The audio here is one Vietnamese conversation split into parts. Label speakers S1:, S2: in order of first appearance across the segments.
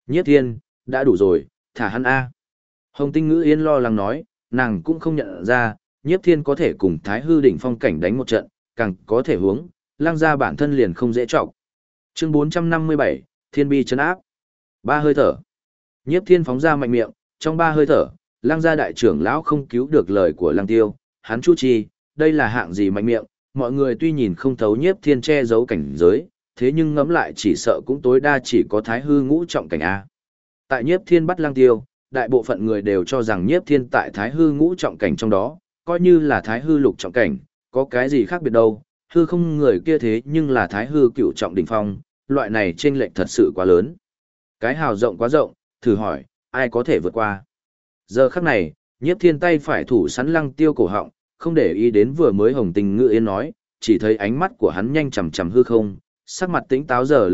S1: Nhiếp Thiên, đã đủ rồi, thả hắn A. Hồng Tinh Ngữ Yên lo lắng nói, nàng cũng không nhận ra, Nhiếp Thiên có thể cùng Thái Hư đỉnh phong cảnh đánh một trận, càng có thể hướng, Lăng gia bản thân liền không dễ trọng. Chương 457, Thiên Bi trấn áp. Ba hơi thở. Nhiếp Thiên phóng ra mạnh miệng, trong ba hơi thở, Lăng gia đại trưởng lão không cứu được lời của Lăng Tiêu, hắn chu chi, đây là hạng gì mạnh miệng, mọi người tuy nhìn không thấu Nhiếp Thiên che giấu cảnh giới, thế nhưng ngẫm lại chỉ sợ cũng tối đa chỉ có Thái Hư ngũ trọng cảnh A. Tại Nhiếp Thiên bắt Lăng Tiêu, đại bộ phận người đều cho rằng Nhiếp Thiên tại Thái Hư ngũ trọng cảnh trong đó, coi như là Thái Hư lục trọng cảnh, có cái gì khác biệt đâu, hư không người kia thế nhưng là Thái Hư cửu trọng đỉnh phong, loại này chênh lệch thật sự quá lớn. Cái hào rộng quá rộng, thử hỏi, ai có thể vượt qua. Giờ khắc này, Nhiếp Thiên tay phải thủ sẵn Lăng Tiêu cổ họng, không để ý đến vừa mới Hồng Tinh Ngữ Yên nói, chỉ thấy ánh mắt của hắn nhanh chằm chằm hư không, sắc mặt tĩnh táo giờ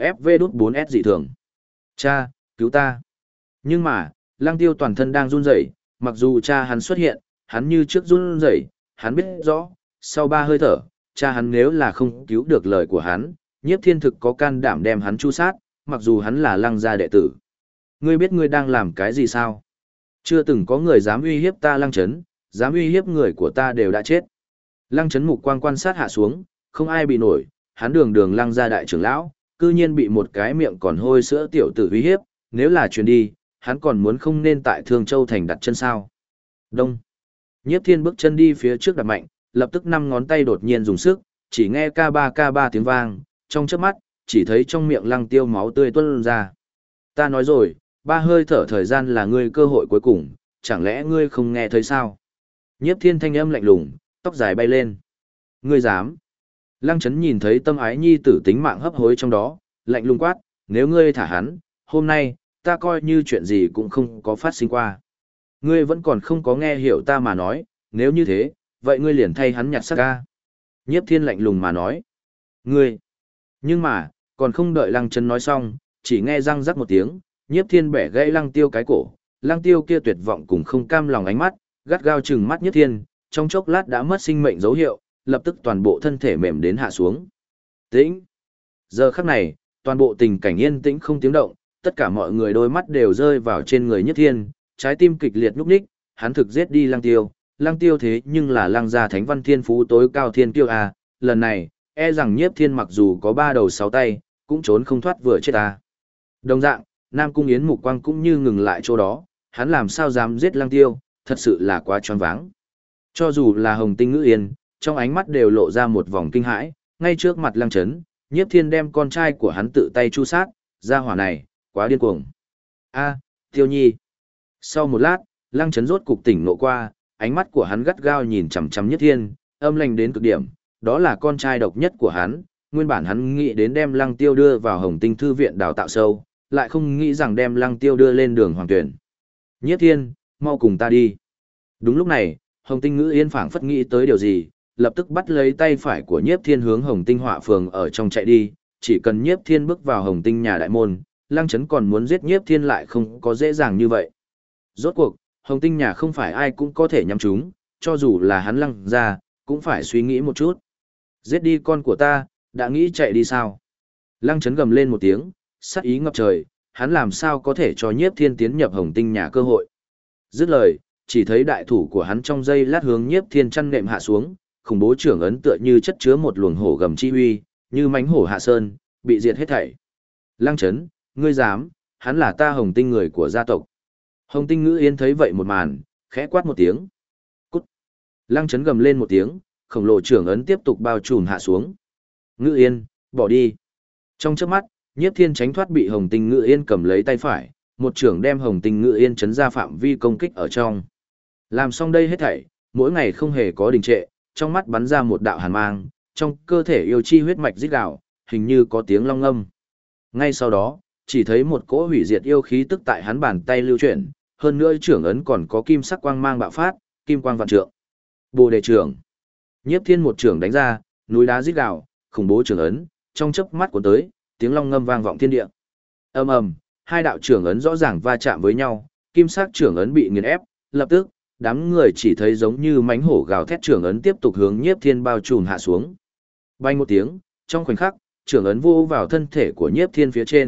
S1: LBFV4S dị thường. Cha, cứu ta. Nhưng mà, Lăng Tiêu toàn thân đang run rẩy, mặc dù cha hắn xuất hiện, hắn như trước run rẩy, hắn biết rõ, sau 3 hơi thở, cha hắn nếu là không cứu được lời của hắn, Nhiếp Thiên thực có can đảm đem hắn chu sát, mặc dù hắn là Lăng gia đệ tử. Ngươi biết ngươi đang làm cái gì sao? Chưa từng có người dám uy hiếp ta Lăng Chấn, dám uy hiếp người của ta đều đã chết. Lăng Chấn mục quang quan sát hạ xuống, không ai bị nổi, hắn đường đường Lăng gia đại trưởng lão, cư nhiên bị một cái miệng còn hôi sữa tiểu tử uy hiếp, nếu là truyền đi, hắn còn muốn không nên tại Thương Châu thành đặt chân sao? Đông. Nhiếp Thiên bước chân đi phía trước đặt mạnh, lập tức 5 ngón tay đột nhiên dùng sức, chỉ nghe ca ba tiếng vang, trong chớp mắt, chỉ thấy trong miệng Lăng Tiêu máu tươi tuôn ra. Ta nói rồi, 3 hơi thở thời gian là ngươi cơ hội cuối cùng, chẳng lẽ ngươi không nghe thấy sao? Nhiếp Thiên thanh âm lạnh lùng, tóc dài bay lên. Ngươi dám? Lăng Chấn nhìn thấy tâm ái nhi tử tính mạng hấp hối trong đó, lạnh lùng quát, nếu ngươi thả hắn, hôm nay, ta coi như chuyện gì cũng không có phát sinh qua. Ngươi vẫn còn không có nghe hiểu ta mà nói, nếu như thế, vậy ngươi liền thay hắn nhặt xác ca. Nhiếp Thiên lạnh lùng mà nói. Ngươi! Nhưng mà, còn không đợi Lăng Chấn nói xong, chỉ nghe răng rắc một tiếng, Nhiếp Thiên bẻ gãy Lăng Tiêu cái cổ. Lăng Tiêu kia tuyệt vọng cùng không cam lòng ánh mắt, gắt gao trừng mắt Nhiếp Thiên, trong chốc lát đã mất sinh mệnh dấu hiệu, lập tức toàn bộ thân thể mềm đến hạ xuống. Tĩnh! Giờ khắc này, toàn bộ tình cảnh yên tĩnh không tiếng động, tất cả mọi người đôi mắt đều rơi vào trên người Nhiếp Thiên, trái tim kịch liệt nhúc nhích, hắn thực giết đi Lăng Tiêu thế nhưng là Lăng gia thánh văn thiên phú tối cao thiên kiêu à, lần này, e rằng Nhiếp Thiên mặc dù có 3 đầu 6 tay, cũng trốn không thoát vừa chết à. Đồng dạng, Nam Cung Yến mục quang cũng như ngừng lại chỗ đó, hắn làm sao dám giết Lăng Tiêu, thật sự là quá choáng váng. Cho dù là Hồng Tinh Ngữ Yên, trong ánh mắt đều lộ ra một vòng kinh hãi, ngay trước mặt Lăng Chấn, Nhiếp Thiên đem con trai của hắn tự tay chu sát, gia hỏa này, quá điên cuồng. A, Tiêu Nhi. Sau một lát, Lăng Chấn rốt cục tỉnh nộ qua, ánh mắt của hắn gắt gao nhìn chằm chằm Nhiếp Thiên, âm lạnh đến cực điểm, đó là con trai độc nhất của hắn, nguyên bản hắn nghĩ đến đem Lăng Tiêu đưa vào Hồng Tinh thư viện đào tạo sâu, lại không nghĩ rằng đem Lăng Tiêu đưa lên đường hoàng tuyển. Nhiếp Thiên, mau cùng ta đi. Đúng lúc này, Hồng Tinh Ngữ Yên phảng phất nghĩ tới điều gì, lập tức bắt lấy tay phải của Nhiếp Thiên hướng Hồng Tinh họa phường ở trong chạy đi, chỉ cần Nhiếp Thiên bước vào Hồng Tinh nhà đại môn, Lăng Chấn còn muốn giết Nhiếp Thiên lại không có dễ dàng như vậy. Rốt cuộc, Hồng Tinh nhà không phải ai cũng có thể nhắm chúng, cho dù là hắn Lăng gia, cũng phải suy nghĩ một chút. Giết đi con của ta, đã nghĩ chạy đi sao? Lăng Chấn gầm lên một tiếng, sát ý ngập trời, hắn làm sao có thể cho Nhiếp Thiên tiến nhập Hồng Tinh nhà cơ hội. Dứt lời, chỉ thấy đại thủ của hắn trong giây lát hướng Nhiếp Thiên chăn nệm hạ xuống, khủng bố trưởng ấn tựa như chất chứa một luồng hổ gầm chi huy, như mãnh hổ hạ sơn, bị diệt hết thảy. Lăng Chấn, ngươi dám, hắn là ta Hồng Tinh người của gia tộc. Hồng Tinh Ngữ Yên thấy vậy một màn, khẽ quát một tiếng. Cút. Lăng Chấn gầm lên một tiếng, khổng lồ trưởng ấn tiếp tục bao trùm hạ xuống. Ngữ Yên, bỏ đi. Trong chớp mắt, Nhiếp Thiên tránh thoát bị Hồng Tinh Ngữ Yên cầm lấy tay phải, một trưởng đem Hồng Tinh Ngữ Yên chấn ra phạm vi công kích ở trong. Làm xong đây hết thảy, mỗi ngày không hề có đình trệ, trong mắt bắn ra một đạo hàn mang, trong cơ thể yêu chi huyết mạch rít gào, hình như có tiếng long ngâm. Ngay sau đó, chỉ thấy một cỗ hủy diệt yêu khí tức tại hắn bàn tay lưu chuyển, hơn nữa trưởng ấn còn có kim sắc quang mang bạo phát, kim quang vạn trượng. Bồ đề trưởng. Nhiếp Thiên một trưởng đánh ra, núi đá rít gào, khủng bố trưởng ấn, trong chớp mắt cuốn tới, tiếng long ngâm vang vọng thiên địa. Ầm ầm, hai đạo trưởng ấn rõ ràng va chạm với nhau, kim sắc trưởng ấn bị nghiền ép, lập tức, đám người chỉ thấy giống như mãnh hổ gào thét trưởng ấn tiếp tục hướng Nhiếp Thiên bao trùm hạ xuống. Bay một tiếng, trong khoảnh khắc, trưởng ấn vô vào thân thể của Nhiếp Thiên phía trên,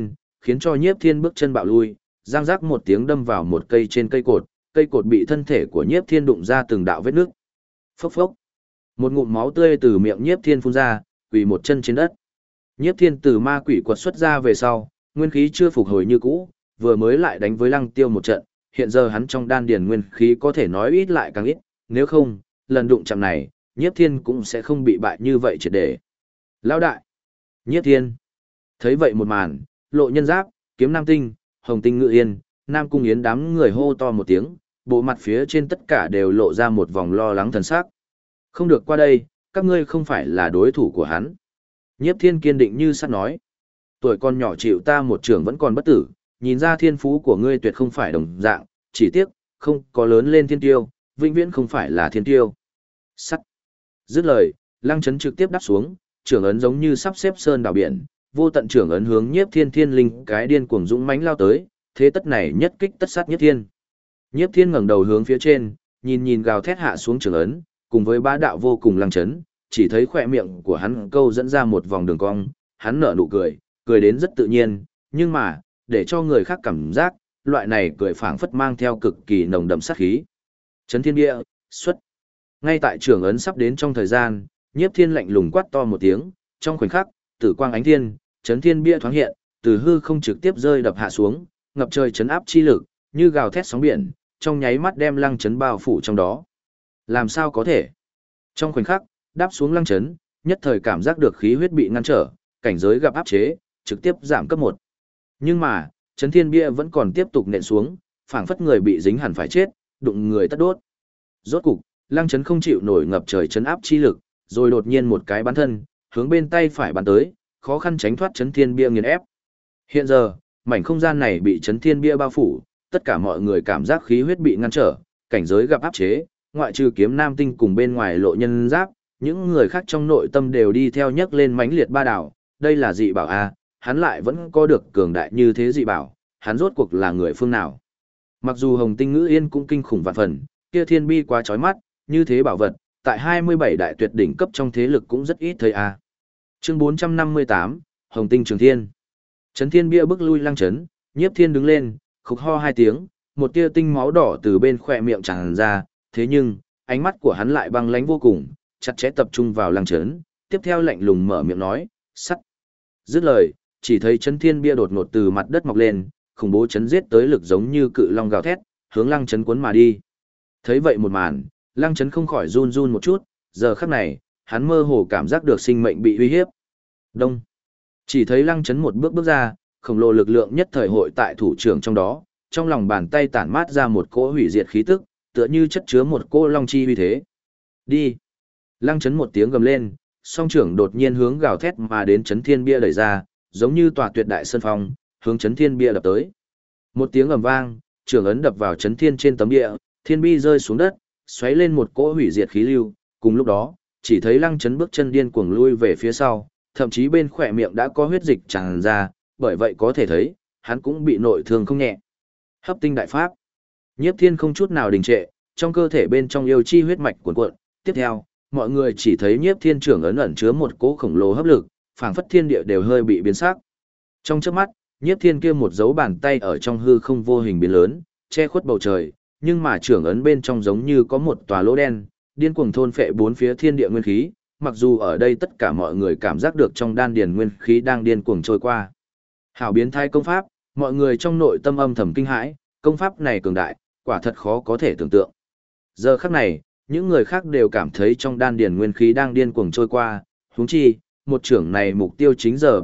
S1: khiến cho Nhiếp Thiên bước chân bạo lui, giang rác một tiếng đâm vào một cây trên cây cột bị thân thể của Nhiếp Thiên đụng ra từng đạo vết nước. Phốc phốc. Một ngụm máu tươi từ miệng Nhiếp Thiên phun ra, quỳ một chân trên đất. Nhiếp Thiên từ ma quỷ quật xuất ra về sau, nguyên khí chưa phục hồi như cũ, vừa mới lại đánh với Lăng Tiêu một trận, hiện giờ hắn trong đan điền nguyên khí có thể nói ít lại càng ít, nếu không, lần đụng chạm này, Nhiếp Thiên cũng sẽ không bị bại như vậy triệt để. Lão đại! Nhiếp Thiên! Thấy vậy một màn, Lộ Nhân Giáp, Kiếm Nam Tinh, Hồng Tinh Ngự Yên, Nam Cung Yến đám người hô to một tiếng, bộ mặt phía trên tất cả đều lộ ra một vòng lo lắng thần sắc. Không được qua đây, các ngươi không phải là đối thủ của hắn. Nhiếp Thiên kiên định như sắt nói. Tuổi con nhỏ chịu ta một trường vẫn còn bất tử, nhìn ra thiên phú của ngươi tuyệt không phải đồng dạng, chỉ tiếc, không có lớn lên thiên tiêu, vĩnh viễn không phải là thiên tiêu. Sắt. Dứt lời, Lăng Chấn trực tiếp đáp xuống, trưởng ấn giống như sắp xếp sơn đảo biển, vô tận trưởng ấn hướng Nhiếp Thiên thiên linh cái điên cuồng dũng mãnh lao tới, thế tất này nhất kích tất sát Nhiếp Thiên. Nhiếp Thiên ngẩng đầu hướng phía trên, nhìn gào thét hạ xuống trưởng ấn, cùng với bá đạo vô cùng Lăng Chấn, chỉ thấy khỏe miệng của hắn câu dẫn ra một vòng đường cong, hắn nở nụ cười, cười đến rất tự nhiên, nhưng mà, để cho người khác cảm giác, loại này cười phảng phất mang theo cực kỳ nồng đậm sát khí. Chấn Thiên Bia, xuất. Ngay tại trưởng ấn sắp đến trong thời gian, Nhiếp Thiên lạnh lùng quát to một tiếng, trong khoảnh khắc, tử quang ánh thiên, Chấn Thiên Bia thoáng hiện, từ hư không trực tiếp rơi đập hạ xuống, ngập trời chấn áp chi lực, như gào thét sóng biển, trong nháy mắt đem Lăng Chấn bao phủ trong đó. Làm sao có thể? Trong khoảnh khắc, đáp xuống Lăng Chấn, nhất thời cảm giác được khí huyết bị ngăn trở, cảnh giới gặp áp chế, trực tiếp giảm cấp 1. Nhưng mà, Chấn Thiên Bia vẫn còn tiếp tục nện xuống, phảng phất người bị dính hẳn phải chết, đụng người tất đốt. Rốt cục, Lăng Chấn không chịu nổi ngập trời chấn áp chi lực, rồi đột nhiên một cái bắn thân, hướng bên tay phải bắn tới, khó khăn tránh thoát Chấn Thiên Bia nghiền ép. Hiện giờ, mảnh không gian này bị Chấn Thiên Bia bao phủ, tất cả mọi người cảm giác khí huyết bị ngăn trở, cảnh giới gặp áp chế, ngoại trừ Kiếm Nam Tinh cùng bên ngoài Lộ Nhân Giáp, những người khác trong nội tâm đều đi theo nhấc lên mãnh liệt ba đảo, đây là dị bảo a, hắn lại vẫn có được cường đại như thế dị bảo, hắn rốt cuộc là người phương nào? Mặc dù Hồng Tinh Ngữ Yên cũng kinh khủng vạn phần, kia thiên bi quá chói mắt, như thế bảo vật, tại 27 đại tuyệt đỉnh cấp trong thế lực cũng rất ít thấy a. Chương 458, Hồng Tinh Trường Thiên. Chấn Thiên Bia bước lui Lăng Chấn, Nhiếp Thiên đứng lên, khục ho hai tiếng, một tia tinh máu đỏ từ bên khóe miệng tràn ra, thế nhưng, ánh mắt của hắn lại băng lãnh vô cùng, chặt chẽ tập trung vào Lăng Chấn, tiếp theo lạnh lùng mở miệng nói, sắt. Dứt lời, chỉ thấy Chấn Thiên Bia đột ngột từ mặt đất mọc lên, khủng bố chấn giết tới lực giống như cự long gào thét, hướng Lăng Chấn cuốn mà đi. Thấy vậy một màn, Lăng Chấn không khỏi run run một chút, giờ khắc này, hắn mơ hồ cảm giác được sinh mệnh bị uy hiếp. Đông. Chỉ thấy Lăng Chấn một bước bước ra, khổng lồ lực lượng nhất thời hội tại thủ trưởng trong đó, trong lòng bàn tay tản mát ra một cỗ hủy diệt khí tức, tựa như chất chứa một cỗ long chi uy thế. Đi. Lăng Chấn một tiếng gầm lên, song trưởng đột nhiên hướng gào thét mà đến Chấn Thiên Bia đẩy ra, giống như tòa tuyệt đại sơn phong, hướng Chấn Thiên Bia đập tới. Một tiếng ầm vang, trưởng ấn đập vào Chấn Thiên trên tấm địa, thiên bi rơi xuống đất, xoáy lên một cỗ hủy diệt khí lưu, cùng lúc đó, chỉ thấy Lăng Chấn bước chân điên cuồng lui về phía sau, thậm chí bên khỏe miệng đã có huyết dịch tràn ra, bởi vậy có thể thấy, hắn cũng bị nội thương không nhẹ. Hấp tinh đại pháp. Nhiếp Thiên không chút nào đình trệ, trong cơ thể bên trong yêu chi huyết mạch cuồn cuộn, tiếp theo, mọi người chỉ thấy Nhiếp Thiên trưởng ấn ẩn chứa một cỗ khổng lồ hấp lực, phảng phất thiên địa đều hơi bị biến sắc. Trong chớp mắt, Nhiếp Thiên kia một dấu bàn tay ở trong hư không vô hình biến lớn, che khuất bầu trời, nhưng mà trưởng ấn bên trong giống như có một tòa lỗ đen, điên cuồng thôn phệ bốn phía thiên địa nguyên khí, mặc dù ở đây tất cả mọi người cảm giác được trong đan điền nguyên khí đang điên cuồng trôi qua. Hảo biến thái công pháp, mọi người trong nội tâm âm thầm kinh hãi, công pháp này cường đại, quả thật khó có thể tưởng tượng. Giờ khắc này, những người khác đều cảm thấy trong đan điền nguyên khí đang điên cuồng trôi qua, huống chi, một trưởng này mục tiêu chính giờ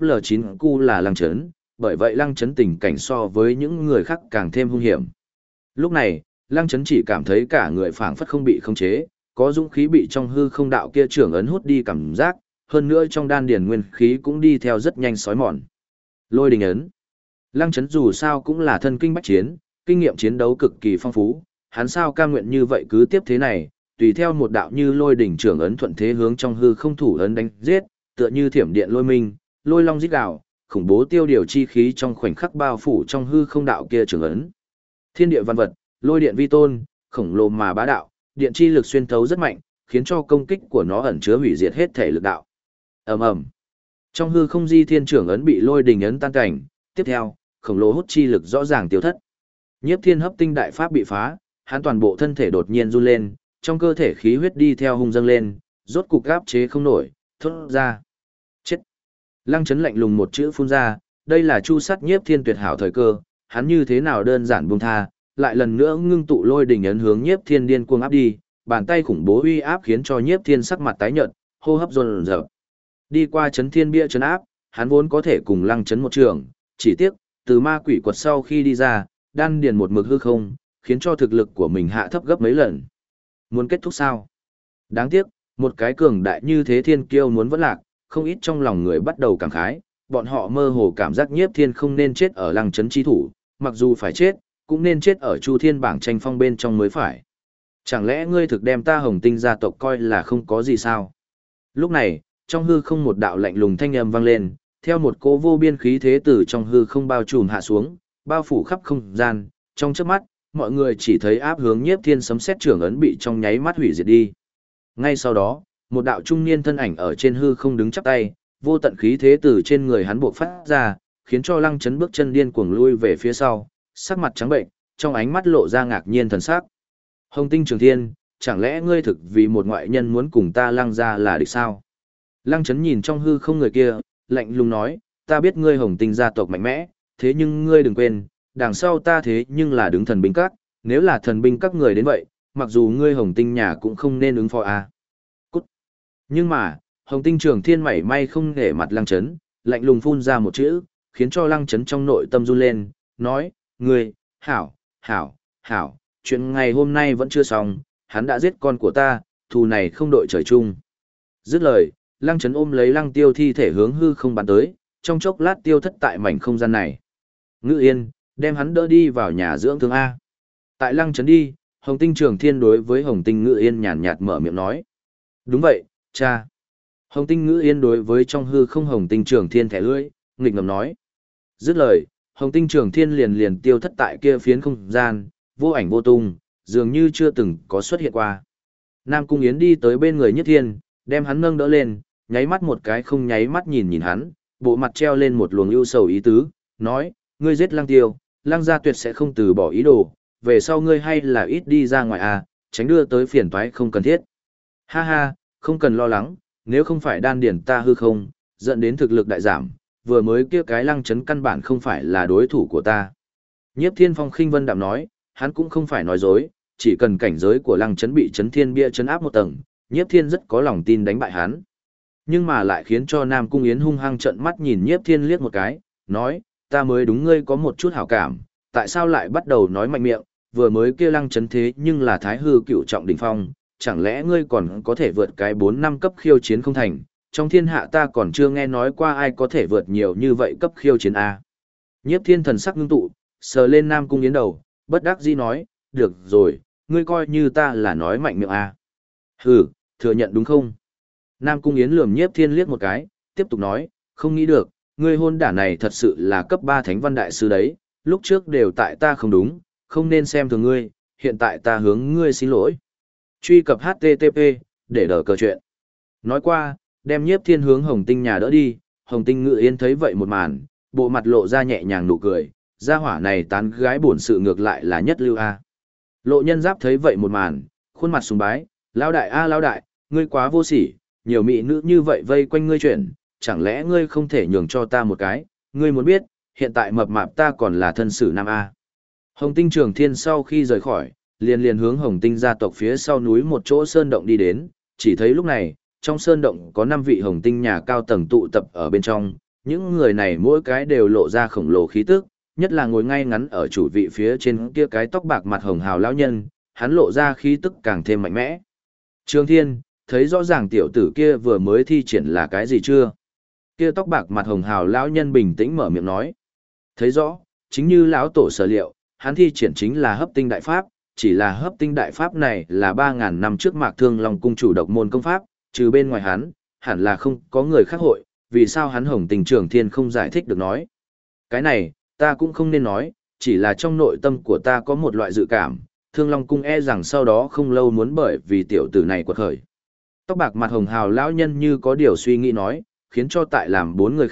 S1: TFL9Q là Lăng Chấn, bởi vậy Lăng Chấn tình cảnh so với những người khác càng thêm hung hiểm. Lúc này, Lăng Chấn chỉ cảm thấy cả người phảng phất không bị khống chế, có dũng khí bị trong hư không đạo kia trưởng ấn hút đi cảm giác, hơn nữa trong đan điền nguyên khí cũng đi theo rất nhanh sói mòn. Lôi đình ấn. Lăng Chấn dù sao cũng là thân kinh bách chiến, kinh nghiệm chiến đấu cực kỳ phong phú, hắn sao cam nguyện như vậy cứ tiếp thế này, tùy theo một đạo như lôi đỉnh trưởng ấn thuận thế hướng trong hư không thủ ấn đánh giết, tựa như thiểm điện lôi minh, lôi long rít gào, khủng bố tiêu điều chi khí trong khoảnh khắc bao phủ trong hư không đạo kia trưởng ấn. Thiên địa văn vật, lôi điện vi tôn, khổng lồ mà bá đạo, điện chi lực xuyên thấu rất mạnh, khiến cho công kích của nó ẩn chứa hủy diệt hết thể lực đạo. Ầm ầm. Trong hư không di thiên trưởng ấn bị lôi đình ấn tan cảnh, Tiếp theo, khổng lồ hút chi lực rõ ràng tiêu thất. Nhiếp Thiên hấp tinh đại pháp bị phá, hắn toàn bộ thân thể đột nhiên run lên, trong cơ thể khí huyết đi theo hung dâng lên, rốt cục áp chế không nổi, thốt ra. Chết! Lăng Chấn lạnh lùng một chữ phun ra, đây là chu sát Nhiếp Thiên tuyệt hảo thời cơ, hắn như thế nào đơn giản buông tha, lại lần nữa ngưng tụ lôi đỉnh ấn hướng Nhiếp Thiên điên cuồng áp đi, bàn tay khủng bố uy áp khiến cho Nhiếp Thiên sắc mặt tái nhợt, hô hấp dồn dập. Đi qua chấn thiên bia chấn áp, hắn vốn có thể cùng Lăng Chấn một trường, chỉ tiếc, từ ma quỷ quật sau khi đi ra, đan điền một mực hư không, khiến cho thực lực của mình hạ thấp gấp mấy lần. Muốn kết thúc sao? Đáng tiếc, một cái cường đại như thế thiên kiêu muốn vẫn lạc, không ít trong lòng người bắt đầu cảm khái, bọn họ mơ hồ cảm giác Nhiếp Thiên không nên chết ở Lăng Chấn chi thủ, mặc dù phải chết, cũng nên chết ở Chu Thiên bảng tranh phong bên trong mới phải. Chẳng lẽ ngươi thực đem ta Hồng Tinh gia tộc coi là không có gì sao? Lúc này, trong hư không một đạo lạnh lùng thanh âm vang lên, theo một cỗ vô biên khí thế từ trong hư không bao trùm hạ xuống, bao phủ khắp không gian, trong chớp mắt, mọi người chỉ thấy áp hướng Nhiếp Thiên sấm sét trưởng ấn bị trong nháy mắt hủy diệt đi. Ngay sau đó, một đạo trung niên thân ảnh ở trên hư không đứng chắp tay, vô tận khí thế từ trên người hắn buộc phát ra, khiến cho Lăng Chấn bước chân điên cuồng lui về phía sau, sắc mặt trắng bệnh, trong ánh mắt lộ ra ngạc nhiên thần sắc. Hồng Tinh Trường Thiên, chẳng lẽ ngươi thực vì một ngoại nhân muốn cùng ta Lăng gia là địch sao? Lăng Chấn nhìn trong hư không người kia, lạnh lùng nói, ta biết ngươi Hồng Tinh gia tộc mạnh mẽ, thế nhưng ngươi đừng quên, đằng sau ta thế nhưng là đứng thần binh các, nếu là thần binh các người đến vậy, mặc dù ngươi Hồng Tinh nhà cũng không nên ứng phó à. Cút. Nhưng mà, Hồng Tinh Trường Thiên mảy may không nể mặt Lăng Chấn, lạnh lùng phun ra một chữ, khiến cho Lăng Chấn trong nội tâm run lên, nói, ngươi, hảo, chuyện ngày hôm nay vẫn chưa xong, hắn đã giết con của ta, thù này không đội trời chung. Dứt lời, Lăng Chấn ôm lấy Lăng Tiêu thi thể hướng hư không bắn tới, trong chốc lát tiêu thất tại mảnh không gian này. Ngự Yên, đem hắn đỡ đi vào nhà dưỡng thương A. Tại Lăng Chấn đi, Hồng Tinh Trường Thiên đối với Hồng Tinh Ngự Yên nhàn nhạt mở miệng nói. Đúng vậy, cha. Hồng Tinh Ngự Yên đối với trong hư không Hồng Tinh Trường Thiên thẻ lưỡi, nghịch ngầm nói. Dứt lời, Hồng Tinh Trường Thiên liền tiêu thất tại kia phiến không gian, vô ảnh vô tung, dường như chưa từng có xuất hiện qua. Nam Cung Yến đi tới bên người Nhất Thiên, đem hắn nâng đỡ lên, nháy mắt một cái không nháy mắt nhìn hắn, bộ mặt treo lên một luồng ưu sầu ý tứ, nói, ngươi giết Lăng Tiêu, Lăng gia tuyệt sẽ không từ bỏ ý đồ, về sau ngươi hay là ít đi ra ngoài à, tránh đưa tới phiền toái không cần thiết. Ha ha, không cần lo lắng, nếu không phải đan điển ta hư không, dẫn đến thực lực đại giảm, vừa mới kia cái Lăng Chấn căn bản không phải là đối thủ của ta. Nhiếp Thiên Phong khinh vân đạm nói, hắn cũng không phải nói dối, chỉ cần cảnh giới của Lăng Chấn bị Chấn Thiên bia chấn áp một tầng, Nhiếp Thiên rất có lòng tin đánh bại hắn. Nhưng mà lại khiến cho Nam Cung Yến hung hăng trợn mắt nhìn Nhiếp Thiên liếc một cái, nói, ta mới đúng ngươi có một chút hảo cảm, tại sao lại bắt đầu nói mạnh miệng, vừa mới kia Lăng Chấn thế nhưng là thái hư cựu trọng đỉnh phong, chẳng lẽ ngươi còn có thể vượt cái 4-5 cấp khiêu chiến không thành, trong thiên hạ ta còn chưa nghe nói qua ai có thể vượt nhiều như vậy cấp khiêu chiến A. Nhiếp Thiên thần sắc ngưng tụ, sờ lên Nam Cung Yến đầu, bất đắc dĩ nói, được rồi, ngươi coi như ta là nói mạnh miệng A. Hừ, thừa nhận đúng không? Nam Cung Yến lườm Nhiếp Thiên liếc một cái, tiếp tục nói, không nghĩ được, ngươi hôn đả này thật sự là cấp 3 thánh văn đại sư đấy, lúc trước đều tại ta không đúng, không nên xem thường ngươi, hiện tại ta hướng ngươi xin lỗi. Truy cập HTTP, để đỡ cờ chuyện. Nói qua, đem Nhiếp Thiên hướng Hồng Tinh nhà đỡ đi, Hồng Tinh Ngự Yên thấy vậy một màn, bộ mặt lộ ra nhẹ nhàng nụ cười, gia hỏa này tán gái bổn sự ngược lại là nhất lưu A. Lộ Nhân Giáp thấy vậy một màn, khuôn mặt sùng bái, lão đại a lão đại, ngươi quá vô sỉ, nhiều mỹ nữ như vậy vây quanh ngươi chuyển, chẳng lẽ ngươi không thể nhường cho ta một cái, ngươi muốn biết, hiện tại mập mạp ta còn là thân sử nam A. Hồng Tinh Trường Thiên sau khi rời khỏi, liền hướng Hồng Tinh gia tộc phía sau núi một chỗ sơn động đi đến, chỉ thấy lúc này, trong sơn động có 5 vị Hồng Tinh nhà cao tầng tụ tập ở bên trong, những người này mỗi cái đều lộ ra khổng lồ khí tức, nhất là ngồi ngay ngắn ở chủ vị phía trên kia cái tóc bạc mặt hồng hào lão nhân, hắn lộ ra khí tức càng thêm mạnh mẽ. Trường Thiên, thấy rõ ràng tiểu tử kia vừa mới thi triển là cái gì chưa? Kia tóc bạc mặt hồng hào lão nhân bình tĩnh mở miệng nói. Thấy rõ, chính như lão tổ sở liệu, hắn thi triển chính là hấp tinh đại pháp, chỉ là hấp tinh đại pháp này là 3.000 năm trước Mạc Thương Long cung chủ độc môn công pháp, trừ bên ngoài hắn, hẳn là không có người khác hội, vì sao hắn Hồng Tinh Trường Thiên không giải thích được nói. Cái này, ta cũng không nên nói, chỉ là trong nội tâm của ta có một loại dự cảm, Thương Long cung e rằng sau đó không lâu muốn bởi vì tiểu tử này quật khởi. Tóc bạc mặt hồng hào lão nhân như có điều suy nghĩ nói, khiến cho tại làm 4 người khác,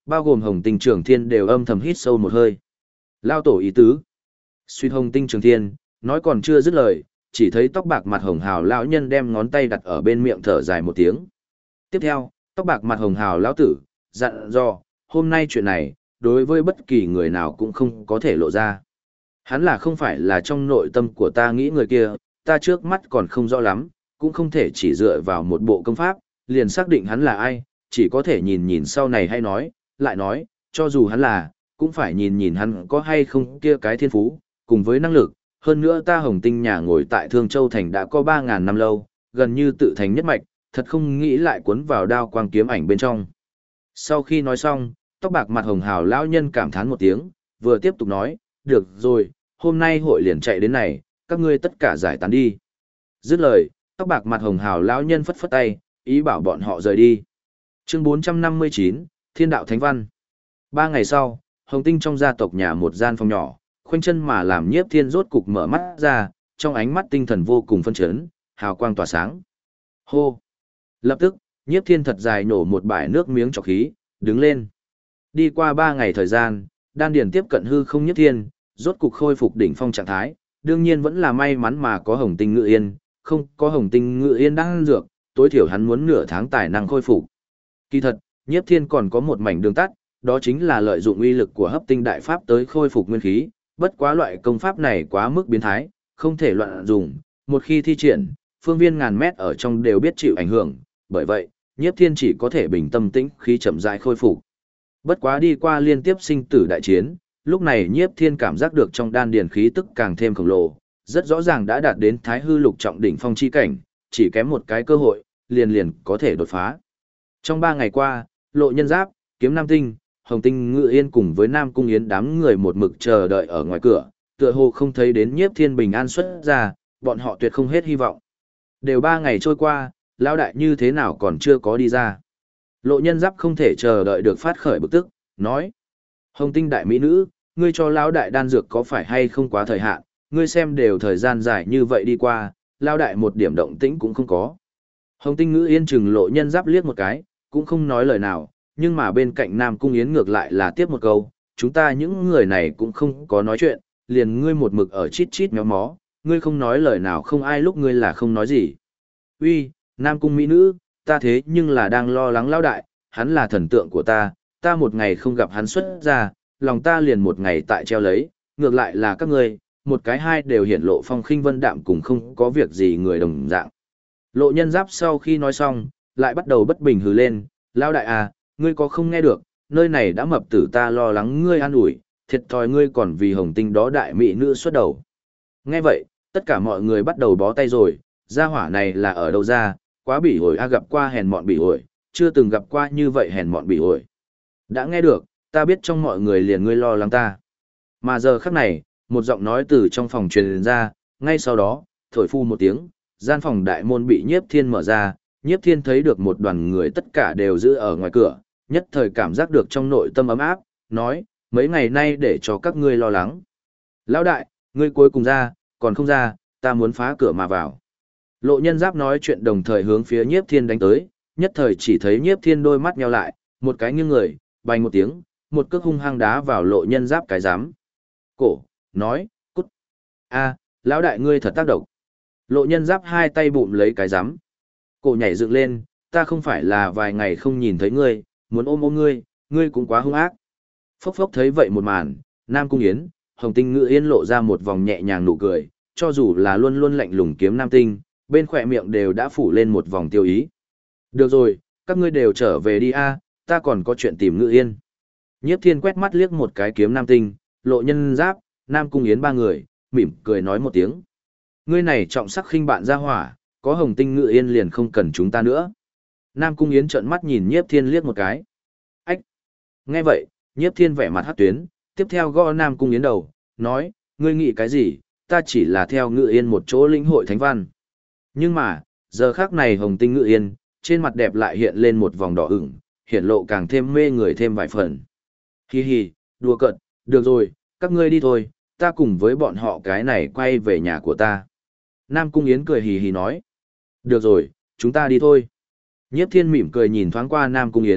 S1: bao gồm Hồng Tinh Trường Thiên đều âm thầm hít sâu một hơi. Lao tổ ý tứ. Suy Hồng Tinh Trường Thiên, nói còn chưa dứt lời, chỉ thấy tóc bạc mặt hồng hào lão nhân đem ngón tay đặt ở bên miệng thở dài một tiếng. Tiếp theo, tóc bạc mặt hồng hào lão tử, dặn dò, hôm nay chuyện này, đối với bất kỳ người nào cũng không có thể lộ ra. Hắn là không phải là trong nội tâm của ta nghĩ người kia, ta trước mắt còn không rõ lắm, cũng không thể chỉ dựa vào một bộ công pháp, liền xác định hắn là ai, chỉ có thể nhìn nhìn sau này hay nói, lại nói, cho dù hắn là, cũng phải nhìn nhìn hắn có hay không kia cái thiên phú, cùng với năng lực. Hơn nữa ta Hồng Tinh nhà ngồi tại Thương Châu Thành đã có 3.000 năm lâu, gần như tự thành nhất mạch, thật không nghĩ lại cuốn vào đao quang kiếm ảnh bên trong. Sau khi nói xong, tóc bạc mặt hồng hào lão nhân cảm thán một tiếng, vừa tiếp tục nói, được rồi, hôm nay hội liền chạy đến này, các ngươi tất cả giải tán đi. Dứt lời, tóc bạc mặt hồng hào lão nhân phất phất tay, ý bảo bọn họ rời đi. Chương 459, Thiên đạo Thánh Văn. 3 ngày sau, Hồng Tinh trong gia tộc nhà một gian phòng nhỏ, khoanh chân mà làm Nhiếp Thiên rốt cục mở mắt ra, trong ánh mắt tinh thần vô cùng phân chấn, hào quang tỏa sáng. Hô! Lập tức, Nhiếp Thiên thật dài nổ một bãi nước miếng trọc khí, đứng lên. Đi qua 3 ngày thời gian, đan điền tiếp cận hư không Nhiếp Thiên, rốt cục khôi phục đỉnh phong trạng thái, đương nhiên vẫn là may mắn mà có Hồng Tinh Ngự Yên, không có Hồng Tinh Ngự Yên đang dược, tối thiểu hắn muốn nửa tháng tài năng khôi phục. Kỳ thật, Nhiếp Thiên còn có một mảnh đường tắt, đó chính là lợi dụng uy lực của Hấp Tinh Đại Pháp tới khôi phục nguyên khí, bất quá loại công pháp này quá mức biến thái, không thể loạn dùng, một khi thi triển, phương viên ngàn mét ở trong đều biết chịu ảnh hưởng, bởi vậy, Nhiếp Thiên chỉ có thể bình tâm tĩnh khí chậm rãi khôi phục. Bất quá đi qua liên tiếp sinh tử đại chiến, lúc này Nhiếp Thiên cảm giác được trong đan điền khí tức càng thêm khổng lồ, rất rõ ràng đã đạt đến Thái Hư Lục trọng đỉnh phong chi cảnh, chỉ kém một cái cơ hội, liền có thể đột phá. Trong 3 ngày qua, Lộ Nhân Giáp, Kiếm Nam Tinh, Hồng Tinh Ngự Yên cùng với Nam Cung Yến đám người một mực chờ đợi ở ngoài cửa, tựa hồ không thấy đến Nhiếp Thiên bình an xuất ra, bọn họ tuyệt không hết hy vọng. Đều 3 ngày trôi qua, lão đại như thế nào còn chưa có đi ra. Lộ Nhân Giáp không thể chờ đợi được phát khởi bực tức, nói: "Hồng Tinh đại mỹ nữ, ngươi cho lão đại đan dược có phải hay không quá thời hạn, ngươi xem đều thời gian dài như vậy đi qua, lão đại một điểm động tĩnh cũng không có." Hồng Tinh Ngự Yên chừng Lộ Nhân Giáp liếc một cái, cũng không nói lời nào, nhưng mà bên cạnh Nam Cung Yến ngược lại là tiếp một câu, chúng ta những người này cũng không có nói chuyện, liền ngươi một mực ở chít chít méo mó, ngươi không nói lời nào không ai lúc ngươi là không nói gì. Uy, Nam Cung mỹ nữ, ta thế nhưng là đang lo lắng lão đại, hắn là thần tượng của ta một ngày không gặp hắn xuất ra, lòng ta liền một ngày tại treo lấy, ngược lại là các ngươi, một cái hai đều hiển lộ phong khinh vân đạm cùng không có việc gì người đồng dạng. Lộ Nhân Giáp sau khi nói xong, lại bắt đầu bất bình hừ lên, lão đại à, ngươi có không nghe được, nơi này đã mập tử ta lo lắng ngươi an ủi, thiệt thòi ngươi còn vì Hồng Tinh đó đại mỹ nữ xuất đầu. Nghe vậy, tất cả mọi người bắt đầu bó tay rồi, gia hỏa này là ở đâu ra, quá bỉ ổi a, gặp qua hèn mọn bỉ ổi, chưa từng gặp qua như vậy hèn mọn bỉ ổi. Đã nghe được, ta biết trong mọi người liền ngươi lo lắng ta. Mà giờ khắc này, một giọng nói từ trong phòng truyền ra, ngay sau đó, thổi phu một tiếng, gian phòng đại môn bị Nhiếp Thiên mở ra, Nhiếp Thiên thấy được một đoàn người tất cả đều giữ ở ngoài cửa, nhất thời cảm giác được trong nội tâm ấm áp, nói, mấy ngày nay để cho các ngươi lo lắng. Lão đại, ngươi cuối cùng ra, còn không ra, ta muốn phá cửa mà vào. Lộ Nhân Giáp nói chuyện đồng thời hướng phía Nhiếp Thiên đánh tới, nhất thời chỉ thấy Nhiếp Thiên đôi mắt nheo lại, một cái nghiêng người, bành một tiếng, một cước hung hăng đá vào Lộ Nhân Giáp cái rắm. Cổ, nói, cút. A, lão đại ngươi thật tác động. Lộ Nhân Giáp hai tay bụm lấy cái rắm. Cổ nhảy dựng lên, ta không phải là vài ngày không nhìn thấy ngươi, muốn ôm ôm ngươi, ngươi cũng quá hung ác. Phốc phốc thấy vậy một màn, Nam Cung Yến, Hồng Tinh Ngự Yên lộ ra một vòng nhẹ nhàng nụ cười, cho dù là luôn luôn lạnh lùng Kiếm Nam Tinh, bên khỏe miệng đều đã phủ lên một vòng tiêu ý. Được rồi, các ngươi đều trở về đi a, ta còn có chuyện tìm Ngự Yên. Nhiếp Thiên quét mắt liếc một cái Kiếm Nam Tinh, Lộ Nhân Giáp, Nam Cung Yến ba người, mỉm cười nói một tiếng. Ngươi này trọng sắc khinh bạn ra hỏa, có Hồng Tinh Ngự Yên liền không cần chúng ta nữa. Nam Cung Yến trợn mắt nhìn Nhiếp Thiên liếc một cái. Ách! Nghe vậy, Nhiếp Thiên vẻ mặt hắc tuyến, tiếp theo gõ Nam Cung Yến đầu, nói, ngươi nghĩ cái gì, ta chỉ là theo Ngự Yên một chỗ lĩnh hội thánh văn. Nhưng mà, giờ khắc này Hồng Tinh Ngự Yên, trên mặt đẹp lại hiện lên một vòng đỏ ửng, hiện lộ càng thêm mê người thêm vài phần. Hi hi, đùa cợt, được rồi, các ngươi đi thôi, ta cùng với bọn họ cái này quay về nhà của ta. Nam Cung Yến cười hì hì nói. Được rồi, chúng ta đi thôi. Nhiếp Thiên mỉm cười nhìn thoáng qua Nam Cung Yến,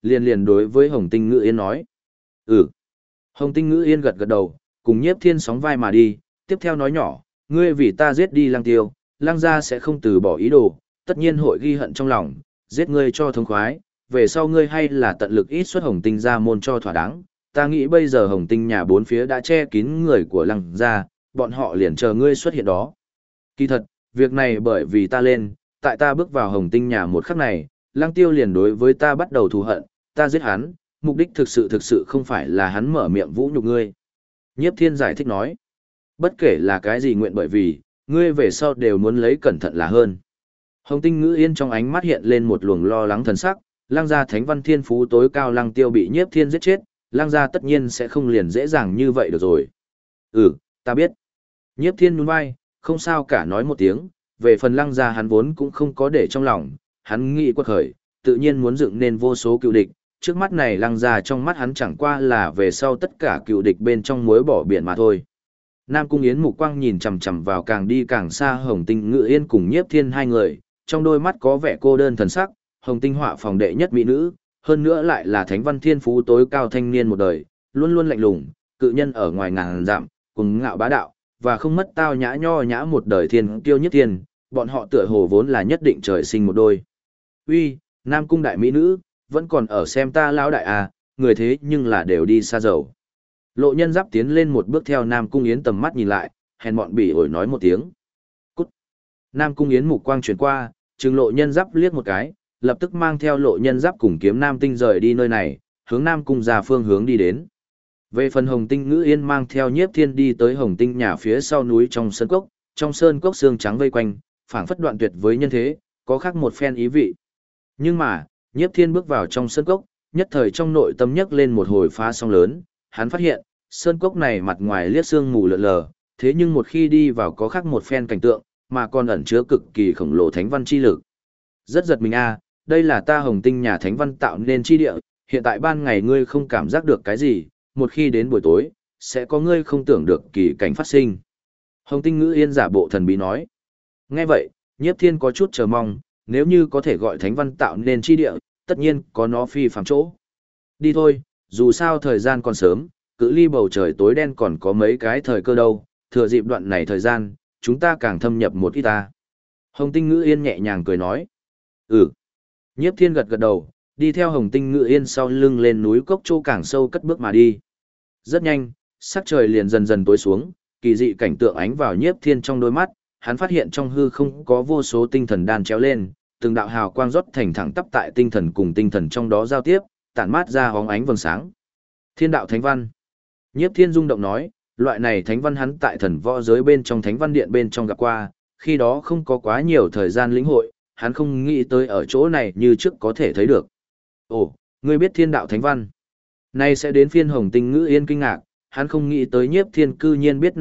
S1: liền đối với Hồng Tinh Ngữ Yên nói. Ừ. Hồng Tinh Ngữ Yên gật gật đầu, cùng Nhiếp Thiên sóng vai mà đi, tiếp theo nói nhỏ, ngươi vì ta giết đi Lăng Tiêu, Lăng gia sẽ không từ bỏ ý đồ, tất nhiên hội ghi hận trong lòng, giết ngươi cho thống khoái, về sau ngươi hay là tận lực ít xuất Hồng Tinh gia môn cho thỏa đáng. Ta nghĩ bây giờ Hồng Tinh nhà bốn phía đã che kín người của Lăng gia, bọn họ liền chờ ngươi xuất hiện đó. Kỳ thật, việc này bởi vì ta lên, tại ta bước vào Hồng Tinh nhà một khắc này, Lăng Tiêu liền đối với ta bắt đầu thù hận, ta giết hắn, mục đích thực sự không phải là hắn mở miệng vũ nhục ngươi. Nhiếp Thiên giải thích nói, bất kể là cái gì nguyện bởi vì, ngươi về sau đều muốn lấy cẩn thận là hơn. Hồng Tinh Ngữ Yên trong ánh mắt hiện lên một luồng lo lắng thần sắc, Lăng gia thánh văn thiên phú tối cao Lăng Tiêu bị Nhiếp Thiên giết chết, Lăng gia tất nhiên sẽ không liền dễ dàng như vậy được rồi. Ừ, ta biết. Nhiếp Thiên nhún vai, không sao cả nói một tiếng, về phần Lăng gia hắn vốn cũng không có để trong lòng, hắn nghĩ quật khởi, tự nhiên muốn dựng nên vô số cựu địch, trước mắt này Lăng gia trong mắt hắn chẳng qua là về sau tất cả cựu địch bên trong muối bỏ biển mà thôi. Nam Cung Yến mục quang nhìn chằm chằm vào càng đi càng xa Hồng Tinh Ngữ Yên cùng Nhiếp Thiên hai người, trong đôi mắt có vẻ cô đơn thần sắc, Hồng Tinh họa phòng đệ nhất mỹ nữ, hơn nữa lại là thánh văn thiên phú tối cao thanh niên một đời, luôn luôn lạnh lùng, cự nhân ở ngoài ngàn dặm, cùng ngạo bá đạo, và không mất tao nhã nho nhã một đời thiên kiêu Nhiếp Thiên, bọn họ tựa hồ vốn là nhất định trời sinh một đôi. Uy, Nam Cung đại mỹ nữ, vẫn còn ở xem ta lão đại à, người thế nhưng là đều đi xa dầu. Lộ Nhân Giáp tiến lên một bước theo Nam Cung Yến tầm mắt nhìn lại, hèn mọn bỉ ổi nói một tiếng. Cút. Nam Cung Yến mục quang chuyển qua, trừng Lộ Nhân Giáp liếc một cái, lập tức mang theo Lộ Nhân Giáp cùng Kiếm Nam Tinh rời đi nơi này, hướng Nam Cung ra phương hướng đi đến. Về phần Hồng Tinh Ngữ Yên mang theo Nhiếp Thiên đi tới Hồng Tinh nhà phía sau núi trong sơn cốc xương trắng vây quanh, phảng phất đoạn tuyệt với nhân thế, có khác một phen ý vị. Nhưng mà, Nhiếp Thiên bước vào trong sơn cốc, nhất thời trong nội tâm nhấc lên một hồi phá sóng lớn, hắn phát hiện, sơn cốc này mặt ngoài liếc sương mù lờ lờ, thế nhưng một khi đi vào có khác một phen cảnh tượng, mà còn ẩn chứa cực kỳ khổng lồ thánh văn chi lực. Rất giật mình a, đây là ta Hồng Tinh nhà thánh văn tạo nên chi địa, hiện tại ban ngày ngươi không cảm giác được cái gì, một khi đến buổi tối, sẽ có ngươi không tưởng được kỳ cảnh phát sinh. Hồng Tinh Ngữ Yên giả bộ thần bí nói. Nghe vậy, Nhiếp Thiên có chút chờ mong, nếu như có thể gọi thánh văn tạo nên chi địa, tất nhiên có nó phi phàm chỗ. Đi thôi, dù sao thời gian còn sớm, cự ly bầu trời tối đen còn có mấy cái thời cơ đâu, thừa dịp đoạn này thời gian, chúng ta càng thâm nhập một ít ta. Hồng Tinh Ngữ Yên nhẹ nhàng cười nói. Ừ. Nhiếp Thiên gật gật đầu, đi theo Hồng Tinh Ngữ Yên sau lưng lên núi cốc chỗ càng sâu cất bước mà đi. Rất nhanh, sắc trời liền dần dần tối xuống, kỳ dị cảnh tượng ánh vào Nhiếp Thiên trong đôi mắt, hắn phát hiện trong hư không có vô số tinh thần đan chéo lên, từng đạo hào quang rót thành thẳng tắp tại tinh thần cùng tinh thần trong đó giao tiếp, tản mát ra hóng ánh vầng sáng. Thiên đạo thánh văn. Nhiếp Thiên rung động nói, loại này thánh văn hắn tại thần võ giới bên trong thánh văn điện bên trong gặp qua, khi đó không có quá nhiều thời gian lĩnh hội, hắn không nghĩ tới ở chỗ này như trước có thể thấy được. Ồ, ngươi biết thiên đạo thánh văn. Nay sẽ đến phiên Hồng Tinh Ngữ Yên kinh ngạc, hắn không nghĩ tới Nhiếp Thiên cư nhiên biết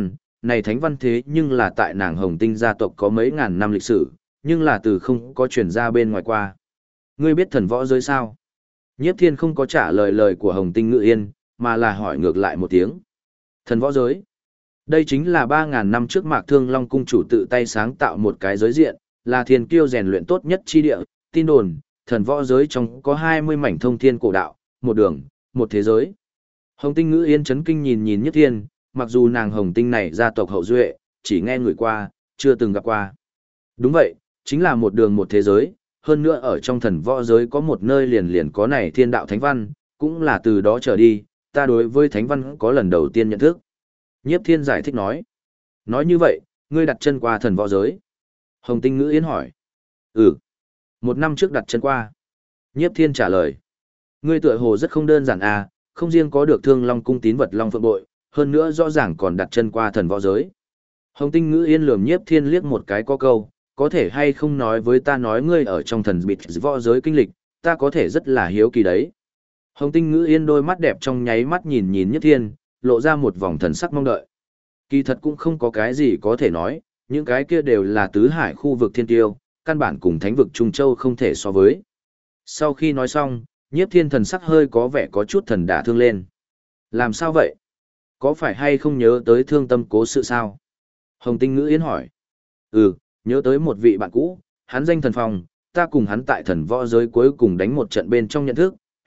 S1: này thánh văn thế nhưng là tại nàng Hồng Tinh gia tộc có mấy ngàn năm lịch sử, nhưng là từ không có truyền ra bên ngoài qua. Ngươi biết thần võ giới sao? Nhiếp Thiên không có trả lời lời của Hồng Tinh Ngữ Yên, mà là hỏi ngược lại một tiếng. Thần võ giới. Đây chính là 3.000 năm trước Mạc Thương Long cung chủ tự tay sáng tạo một cái giới diện, là thiên kiêu rèn luyện tốt nhất chi địa, tin đồn, thần võ giới trong có 20 mảnh thông thiên cổ đạo, một đường, một thế giới. Hồng Tinh Ngữ Yên chấn kinh nhìn Nhiếp Thiên, mặc dù nàng Hồng Tinh này gia tộc hậu duệ, chỉ nghe người qua, chưa từng gặp qua. Đúng vậy, chính là một đường một thế giới, hơn nữa ở trong thần võ giới có một nơi liền có này thiên đạo thánh văn, cũng là từ đó trở đi, ta đối với thánh văn có lần đầu tiên nhận thức. Nhiếp Thiên giải thích nói. Nói như vậy, ngươi đặt chân qua thần võ giới. Hồng Tinh Ngữ Yên hỏi. Ừ. 1 năm trước đặt chân qua. Nhiếp Thiên trả lời. Ngươi tựa hồ rất không đơn giản à, không riêng có được Thương Long cung tín vật Long Phượng Bội, hơn nữa rõ ràng còn đặt chân qua thần võ giới. Hồng Tinh Ngữ Yên lườm Nhiếp Thiên liếc một cái có câu, có thể hay không nói với ta nói ngươi ở trong thần bịt võ giới kinh lịch, ta có thể rất là hiếu kỳ đấy. Hồng Tinh Ngữ Yên đôi mắt đẹp trong nháy mắt nhìn Nhiếp Thiên, lộ ra một vòng thần sắc mong đợi. Kỳ thật cũng không có cái gì có thể nói, những cái kia đều là tứ hải khu vực thiên tiêu, căn bản cùng thánh vực Trung Châu không thể so với. Sau khi nói xong, Nhiếp Thiên thần sắc hơi có vẻ có chút thần đả thương lên. Làm sao vậy? Có phải hay không nhớ tới thương tâm cố sự sao? Hồng Tinh Ngữ Yên hỏi. Ừ, nhớ tới một vị bạn cũ, hắn danh Thần Phong, ta cùng hắn tại thần võ giới cuối cùng đánh một trận bên trong nhận thức,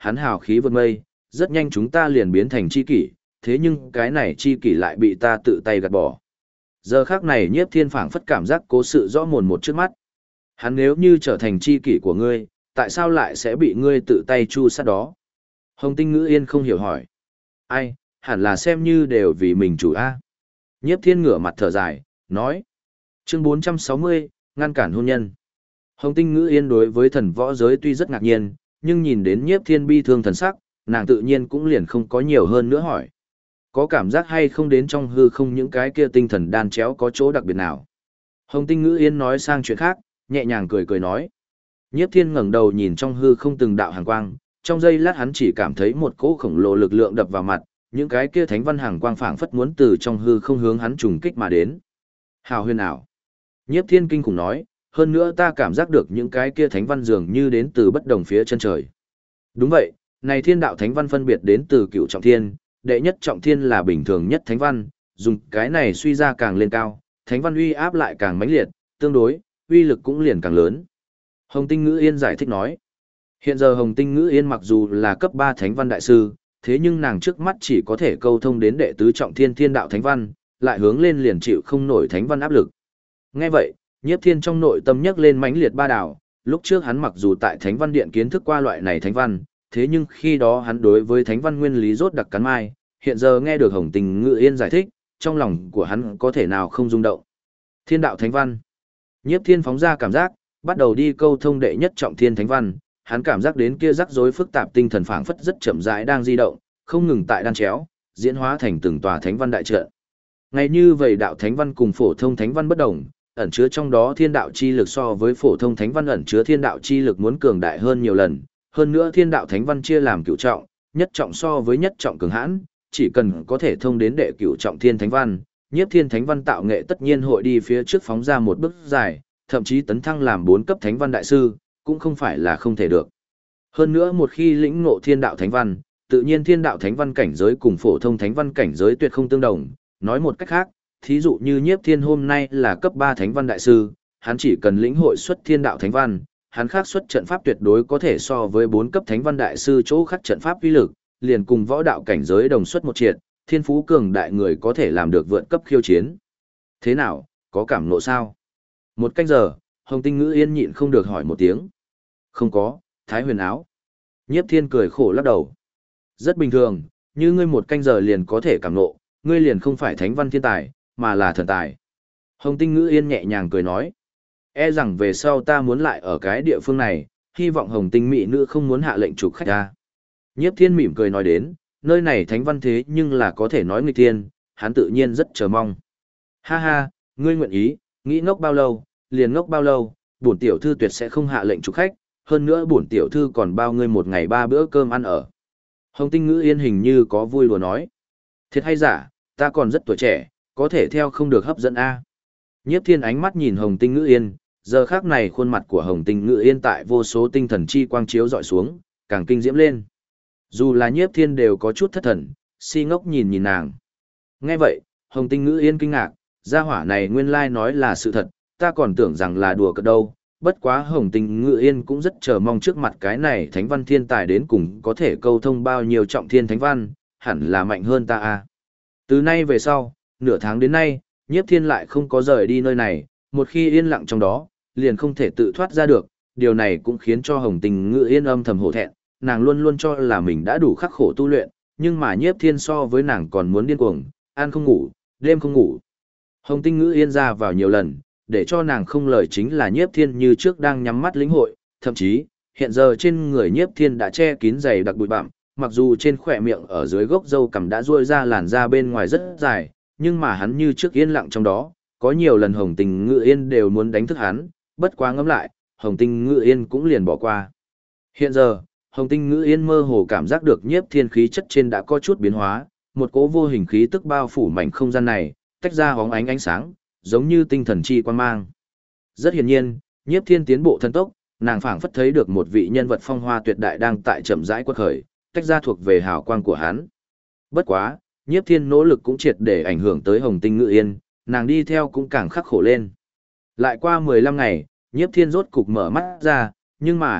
S1: hắn hào khí vượt mây, rất nhanh chúng ta liền biến thành chi kỷ, thế nhưng cái này chi kỷ lại bị ta tự tay gạt bỏ. Giờ khác này Nhiếp Thiên phảng phất cảm giác cố sự rõ mồn một trước mắt. Hắn nếu như trở thành chi kỷ của ngươi, tại sao lại sẽ bị ngươi tự tay chu sát đó? Hồng Tinh Ngữ Yên không hiểu hỏi. Ai, hẳn là xem như đều vì mình chủ A. Nhiếp Thiên ngửa mặt thở dài, nói. Chương 460, ngăn cản hôn nhân. Hồng Tinh Ngữ Yên đối với thần võ giới tuy rất ngạc nhiên, nhưng nhìn đến Nhiếp Thiên bi thương thần sắc, nàng tự nhiên cũng liền không có nhiều hơn nữa hỏi. Có cảm giác hay không đến trong hư không những cái kia tinh thần đan chéo có chỗ đặc biệt nào? Hồng Tinh Ngữ Yên nói sang chuyện khác, nhẹ nhàng cười cười nói. Nhiếp Thiên ngẩng đầu nhìn trong hư không từng đạo hàng quang, trong giây lát hắn chỉ cảm thấy một cỗ khổng lồ lực lượng đập vào mặt, những cái kia thánh văn hàng quang phảng phất muốn từ trong hư không hướng hắn trùng kích mà đến. Hào huyền ảo. Nhiếp Thiên kinh khủng nói, hơn nữa ta cảm giác được những cái kia thánh văn dường như đến từ bất đồng phía chân trời. Đúng vậy, này thiên đạo thánh văn phân biệt đến từ cựu trọng thiên, đệ nhất trọng thiên là bình thường nhất thánh văn, dùng cái này suy ra càng lên cao, thánh văn uy áp lại càng mãnh liệt, tương đối, uy lực cũng liền càng lớn. Hồng Tinh Ngữ Yên giải thích nói, hiện giờ Hồng Tinh Ngữ Yên mặc dù là cấp 3 thánh văn đại sư, thế nhưng nàng trước mắt chỉ có thể câu thông đến đệ tứ trọng thiên thiên đạo thánh văn, lại hướng lên liền chịu không nổi thánh văn áp lực. Nghe vậy, Nhiếp Thiên trong nội tâm nhấc lên mãnh liệt ba đảo, lúc trước hắn mặc dù tại Thánh Văn Điện kiến thức qua loại này thánh văn, thế nhưng khi đó hắn đối với thánh văn nguyên lý rốt đặc cắn mai, hiện giờ nghe được Hồng Tình Ngữ Yên giải thích, trong lòng của hắn có thể nào không rung động. Thiên đạo thánh văn. Nhiếp Thiên phóng ra cảm giác, bắt đầu đi câu thông đệ nhất trọng thiên thánh văn, hắn cảm giác đến kia rắc rối phức tạp tinh thần phảng phất rất chậm rãi đang di động, không ngừng tại đan chéo, diễn hóa thành từng tòa thánh văn đại trận. Ngay như vậy đạo thánh văn cùng phổ thông thánh văn bất đồng, ẩn chứa trong đó thiên đạo chi lực so với phổ thông thánh văn ẩn chứa thiên đạo chi lực muốn cường đại hơn nhiều lần. Hơn nữa thiên đạo thánh văn chia làm cửu trọng, nhất trọng so với nhất trọng cường hãn, chỉ cần có thể thông đến đệ cửu trọng thiên thánh văn, Nhiếp Thiên thánh văn tạo nghệ tất nhiên hội đi phía trước phóng ra một bước dài, thậm chí tấn thăng làm 4 cấp thánh văn đại sư, cũng không phải là không thể được. Hơn nữa một khi lĩnh ngộ thiên đạo thánh văn, tự nhiên thiên đạo thánh văn cảnh giới cùng phổ thông thánh văn cảnh giới tuyệt không tương đồng, nói một cách khác, thí dụ như Nhiếp Thiên hôm nay là cấp 3 thánh văn đại sư, hắn chỉ cần lĩnh hội xuất thiên đạo thánh văn, hắn khắc xuất trận pháp tuyệt đối có thể so với 4 cấp thánh văn đại sư chỗ khắc trận pháp uy lực, liền cùng võ đạo cảnh giới đồng xuất một triệt, thiên phú cường đại người có thể làm được vượt cấp khiêu chiến. Thế nào, có cảm ngộ sao? Một canh giờ, Hồng Tinh Ngữ Yên nhịn không được hỏi một tiếng. Không có, Thái Huyền áo. Nhiếp Thiên cười khổ lắc đầu. Rất bình thường, như ngươi một canh giờ liền có thể cảm ngộ, ngươi liền không phải thánh văn thiên tài, mà là thần tài. Hồng Tinh Ngữ Yên nhẹ nhàng cười nói. E rằng về sau ta muốn lại ở cái địa phương này, hy vọng Hồng Tinh mỹ nữ không muốn hạ lệnh trục khách ta. Nhiếp Thiên mỉm cười nói đến, nơi này thánh văn thế nhưng là có thể nói nghịch thiên, hắn tự nhiên rất chờ mong. Ha ha, ngươi nguyện ý, nghĩ ngốc bao lâu, liền ngốc bao lâu, bổn tiểu thư tuyệt sẽ không hạ lệnh trục khách, hơn nữa bổn tiểu thư còn bao ngươi một ngày 3 bữa cơm ăn ở. Hồng Tinh Ngữ Yên hình như có vui đùa nói. Thiệt hay giả, ta còn rất tuổi trẻ, có thể theo không được hấp dẫn a. Nhiếp Thiên ánh mắt nhìn Hồng Tinh Ngữ Yên, giờ khác này khuôn mặt của Hồng Tinh Ngữ Yên tại vô số tinh thần chi quang chiếu dọi xuống, càng kinh diễm lên. Dù là Nhiếp Thiên đều có chút thất thần, si ngốc nhìn nhìn nàng. Nghe vậy, Hồng Tinh Ngữ Yên kinh ngạc, gia hỏa này nguyên lai nói là sự thật, ta còn tưởng rằng là đùa cợt đâu. Bất quá Hồng Tinh Ngữ Yên cũng rất chờ mong trước mặt cái này thánh văn thiên tài đến cùng có thể câu thông bao nhiêu trọng thiên thánh văn, hẳn là mạnh hơn ta a. Từ nay về sau, nửa tháng đến nay, Nhiếp Thiên lại không có rời đi nơi này, một khi yên lặng trong đó, liền không thể tự thoát ra được, điều này cũng khiến cho Hồng Tinh Ngữ Yên âm thầm hổ thẹn, nàng luôn luôn cho là mình đã đủ khắc khổ tu luyện, nhưng mà Nhiếp Thiên so với nàng còn muốn điên cuồng, ăn không ngủ, đêm không ngủ. Hồng Tinh Ngữ Yên ra vào nhiều lần, để cho nàng không lời chính là Nhiếp Thiên như trước đang nhắm mắt lĩnh hội, thậm chí, hiện giờ trên người Nhiếp Thiên đã che kín dày đặc bụi bặm, mặc dù trên khỏe miệng ở dưới gốc râu cằm đã ruôi ra làn da bên ngoài rất dài, nhưng mà hắn như trước yên lặng trong đó, có nhiều lần Hồng Tinh Ngữ Yên đều muốn đánh thức hắn, bất quá ngẫm lại, Hồng Tinh Ngữ Yên cũng liền bỏ qua. Hiện giờ, Hồng Tinh Ngữ Yên mơ hồ cảm giác được Nhiếp Thiên khí chất trên đã có chút biến hóa, một cỗ vô hình khí tức bao phủ mảnh không gian này, tách ra hóng ánh ánh sáng, giống như tinh thần chi quan mang. Rất hiển nhiên, Nhiếp Thiên tiến bộ thần tốc, nàng phảng phất thấy được một vị nhân vật phong hoa tuyệt đại đang tại chậm rãi quật khởi, tách ra thuộc về hào quang của hắn. Bất quá, Nhiếp Thiên nỗ lực cũng triệt để ảnh hưởng tới Hồng Tinh Ngữ Yên, nàng đi theo cũng càng khắc khổ lên. Lại qua 15 ngày, Nhiếp Thiên rốt cục mở mắt ra, nhưng mà,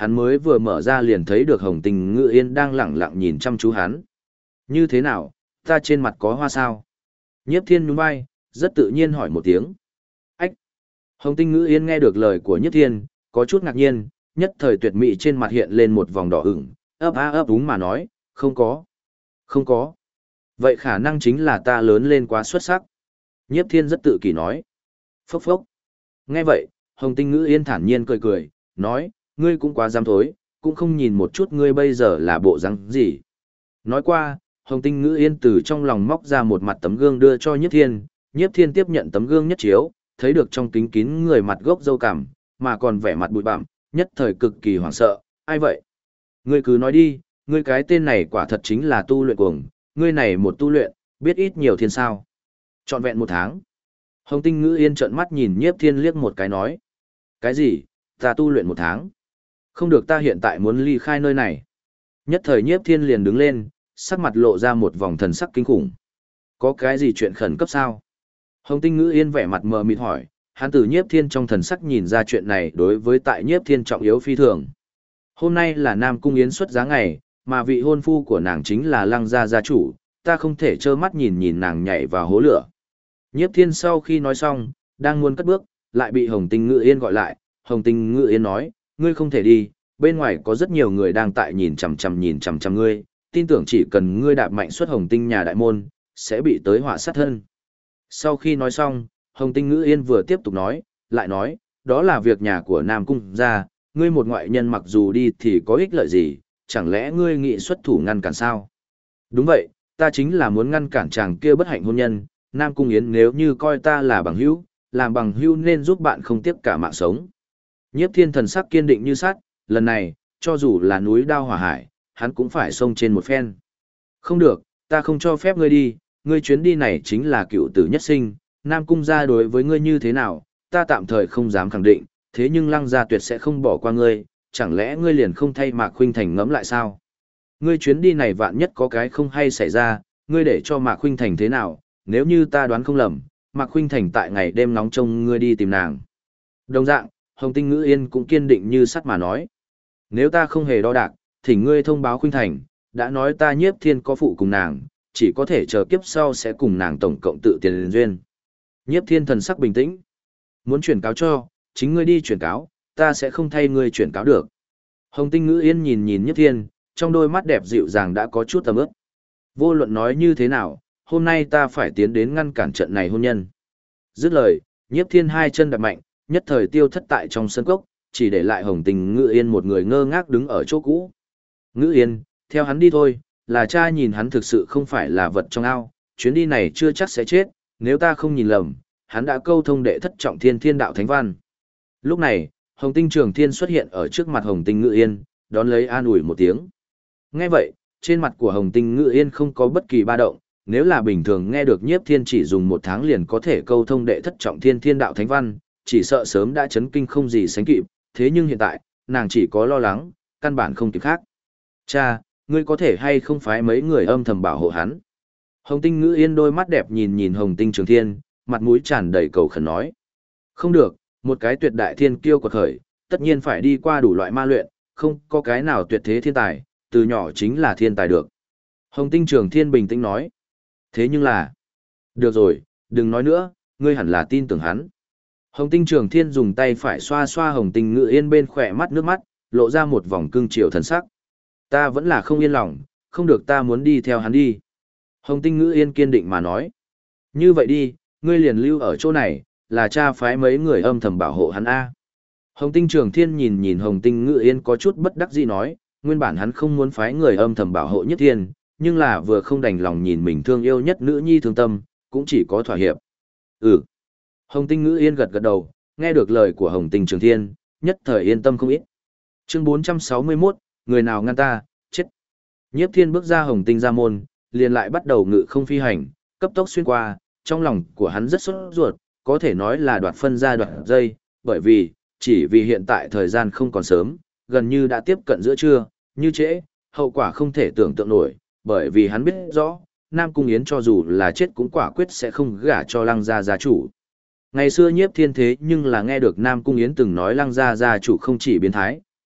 S1: hắn mới vừa mở ra liền thấy được Hồng Tinh Ngự Yên đang lẳng lặng nhìn chăm chú hắn. Như thế nào, ta trên mặt có hoa sao? Nhiếp Thiên nhún vai, rất tự nhiên hỏi một tiếng. Ách! Hồng Tinh Ngự Yên nghe được lời của Nhiếp Thiên, có chút ngạc nhiên, nhất thời tuyệt mỹ trên mặt hiện lên một vòng đỏ ửng, ấp á ấp úng mà nói, không có. Không có. Vậy khả năng chính là ta lớn lên quá xuất sắc. Nhiếp Thiên rất tự kỷ nói. Phốc phốc. Nghe vậy, Hồng Tinh Ngữ Yên thản nhiên cười cười, nói, ngươi cũng quá dám thối, cũng không nhìn một chút ngươi bây giờ là bộ răng gì. Nói qua, Hồng Tinh Ngữ Yên từ trong lòng móc ra một mặt tấm gương đưa cho Nhiếp Thiên, Nhiếp Thiên tiếp nhận tấm gương nhất chiếu, thấy được trong kính kín người mặt gốc râu cằm, mà còn vẻ mặt bụi bặm, nhất thời cực kỳ hoảng sợ, ai vậy? Ngươi cứ nói đi, ngươi cái tên này quả thật chính là tu luyện cuồng, ngươi này một tu luyện, biết ít nhiều thiên sao. Trọn vẹn 1 tháng. Hồng Tinh Ngữ Yên trợn mắt nhìn Nhiếp Thiên liếc một cái nói. Cái gì, ta tu luyện 1 tháng? Không được, ta hiện tại muốn ly khai nơi này. Nhất thời Nhiếp Thiên liền đứng lên, sắc mặt lộ ra một vòng thần sắc kinh khủng. Có cái gì chuyện khẩn cấp sao? Hồng Tinh Ngữ Yên vẻ mặt mờ mịt hỏi, hắn từ Nhiếp Thiên trong thần sắc nhìn ra chuyện này đối với tại Nhiếp Thiên trọng yếu phi thường. Hôm nay là Nam Cung Yến xuất giá ngày, mà vị hôn phu của nàng chính là Lăng gia gia chủ, ta không thể trơ mắt nhìn nhìn nàng nhảy vào hố lửa. Nhiếp Thiên sau khi nói xong, đang muốn cất bước, lại bị Hồng Tinh Ngự Yên gọi lại. Hồng Tinh Ngự Yên nói, ngươi không thể đi, bên ngoài có rất nhiều người đang tại nhìn chằm chằm ngươi, tin tưởng chỉ cần ngươi đạp mạnh xuất Hồng Tinh nhà đại môn, sẽ bị tới họa sát thân. Sau khi nói xong, Hồng Tinh Ngự Yên vừa tiếp tục nói, lại nói, đó là việc nhà của Nam Cung gia, ngươi một ngoại nhân mặc dù đi thì có ích lợi gì, chẳng lẽ ngươi nghị xuất thủ ngăn cản sao? Đúng vậy, ta chính là muốn ngăn cản chàng kia bất hạnh hôn nhân, Nam Cung Yến nếu như coi ta là bằng hữu, làm bằng hữu nên giúp bạn không tiếc cả mạng sống. Nhiếp Thiên thần sắc kiên định như sắt, lần này, cho dù là núi đao hỏa hải, hắn cũng phải xông trên một phen. Không được, ta không cho phép ngươi đi, ngươi chuyến đi này chính là cựu tử nhất sinh, Nam Cung gia đối với ngươi như thế nào, ta tạm thời không dám khẳng định, thế nhưng Lăng gia tuyệt sẽ không bỏ qua ngươi, chẳng lẽ ngươi liền không thay Mạc Khuynh Thành ngẫm lại sao? Ngươi chuyến đi này vạn nhất có cái không hay xảy ra, ngươi để cho Mạc Khuynh Thành thế nào, nếu như ta đoán không lầm, Mạc Khuynh Thành tại ngày đêm nóng trông ngươi đi tìm nàng. Đồng dạng, Hồng Tinh Ngữ Yên cũng kiên định như sắt mà nói. Nếu ta không hề đo đạc, thì ngươi thông báo Khuynh Thành, đã nói ta Nhiếp Thiên có phụ cùng nàng, chỉ có thể chờ kiếp sau sẽ cùng nàng tổng cộng tự tiền duyên. Nhiếp Thiên thần sắc bình tĩnh. Muốn chuyển cáo cho, chính ngươi đi chuyển cáo, ta sẽ không thay ngươi chuyển cáo được. Hồng Tinh Ngữ Yên nhìn nhìn Nhiếp Thiên, trong đôi mắt đẹp dịu dàng đã có chút tầm ướp. Vô luận nói như thế nào, hôm nay ta phải tiến đến ngăn cản trận này hôn nhân. Dứt lời, Nhiếp Thiên hai chân đạp mạnh, nhất thời tiêu thất tại trong sân cốc, chỉ để lại Hồng Tinh Ngữ Yên một người ngơ ngác đứng ở chỗ cũ. Ngữ Yên, theo hắn đi thôi, là cha nhìn hắn thực sự không phải là vật trong ao, chuyến đi này chưa chắc sẽ chết, nếu ta không nhìn lầm, hắn đã câu thông đệ thất trọng thiên đạo thánh văn. Lúc này, Hồng Tinh Trường Thiên xuất hiện ở trước mặt Hồng Tinh Ngự Yên, đón lấy an ủi một tiếng. Nghe vậy, trên mặt của Hồng Tinh Ngự Yên không có bất kỳ ba động, nếu là bình thường nghe được Nhiếp Thiên chỉ dùng 1 tháng liền có thể câu thông đệ thất trọng thiên đạo thánh văn, chỉ sợ sớm đã chấn kinh không gì sánh kịp, thế nhưng hiện tại, nàng chỉ có lo lắng, căn bản không kịp khác. Cha, ngươi có thể hay không phái mấy người âm thầm bảo hộ hắn? Hồng Tinh Ngự Yên đôi mắt đẹp nhìn nhìn Hồng Tinh Trường Thiên, mặt mũi tràn đầy cầu khẩn nói. Không được, một cái tuyệt đại thiên kiêu quật khởi, tất nhiên phải đi qua đủ loại ma luyện, không có cái nào tuyệt thế thiên tài, từ nhỏ chính là thiên tài được. Hồng Tinh Trường Thiên bình tĩnh nói. Thế nhưng là... Được rồi, đừng nói nữa, ngươi hẳn là tin tưởng hắn. Hồng Tinh Trường Thiên dùng tay phải xoa xoa Hồng Tinh Ngự Yên bên khỏe mắt nước mắt, lộ ra một vòng cương triều thần sắc. Ta vẫn là không yên lòng, không được, ta muốn đi theo hắn đi. Hồng Tinh Ngự Yên kiên định mà nói. Như vậy đi, ngươi liền lưu ở chỗ này, là cha phái mấy người âm thầm bảo hộ hắn A. Hồng Tinh Trường Thiên nhìn nhìn Hồng Tinh Ngự Yên có chút bất đắc dĩ nói, nguyên bản hắn không muốn phái người âm thầm bảo hộ Nhất Thiên, nhưng là vừa không đành lòng nhìn mình thương yêu nhất nữ nhi thương tâm, cũng chỉ có thỏa hiệp. Ừ. Hồng Tinh Ngự Yên gật gật đầu, nghe được lời của Hồng Tinh Trường Thiên, nhất thời yên tâm không ít. Chương 461, người nào ngăn ta, chết. Nhiếp Thiên bước ra Hồng Tinh gia môn, liền lại bắt đầu ngự không phi hành, cấp tốc xuyên qua, trong lòng của hắn rất sốt ruột, có thể nói là đoạt phân ra đoạt giây, bởi vì, chỉ vì hiện tại thời gian không còn sớm, gần như đã tiếp cận giữa trưa, như trễ, hậu quả không thể tưởng tượng nổi, bởi vì hắn biết rõ, Nam Cung Yến cho dù là chết cũng quả quyết sẽ không gả cho Lăng gia gia chủ. Ngày xưa Nhiếp Thiên thế nhưng là nghe được Nam Cung Yến từng nói Lăng gia gia chủ không chỉ biến thái,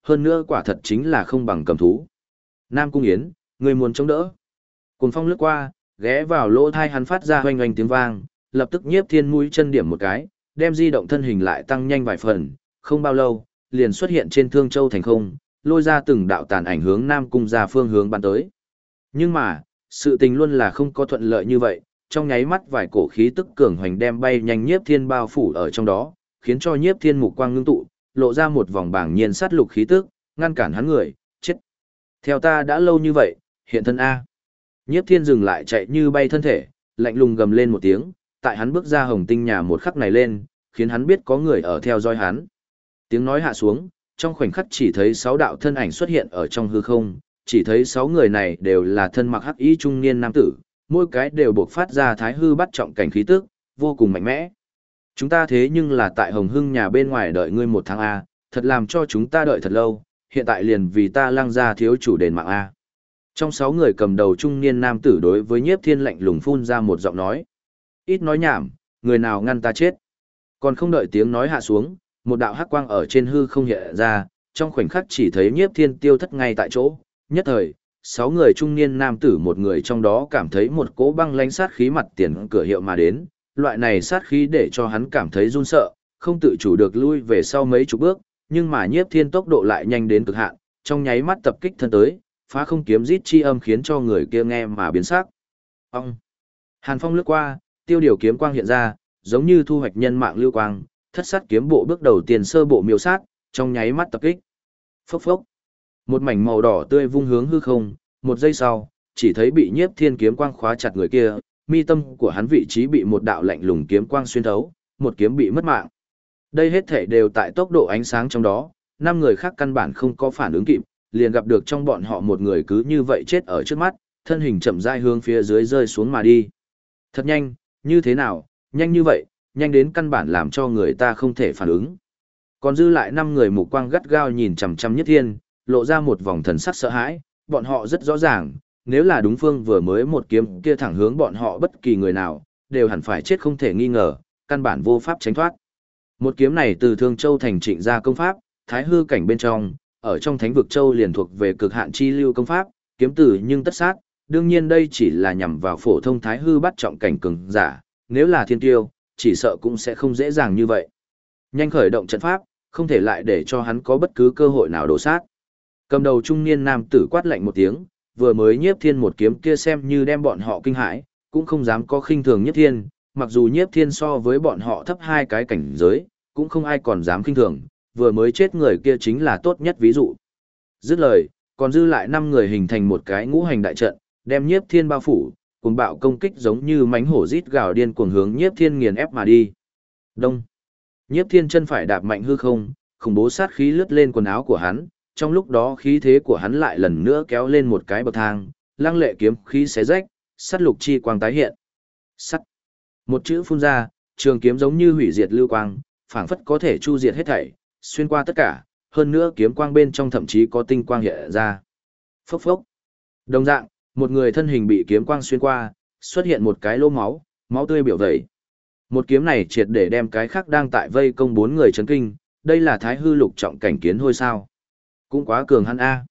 S1: hơn nữa quả thật chính là không bằng cầm thú. Nam Cung Yến, người muốn chống đỡ. Cuồng phong lướt qua, ghé vào lỗ thai hắn phát ra oanh oanh tiếng vang, lập tức Nhiếp Thiên mũi chân điểm một cái, đem di động thân hình lại tăng nhanh vài phần, không bao lâu, liền xuất hiện trên Thương Châu thành không, lôi ra từng đạo tàn ảnh hướng Nam Cung ra phương hướng bắn tới. Nhưng mà, sự tình luôn là không có thuận lợi như vậy, trong nháy mắt vài cổ khí tức cường hoành đem bay nhanh Nhiếp Thiên bao phủ ở trong đó, khiến cho Nhiếp Thiên mục quang ngưng tụ, lộ ra một vòng bảng nhiên sát lục khí tức, ngăn cản hắn người, chết. Theo ta đã lâu như vậy, hiện thân A. Nhiếp Thiên dừng lại chạy như bay thân thể, lạnh lùng gầm lên một tiếng, tại hắn bước ra Hồng Tinh nhà một khắc này lên, khiến hắn biết có người ở theo dõi hắn. Tiếng nói hạ xuống, trong khoảnh khắc chỉ thấy 6 đạo thân ảnh xuất hiện ở trong hư không, chỉ thấy 6 người này đều là thân mặc hắc y trung niên nam tử, mỗi cái đều buộc phát ra thái hư bắt trọng cảnh khí tức, vô cùng mạnh mẽ. Chúng ta thế nhưng là tại Hồng Hưng nhà bên ngoài đợi ngươi 1 tháng A, thật làm cho chúng ta đợi thật lâu, hiện tại liền vì ta Lăng gia thiếu chủ đền mạng A. Trong 6 người cầm đầu trung niên nam tử đối với Nhiếp Thiên lạnh lùng phun ra một giọng nói. Ít nói nhảm, người nào ngăn ta chết. Còn không đợi tiếng nói hạ xuống, một đạo hắc quang ở trên hư không hiện ra, trong khoảnh khắc chỉ thấy Nhiếp Thiên tiêu thất ngay tại chỗ. Nhất thời, 6 người trung niên nam tử một người trong đó cảm thấy một cỗ băng lãnh sát khí mặt tiền cửa hiệu mà đến, loại này sát khí để cho hắn cảm thấy run sợ, không tự chủ được lui về sau mấy chục bước, nhưng mà Nhiếp Thiên tốc độ lại nhanh đến cực hạn, trong nháy mắt tập kích thân tới, phá không kiếm rít chi âm khiến cho người kia nghe mà biến sắc. Ông! Hàn phong lướt qua, tiêu điều kiếm quang hiện ra, giống như thu hoạch nhân mạng lưu quang, thất sát kiếm bộ bước đầu tiên sơ bộ miêu sát, trong nháy mắt tập kích. Phốc phốc! Một mảnh màu đỏ tươi vung hướng hư không, một giây sau, chỉ thấy bị Nhiếp Thiên kiếm quang khóa chặt người kia, mi tâm của hắn vị trí bị một đạo lạnh lùng kiếm quang xuyên thấu, một kiếm bị mất mạng. Đây hết thể đều tại tốc độ ánh sáng trong đó, 5 người khác căn bản không có phản ứng kịp, liền gặp được trong bọn họ một người cứ như vậy chết ở trước mắt, thân hình chậm rãi hướng phía dưới rơi xuống mà đi. Thật nhanh, như thế nào, nhanh như vậy, nhanh đến căn bản làm cho người ta không thể phản ứng. Còn dư lại 5 người mục quang gắt gao nhìn chằm chằm Nhiếp Thiên, lộ ra một vòng thần sắc sợ hãi, bọn họ rất rõ ràng, nếu là đúng phương vừa mới một kiếm kia thẳng hướng bọn họ bất kỳ người nào, đều hẳn phải chết không thể nghi ngờ, căn bản vô pháp tránh thoát. Một kiếm này từ Thương Châu thành Trịnh gia công pháp, thái hư cảnh bên trong, ở trong Thánh vực châu liền thuộc về cực hạn chi lưu công pháp, kiếm tử nhưng tất sát, đương nhiên đây chỉ là nhằm vào phổ thông thái hư bắt trọng cảnh cường giả, nếu là thiên tiêu, chỉ sợ cũng sẽ không dễ dàng như vậy. Nhanh khởi động trận pháp, không thể lại để cho hắn có bất cứ cơ hội nào đổ sát. Cầm đầu trung niên nam tử quát lạnh một tiếng, vừa mới Nhiếp Thiên một kiếm kia xem như đem bọn họ kinh hãi, cũng không dám có khinh thường Nhiếp Thiên, mặc dù Nhiếp Thiên so với bọn họ thấp 2 cái cảnh giới, cũng không ai còn dám khinh thường, vừa mới chết người kia chính là tốt nhất ví dụ. Dứt lời, còn dư lại 5 người hình thành một cái ngũ hành đại trận, đem Nhiếp Thiên bao phủ, cuồng bạo công kích giống như mánh hổ rít gào điên cuồng hướng Nhiếp Thiên nghiền ép mà đi. Đông. Nhiếp Thiên chân phải đạp mạnh hư không, khủng bố sát khí lướt lên quần áo của hắn, trong lúc đó khí thế của hắn lại lần nữa kéo lên một cái bậc thang, lăng lệ kiếm khí xé rách, sắt lục chi quang tái hiện. Sắt. Một chữ phun ra, trường kiếm giống như hủy diệt lưu quang, phảng phất có thể chu diệt hết thảy, xuyên qua tất cả, hơn nữa kiếm quang bên trong thậm chí có tinh quang hiện ra. Phốc phốc. Đồng dạng, một người thân hình bị kiếm quang xuyên qua, xuất hiện một cái lỗ máu, máu tươi biểu vẩy. Một kiếm này triệt để đem cái khác đang tại vây công 4 người chấn kinh, đây là thái hư lục trọng cảnh kiến hôi sao. Cũng quá cường hắn a.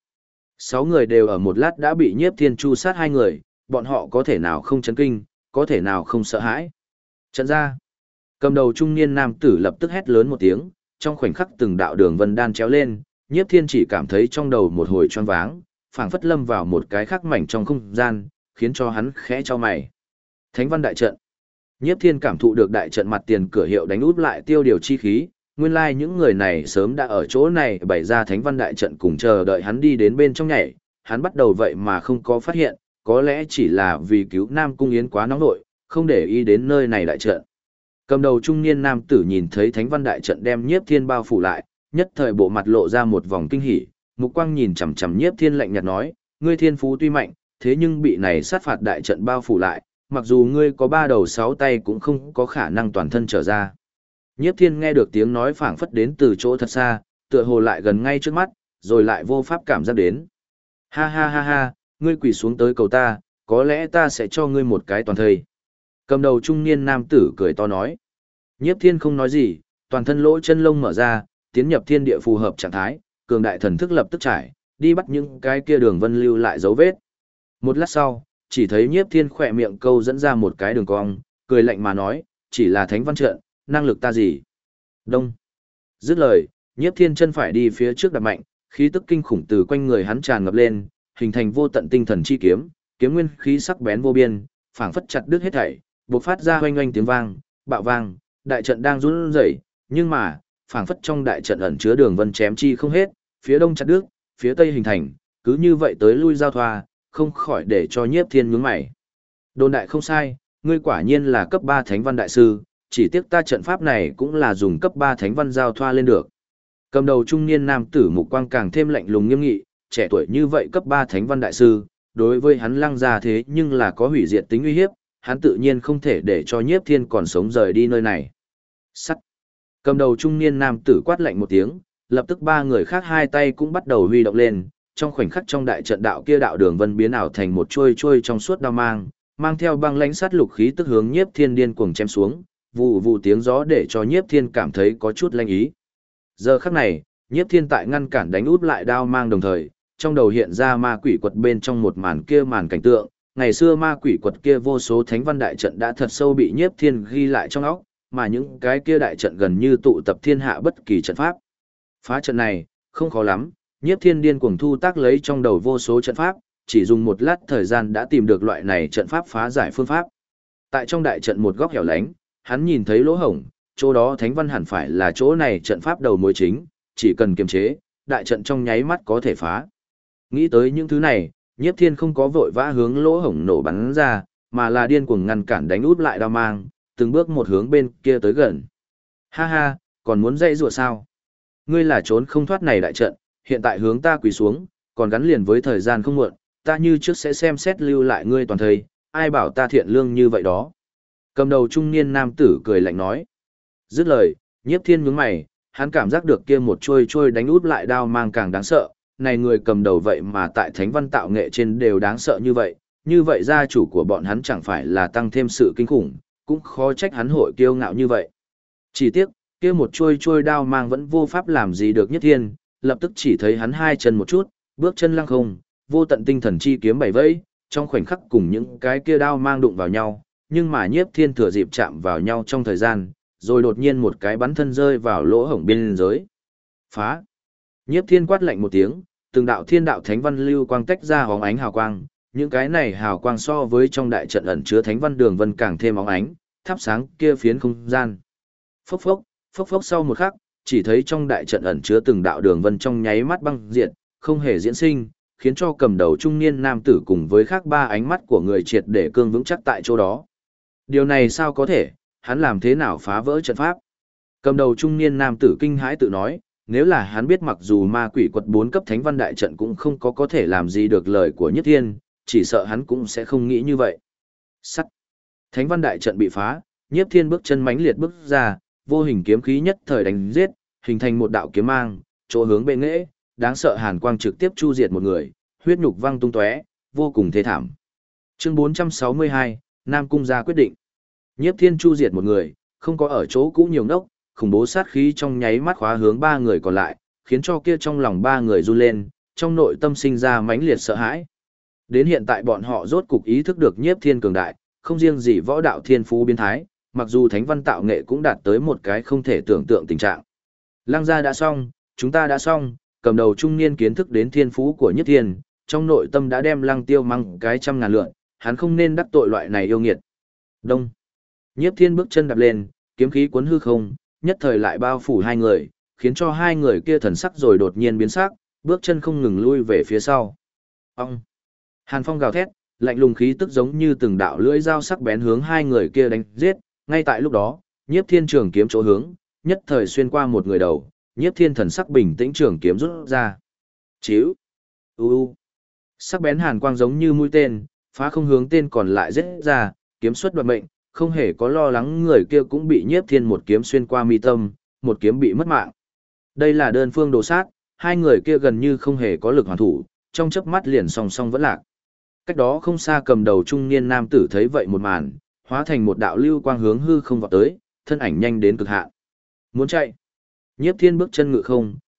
S1: 6 người đều ở một lát đã bị Nhiếp Thiên chu sát 2 người, bọn họ có thể nào không chấn kinh, có thể nào không sợ hãi. Trận ra. Cầm đầu trung niên nam tử lập tức hét lớn một tiếng, trong khoảnh khắc từng đạo đường vân đan chéo lên, Nhiếp Thiên chỉ cảm thấy trong đầu một hồi choáng váng, phảng phất lâm vào một cái khác mảnh trong không gian, khiến cho hắn khẽ chau mày. Thánh văn đại trận. Nhiếp Thiên cảm thụ được đại trận mặt tiền cửa hiệu đánh út lại tiêu điều chi khí, nguyên lai những người này sớm đã ở chỗ này bày ra thánh văn đại trận cùng chờ đợi hắn đi đến bên trong nhảy, hắn bắt đầu vậy mà không có phát hiện, có lẽ chỉ là vì cứu Nam Cung Yến quá nóng nội, không để ý đến nơi này đại trận. Cầm đầu trung niên nam tử nhìn thấy thánh văn đại trận đem Nhiếp Thiên bao phủ lại, nhất thời bộ mặt lộ ra một vòng kinh hỉ, mục quang nhìn chằm chằm Nhiếp Thiên lạnh nhạt nói, ngươi thiên phú tuy mạnh, thế nhưng bị này sát phạt đại trận bao phủ lại, mặc dù ngươi có 3 đầu 6 tay cũng không có khả năng toàn thân trở ra. Nhiếp Thiên nghe được tiếng nói phảng phất đến từ chỗ thật xa, tựa hồ lại gần ngay trước mắt, rồi lại vô pháp cảm giác đến. Ha ha ha ha, ngươi quỳ xuống tới cầu ta, có lẽ ta sẽ cho ngươi một cái toàn thây. Cầm đầu trung niên nam tử cười to nói. Nhiếp Thiên không nói gì, toàn thân lỗ chân lông mở ra, tiến nhập thiên địa phù hợp trạng thái, cường đại thần thức lập tức trải, đi bắt những cái kia đường vân lưu lại dấu vết. Một lát sau, chỉ thấy Nhiếp Thiên khỏe miệng câu dẫn ra một cái đường cong, cười lạnh mà nói, chỉ là thánh văn trận, năng lực ta gì? Đông. Dứt lời, Nhiếp Thiên chân phải đi phía trước đạp mạnh, khí tức kinh khủng từ quanh người hắn tràn ngập lên, hình thành vô tận tinh thần chi kiếm, kiếm nguyên khí sắc bén vô biên, phảng phất chặt đứt hết thảy, bộc phát ra oanh oanh tiếng vang, bạo vang, đại trận đang run rẩy, nhưng mà, phảng phất trong đại trận ẩn chứa đường vân chém chi không hết, phía đông chặt đứt, phía tây hình thành, cứ như vậy tới lui giao thoa, không khỏi để cho Nhiếp Thiên nhướng mày. Đồn đại không sai, ngươi quả nhiên là cấp 3 thánh văn đại sư, chỉ tiếc ta trận pháp này cũng là dùng cấp 3 thánh văn giao thoa lên được. Cầm đầu trung niên nam tử mục quang càng thêm lạnh lùng nghiêm nghị, trẻ tuổi như vậy cấp 3 thánh văn đại sư, đối với hắn Lăng gia thế nhưng là có hủy diệt tính uy hiếp, hắn tự nhiên không thể để cho Nhiếp Thiên còn sống rời đi nơi này. Sắt. Cầm đầu trung niên nam tử quát lạnh một tiếng, lập tức ba người khác hai tay cũng bắt đầu huy động lên, trong khoảnh khắc trong đại trận đạo kia đạo đường vân biến ảo thành một chuôi chuôi trong suốt đao mang, mang theo băng lãnh sát lục khí tức hướng Nhiếp Thiên điên cuồng chém xuống, vụ vụ tiếng gió để cho Nhiếp Thiên cảm thấy có chút lanh ý. Giờ khắc này, Nhiếp Thiên tại ngăn cản đánh út lại đao mang đồng thời, trong đầu hiện ra ma quỷ quật bên trong một màn kia màn cảnh tượng, ngày xưa ma quỷ quật kia vô số thánh văn đại trận đã thật sâu bị Nhiếp Thiên ghi lại trong óc, mà những cái kia đại trận gần như tụ tập thiên hạ bất kỳ trận pháp. Phá trận này, không khó lắm, Nhiếp Thiên điên cuồng thu tác lấy trong đầu vô số trận pháp, chỉ dùng một lát thời gian đã tìm được loại này trận pháp phá giải phương pháp. Tại trong đại trận một góc hẻo lánh, hắn nhìn thấy lỗ hổng, chỗ đó thánh văn hẳn phải là chỗ này trận pháp đầu mối chính, chỉ cần kiềm chế, đại trận trong nháy mắt có thể phá. Nghĩ tới những thứ này, Nhiếp Thiên không có vội vã hướng lỗ hổng nổ bắn ra, mà là điên cuồng ngăn cản đánh út lại đao mang, từng bước một hướng bên kia tới gần. Ha ha, còn muốn dây rùa sao? Ngươi là trốn không thoát này đại trận, hiện tại hướng ta quỳ xuống, còn gắn liền với thời gian không muộn, ta như trước sẽ xem xét lưu lại ngươi toàn thời, ai bảo ta thiện lương như vậy đó. Cầm đầu trung niên nam tử cười lạnh nói. Dứt lời, Nhiếp Thiên nhướng mày, hắn cảm giác được kia một trôi trôi đánh út lại đao mang càng đáng sợ, này người cầm đầu vậy mà tại thánh văn tạo nghệ trên đều đáng sợ như vậy gia chủ của bọn hắn chẳng phải là tăng thêm sự kinh khủng, cũng khó trách hắn hội kiêu ngạo như vậy. Chỉ tiếc, kia một trôi trôi đao mang vẫn vô pháp làm gì được Nhiếp Thiên, lập tức chỉ thấy hắn hai chân một chút, bước chân lăng không, vô tận tinh thần chi kiếm bảy vẫy, trong khoảnh khắc cùng những cái kia đao mang đụng vào nhau, nhưng mà Nhiếp Thiên thừa dịp chạm vào nhau trong thời gian, rồi đột nhiên một cái bắn thân rơi vào lỗ hổng biên giới. Phá! Nhiếp Thiên quát lạnh một tiếng, từng đạo thiên đạo thánh văn lưu quang tách ra hóng ánh hào quang, những cái này hào quang so với trong đại trận ẩn chứa thánh văn đường vân càng thêm óng ánh, thắp sáng kia phiến không gian. Phốc phốc, phốc phốc sau một khắc, chỉ thấy trong đại trận ẩn chứa từng đạo đường vân trong nháy mắt băng diệt, không hề diễn sinh, khiến cho cầm đầu trung niên nam tử cùng với khác ba ánh mắt của người triệt để cương vững chắc tại chỗ đó. Điều này sao có thể, hắn làm thế nào phá vỡ trận pháp? Cầm đầu trung niên nam tử kinh hãi tự nói, nếu là hắn biết mặc dù ma quỷ quật 4 cấp thánh văn đại trận cũng không có thể làm gì được lời của Nhất Thiên, chỉ sợ hắn cũng sẽ không nghĩ như vậy. Sắt. Thánh văn đại trận bị phá, Nhiếp Thiên bước chân mãnh liệt bước ra, vô hình kiếm khí nhất thời đánh giết, hình thành một đạo kiếm mang, chỗ hướng bệ nghệ, đáng sợ hàn quang trực tiếp chu diệt một người, huyết nhục văng tung tóe, vô cùng thê thảm. Chương 462, Nam Cung ra quyết định. Nhiếp Thiên chu diệt một người, không có ở chỗ cũ nhiều ngốc, khủng bố sát khí trong nháy mắt khóa hướng ba người còn lại, khiến cho kia trong lòng ba người run lên, trong nội tâm sinh ra mãnh liệt sợ hãi. Đến hiện tại bọn họ rốt cục ý thức được Nhiếp Thiên cường đại, không riêng gì võ đạo thiên phú biến thái, mặc dù thánh văn tạo nghệ cũng đạt tới một cái không thể tưởng tượng tình trạng. Lăng gia đã xong, chúng ta đã xong, cầm đầu trung niên kiến thức đến thiên phú của Nhiếp Thiên, trong nội tâm đã đem Lăng Tiêu mang cái 100.000 lượn, hắn không nên đắc tội loại này yêu nghiệt. Đông. Nhiếp Thiên bước chân đạp lên, kiếm khí cuốn hư không, nhất thời lại bao phủ hai người, khiến cho hai người kia thần sắc rồi đột nhiên biến sắc, bước chân không ngừng lui về phía sau. Ông. Hàn phong gào thét, lạnh lùng khí tức giống như từng đạo lưỡi dao sắc bén hướng hai người kia đánh giết, ngay tại lúc đó, Nhiếp Thiên trường kiếm chỗ hướng, nhất thời xuyên qua một người đầu, Nhiếp Thiên thần sắc bình tĩnh trường kiếm rút ra. Chíu. Sắc bén hàn quang giống như mũi tên, phá không hướng tên còn lại giết ra, kiếm xuất đoạt mệnh, không hề có lo lắng người kia cũng bị Nhiếp Thiên một kiếm xuyên qua mi tâm, một kiếm bị mất mạng. Đây là đơn phương đồ sát, hai người kia gần như không hề có lực hoàn thủ, trong chớp mắt liền song song vẫn lạc. Cách đó không xa cầm đầu trung niên nam tử thấy vậy một màn, hóa thành một đạo lưu quang hướng hư không vọt tới, thân ảnh nhanh đến cực hạn. Muốn chạy. Nhiếp Thiên bước chân ngự không,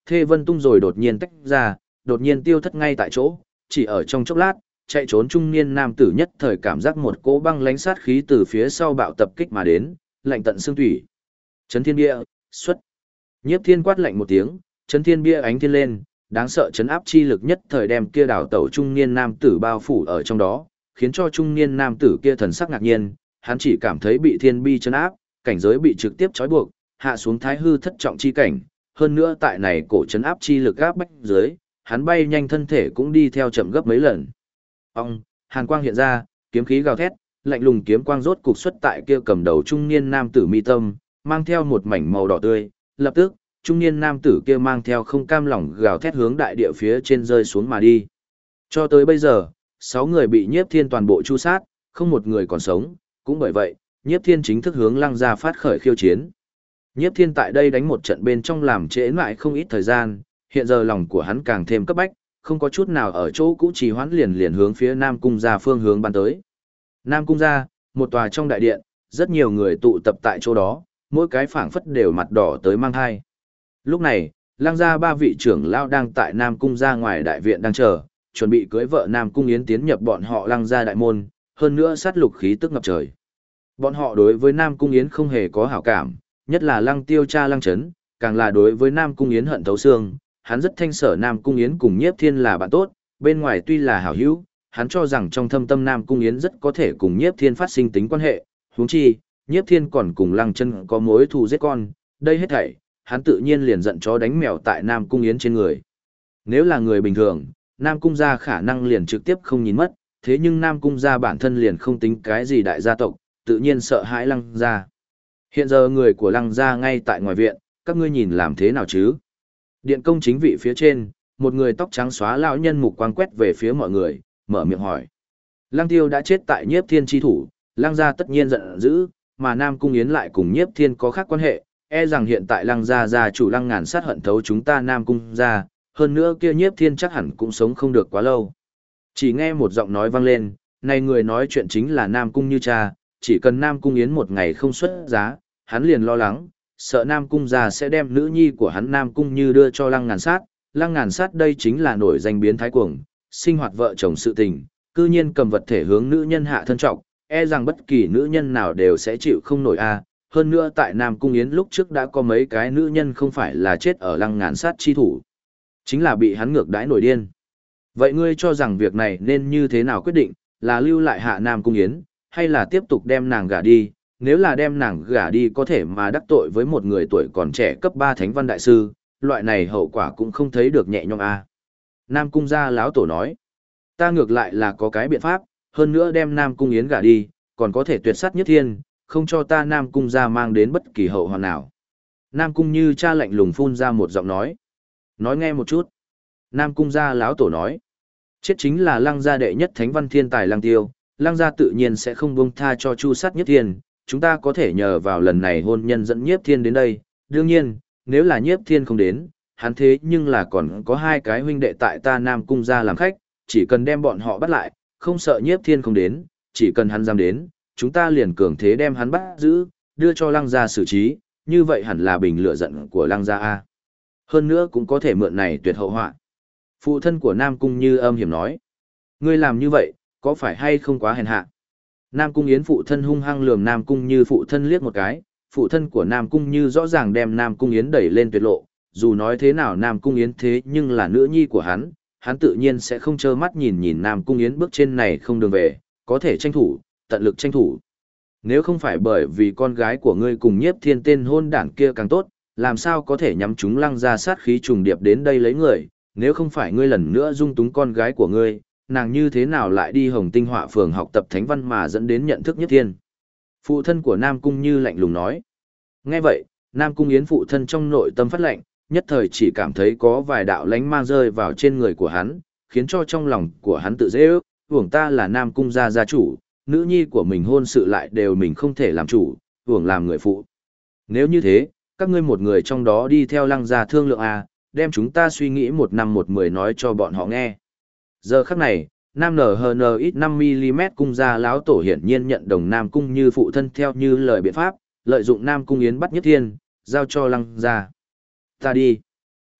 S1: Thê Vân Tung rồi đột nhiên tách ra, đột nhiên tiêu thất ngay tại chỗ, chỉ ở trong chốc lát, chạy trốn trung niên nam tử nhất thời cảm giác một cỗ băng lãnh sát khí từ phía sau bạo tập kích mà đến, lạnh tận xương thủy. Chấn Thiên Bia, xuất. Nhiếp Thiên quát lạnh một tiếng, Chấn Thiên Bia ánh thiên lên, đáng sợ chấn áp chi lực nhất thời đem kia đảo tẩu trung niên nam tử bao phủ ở trong đó, khiến cho trung niên nam tử kia thần sắc ngạc nhiên, hắn chỉ cảm thấy bị thiên bi chấn áp, cảnh giới bị trực tiếp trói buộc, hạ xuống thái hư thất trọng chi cảnh, hơn nữa tại này cổ chấn áp chi lực áp bách dưới, hắn bay nhanh thân thể cũng đi theo chậm gấp mấy lần. Ông, hàn quang hiện ra, kiếm khí gào thét, lạnh lùng kiếm quang rốt cục xuất tại kia cầm đầu trung niên nam tử mi tâm, mang theo một mảnh màu đỏ tươi, lập tức, trung niên nam tử kia mang theo không cam lòng gào thét hướng đại địa phía trên rơi xuống mà đi. Cho tới bây giờ, 6 người bị Nhiếp Thiên toàn bộ tru sát, không một người còn sống, cũng bởi vậy, Nhiếp Thiên chính thức hướng Lăng Gia phát khởi khiêu chiến. Nhiếp Thiên tại đây đánh một trận bên trong làm trễ lại không ít thời gian, hiện giờ lòng của hắn càng thêm cấp bách, không có chút nào ở chỗ cũ trì hoãn liền hướng phía Nam Cung gia phương hướng bắn tới. Nam Cung gia, một tòa trong đại điện, rất nhiều người tụ tập tại chỗ đó, mỗi cái phảng phất đều mặt đỏ tới mang hai. Lúc này, Lăng gia 3 vị trưởng lão đang tại Nam Cung gia ngoài đại viện đang chờ, chuẩn bị cưới vợ Nam Cung Yến tiến nhập bọn họ Lăng gia đại môn, hơn nữa sát lục khí tức ngập trời. Bọn họ đối với Nam Cung Yến không hề có hảo cảm, nhất là Lăng Tiêu cha Lăng Chấn, càng là đối với Nam Cung Yến hận thấu xương, hắn rất thanh sở Nam Cung Yến cùng Nhiếp Thiên là bạn tốt, bên ngoài tuy là hảo hữu, hắn cho rằng trong thâm tâm Nam Cung Yến rất có thể cùng Nhiếp Thiên phát sinh tính quan hệ, huống chi, Nhiếp Thiên còn cùng Lăng Chân có mối thù giết con, đây hết thảy, hắn tự nhiên liền giận chó đánh mèo tại Nam Cung Yến trên người. Nếu là người bình thường, Nam Cung gia khả năng liền trực tiếp không nhìn mất, thế nhưng Nam Cung gia bản thân liền không tính cái gì đại gia tộc, tự nhiên sợ hãi Lăng gia. Hiện giờ người của Lăng gia ngay tại ngoài viện, các ngươi nhìn làm thế nào chứ? Điện công chính vị phía trên, một người tóc trắng xóa lão nhân mục quang quét về phía mọi người, mở miệng hỏi. Lăng Tiêu đã chết tại Nhiếp Thiên chi thủ, Lăng gia tất nhiên giận dữ, mà Nam Cung Yến lại cùng Nhiếp Thiên có khác quan hệ, e rằng hiện tại Lăng gia gia chủ Lăng Ngàn sát hận thấu chúng ta Nam Cung gia, hơn nữa kia Nhiếp Thiên chắc hẳn cũng sống không được quá lâu. Chỉ nghe một giọng nói vang lên, này người nói chuyện chính là Nam Cung Như cha, chỉ cần Nam Cung Yến một ngày không xuất giá, hắn liền lo lắng, sợ Nam Cung gia sẽ đem nữ nhi của hắn Nam Cung Như đưa cho Lăng Ngàn sát. Lăng Ngàn sát đây chính là nổi danh biến thái cuồng, sinh hoạt vợ chồng sự tình, cư nhiên cầm vật thể hướng nữ nhân hạ thân trọng, e rằng bất kỳ nữ nhân nào đều sẽ chịu không nổi a. Hơn nữa tại Nam Cung Yến lúc trước đã có mấy cái nữ nhân không phải là chết ở Lăng Ngàn sát chi thủ, chính là bị hắn ngược đãi nổi điên. Vậy ngươi cho rằng việc này nên như thế nào quyết định, là lưu lại hạ Nam Cung Yến, hay là tiếp tục đem nàng gả đi? Nếu là đem nàng gả đi có thể mà đắc tội với một người tuổi còn trẻ cấp 3 thánh văn đại sư, loại này hậu quả cũng không thấy được nhẹ nhõm a. Nam Cung gia lão tổ nói, ta ngược lại là có cái biện pháp, hơn nữa đem Nam Cung Yến gả đi, còn có thể tuyệt sát Nhất Thiên, không cho ta Nam Cung gia mang đến bất kỳ hậu hoạn nào. Nam Cung Như cha lạnh lùng phun ra một giọng nói nghe một chút. Nam Cung gia lão tổ nói, chết chính là Lăng gia đệ nhất thánh văn thiên tài Lăng Tiêu, Lăng gia tự nhiên sẽ không buông tha cho chu sát Nhất Thiên, chúng ta có thể nhờ vào lần này hôn nhân dẫn Nhiếp Thiên đến đây, đương nhiên, nếu là Nhiếp Thiên không đến, hắn thế nhưng là còn có 2 cái huynh đệ tại ta Nam Cung gia làm khách, chỉ cần đem bọn họ bắt lại, không sợ Nhiếp Thiên không đến, chỉ cần hắn dám đến, chúng ta liền cường thế đem hắn bắt giữ, đưa cho Lăng gia xử trí, như vậy hẳn là bình lựa giận của Lăng gia a. Hơn nữa cũng có thể mượn này tuyệt hậu họa. Phụ thân của Nam Cung Như âm hiểm nói, ngươi làm như vậy, có phải hay không quá hèn hạ? Nam Cung Yến phụ thân hung hăng lườm Nam Cung Như phụ thân liếc một cái, phụ thân của Nam Cung Như rõ ràng đem Nam Cung Yến đẩy lên tuyệt lộ, dù nói thế nào Nam Cung Yến thế nhưng là nữ nhi của hắn tự nhiên sẽ không trơ mắt nhìn Nam Cung Yến bước trên này không đường về, có thể tranh thủ, tận lực tranh thủ. Nếu không phải bởi vì con gái của ngươi cùng Nhiếp Thiên tên hôn đảng kia càng tốt, làm sao có thể nhắm chúng Lăng gia sát khí trùng điệp đến đây lấy người, nếu không phải ngươi lần nữa dung túng con gái của ngươi, nàng như thế nào lại đi Hồng Tinh Họa phường học tập thánh văn mà dẫn đến nhận thức Nhất Thiên. Phụ thân của Nam Cung Như lạnh lùng nói. Nghe vậy, Nam Cung Yến phụ thân trong nội tâm phát lạnh, nhất thời chỉ cảm thấy có vài đạo lánh mang rơi vào trên người của hắn, khiến cho trong lòng của hắn tự dễ ước, hưởng ta là Nam Cung gia gia chủ, nữ nhi của mình hôn sự lại đều mình không thể làm chủ, hưởng làm người phụ. Nếu như thế, các ngươi một người trong đó đi theo Lăng gia thương lượng à, đem chúng ta suy nghĩ 1 năm 1 10 nói cho bọn họ nghe. Giờ khắc này, Nam NHN ít 5mm cung gia lão tổ hiển nhiên nhận đồng Nam Cung Như phụ thân theo như lời biện pháp, lợi dụng Nam Cung Yến bắt Nhất Thiên, giao cho Lăng gia. Ta đi.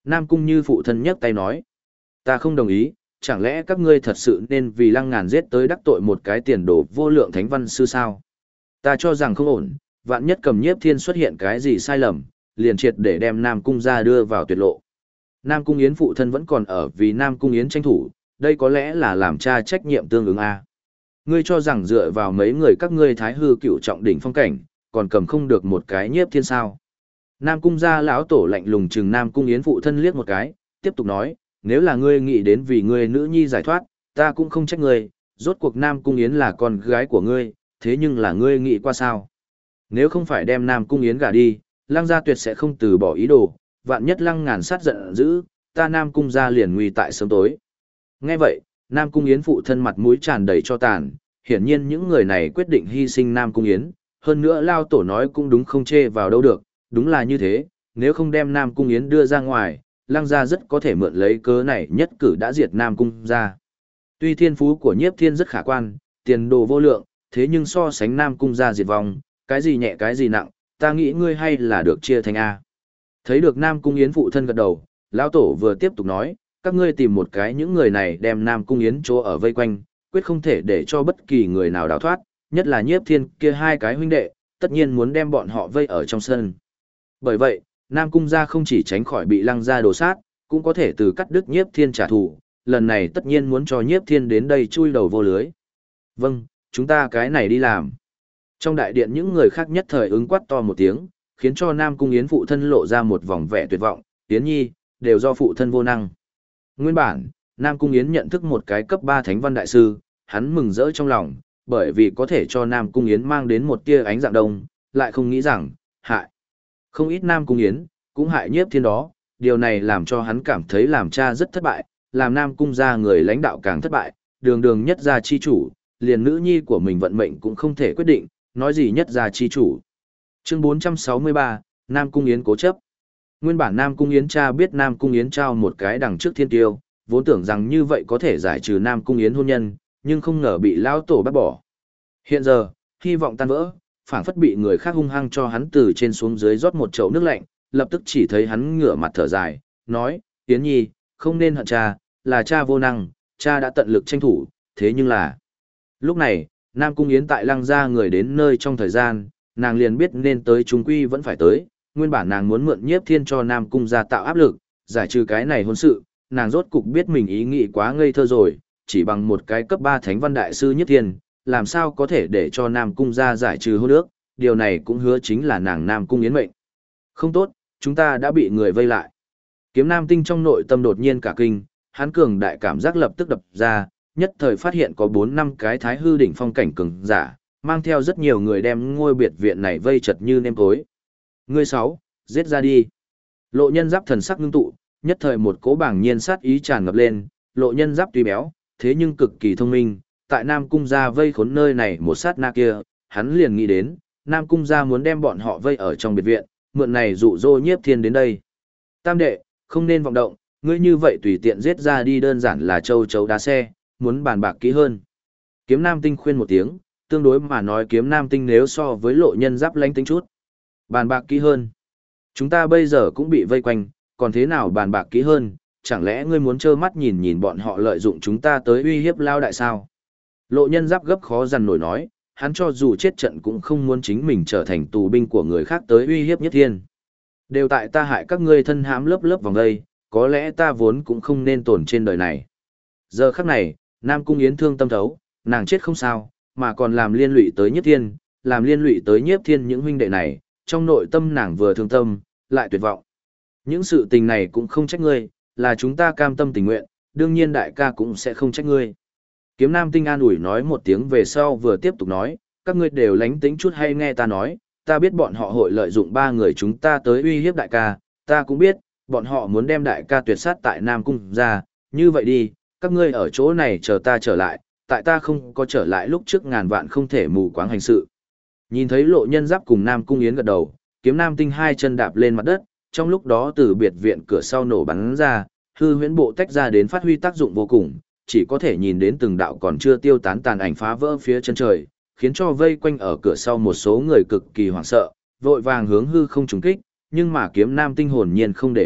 S1: Nam Cung Như phụ thân nhấc tay nói. Ta không đồng ý, chẳng lẽ các ngươi thật sự nên vì Lăng Ngàn giết tới đắc tội một cái tiền đồ vô lượng thánh văn sư sao? Ta cho rằng không ổn, vạn nhất Cầm Nhiếp Thiên xuất hiện cái gì sai lầm, liền triệt để đem Nam Cung ra đưa vào tuyệt lộ. Nam Cung Yến phụ thân vẫn còn ở vì Nam Cung Yến tranh thủ, đây có lẽ là làm cha trách nhiệm tương ứng a. Ngươi cho rằng dựa vào mấy người các ngươi thái hư cựu trọng đỉnh phong cảnh, còn cầm không được một cái Nhiếp Thiên sao? Nam Cung gia lão tổ lạnh lùng chừng Nam Cung Yến phụ thân liếc một cái, tiếp tục nói, nếu là ngươi nghĩ đến vì ngươi nữ nhi giải thoát, ta cũng không trách ngươi, rốt cuộc Nam Cung Yến là con gái của ngươi, thế nhưng là ngươi nghĩ qua sao? Nếu không phải đem Nam Cung Yến gả đi, Lăng gia tuyệt sẽ không từ bỏ ý đồ, vạn nhất Lăng Ngàn sát giận dữ, ta Nam Cung gia liền nguy tại sớm tối. Nghe vậy, Nam Cung Yến phụ thân mặt mũi tràn đầy cho tàn, hiển nhiên những người này quyết định hy sinh Nam Cung Yến, hơn nữa lao tổ nói cũng đúng không chê vào đâu được, đúng là như thế, nếu không đem Nam Cung Yến đưa ra ngoài, Lăng gia rất có thể mượn lấy cớ này nhất cử đã diệt Nam Cung gia. Tuy thiên phú của Nhiếp Thiên rất khả quan, tiền đồ vô lượng, thế nhưng so sánh Nam Cung gia diệt vong, cái gì nhẹ cái gì nặng, ta nghĩ ngươi hay là được chia thành A. Thấy được Nam Cung Yến phụ thân gật đầu, lão tổ vừa tiếp tục nói, các ngươi tìm một cái những người này đem Nam Cung Yến chỗ ở vây quanh, quyết không thể để cho bất kỳ người nào đào thoát, nhất là Nhiếp Thiên kia hai cái huynh đệ, tất nhiên muốn đem bọn họ vây ở trong sân. Bởi vậy, Nam Cung gia không chỉ tránh khỏi bị Lăng gia đổ sát, cũng có thể từ cắt đứt Nhiếp Thiên trả thù, lần này tất nhiên muốn cho Nhiếp Thiên đến đây chui đầu vô lưới. Vâng, chúng ta cái này đi làm. Trong đại điện những người khác nhất thời ứng quát to một tiếng, khiến cho Nam Cung Yến phụ thân lộ ra một vòng vẻ tuyệt vọng, Yến Nhi, đều do phụ thân vô năng. Nguyên bản, Nam Cung Yến nhận thức một cái cấp 3 thánh văn đại sư, hắn mừng rỡ trong lòng, bởi vì có thể cho Nam Cung Yến mang đến một tia ánh dạng đông, lại không nghĩ rằng, hại. Không ít Nam Cung Yến, cũng hại Nhiếp Thiên đó, điều này làm cho hắn cảm thấy làm cha rất thất bại, làm Nam Cung gia người lãnh đạo càng thất bại, đường đường nhất gia chi chủ, liền nữ nhi của mình vận mệnh cũng không thể quyết định, nói gì nhất gia chi chủ. Chương 463, Nam Cung Yến cố chấp. Nguyên bản Nam Cung Yến cha biết Nam Cung Yến trao một cái đằng trước thiên tiêu, vốn tưởng rằng như vậy có thể giải trừ Nam Cung Yến hôn nhân, nhưng không ngờ bị lão tổ bắt bỏ. Hiện giờ, hy vọng tan vỡ, phảng phất bị người khác hung hăng cho hắn từ trên xuống dưới rót một chậu nước lạnh, lập tức chỉ thấy hắn ngửa mặt thở dài, nói, Yến Nhi, không nên hận cha, là cha vô năng, cha đã tận lực tranh thủ, thế nhưng là... Lúc này, Nam Cung Yến tại Lăng gia người đến nơi trong thời gian, nàng liền biết nên tới trung quy vẫn phải tới, nguyên bản nàng muốn mượn Nhiếp Thiên cho Nam Cung gia tạo áp lực, giải trừ cái này hôn sự, nàng rốt cục biết mình ý nghĩ quá ngây thơ rồi, chỉ bằng một cái cấp 3 thánh văn đại sư Nhiếp Thiên, làm sao có thể để cho Nam Cung gia giải trừ hôn ước, điều này cũng hứa chính là nàng Nam Cung Yến mệnh. Không tốt, chúng ta đã bị người vây lại. Kiếm Nam Tinh trong nội tâm đột nhiên cả kinh, hắn cường đại cảm giác lập tức đập ra, nhất thời phát hiện có 4-5 cái thái hư đỉnh phong cảnh cường giả, mang theo rất nhiều người đem ngôi biệt viện này vây chật như nêm tối. Ngươi 6, giết ra đi. Lộ Nhân Giáp thần sắc ngưng tụ, nhất thời một cỗ bảng nhiên sát ý tràn ngập lên, Lộ Nhân Giáp tuy béo, thế nhưng cực kỳ thông minh, tại Nam Cung gia vây khốn nơi này một sát na kia, hắn liền nghĩ đến, Nam Cung gia muốn đem bọn họ vây ở trong biệt viện, mượn này dụ dỗ Nhiếp Thiên đến đây. Tam đệ, không nên vọng động, ngươi như vậy tùy tiện giết ra đi đơn giản là châu chấu đá xe, muốn bàn bạc kỹ hơn. Kiếm Nam Tinh khuyên một tiếng, tương đối mà nói Kiếm Nam Tinh nếu so với Lộ Nhân Giáp lánh tính chút. Bàn bạc kỹ hơn. Chúng ta bây giờ cũng bị vây quanh, còn thế nào bàn bạc kỹ hơn, chẳng lẽ ngươi muốn trơ mắt nhìn nhìn bọn họ lợi dụng chúng ta tới uy hiếp lao đại sao? Lộ Nhân Giáp gấp khó dằn nổi nói, hắn cho dù chết trận cũng không muốn chính mình trở thành tù binh của người khác tới uy hiếp Nhất Thiên. Đều tại ta hại các ngươi thân hãm lớp lớp vòng đây, có lẽ ta vốn cũng không nên tồn trên đời này. Giờ khắc này, Nam Cung Yến thương tâm thấu, nàng chết không sao, mà còn làm liên lụy tới Nhất Thiên, làm liên lụy tới Nhiếp Thiên những huynh đệ này, trong nội tâm nàng vừa thương tâm, lại tuyệt vọng. Những sự tình này cũng không trách ngươi, là chúng ta cam tâm tình nguyện, đương nhiên đại ca cũng sẽ không trách ngươi. Kiếm Nam Tinh an ủi nói một tiếng về sau vừa tiếp tục nói, các ngươi đều lánh tính chút hay nghe ta nói, ta biết bọn họ hội lợi dụng 3 người chúng ta tới uy hiếp đại ca, ta cũng biết, bọn họ muốn đem đại ca tuyệt sát tại Nam Cung ra, như vậy đi, các ngươi ở chỗ này chờ ta trở lại, tại ta không có trở lại lúc trước ngàn vạn không thể mù quáng hành sự. Nhìn thấy Lộ Nhân Giáp cùng Nam Cung Yến gật đầu, Kiếm Nam Tinh 2 chân đạp lên mặt đất, trong lúc đó từ biệt viện cửa sau nổ bắn ra, hư huyễn bộ tách ra đến phát huy tác dụng vô cùng, chỉ có thể nhìn đến từng đạo còn chưa tiêu tán tàn ảnh phá vỡ phía chân trời, khiến cho vây quanh ở cửa sau một số người cực kỳ hoảng sợ, vội vàng hướng hư không trùng kích, nhưng mà Kiếm Nam Tinh hồn nhiên không để ý,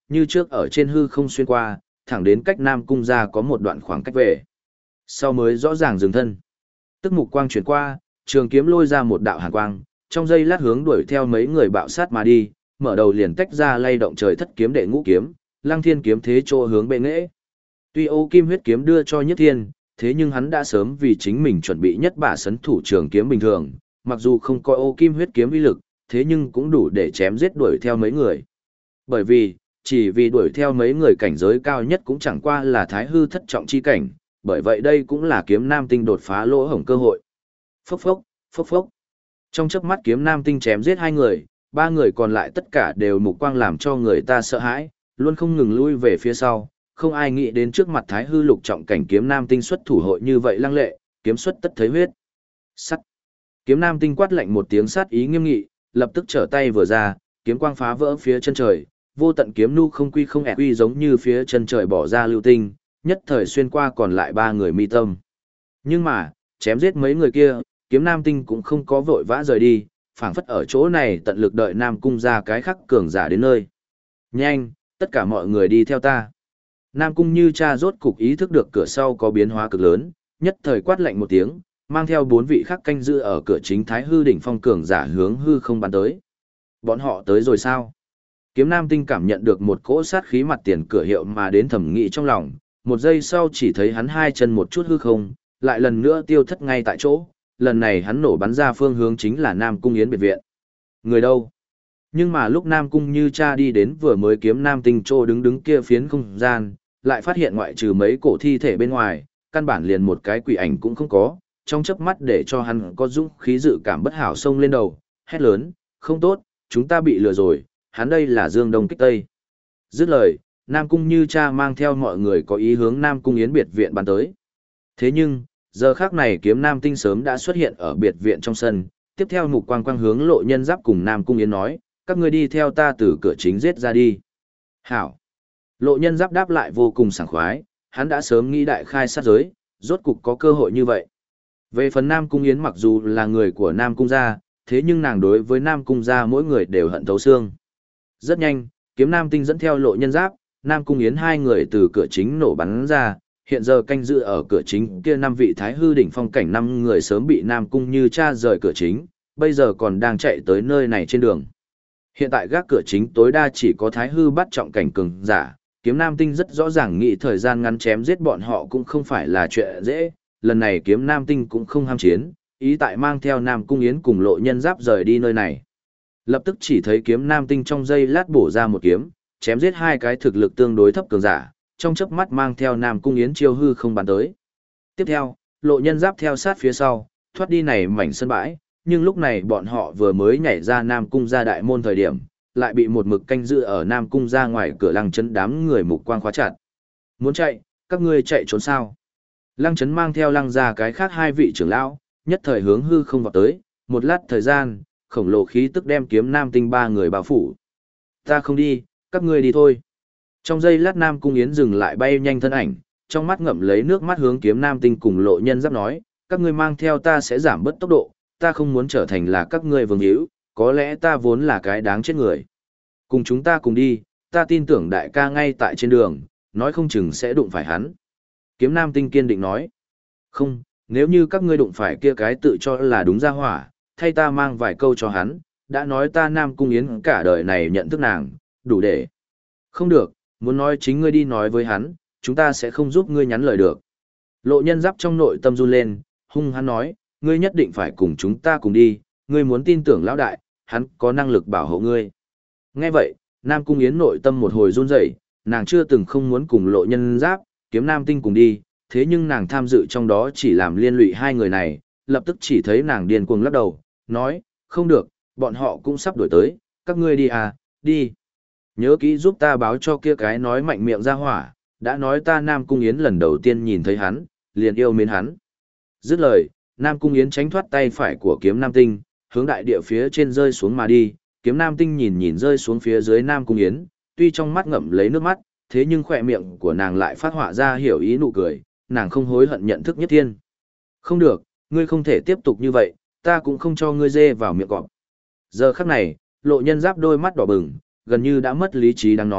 S1: như trước ở trên hư không xuyên qua, thẳng đến cách Nam Cung ra có một đoạn khoảng cách về. Sau mới rõ ràng dừng thân. Tức mục quang chuyển qua, trường kiếm lôi ra một đạo hàn quang, trong giây lát hướng đuổi theo mấy người bạo sát mà đi, mở đầu liền tách ra lay động trời thất kiếm đệ ngũ kiếm, Lăng Thiên kiếm thế chỗ hướng bệ nghệ. Tuy Ô Kim huyết kiếm đưa cho Nhất Thiên, thế nhưng hắn đã sớm vì chính mình chuẩn bị nhất bả sấn thủ trường kiếm bình thường, mặc dù không có Ô Kim huyết kiếm uy lực, thế nhưng cũng đủ để chém giết đuổi theo mấy người. Bởi vì, chỉ vì đuổi theo mấy người cảnh giới cao nhất cũng chẳng qua là thái hư thất trọng chi cảnh, bởi vậy đây cũng là kiếm nam tinh đột phá lỗ hổng cơ hội. Phốc phốc, phốc phốc. Trong chớp mắt kiếm nam tinh chém giết 2 người, 3 người còn lại tất cả đều mục quang làm cho người ta sợ hãi, luôn không ngừng lui về phía sau, không ai nghĩ đến trước mặt thái hư lục trọng cảnh kiếm nam tinh xuất thủ hội như vậy lăng lệ, kiếm xuất tất thấy huyết. Sắt. Kiếm nam tinh quát lạnh một tiếng sát ý nghiêm nghị, lập tức trở tay vừa ra, kiếm quang phá vỡ phía chân trời, vô tận kiếm nu không quy không ẹt quy giống như phía chân trời bỏ ra lưu tinh, nhất thời xuyên qua còn lại 3 người mi tâm. Nhưng mà, chém giết mấy người kia, kiếm nam tinh cũng không có vội vã rời đi, phảng phất ở chỗ này tận lực đợi Nam Cung ra cái khắc cường giả đến nơi. Nhanh, tất cả mọi người đi theo ta. Nam Cung Như Cha rốt cục ý thức được cửa sau có biến hóa cực lớn, nhất thời quát lạnh một tiếng, mang theo 4 vị khắc canh giữ ở cửa chính Thái Hư đỉnh phong cường giả hướng hư không bắn tới. Bọn họ tới rồi sao? Kiếm Nam Tinh cảm nhận được một cỗ sát khí mặt tiền cửa hiệu mà đến thẩm nghị trong lòng, một giây sau chỉ thấy hắn hai chân một chút hư không, lại lần nữa tiêu thất ngay tại chỗ, lần này hắn nổ bắn ra phương hướng chính là Nam Cung Yến biệt viện. Người đâu? Nhưng mà lúc Nam Cung Như Cha đi đến vừa mới kiếm Nam Tinh trô đứng kia phiến không gian, lại phát hiện ngoại trừ mấy cổ thi thể bên ngoài, căn bản liền một cái quỷ ảnh cũng không có, trong chớp mắt để cho hắn có dũng khí dự cảm bất hảo xông lên đầu, hét lớn, không tốt, chúng ta bị lừa rồi, hắn đây là Dương Đông kích Tây. Dứt lời, Nam Cung Như Cha mang theo mọi người có ý hướng Nam Cung Yến biệt viện bắn tới. Thế nhưng, giờ khác này kiếm Nam Tinh sớm đã xuất hiện ở biệt viện trong sân, tiếp theo mục quang quang hướng Lộ Nhân Giáp cùng Nam Cung Yến nói, các ngươi đi theo ta từ cửa chính giết ra đi. Hảo. Lộ Nhân Giáp đáp lại vô cùng sảng khoái, hắn đã sớm nghĩ đại khai sát giới, rốt cục có cơ hội như vậy. Về phần Nam Cung Yến mặc dù là người của Nam Cung gia, thế nhưng nàng đối với Nam Cung gia mỗi người đều hận thấu xương. Rất nhanh, kiếm Nam Tinh dẫn theo Lộ Nhân Giáp, Nam Cung Yến hai người từ cửa chính nổ bắn ra, hiện giờ canh giữ ở cửa chính kia 5 vị Thái Hư đỉnh phong cảnh 5 người sớm bị Nam Cung Như Cha rời cửa chính, bây giờ còn đang chạy tới nơi này trên đường. Hiện tại gác cửa chính tối đa chỉ có Thái Hư bắt trọng cảnh cường giả, kiếm Nam Tinh rất rõ ràng nghĩ thời gian ngắn chém giết bọn họ cũng không phải là chuyện dễ, lần này kiếm Nam Tinh cũng không ham chiến, ý tại mang theo Nam Cung Yến cùng Lộ Nhân Giáp rời đi nơi này. Lập tức chỉ thấy kiếm Nam Tinh trong giây lát bổ ra một kiếm, chém giết 2 cái thực lực tương đối thấp cường giả, trong chớp mắt mang theo Nam Cung Yến chiêu hư không bắn tới. Tiếp theo, Lộ Nhân Giáp theo sát phía sau, thoát đi này mảnh sân bãi, nhưng lúc này bọn họ vừa mới nhảy ra Nam Cung gia đại môn thời điểm, lại bị một mực canh giữ ở Nam Cung gia ngoài cửa Lăng Chấn đám người mục quang khóa chặt. Muốn chạy, các ngươi chạy trốn sao? Lăng Chấn mang theo Lăng gia cái khác 2 vị trưởng lão, nhất thời hướng hư không vọt tới, một lát thời gian, khổng lồ khí tức đem kiếm Nam Tinh 3 người bao phủ. Ta không đi, các ngươi đi thôi. Trong giây lát Nam Cung Yến dừng lại bay nhanh thân ảnh, trong mắt ngậm lấy nước mắt hướng kiếm Nam Tinh cùng Lộ Nhân Giáp nói, các ngươi mang theo ta sẽ giảm bớt tốc độ, ta không muốn trở thành là các ngươi vương hữu, có lẽ ta vốn là cái đáng chết người. Cùng chúng ta cùng đi, ta tin tưởng đại ca ngay tại trên đường, nói không chừng sẽ đụng phải hắn. Kiếm Nam Tinh kiên định nói, không, nếu như các ngươi đụng phải kia cái tự cho là đúng ra hỏa, thay ta mang vài câu cho hắn, đã nói ta Nam Cung Yến cả đời này nhận thức nàng, đủ để. Không được, muốn nói chính ngươi đi nói với hắn, chúng ta sẽ không giúp ngươi nhắn lời được. Lộ Nhân Giáp trong nội tâm run lên, hung hắn nói, ngươi nhất định phải cùng chúng ta cùng đi, ngươi muốn tin tưởng lão đại, hắn có năng lực bảo hộ ngươi. Nghe vậy, Nam Cung Yến nội tâm một hồi run rẩy, nàng chưa từng không muốn cùng Lộ Nhân Giáp, kiếm Nam Tinh cùng đi, thế nhưng nàng tham dự trong đó chỉ làm liên lụy 2 người này, lập tức chỉ thấy nàng điên cuồng lắc đầu, nói, không được, bọn họ cũng sắp đuổi tới, các ngươi đi à, đi. Nhớ kỹ giúp ta báo cho kia cái nói mạnh miệng ra hỏa, đã nói ta Nam Cung Yến lần đầu tiên nhìn thấy hắn, liền yêu mến hắn. Dứt lời, Nam Cung Yến tránh thoát tay phải của kiếm Nam Tinh, hướng đại địa phía trên rơi xuống mà đi, kiếm Nam Tinh nhìn nhìn rơi xuống phía dưới Nam Cung Yến, tuy trong mắt ngậm lấy nước mắt, thế nhưng khỏe miệng của nàng lại phát họa ra hiểu ý nụ cười, nàng không hối hận nhận thức Nhất Thiên. Không được, ngươi không thể tiếp tục như vậy, ta cũng không cho ngươi dê vào miệng cọp. Giờ khắc này, Lộ Nhân Giáp đôi mắt đỏ bừng, gần như đã mất lý trí đang nói,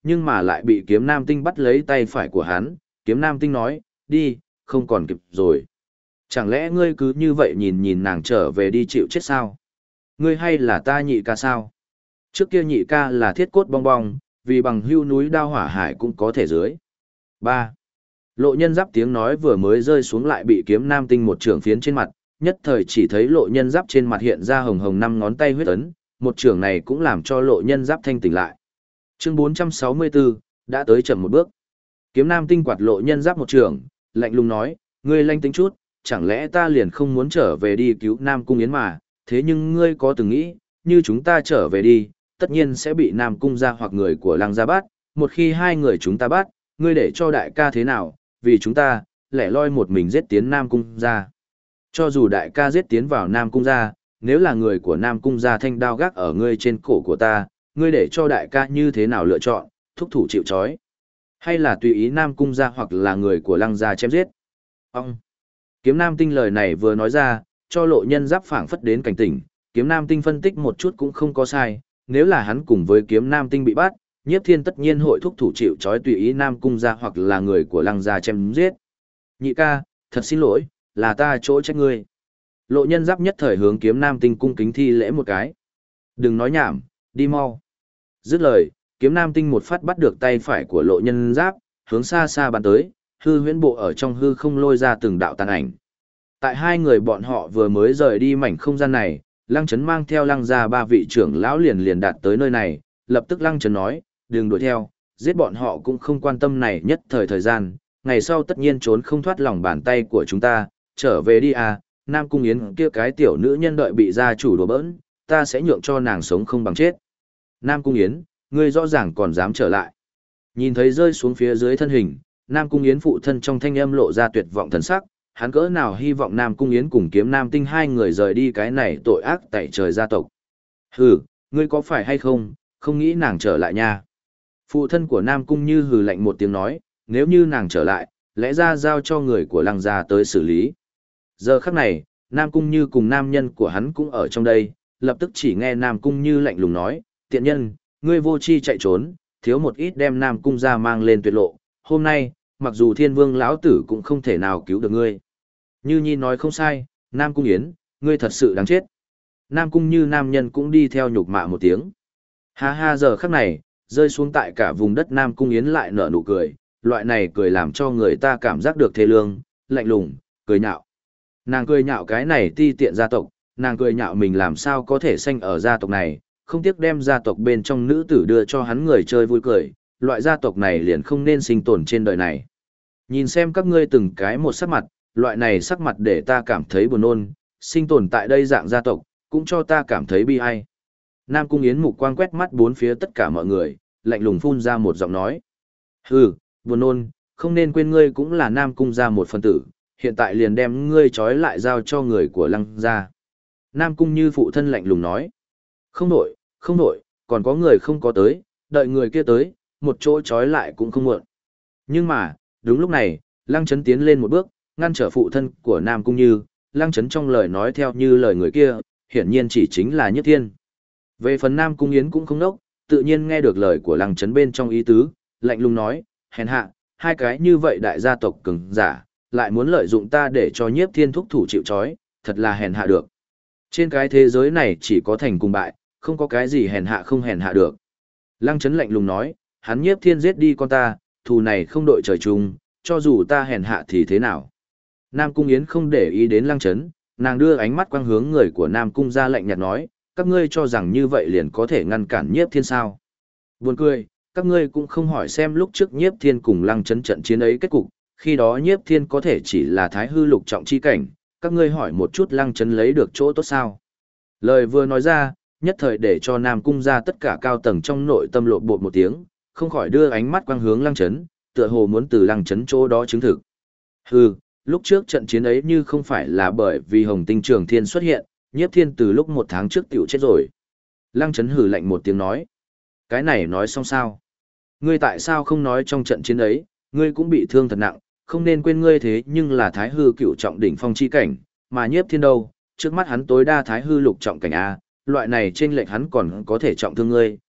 S1: nhưng mà lại bị kiếm nam tinh bắt lấy tay phải của hắn, kiếm nam tinh nói, đi, không còn kịp rồi. Chẳng lẽ ngươi cứ như vậy nhìn nhìn nàng trở về đi chịu chết sao? Ngươi hay là ta nhị ca sao? Trước kia nhị ca là thiết cốt bong bong, vì bằng hưu núi đao hỏa hải cũng có thể dưới. 3. Lộ nhân giáp tiếng nói vừa mới rơi xuống lại bị kiếm nam tinh một trường phiến trên mặt, nhất thời chỉ thấy lộ nhân giáp trên mặt hiện ra hồng hồng 5 ngón tay huyết ấn, một trường này cũng làm cho lộ nhân giáp thanh tỉnh lại. Chương 464, đã tới chậm một bước. Kiếm nam tinh quạt lộ nhân giáp một trường, lạnh lùng nói, ngươi lanh tính chút, chẳng lẽ ta liền không muốn trở về đi cứu Nam Cung Yến mà, thế nhưng ngươi có từng nghĩ, như chúng ta trở về đi, tất nhiên sẽ bị Nam Cung gia hoặc người của Lăng gia bắt, một khi hai người chúng ta bắt, ngươi để cho đại ca thế nào, vì chúng ta, lẻ loi một mình giết tiến Nam Cung gia. Cho dù đại ca giết tiến vào Nam Cung gia, nếu là người của Nam Cung gia thanh đao gác ở ngươi trên cổ của ta, ngươi để cho đại ca như thế nào lựa chọn, thúc thủ chịu trói, hay là tùy ý Nam Cung gia hoặc là người của Lăng gia chém giết. Ông! Kiếm Nam Tinh lời này vừa nói ra, cho lộ nhân giáp phảng phất đến cảnh tỉnh, Kiếm Nam Tinh phân tích một chút cũng không có sai, nếu là hắn cùng với Kiếm Nam Tinh bị bắt, Nhiếp Thiên tất nhiên hội thúc thủ chịu trói tùy ý Nam Cung gia hoặc là người của Lăng gia chém giết. Nhị ca, thật xin lỗi, là ta chỗ trách ngươi. Lộ nhân giáp nhất thời hướng Kiếm Nam Tinh cung kính thi lễ một cái. Đừng nói nhảm, đi mau. Dứt lời, Kiếm Nam Tinh một phát bắt được tay phải của lộ nhân giáp, hướng xa xa bắn tới, hư huyễn bộ ở trong hư không lôi ra từng đạo tàn ảnh. Tại hai người bọn họ vừa mới rời đi mảnh không gian này, Lăng Chấn mang theo Lăng gia 3 vị trưởng lão liền đạt tới nơi này, lập tức Lăng Chấn nói, đừng đuổi theo, giết bọn họ cũng không quan tâm này nhất thời gian, ngày sau tất nhiên trốn không thoát lòng bàn tay của chúng ta, trở về đi à, Nam Cung Yến kia cái tiểu nữ nhân đợi bị gia chủ đùa bỡn, ta sẽ nhượng cho nàng sống không bằng chết. Nam Cung Yến, ngươi rõ ràng còn dám trở lại. Nhìn thấy rơi xuống phía dưới thân hình, Nam Cung Yến phụ thân trong thanh âm lộ ra tuyệt vọng thần sắc, hắn cỡ nào hy vọng Nam Cung Yến cùng Kiếm Nam Tinh hai người rời đi cái này tội ác tẩy trời gia tộc. Hừ, ngươi có phải hay không, không nghĩ nàng trở lại nha. Phụ thân của Nam Cung Như hừ lạnh một tiếng nói, nếu như nàng trở lại, lẽ ra giao cho người của Lăng gia tới xử lý. Giờ khắc này, Nam Cung Như cùng nam nhân của hắn cũng ở trong đây, lập tức chỉ nghe Nam Cung Như lạnh lùng nói, tiện nhân, ngươi vô chi chạy trốn, thiếu một ít đem Nam Cung gia mang lên tuyệt lộ, hôm nay, mặc dù Thiên Vương lão tử cũng không thể nào cứu được ngươi. Như Nhi nói không sai, Nam Cung Yến, ngươi thật sự đáng chết. Nam Cung Như nam nhân cũng đi theo nhục mạ một tiếng. Ha ha, giờ khắc này, rơi xuống tại cả vùng đất Nam Cung Yến lại nở nụ cười, loại này cười làm cho người ta cảm giác được thê lương, lạnh lùng, cười nhạo. Nàng cười nhạo cái này ti tiện gia tộc, nàng cười nhạo mình làm sao có thể sanh ở gia tộc này, không tiếc đem gia tộc bên trong nữ tử đưa cho hắn người chơi vui cười, loại gia tộc này liền không nên sinh tồn trên đời này. Nhìn xem các ngươi từng cái một sắc mặt, loại này sắc mặt để ta cảm thấy buồn nôn, sinh tồn tại đây dạng gia tộc, cũng cho ta cảm thấy bi ai. Nam Cung Yến mục quang quét mắt bốn phía tất cả mọi người, lạnh lùng phun ra một giọng nói. Hừ, buồn nôn, không nên quên ngươi cũng là Nam Cung gia một phần tử, hiện tại liền đem ngươi trói lại giao cho người của Lăng gia. Nam Cung Như phụ thân lạnh lùng nói. Không nổi, không nổi, còn có người không có tới, đợi người kia tới, một chỗ trói lại cũng không muộn. Nhưng mà, đúng lúc này, Lăng Chấn tiến lên một bước, ngăn trở phụ thân của Nam Cung Như, Lăng Chấn trong lời nói theo như lời người kia, hiển nhiên chỉ chính là Nhất Thiên. Về phần Nam Cung Yến cũng không nốc, tự nhiên nghe được lời của Lăng Chấn bên trong ý tứ, lạnh lùng nói, hèn hạ, hai cái như vậy đại gia tộc cường giả, lại muốn lợi dụng ta để cho Nhiếp Thiên thúc thủ chịu trói, thật là hèn hạ được. Trên cái thế giới này chỉ có thành cùng bại, không có cái gì hèn hạ không hèn hạ được. Lăng Chấn lạnh lùng nói, hắn Nhiếp Thiên giết đi con ta, thù này không đội trời chung, cho dù ta hèn hạ thì thế nào. Nam Cung Yến không để ý đến Lăng Chấn, nàng đưa ánh mắt quang hướng người của Nam Cung ra lạnh nhạt nói, các ngươi cho rằng như vậy liền có thể ngăn cản Nhiếp Thiên sao. Buồn cười, các ngươi cũng không hỏi xem lúc trước Nhiếp Thiên cùng Lăng Chấn trận chiến ấy kết cục, khi đó Nhiếp Thiên có thể chỉ là Thái Hư lục trọng chi cảnh, các ngươi hỏi một chút Lăng Chấn lấy được chỗ tốt sao. Lời vừa nói ra, nhất thời để cho Nam Cung ra tất cả cao tầng trong nội tâm lộn bột một tiếng, không khỏi đưa ánh mắt quang hướng Lăng Chấn, tựa hồ muốn từ Lăng Chấn chỗ đó chứng thực. Hừ, lúc trước trận chiến ấy như không phải là bởi vì Hồng Tinh Trường Thiên xuất hiện, Nhiếp Thiên từ lúc 1 tháng trước tiểu chết rồi. Lăng Chấn hừ lạnh một tiếng nói. Cái này nói xong sao? Ngươi tại sao không nói trong trận chiến ấy, ngươi cũng bị thương thật nặng, không nên quên ngươi thế nhưng là Thái Hư cửu trọng đỉnh phong chi cảnh, mà Nhiếp Thiên đâu, trước mắt hắn tối đa Thái Hư lục trọng cảnh A, loại này trên lệnh hắn còn có thể trọng thương ngươi,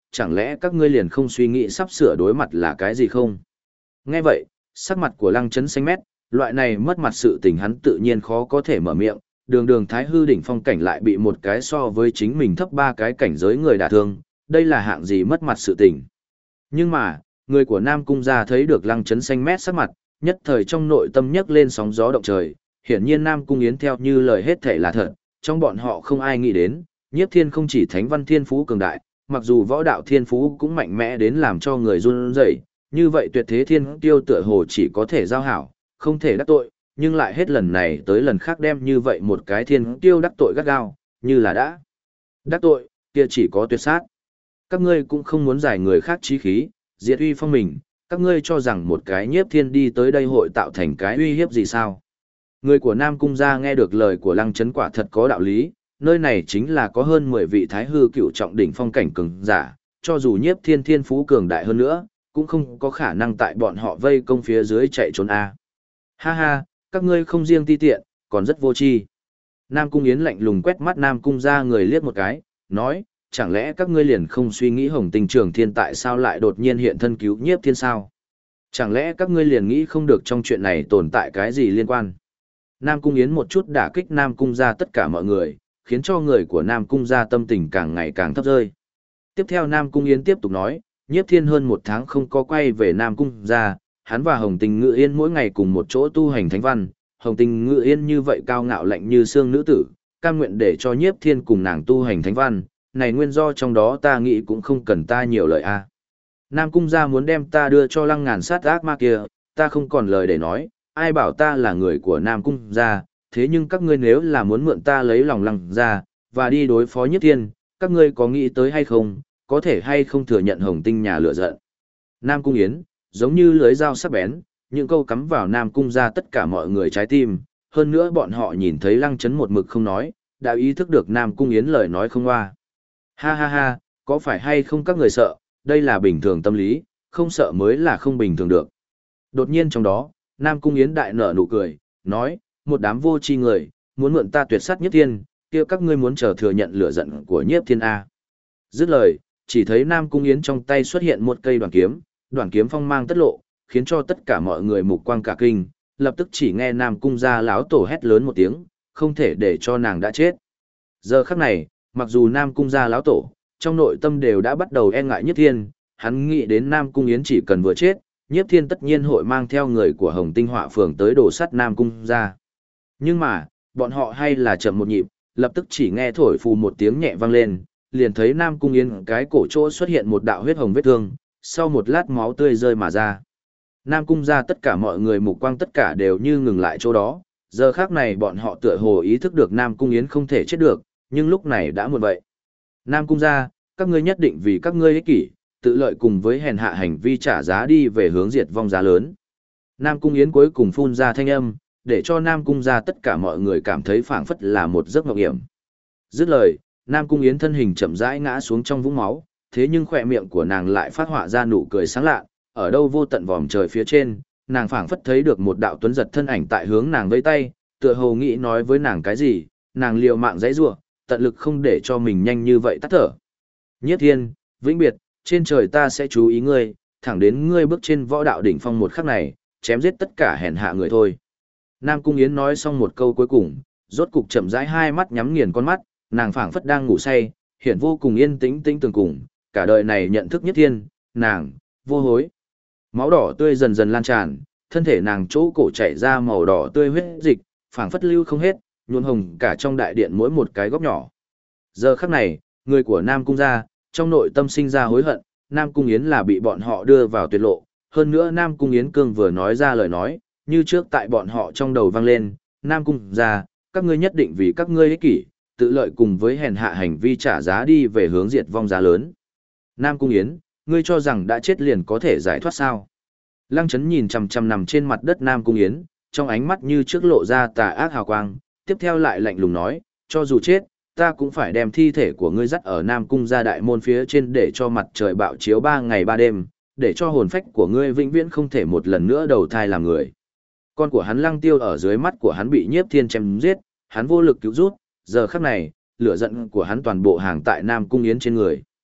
S1: chẳng lẽ các ngươi liền không suy nghĩ sắp sửa đối mặt là cái gì không? Nghe vậy, sắc mặt của Lăng Chấn xanh mét, loại này mất mặt sự tình hắn tự nhiên khó có thể mở miệng, đường đường Thái Hư đỉnh phong cảnh lại bị một cái so với chính mình thấp 3 cái cảnh giới người đả thương, đây là hạng gì mất mặt sự tình. Nhưng mà, người của Nam Cung gia thấy được Lăng Chấn xanh mét sắc mặt, nhất thời trong nội tâm nhấc lên sóng gió động trời, hiển nhiên Nam Cung Yến theo như lời hết thảy là thật, trong bọn họ không ai nghĩ đến, Nhiếp Thiên không chỉ thánh văn thiên phú cường đại, mặc dù võ đạo thiên phú cũng mạnh mẽ đến làm cho người run rẩy, như vậy tuyệt thế thiên tiêu tựa hồ chỉ có thể giao hảo, không thể đắc tội, nhưng lại hết lần này tới lần khác đem như vậy một cái thiên tiêu đắc tội gắt gao, như là đã đắc tội, kia chỉ có tuyệt sát. Các ngươi cũng không muốn giải người khác chí khí, diệt uy phong mình, các ngươi cho rằng một cái Nhiếp Thiên đi tới đây hội tạo thành cái uy hiếp gì sao? Người của Nam Cung gia nghe được lời của Lăng Chấn quả thật có đạo lý, nơi này chính là có hơn 10 vị Thái Hư cựu trọng đỉnh phong cảnh cường giả, cho dù Nhiếp Thiên thiên phú cường đại hơn nữa, cũng không có khả năng tại bọn họ vây công phía dưới chạy trốn a. Ha ha, các ngươi không riêng ti tiện, còn rất vô tri. Nam Cung Yến lạnh lùng quét mắt Nam Cung gia người liếc một cái, nói, chẳng lẽ các ngươi liền không suy nghĩ Hồng Tinh Trường Thiên tại sao lại đột nhiên hiện thân cứu Nhiếp Thiên sao? Chẳng lẽ các ngươi liền nghĩ không được trong chuyện này tồn tại cái gì liên quan? Nam Cung Yến một chút đả kích Nam Cung gia tất cả mọi người, khiến cho người của Nam Cung gia tâm tình càng ngày càng thấp rơi. Tiếp theo Nam Cung Yến tiếp tục nói, Nhiếp Thiên hơn 1 tháng không có quay về Nam Cung gia, hắn và Hồng Tình Ngự Yên mỗi ngày cùng một chỗ tu hành thánh văn, Hồng Tình Ngự Yên như vậy cao ngạo lạnh như xương nữ tử, cam nguyện để cho Nhiếp Thiên cùng nàng tu hành thánh văn, này nguyên do trong đó ta nghĩ cũng không cần ta nhiều lời a. Nam Cung gia muốn đem ta đưa cho Lăng Ngàn sát ác ma kia, ta không còn lời để nói, ai bảo ta là người của Nam Cung gia, thế nhưng các ngươi nếu là muốn mượn ta lấy lòng Lăng gia và đi đối phó Nhiếp Thiên, các ngươi có nghĩ tới hay không, có thể hay không thừa nhận Hồng Tinh nhà lựa giận. Nam Cung Yến, giống như lưới dao sắc bén, những câu cắm vào Nam Cung gia tất cả mọi người trái tim, hơn nữa bọn họ nhìn thấy Lăng Chấn một mực không nói, đã ý thức được Nam Cung Yến lời nói không hoa. Ha ha ha, có phải hay không các người sợ, đây là bình thường tâm lý, không sợ mới là không bình thường được. Đột nhiên trong đó, Nam Cung Yến đại nở nụ cười, nói, một đám vô tri người, muốn mượn ta tuyệt sát Nhiếp Thiên, kia các ngươi muốn chờ thừa nhận lửa giận của Nhiếp Thiên A. Dứt lời, chỉ thấy Nam Cung Yến trong tay xuất hiện một cây đoàn kiếm phong mang tất lộ, khiến cho tất cả mọi người mục quang cả kinh, lập tức chỉ nghe Nam Cung gia láo tổ hét lớn một tiếng, không thể để cho nàng đã chết. Giờ khắc này, mặc dù Nam Cung gia láo tổ, trong nội tâm đều đã bắt đầu e ngại Nhiếp Thiên, hắn nghĩ đến Nam Cung Yến chỉ cần vừa chết, Nhiếp Thiên tất nhiên hội mang theo người của Hồng Tinh Họa Phường tới đổ sắt Nam Cung gia. Nhưng mà, bọn họ hay là chậm một nhịp, lập tức chỉ nghe thổi phù một tiếng nhẹ vang lên, liền thấy Nam Cung Yến cái cổ chỗ xuất hiện một đạo huyết hồng vết thương, sau một lát máu tươi rơi mà ra. Nam Cung gia tất cả mọi người mục quang tất cả đều như ngừng lại chỗ đó, giờ khác này bọn họ tựa hồ ý thức được Nam Cung Yến không thể chết được, nhưng lúc này đã muộn vậy. Nam Cung gia, các ngươi nhất định vì các ngươi ích kỷ, tự lợi cùng với hèn hạ hành vi trả giá đi về hướng diệt vong giá lớn. Nam Cung Yến cuối cùng phun ra thanh âm, để cho Nam Cung gia tất cả mọi người cảm thấy phảng phất là một giấc mộng hiểm. Dứt lời, Nam Cung Yến thân hình chậm rãi ngã xuống trong vũng máu, thế nhưng khỏe miệng của nàng lại phát họa ra nụ cười sáng lạ, ở đâu vô tận vòm trời phía trên, nàng phảng phất thấy được một đạo tuấn giật thân ảnh tại hướng nàng vẫy tay, tựa hồ nghĩ nói với nàng cái gì, nàng liều mạng giãy giụa, tận lực không để cho mình nhanh như vậy tắt thở. Nhiếp Thiên, vĩnh biệt, trên trời ta sẽ chú ý ngươi, thẳng đến ngươi bước trên võ đạo đỉnh phong một khắc này, chém giết tất cả hèn hạ người thôi. Nam Cung Yến nói xong một câu cuối cùng, rốt cục chậm rãi hai mắt nhắm nghiền con mắt, nàng phảng phất đang ngủ say, hiện vô cùng yên tĩnh tĩnh tường cùng, cả đời này nhận thức Nhất Thiên, nàng, vô hối. Máu đỏ tươi dần dần lan tràn, thân thể nàng chỗ cổ chảy ra màu đỏ tươi huyết dịch, phảng phất lưu không hết, nhuộm hồng cả trong đại điện mỗi một cái góc nhỏ. Giờ khắc này, người của Nam Cung gia, trong nội tâm sinh ra hối hận, Nam Cung Yến là bị bọn họ đưa vào tuyệt lộ, hơn nữa Nam Cung Yến cương vừa nói ra lời nói, như trước tại bọn họ trong đầu vang lên, Nam Cung gia, các ngươi nhất định vì các ngươi ích kỷ, tự lợi cùng với hèn hạ hành vi trả giá đi về hướng diệt vong giá lớn. Nam Cung Yến, ngươi cho rằng đã chết liền có thể giải thoát sao? Lăng Chấn nhìn chằm chằm nằm trên mặt đất Nam Cung Yến, trong ánh mắt như trước lộ ra tà ác hào quang, tiếp theo lại lạnh lùng nói, cho dù chết, ta cũng phải đem thi thể của ngươi dắt ở Nam Cung gia đại môn phía trên để cho mặt trời bạo chiếu 3 ngày 3 đêm, để cho hồn phách của ngươi vĩnh viễn không thể một lần nữa đầu thai làm người. Con của hắn Lăng Tiêu ở dưới mắt của hắn bị Nhiếp Thiên chém giết, hắn vô lực cứu rút, giờ khắc này, lửa giận của hắn toàn bộ hàng tại Nam Cung Yến trên người.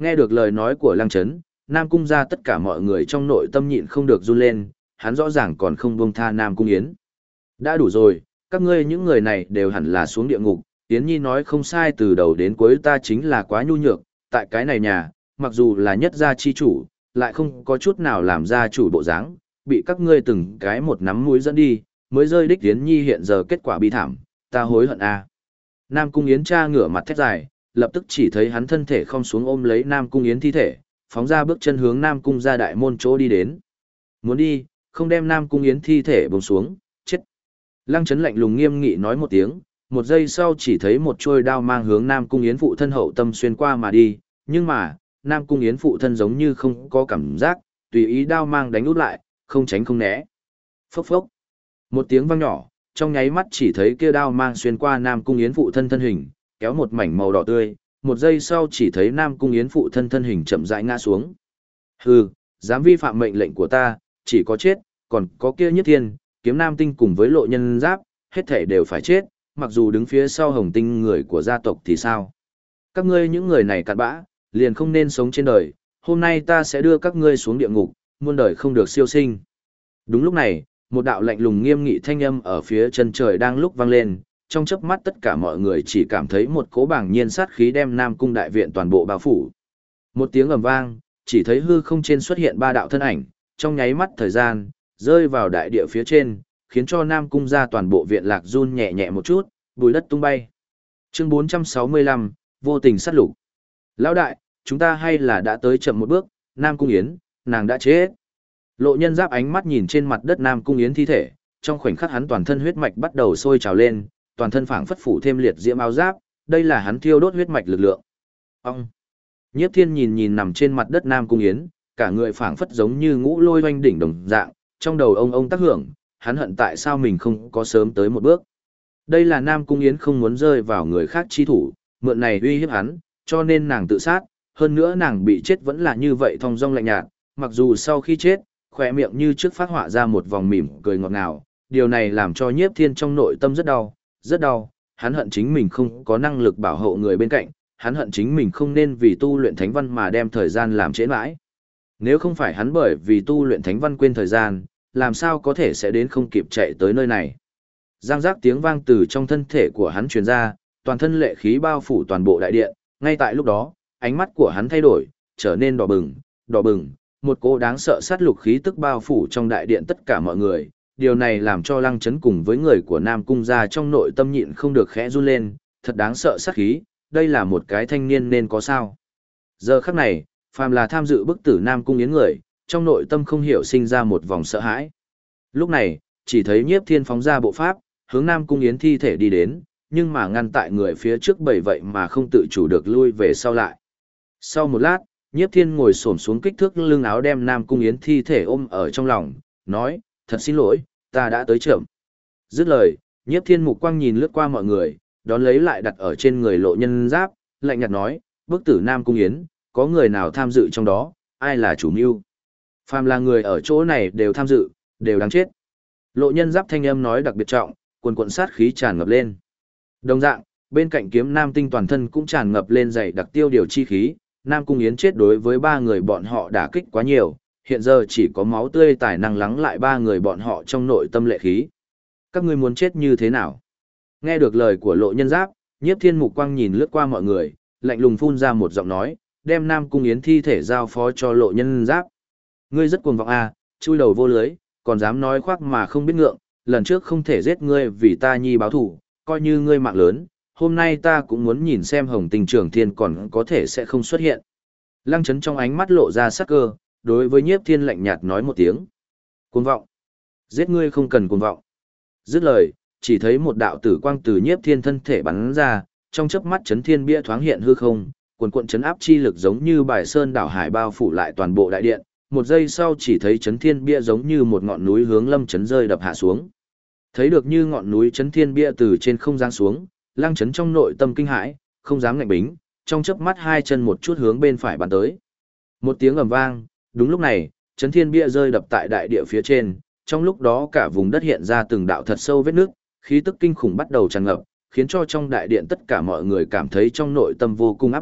S1: Nghe được lời nói của Lăng Chấn, Nam Cung gia tất cả mọi người trong nội tâm nhịn không được run lên, hắn rõ ràng còn không buông tha Nam Cung Yến. Đã đủ rồi, các ngươi những người này đều hẳn là xuống địa ngục, Yến Nhi nói không sai, từ đầu đến cuối ta chính là quá nhu nhược, tại cái này nhà, mặc dù là nhất gia chi chủ, lại không có chút nào làm gia chủ bộ dáng, bị các ngươi từng cái một nắm mũi dẫn đi, mới rơi đích Yến Nhi hiện giờ kết quả bi thảm, ta hối hận a. Nam Cung Yến cha ngửa mặt thét dài, lập tức chỉ thấy hắn thân thể khom xuống ôm lấy Nam Cung Yến thi thể, phóng ra bước chân hướng Nam Cung gia đại môn chỗ đi đến. Muốn đi, không đem Nam Cung Yến thi thể buông xuống, chết. Lăng Chấn lạnh lùng nghiêm nghị nói một tiếng, một giây sau chỉ thấy một trôi đao mang hướng Nam Cung Yến phụ thân hậu tâm xuyên qua mà đi, nhưng mà, Nam Cung Yến phụ thân giống như không có cảm giác, tùy ý đao mang đánh út lại, không tránh không né. Phốc phốc. Một tiếng vang nhỏ, trong nháy mắt chỉ thấy kia đao mang xuyên qua Nam Cung Yến phụ thân thân hình, kéo một mảnh màu đỏ tươi, một giây sau chỉ thấy Nam Cung Yến phụ thân thân hình chậm rãi ngã xuống. Hừ, dám vi phạm mệnh lệnh của ta, chỉ có chết, còn có kia Nhất Thiên, Kiếm Nam Tinh cùng với Lộ Nhân Giáp, hết thể đều phải chết, mặc dù đứng phía sau Hồng Tinh người của gia tộc thì sao? Các ngươi những người này cặn bã, liền không nên sống trên đời, hôm nay ta sẽ đưa các ngươi xuống địa ngục, muôn đời không được siêu sinh. Đúng lúc này, một đạo lạnh lùng nghiêm nghị thanh âm ở phía chân trời đang lúc vang lên, trong chớp mắt tất cả mọi người chỉ cảm thấy một cỗ bảng nhiên sát khí đem Nam Cung đại viện toàn bộ bao phủ. Một tiếng ầm vang, chỉ thấy hư không trên xuất hiện ba đạo thân ảnh, trong nháy mắt thời gian, rơi vào đại địa phía trên, khiến cho Nam Cung gia toàn bộ viện lạc run nhẹ nhẹ một chút, bùi đất tung bay. Chương 465, vô tình sát lục. Lão đại, chúng ta hay là đã tới chậm một bước, Nam Cung Yến, nàng đã chết. Lộ Nhân Giáp ánh mắt nhìn trên mặt đất Nam Cung Yến thi thể, trong khoảnh khắc hắn toàn thân huyết mạch bắt đầu sôi trào lên, toàn thân phảng phất phủ thêm liệt diễm áo giáp, đây là hắn thiêu đốt huyết mạch lực lượng. Ông. Nhiếp Thiên nhìn nằm trên mặt đất Nam Cung Yến, cả người phảng phất giống như ngũ lôi oanh đỉnh đồng dạng, trong đầu ông tác hưởng, hắn hận tại sao mình không có sớm tới một bước. Đây là Nam Cung Yến không muốn rơi vào người khác chi thủ, mượn này uy hiếp hắn, cho nên nàng tự sát, hơn nữa nàng bị chết vẫn là như vậy thong dong lạnh nhạt, mặc dù sau khi chết, khỏe miệng như trước phát họa ra một vòng mỉm cười ngọt ngào, điều này làm cho Nhiếp Thiên trong nội tâm rất đau, hắn hận chính mình không có năng lực bảo hộ người bên cạnh, hắn hận chính mình không nên vì tu luyện thánh văn mà đem thời gian làm trễ mãi. Nếu không phải hắn bởi vì tu luyện thánh văn quên thời gian, làm sao có thể sẽ đến không kịp chạy tới nơi này. Giang giác tiếng vang từ trong thân thể của hắn truyền ra, toàn thân lệ khí bao phủ toàn bộ đại điện, ngay tại lúc đó, ánh mắt của hắn thay đổi, trở nên đỏ bừng, một cỗ đáng sợ sát lục khí tức bao phủ trong đại điện tất cả mọi người, điều này làm cho Lăng Chấn cùng với người của Nam Cung gia trong nội tâm nhịn không được khẽ run lên, thật đáng sợ sát khí, đây là một cái thanh niên nên có sao. Giờ khắc này, phàm là tham dự bức tử Nam Cung Yến người, trong nội tâm không hiểu sinh ra một vòng sợ hãi. Lúc này, chỉ thấy Nhiếp Thiên phóng ra bộ pháp, hướng Nam Cung Yến thi thể đi đến, nhưng mà ngăn tại người phía trước bởi vậy mà không tự chủ được lui về sau lại. Sau một lát, Nhiếp Thiên ngồi xổm xuống kích thước lưng áo đem Nam Cung Yến thi thể ôm ở trong lòng, nói, thật xin lỗi, ta đã tới chậm. Dứt lời, Nhiếp Thiên mục quang nhìn lướt qua mọi người, đón lấy lại đặt ở trên người Lộ Nhân Giáp, lạnh nhạt nói, bức tử Nam Cung Yến, có người nào tham dự trong đó, ai là chủ mưu? Phàm là người ở chỗ này đều tham dự, đều đáng chết. Lộ Nhân Giáp thanh âm nói đặc biệt trọng, quần quần sát khí tràn ngập lên. Đồng dạng, bên cạnh Kiếm Nam Tinh toàn thân cũng tràn ngập lên dày đặc tiêu điều chi khí, Nam Cung Yến chết đối với ba người bọn họ đả kích quá nhiều, hiện giờ chỉ có máu tươi tài năng lắng lại ba người bọn họ trong nội tâm lệ khí. Các ngươi muốn chết như thế nào? Nghe được lời của Lộ Nhân Giáp, Nhiếp Thiên mục quang nhìn lướt qua mọi người, lạnh lùng phun ra một giọng nói, đem Nam Cung Yến thi thể giao phó cho Lộ Nhân Giáp. Ngươi rất cuồng vọng à, chui đầu vô lưới, còn dám nói khoác mà không biết ngượng, lần trước không thể giết ngươi vì ta nhi báo thù, coi như ngươi mạng lớn, hôm nay ta cũng muốn nhìn xem Hồng Tinh Trường Thiên còn có thể sẽ không xuất hiện. Lăng Chấn trong ánh mắt lộ ra sắc cơ, đối với Nhiếp Thiên lạnh nhạt nói một tiếng. Cuồng vọng. Giết ngươi không cần cuồng vọng. Dứt lời, chỉ thấy một đạo tử quang từ Nhiếp Thiên thân thể bắn ra, trong chớp mắt chấn thiên bia thoáng hiện hư không, cuồn cuộn chấn áp chi lực giống như bài sơn đảo hải bao phủ lại toàn bộ đại điện, một giây sau chỉ thấy chấn thiên bia giống như một ngọn núi hướng Lâm Chấn rơi đập hạ xuống. Thấy được như ngọn núi chấn thiên bia từ trên không giáng xuống, Lăng Chấn trong nội tâm kinh hãi, không dám ngạnh bính, trong chớp mắt hai chân một chút hướng bên phải bắn tới. Một tiếng ầm vang, đúng lúc này, chấn thiên bia rơi đập tại đại địa phía trên, trong lúc đó cả vùng đất hiện ra từng đạo thật sâu vết nước, khí tức kinh khủng bắt đầu tràn ngập, khiến cho trong đại điện tất cả mọi người cảm thấy trong nội tâm vô cùng áp lực,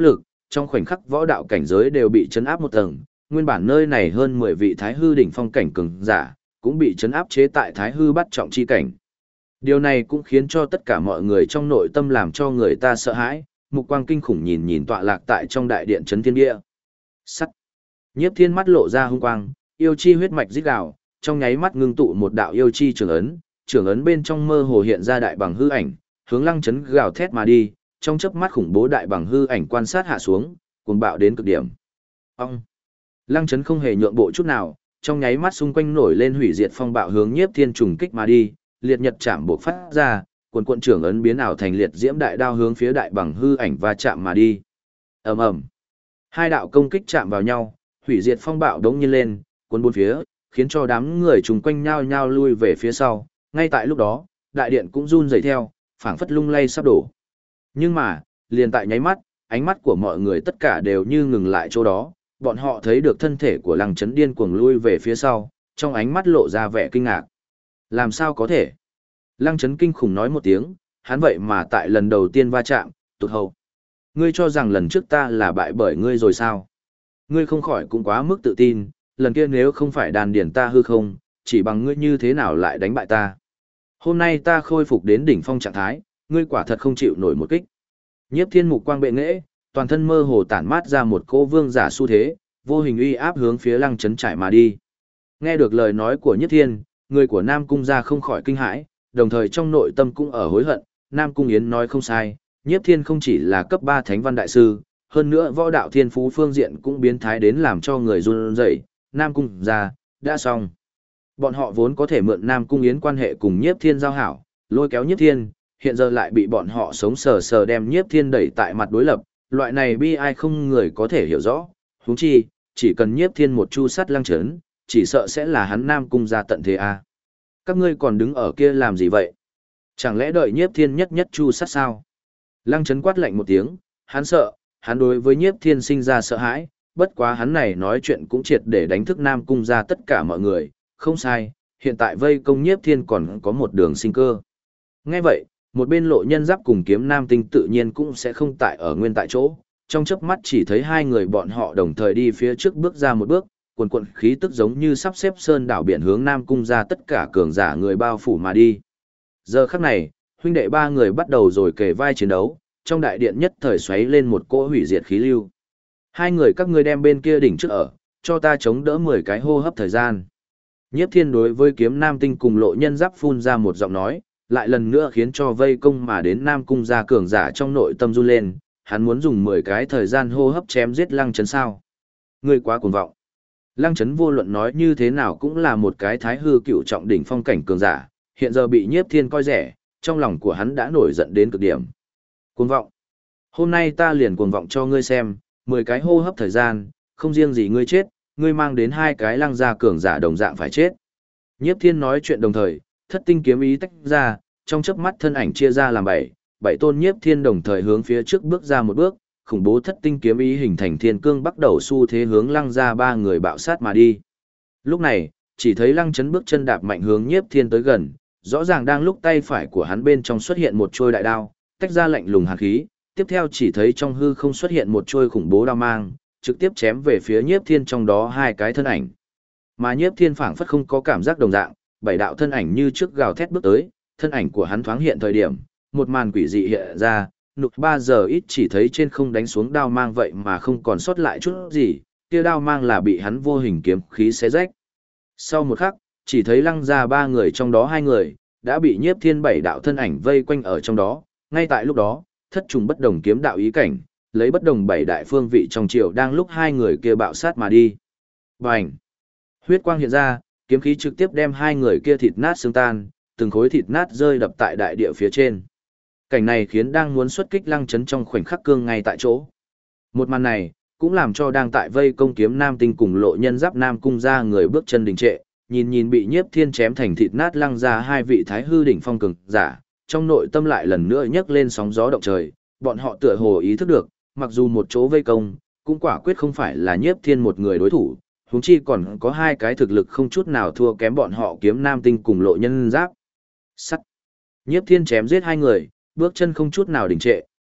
S1: trong khoảnh khắc võ đạo cảnh giới đều bị chấn áp một tầng, nguyên bản nơi này hơn 10 vị thái hư đỉnh phong cảnh cường giả, cũng bị chấn áp chế tại thái hư bắt trọng chi cảnh. Điều này cũng khiến cho tất cả mọi người trong nội tâm làm cho người ta sợ hãi, mục quang kinh khủng nhìn nhìn tọa lạc tại trong đại điện chấn thiên địa. Sắt. Nhiếp Thiên mắt lộ ra hung quang, yêu chi huyết mạch rít gào, trong nháy mắt ngưng tụ một đạo yêu chi trường ấn bên trong mơ hồ hiện ra đại bằng hư ảnh, hướng Lăng Chấn gào thét mà đi, trong chớp mắt khủng bố đại bằng hư ảnh quan sát hạ xuống, cuồng bạo đến cực điểm. Ông. Lăng Chấn không hề nhượng bộ chút nào, trong nháy mắt xung quanh nổi lên hủy diệt phong bạo hướng Nhiếp Thiên trùng kích mà đi, liệt nhật chạm bộc phát ra, cuộn trưởng ấn biến ảo thành liệt diễm đại đao hướng phía đại bằng hư ảnh và chạm mà đi. Ầm ầm. Hai đạo công kích chạm vào nhau, hủy diệt phong bạo đống nhiên lên, cuốn bốn phía, khiến cho đám người chung quanh nhao nhao lui về phía sau. Ngay tại lúc đó, đại điện cũng run rẩy theo, phảng phất lung lay sắp đổ. Nhưng mà, liền tại nháy mắt, ánh mắt của mọi người tất cả đều như ngừng lại chỗ đó, bọn họ thấy được thân thể của Lăng Chấn điên cuồng lui về phía sau, trong ánh mắt lộ ra vẻ kinh ngạc. Làm sao có thể? Lăng Chấn kinh khủng nói một tiếng, hắn vậy mà tại lần đầu tiên va chạm, tụt hậu. Ngươi cho rằng lần trước ta là bại bởi ngươi rồi sao? Ngươi không khỏi cũng quá mức tự tin, lần kia nếu không phải đàn điển ta hư không, chỉ bằng ngươi như thế nào lại đánh bại ta? Hôm nay ta khôi phục đến đỉnh phong trạng thái, ngươi quả thật không chịu nổi một kích. Nhiếp Thiên mục quang bệ nghệ, toàn thân mơ hồ tản mát ra một cỗ vương giả xu thế, vô hình uy áp hướng phía Lăng Chấn trải mà đi. Nghe được lời nói của Nhiếp Thiên, người của Nam Cung gia không khỏi kinh hãi, đồng thời trong nội tâm cũng ở hối hận, Nam Cung Yến nói không sai, Nhiếp Thiên không chỉ là cấp 3 thánh văn đại sư, hơn nữa võ đạo thiên phú phương diện cũng biến thái đến làm cho người run rẩy. Nam Cung gia đã xong. Bọn họ vốn có thể mượn Nam Cung Yến quan hệ cùng Nhiếp Thiên giao hảo, lôi kéo Nhiếp Thiên, hiện giờ lại bị bọn họ sống sờ sờ đem Nhiếp Thiên đẩy tại mặt đối lập, loại này bi ai không người có thể hiểu rõ, huống chi, chỉ cần Nhiếp Thiên một chu sắt Lăng Chấn, chỉ sợ sẽ là hắn Nam Cung gia tận thế a. Các ngươi còn đứng ở kia làm gì vậy? Chẳng lẽ đợi Nhiếp Thiên nhất nhất chu sát sao? Lăng Chấn quát lạnh một tiếng, hắn sợ, hắn đối với Nhiếp Thiên sinh ra sợ hãi, bất quá hắn này nói chuyện cũng triệt để đánh thức Nam Cung gia tất cả mọi người, không sai, hiện tại vây công Nhiếp Thiên còn có một đường sinh cơ. Nghe vậy, một bên Lộ Nhân Giáp cùng Kiếm Nam Tinh tự nhiên cũng sẽ không tại ở nguyên tại chỗ, trong chớp mắt chỉ thấy hai người bọn họ đồng thời đi phía trước bước ra một bước, cuồn khí tức giống như sắp xếp sơn đảo biển hướng Nam Cung ra tất cả cường giả người bao phủ mà đi. Giờ khắc này, huynh đệ ba người bắt đầu rồi kề vai chiến đấu, trong đại điện nhất thời xoáy lên một cỗ hủy diệt khí lưu. Hai người các ngươi đem bên kia đỉnh trước ở, cho ta chống đỡ 10 cái hô hấp thời gian. Nhiếp Thiên đối với Kiếm Nam Tinh cùng Lộ Nhân Giáp phun ra một giọng nói, lại lần nữa khiến cho vây công mà đến Nam Cung gia cường giả trong nội tâm run lên, hắn muốn dùng 10 cái thời gian hô hấp chém giết Lăng Chấn sao? Ngươi quá cuồng vọng. Lăng Chấn vô luận nói như thế nào cũng là một cái thái hư cựu trọng đỉnh phong cảnh cường giả, hiện giờ bị Nhiếp Thiên coi rẻ, trong lòng của hắn đã nổi giận đến cực điểm. Cuồng vọng. Hôm nay ta liền cuồng vọng cho ngươi xem, 10 cái hô hấp thời gian, không riêng gì ngươi chết, ngươi mang đến 2 cái Lăng gia cường giả đồng dạng phải chết. Nhiếp Thiên nói chuyện đồng thời, thất tinh kiếm ý tách ra, trong chớp mắt thân ảnh chia ra làm 7 tôn Nhiếp Thiên đồng thời hướng phía trước bước ra một bước, khủng bố thất tinh kiếm ý hình thành thiên cương bắt đầu xu thế hướng Lăng gia ba người bạo sát mà đi. Lúc này, chỉ thấy Lăng Chấn bước chân đạp mạnh hướng Nhiếp Thiên tới gần, rõ ràng đang lúc tay phải của hắn bên trong xuất hiện một trôi đại đao, tách ra lạnh lùng hàn khí, tiếp theo chỉ thấy trong hư không xuất hiện một trôi khủng bố đao mang, trực tiếp chém về phía Nhiếp Thiên trong đó 2 cái thân ảnh. Mà Nhiếp Thiên phảng phất không có cảm giác đồng dạng, 7 đạo thân ảnh như trước gào thét bước tới, thân ảnh của hắn thoáng hiện thời điểm, một màn quỷ dị hiện ra, nục 3 giờ ít chỉ thấy trên không đánh xuống đao mang vậy mà không còn sót lại chút gì, kia đao mang là bị hắn vô hình kiếm khí xé rách. Sau một khắc, chỉ thấy Lăng gia 3 người trong đó 2 người, đã bị Nhiếp Thiên 7 đạo thân ảnh vây quanh ở trong đó, ngay tại lúc đó, thất trùng bất đồng kiếm đạo ý cảnh, lấy bất đồng 7 đại phương vị trong triều đang lúc 2 người kia bạo sát mà đi. Bành! Huyết quang hiện ra, kiếm khí trực tiếp đem 2 người kia thịt nát xương tan, từng khối thịt nát rơi đập tại đại địa phía trên. Cảnh này khiến đang muốn xuất kích Lăng Chấn trong khoảnh khắc cương ngay tại chỗ. Một màn này, cũng làm cho đang tại vây công Kiếm Nam Tinh cùng Lộ Nhân Giáp Nam Cung ra người bước chân đình trệ, nhìn bị Nhiếp Thiên chém thành thịt nát Lăng ra 2 vị thái hư đỉnh phong cường giả, trong nội tâm lại lần nữa nhấc lên sóng gió động trời, bọn họ tựa hồ ý thức được, mặc dù một chỗ vây công, cũng quả quyết không phải là Nhiếp Thiên một người đối thủ, huống chi còn có 2 cái thực lực không chút nào thua kém bọn họ Kiếm Nam Tinh cùng Lộ Nhân Giáp. Sắt. Nhiếp Thiên chém giết 2 người, bước chân không chút nào đình trệ,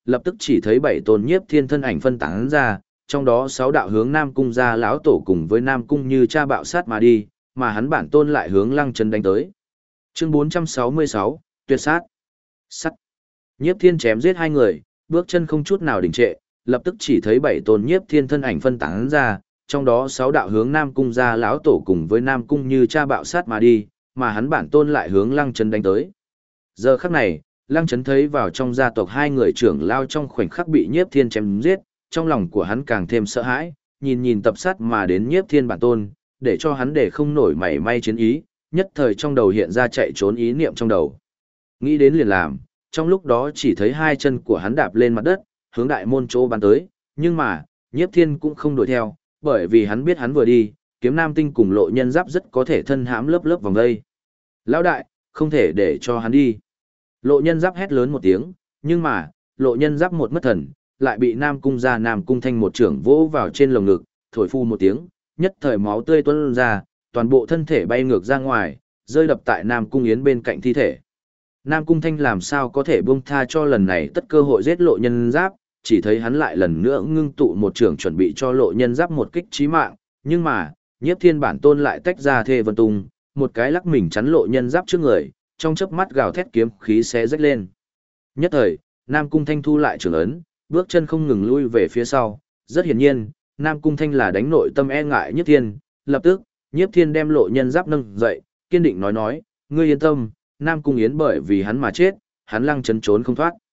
S1: lập tức chỉ thấy 7 tôn nhiếp thiên thân ảnh phân tán ra, trong đó 6 đạo hướng Nam Cung ra lão tổ cùng với Nam Cung Như cha bạo sát mà đi, mà hắn bản tôn lại hướng Lăng Trấn đánh tới. Chương 466, tuyệt sát. Sắt. Nhiếp thiên chém giết hai người, bước chân không chút nào đình trệ, lập tức chỉ thấy 7 tôn nhiếp thiên thân ảnh phân tán ra, trong đó 6 đạo hướng Nam Cung ra lão tổ cùng với Nam Cung Như cha bạo sát mà đi, mà hắn bản tôn lại hướng Lăng Trấn đánh tới. Giờ khắc này, Lăng Trấn thấy vào trong gia tộc hai người trưởng lao trong khoảnh khắc bị nhiếp thiên chém giết, trong lòng của hắn càng thêm sợ hãi, nhìn nhìn tập sát mà đến nhiếp thiên bản tôn, để cho hắn để không nổi mảy may chiến ý, nhất thời trong đầu hiện ra chạy trốn ý niệm trong đầu. Nghĩ đến liền làm, trong lúc đó chỉ thấy hai chân của hắn đạp lên mặt đất, hướng đại môn chỗ bắn tới, nhưng mà, nhiếp thiên cũng không đuổi theo, bởi vì hắn biết hắn vừa đi, kiếm nam tinh cùng lộ nhân giáp rất có thể thân hãm lớp lớp vòng đây. Lão đại, không thể để cho hắn đi. Lộ nhân giáp hét lớn một tiếng, nhưng mà, lộ nhân giáp một mất thần, lại bị Nam Cung ra Nam Cung Thanh một trưởng vỗ vào trên lồng ngực, thổi phu một tiếng, nhất thời máu tươi tuôn ra, toàn bộ thân thể bay ngược ra ngoài, rơi đập tại Nam Cung Yến bên cạnh thi thể. Nam Cung Thanh làm sao có thể buông tha cho lần này tất cơ hội giết lộ nhân giáp, chỉ thấy hắn lại lần nữa ngưng tụ một trưởng chuẩn bị cho lộ nhân giáp một kích chí mạng, nhưng mà, nhiếp thiên bản tôn lại tách ra thê vân tung, một cái lắc mình chắn lộ nhân giáp trước người, trong chớp mắt gào thét kiếm khí xé rách lên. Nhất thời, Nam Cung Thanh thu lại trường ấn, bước chân không ngừng lui về phía sau, rất hiển nhiên, Nam Cung Thanh là đánh nội tâm e ngại nhiếp thiên, lập tức, nhiếp thiên đem lộ nhân giáp nâng dậy, kiên định nói, ngươi yên tâm, Nam Cung Yến bởi vì hắn mà chết, hắn Lăng Trấn trốn không thoát.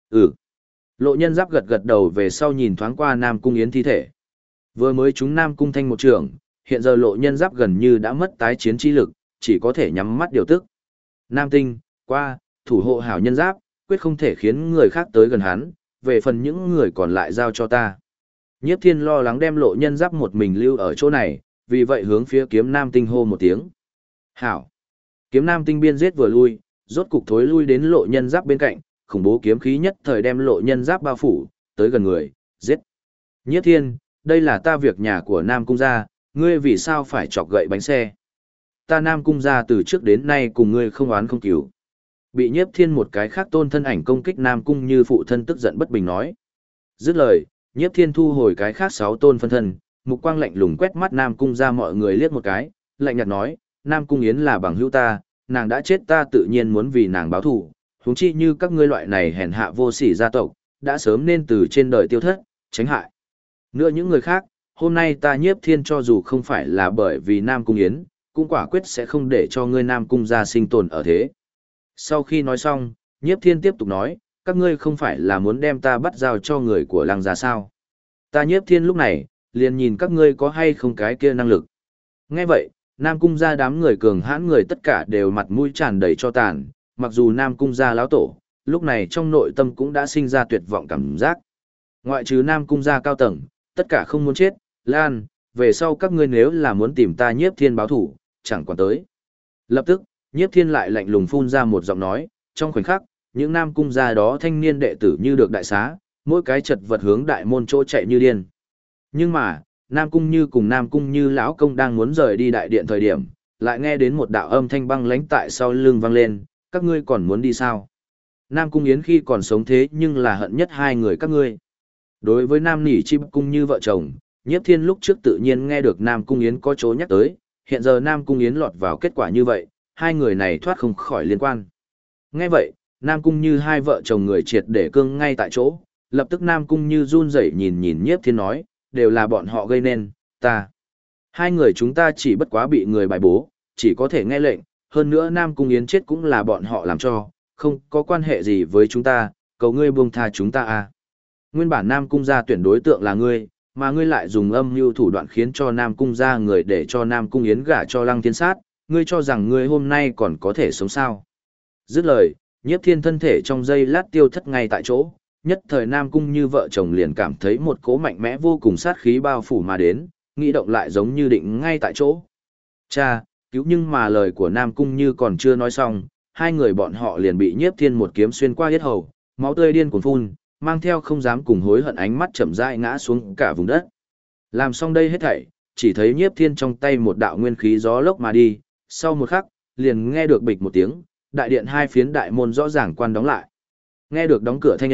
S1: Lộ nhân giáp gật gật đầu về sau nhìn thoáng qua Nam Cung Yến thi thể. Vừa mới trúng Nam Cung Thanh một trường, hiện giờ lộ nhân giáp gần như đã mất tái chiến trí lực, chỉ có thể nhắm mắt điều tức. Nam Tinh, qua, thủ hộ hảo nhân giáp, quyết không thể khiến người khác tới gần hắn, về phần những người còn lại giao cho ta. Nhiếp thiên lo lắng đem lộ nhân giáp một mình lưu ở chỗ này, vì vậy hướng phía kiếm Nam Tinh hô một tiếng. Hảo. Kiếm Nam Tinh biên giết vừa lui, rốt cục thối lui đến lộ nhân giáp bên cạnh, khủng bố kiếm khí nhất thời đem lộ nhân giáp bao phủ, tới gần người, giết. Nhiếp thiên, đây là ta việc nhà của Nam Cung gia, ngươi vì sao phải chọc gậy bánh xe? Ta Nam Cung gia từ trước đến nay cùng ngươi không oán không cứu. Bị nhiếp thiên một cái khác tôn thân ảnh công kích Nam Cung như phụ thân tức giận bất bình nói. Dứt lời, nhiếp thiên thu hồi cái khác 6 tôn phân thân, mục quang lạnh lùng quét mắt Nam Cung gia mọi người liếc một cái, lạnh nhạt nói, Nam Cung Yến là bằng hữu ta, nàng đã chết ta tự nhiên muốn vì nàng báo thù, huống chi như các ngươi loại này hèn hạ vô sỉ gia tộc, đã sớm nên từ trên đời tiêu thất, tránh hại. Nữa những người khác, hôm nay ta nhiếp thiên cho dù không phải là bởi vì Nam Cung Yến, cũng quả quyết sẽ không để cho ngươi Nam Cung gia sinh tồn ở thế. Sau khi nói xong, nhiếp thiên tiếp tục nói, các ngươi không phải là muốn đem ta bắt giao cho người của Lăng gia sao? Ta nhiếp thiên lúc này, liền nhìn các ngươi có hay không cái kia năng lực. Nghe vậy, Nam Cung gia đám người cường hãn người tất cả đều mặt mũi tràn đầy cho tàn, mặc dù Nam Cung gia lão tổ, lúc này trong nội tâm cũng đã sinh ra tuyệt vọng cảm giác. Ngoại trừ Nam Cung gia cao tầng, tất cả không muốn chết, Lan, về sau các ngươi nếu là muốn tìm ta nhiếp thiên báo thủ, chẳng quản tới. Lập tức, nhiếp thiên lại lạnh lùng phun ra một giọng nói, trong khoảnh khắc, những Nam Cung gia đó thanh niên đệ tử như được đại xá, mỗi cái chật vật hướng đại môn chỗ chạy như điên. Nhưng mà, Nam Cung Như cùng Nam Cung Như lão công đang muốn rời đi đại điện thời điểm, lại nghe đến một đạo âm thanh băng lãnh tại sau lưng vang lên, các ngươi còn muốn đi sao? Nam Cung Yến khi còn sống thế nhưng là hận nhất hai người các ngươi. Đối với Nam Nỉ Chi Cung Như vợ chồng, Nhiếp Thiên lúc trước tự nhiên nghe được Nam Cung Yến có chỗ nhắc tới, hiện giờ Nam Cung Yến lọt vào kết quả như vậy, hai người này thoát không khỏi liên quan. Nghe vậy, Nam Cung Như hai vợ chồng người triệt để cương ngay tại chỗ, lập tức Nam Cung Như run rẩy nhìn nhìn Nhiếp Thiên nói, đều là bọn họ gây nên, ta. Hai người chúng ta chỉ bất quá bị người bài bố, chỉ có thể nghe lệnh, hơn nữa Nam Cung Yến chết cũng là bọn họ làm cho, không có quan hệ gì với chúng ta, cầu ngươi buông tha chúng ta à. Nguyên bản Nam Cung gia tuyển đối tượng là ngươi, mà ngươi lại dùng âm mưu thủ đoạn khiến cho Nam Cung gia người để cho Nam Cung Yến gả cho Lăng Thiên Sát, ngươi cho rằng ngươi hôm nay còn có thể sống sao. Dứt lời, Nhiếp Thiên thân thể trong giây lát tiêu thất ngay tại chỗ, nhất thời Nam Cung Như vợ chồng liền cảm thấy một cỗ mạnh mẽ vô cùng sát khí bao phủ mà đến, nghĩ động lại giống như định ngay tại chỗ. Cha, cứu, nhưng mà lời của Nam Cung Như còn chưa nói xong, hai người bọn họ liền bị Nhiếp Thiên một kiếm xuyên qua yết hầu, máu tươi điên cuồng phun, mang theo không dám cùng hối hận ánh mắt chậm rãi ngã xuống cả vùng đất. Làm xong đây hết thảy, chỉ thấy Nhiếp Thiên trong tay một đạo nguyên khí gió lốc mà đi, sau một khắc, liền nghe được bịch một tiếng, đại điện hai phiến đại môn rõ ràng quan đóng lại. Nghe được đóng cửa thanh âm,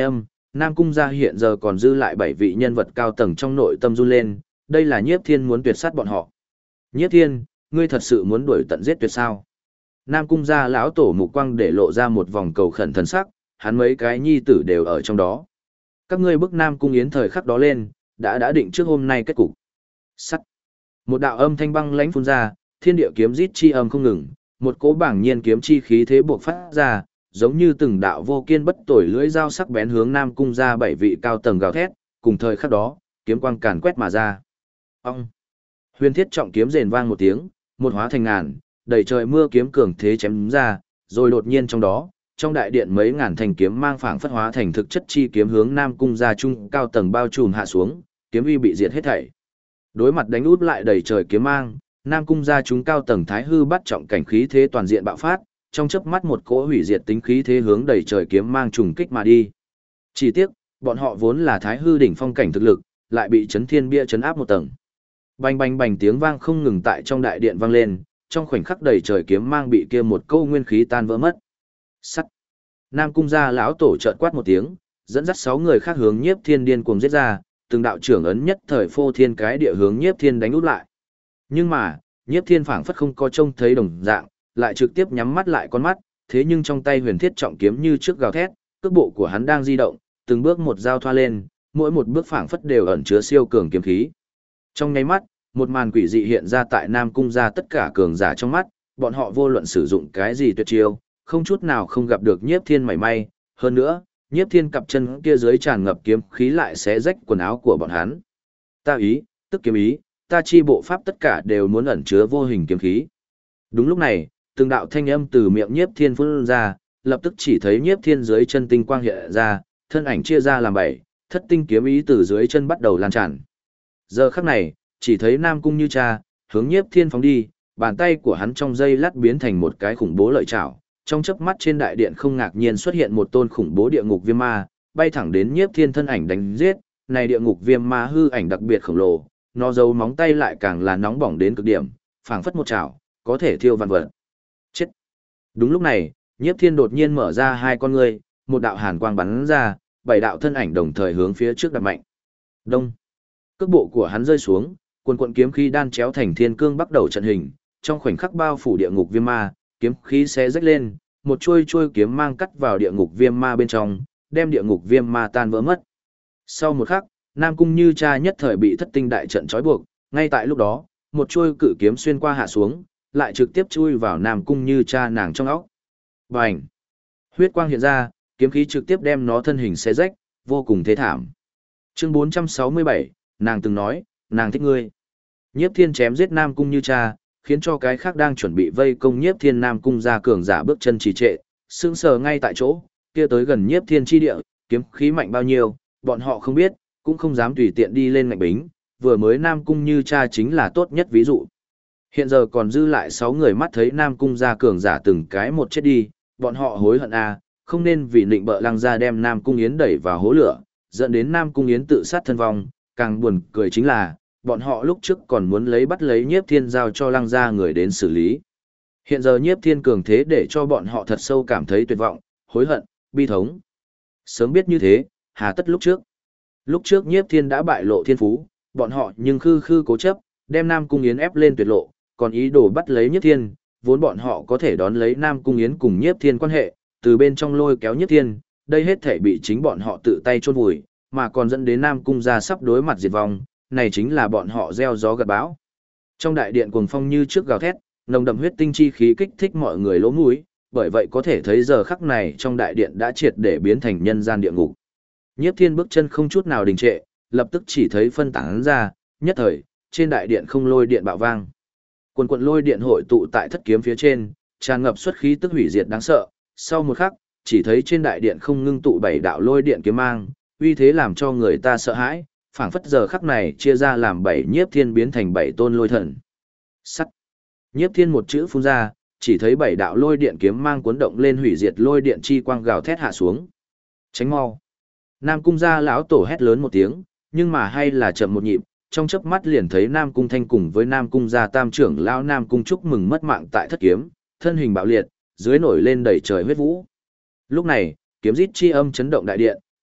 S1: Nam Cung gia hiện giờ còn dư lại 7 vị nhân vật cao tầng trong nội tâm run lên, đây là Nhiếp Thiên muốn tuyệt sát bọn họ. Nhiếp Thiên, ngươi thật sự muốn đuổi tận giết tuyệt sao? Nam Cung gia lão tổ mục quang để lộ ra một vòng cầu khẩn thần sắc, hắn mấy cái nhi tử đều ở trong đó. Các ngươi bức Nam Cung Yến thời khắc đó lên, đã định trước hôm nay kết cục. Sắt. Một đạo âm thanh băng lãnh phun ra, thiên địa kiếm rít chi âm không ngừng, một cỗ bảng nhiên kiếm chi khí thế buộc phát ra, giống như từng đạo vô kiên bất tồi lưỡi dao sắc bén hướng Nam Cung gia 7 vị cao tầng gào thét, cùng thời khắc đó, kiếm quang càn quét mà ra. Ông. Huyền thiết trọng kiếm rền vang một tiếng, một hóa thành ngàn, đầy trời mưa kiếm cường thế chém ra, rồi đột nhiên trong đó, trong đại điện mấy ngàn thanh kiếm mang phảng phất hóa thành thực chất chi kiếm hướng Nam Cung gia trung cao tầng bao trùm hạ xuống, kiếm uy bị diệt hết thảy. Đối mặt đánh út lại đầy trời kiếm mang, Nam Cung gia chúng cao tầng thái hư bắt trọng cảnh khí thế toàn diện bạo phát, trong chớp mắt một cỗ hủy diệt tính khí thế hướng đầy trời kiếm mang trùng kích mà đi. Chỉ tiếc, bọn họ vốn là thái hư đỉnh phong cảnh thực lực, lại bị chấn thiên bia chấn áp một tầng. Bành bành bành tiếng vang không ngừng tại trong đại điện vang lên, trong khoảnh khắc đầy trời kiếm mang bị kia một câu nguyên khí tan vỡ mất. Sắt. Nam Cung gia lão tổ chợt quát một tiếng, dẫn dắt 6 người khác hướng Nhiếp Thiên điên cuồng giết ra, từng đạo trưởng ấn nhất thời phô thiên cái địa hướng Nhiếp Thiên đánh úp lại. Nhưng mà, Nhiếp Thiên phảng phất không có trông thấy đồng dạng, lại trực tiếp nhắm mắt lại con mắt, thế nhưng trong tay huyền thiết trọng kiếm như trước gào thét, cước bộ của hắn đang di động, từng bước một giao thoa lên, mỗi một bước phảng phất đều ẩn chứa siêu cường kiếm khí. Trong nháy mắt, một màn quỷ dị hiện ra tại Nam Cung gia tất cả cường giả trong mắt, bọn họ vô luận sử dụng cái gì tuyệt chiêu, không chút nào không gặp được Nhiếp Thiên mảy may, hơn nữa, Nhiếp Thiên cặp chân kia dưới tràn ngập kiếm khí lại xé rách quần áo của bọn hắn. Ta ý, tức kiếm ý, ta chi bộ pháp tất cả đều muốn ẩn chứa vô hình kiếm khí. Đúng lúc này, từng đạo thanh âm từ miệng Nhiếp Thiên phun ra, lập tức chỉ thấy Nhiếp Thiên dưới chân tinh quang hiện ra, thân ảnh chia ra làm 7, thất tinh kiếm ý từ dưới chân bắt đầu lan tràn. Giờ khắc này, chỉ thấy Nam Cung Như Cha hướng Nhiếp Thiên phóng đi, bàn tay của hắn trong giây lát biến thành một cái khủng bố lợi chảo, trong chớp mắt trên đại điện không ngạc nhiên xuất hiện một tôn khủng bố địa ngục viêm ma, bay thẳng đến Nhiếp Thiên thân ảnh đánh giết, này địa ngục viêm ma hư ảnh đặc biệt khổng lồ, nó giấu móng tay lại càng là nóng bỏng đến cực điểm, phảng phất một chảo, có thể thiêu vạn vật. Chết. Đúng lúc này, Nhiếp Thiên đột nhiên mở ra hai con ngươi, một đạo hàn quang bắn ra, 7 đạo thân ảnh đồng thời hướng phía trước đập mạnh. Đông. Cước bộ của hắn rơi xuống, quần quần kiếm khí đan chéo thành thiên cương bắt đầu trận hình, trong khoảnh khắc bao phủ địa ngục viêm ma, kiếm khí xé rách lên, một chuôi kiếm mang cắt vào địa ngục viêm ma bên trong, đem địa ngục viêm ma tan vỡ mất. Sau một khắc, Nam Cung Như Cha nhất thời bị thất tinh đại trận trói buộc, ngay tại lúc đó, một chuôi cự kiếm xuyên qua hạ xuống, lại trực tiếp chui vào Nam Cung Như Cha nàng trong óc. Bành! Huyết quang hiện ra, kiếm khí trực tiếp đem nó thân hình xé rách, vô cùng thế thảm. Chương 467, nàng từng nói, nàng thích ngươi. Nhiếp Thiên chém giết Nam Cung Như Cha, khiến cho cái khác đang chuẩn bị vây công Nhiếp Thiên Nam Cung gia cường giả bước chân trì trệ, sững sờ ngay tại chỗ, kia tới gần Nhiếp Thiên chi địa, kiếm khí mạnh bao nhiêu, bọn họ không biết, cũng không dám tùy tiện đi lên ngạnh bính, vừa mới Nam Cung Như Cha chính là tốt nhất ví dụ. Hiện giờ còn dư lại 6 người mắt thấy Nam Cung gia cường giả từng cái một chết đi, bọn họ hối hận không nên vì nịnh bợ Lăng gia đem Nam Cung Yến đẩy vào hố lửa, dẫn đến Nam Cung Yến tự sát thân vong, càng buồn cười chính là, bọn họ lúc trước còn muốn bắt lấy Nhiếp Thiên giao cho Lăng gia người đến xử lý. Hiện giờ Nhiếp Thiên cường thế để cho bọn họ thật sâu cảm thấy tuyệt vọng, hối hận, bi thống. Sớm biết như thế, hà tất lúc trước. Lúc trước Nhiếp Thiên đã bại lộ thiên phú, bọn họ nhưng khư cố chấp, đem Nam Cung Yến ép lên tuyệt lộ, còn ý đồ bắt lấy Nhiếp Thiên, vốn bọn họ có thể đón lấy Nam Cung Yến cùng Nhiếp Thiên quan hệ, từ bên trong lôi kéo Nhiếp Thiên, đây hết thể bị chính bọn họ tự tay chôn vùi, mà còn dẫn đến Nam Cung gia sắp đối mặt diệt vong, này chính là bọn họ gieo gió gặt bão. Trong đại điện cuồng phong như trước gào thét, nồng đậm huyết tinh chi khí kích thích mọi người lỗ mũi, bởi vậy có thể thấy giờ khắc này trong đại điện đã triệt để biến thành nhân gian địa ngục. Nhiếp Thiên bước chân không chút nào đình trệ, lập tức chỉ thấy phân tán ra, nhất thời, trên đại điện không lôi điện bạo vang. Quần quần lôi điện hội tụ tại thất kiếm phía trên, tràn ngập xuất khí tức hủy diệt đáng sợ, sau một khắc, chỉ thấy trên đại điện không ngưng tụ 7 đạo lôi điện kiếm mang, uy thế làm cho người ta sợ hãi, phảng phất giờ khắc này chia ra làm 7 Nhiếp Thiên biến thành 7 tôn lôi thần. Sắt. Nhiếp Thiên một chữ phun ra, chỉ thấy 7 đạo lôi điện kiếm mang cuốn động lên hủy diệt lôi điện chi quang gào thét hạ xuống. Tránh mau. Nam Cung gia lão tổ hét lớn một tiếng, nhưng mà hay là chậm một nhịp, trong chớp mắt liền thấy Nam Cung Thanh cùng với Nam Cung gia tam trưởng lão Nam Cung chúc mừng mất mạng tại thất kiếm, thân hình bạo liệt, dưới nổi lên đầy trời huyết vũ. Lúc này, kiếm rít chi âm chấn động đại điện,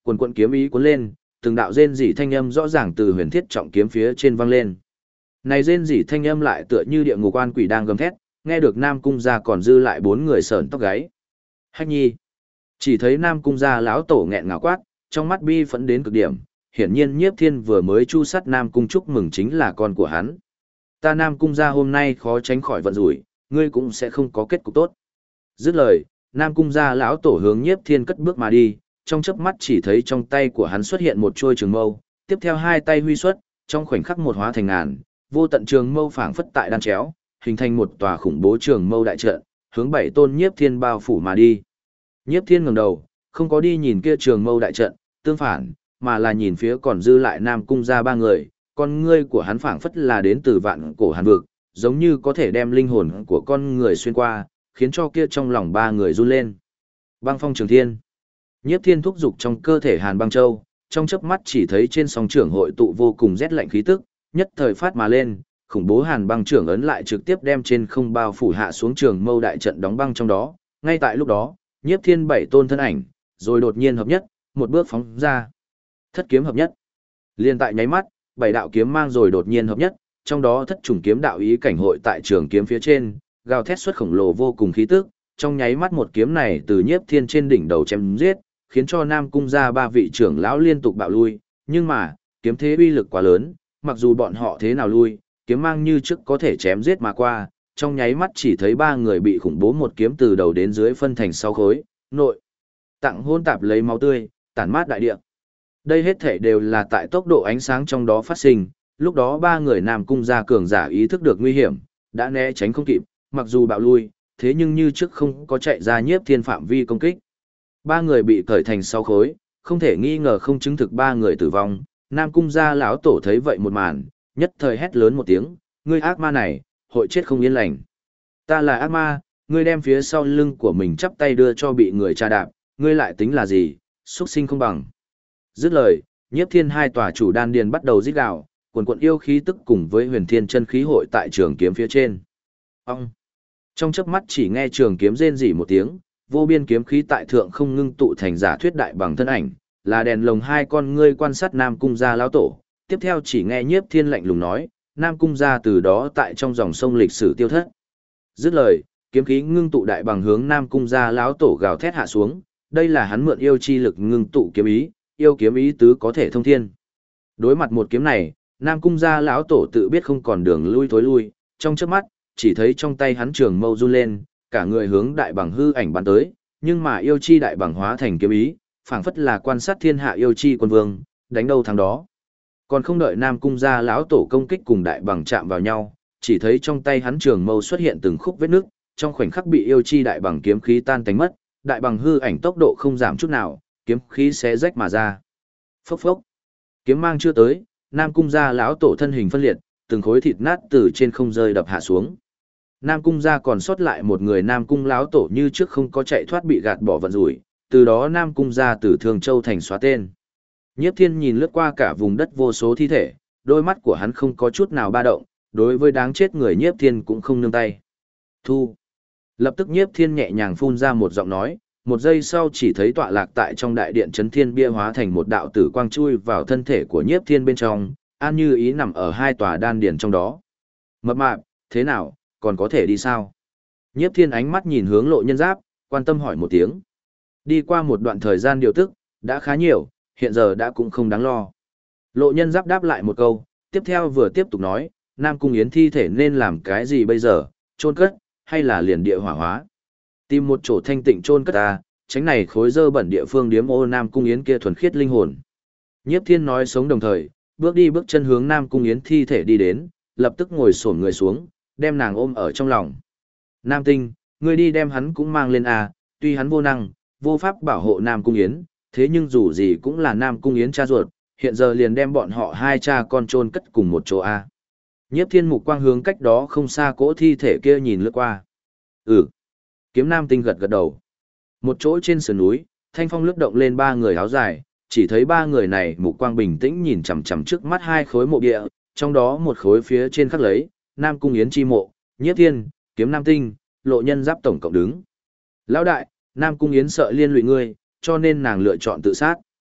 S1: Quần quận kiếm ý cuốn lên, từng đạo rên rỉ thanh âm rõ ràng từ huyền thiết trọng kiếm phía trên vang lên. Này rên rỉ thanh âm lại tựa như địa ngục oan quỷ đang gầm thét, nghe được Nam Cung gia còn dư lại 4 người sởn tóc gáy. Hách Nhi. Chỉ thấy Nam Cung gia lão tổ nghẹn ngào quát, trong mắt bi phẫn đến cực điểm, hiển nhiên Nhiếp Thiên vừa mới chu sắt Nam Cung chúc mừng chính là con của hắn. Ta Nam Cung gia hôm nay khó tránh khỏi vận rủi, ngươi cũng sẽ không có kết cục tốt. Dứt lời, Nam Cung gia lão tổ hướng Nhiếp Thiên cất bước mà đi, trong chớp mắt chỉ thấy trong tay của hắn xuất hiện một chuôi trường mâu, tiếp theo hai tay huy xuất, trong khoảnh khắc một hóa thành ngàn, vô tận trường mâu phảng phất tại đan chéo, hình thành một tòa khủng bố trường mâu đại trận, hướng 7 tôn Nhiếp Thiên bao phủ mà đi. Nhiếp Thiên ngẩng đầu, không có đi nhìn kia trường mâu đại trận, tương phản, mà là nhìn phía còn dư lại Nam Cung gia 3 người, con ngươi của hắn phảng phất là đến từ vạn cổ hàn vực, giống như có thể đem linh hồn của con người xuyên qua, khiến cho kia trong lòng 3 người run lên. Băng phong trường thiên. Nhiếp Thiên thúc dục trong cơ thể Hàn Băng Châu, trong chớp mắt chỉ thấy trên sóng trưởng hội tụ vô cùng rét lạnh khí tức, nhất thời phát mà lên, khủng bố Hàn Băng trưởng ấn lại trực tiếp đem trên không bao phủ hạ xuống trường mâu đại trận đóng băng trong đó. Ngay tại lúc đó, Nhiếp Thiên 7 tôn thân ảnh, rồi đột nhiên hợp nhất, một bước phóng ra. Thất kiếm hợp nhất. Liên tại nháy mắt, 7 đạo kiếm mang rồi đột nhiên hợp nhất, trong đó thất trùng kiếm đạo ý cảnh hội tại trường kiếm phía trên, gào thét xuất khổng lồ vô cùng khí tức, trong nháy mắt một kiếm này từ Nhiếp Thiên trên đỉnh đầu chém giết, khiến cho Nam Cung gia 3 vị trưởng lão liên tục bạo lui, nhưng mà, kiếm thế uy lực quá lớn, mặc dù bọn họ thế nào lui, kiếm mang như trước có thể chém giết mà qua, trong nháy mắt chỉ thấy 3 người bị khủng bố một kiếm từ đầu đến dưới phân thành 6 khối, nội tạng hôn tạp lấy máu tươi, tản mát đại địa. Đây hết thể đều là tại tốc độ ánh sáng trong đó phát sinh, lúc đó 3 người Nam Cung gia cường giả ý thức được nguy hiểm, đã né tránh không kịp, mặc dù bạo lui, thế nhưng như trước không có chạy ra Nhiếp Thiên phạm vi công kích. 3 người bị cởi thành 6 khối, không thể nghi ngờ không chứng thực 3 người tử vong. Nam Cung gia lão tổ thấy vậy một màn, nhất thời hét lớn một tiếng, ngươi ác ma này, hội chết không yên lành. Ta là ác ma, ngươi đem phía sau lưng của mình chắp tay đưa cho bị người tra đạp, ngươi lại tính là gì, xuất sinh không bằng. Dứt lời, Nhiếp Thiên 2 tòa chủ đan điền bắt đầu rít gào, quần quần yêu khí tức cùng với huyền thiên chân khí hội tại trường kiếm phía trên. Ông! Trong chớp mắt chỉ nghe trường kiếm rên rỉ một tiếng, vô biên kiếm khí tại thượng không ngưng tụ thành giả thuyết đại bằng thân ảnh, là đèn lồng 2 con ngươi quan sát Nam Cung gia lão tổ. Tiếp theo chỉ nghe Nhiếp Thiên lạnh lùng nói, Nam Cung gia từ đó tại trong dòng sông lịch sử tiêu thất. Dứt lời, kiếm khí ngưng tụ đại bằng hướng Nam Cung gia lão tổ gào thét hạ xuống, đây là hắn mượn yêu chi lực ngưng tụ kiếm ý, yêu kiếm ý tứ có thể thông thiên. Đối mặt một kiếm này, Nam Cung gia lão tổ tự biết không còn đường lui thối lui, trong chớp mắt, chỉ thấy trong tay hắn trường mâu run lên, cả người hướng đại bằng hư ảnh bắn tới, nhưng mà yêu chi đại bằng hóa thành kiếm ý, phảng phất là quan sát thiên hạ yêu chi quân vương, đánh đâu thắng đó. Còn không đợi Nam Cung gia lão tổ công kích cùng đại bằng chạm vào nhau, chỉ thấy trong tay hắn trường mâu xuất hiện từng khúc vết nước, trong khoảnh khắc bị yêu chi đại bằng kiếm khí tan tành mất, đại bằng hư ảnh tốc độ không giảm chút nào, kiếm khí xé rách mà ra. Phốc phốc. Kiếm mang chưa tới, Nam Cung gia lão tổ thân hình phân liệt, từng khối thịt nát từ trên không rơi đập hạ xuống. Nam Cung gia còn sót lại một người Nam Cung lão tổ như trước không có chạy thoát bị gạt bỏ vận rủi, từ đó Nam Cung gia từ Thường Châu thành xóa tên. Nhiếp Thiên nhìn lướt qua cả vùng đất vô số thi thể, đôi mắt của hắn không có chút nào ba động, đối với đáng chết người Nhiếp Thiên cũng không nương tay. Thu. Lập tức Nhiếp Thiên nhẹ nhàng phun ra một giọng nói, một giây sau chỉ thấy tọa lạc tại trong đại điện Chấn Thiên bia hóa thành một đạo tử quang chui vào thân thể của Nhiếp Thiên bên trong, an như ý nằm ở 2 tòa đan điền trong đó. Mập mạp, thế nào, còn có thể đi sao? Nhiếp Thiên ánh mắt nhìn hướng Lộ Nhân Giáp, quan tâm hỏi một tiếng. Đi qua một đoạn thời gian điều tức, đã khá nhiều, hiện giờ đã cũng không đáng lo. Lộ Nhân Giáp đáp lại một câu, tiếp theo vừa tiếp tục nói, Nam Cung Yến thi thể nên làm cái gì bây giờ, chôn cất, hay là liền địa hỏa hóa? Tìm một chỗ thanh tịnh chôn cất ta, tránh này khối dơ bẩn địa phương điếm ô Nam Cung Yến kia thuần khiết linh hồn. Nhiếp Thiên nói sống đồng thời, bước đi bước chân hướng Nam Cung Yến thi thể đi đến, lập tức ngồi xổm người xuống, đem nàng ôm ở trong lòng. Nam Tinh, ngươi đi đem hắn cũng mang lên à, tuy hắn vô năng, vô pháp bảo hộ Nam Cung Yến, thế nhưng dù gì cũng là Nam Cung Yến cha ruột, hiện giờ liền đem bọn họ 2 cha con chôn cất cùng một chỗ a. Nhiếp Thiên mục quang hướng cách đó không xa cỗ thi thể kia nhìn lướt qua. Ừ. Kiếm Nam Tinh gật gật đầu. Một chỗ trên sườn núi, thanh phong lướt động lên 3 người áo dài, chỉ thấy 3 người này mục quang bình tĩnh nhìn chằm chằm trước mắt 2 khối mộ địa, trong đó một khối phía trên khắc lấy Nam Cung Yến chi mộ, Nhiếp Thiên, Kiếm Nam Tinh, Lộ Nhân Giáp tổng cộng đứng. Lão đại, Nam Cung Yến sợ liên lụy ngươi, cho nên nàng lựa chọn tự sát.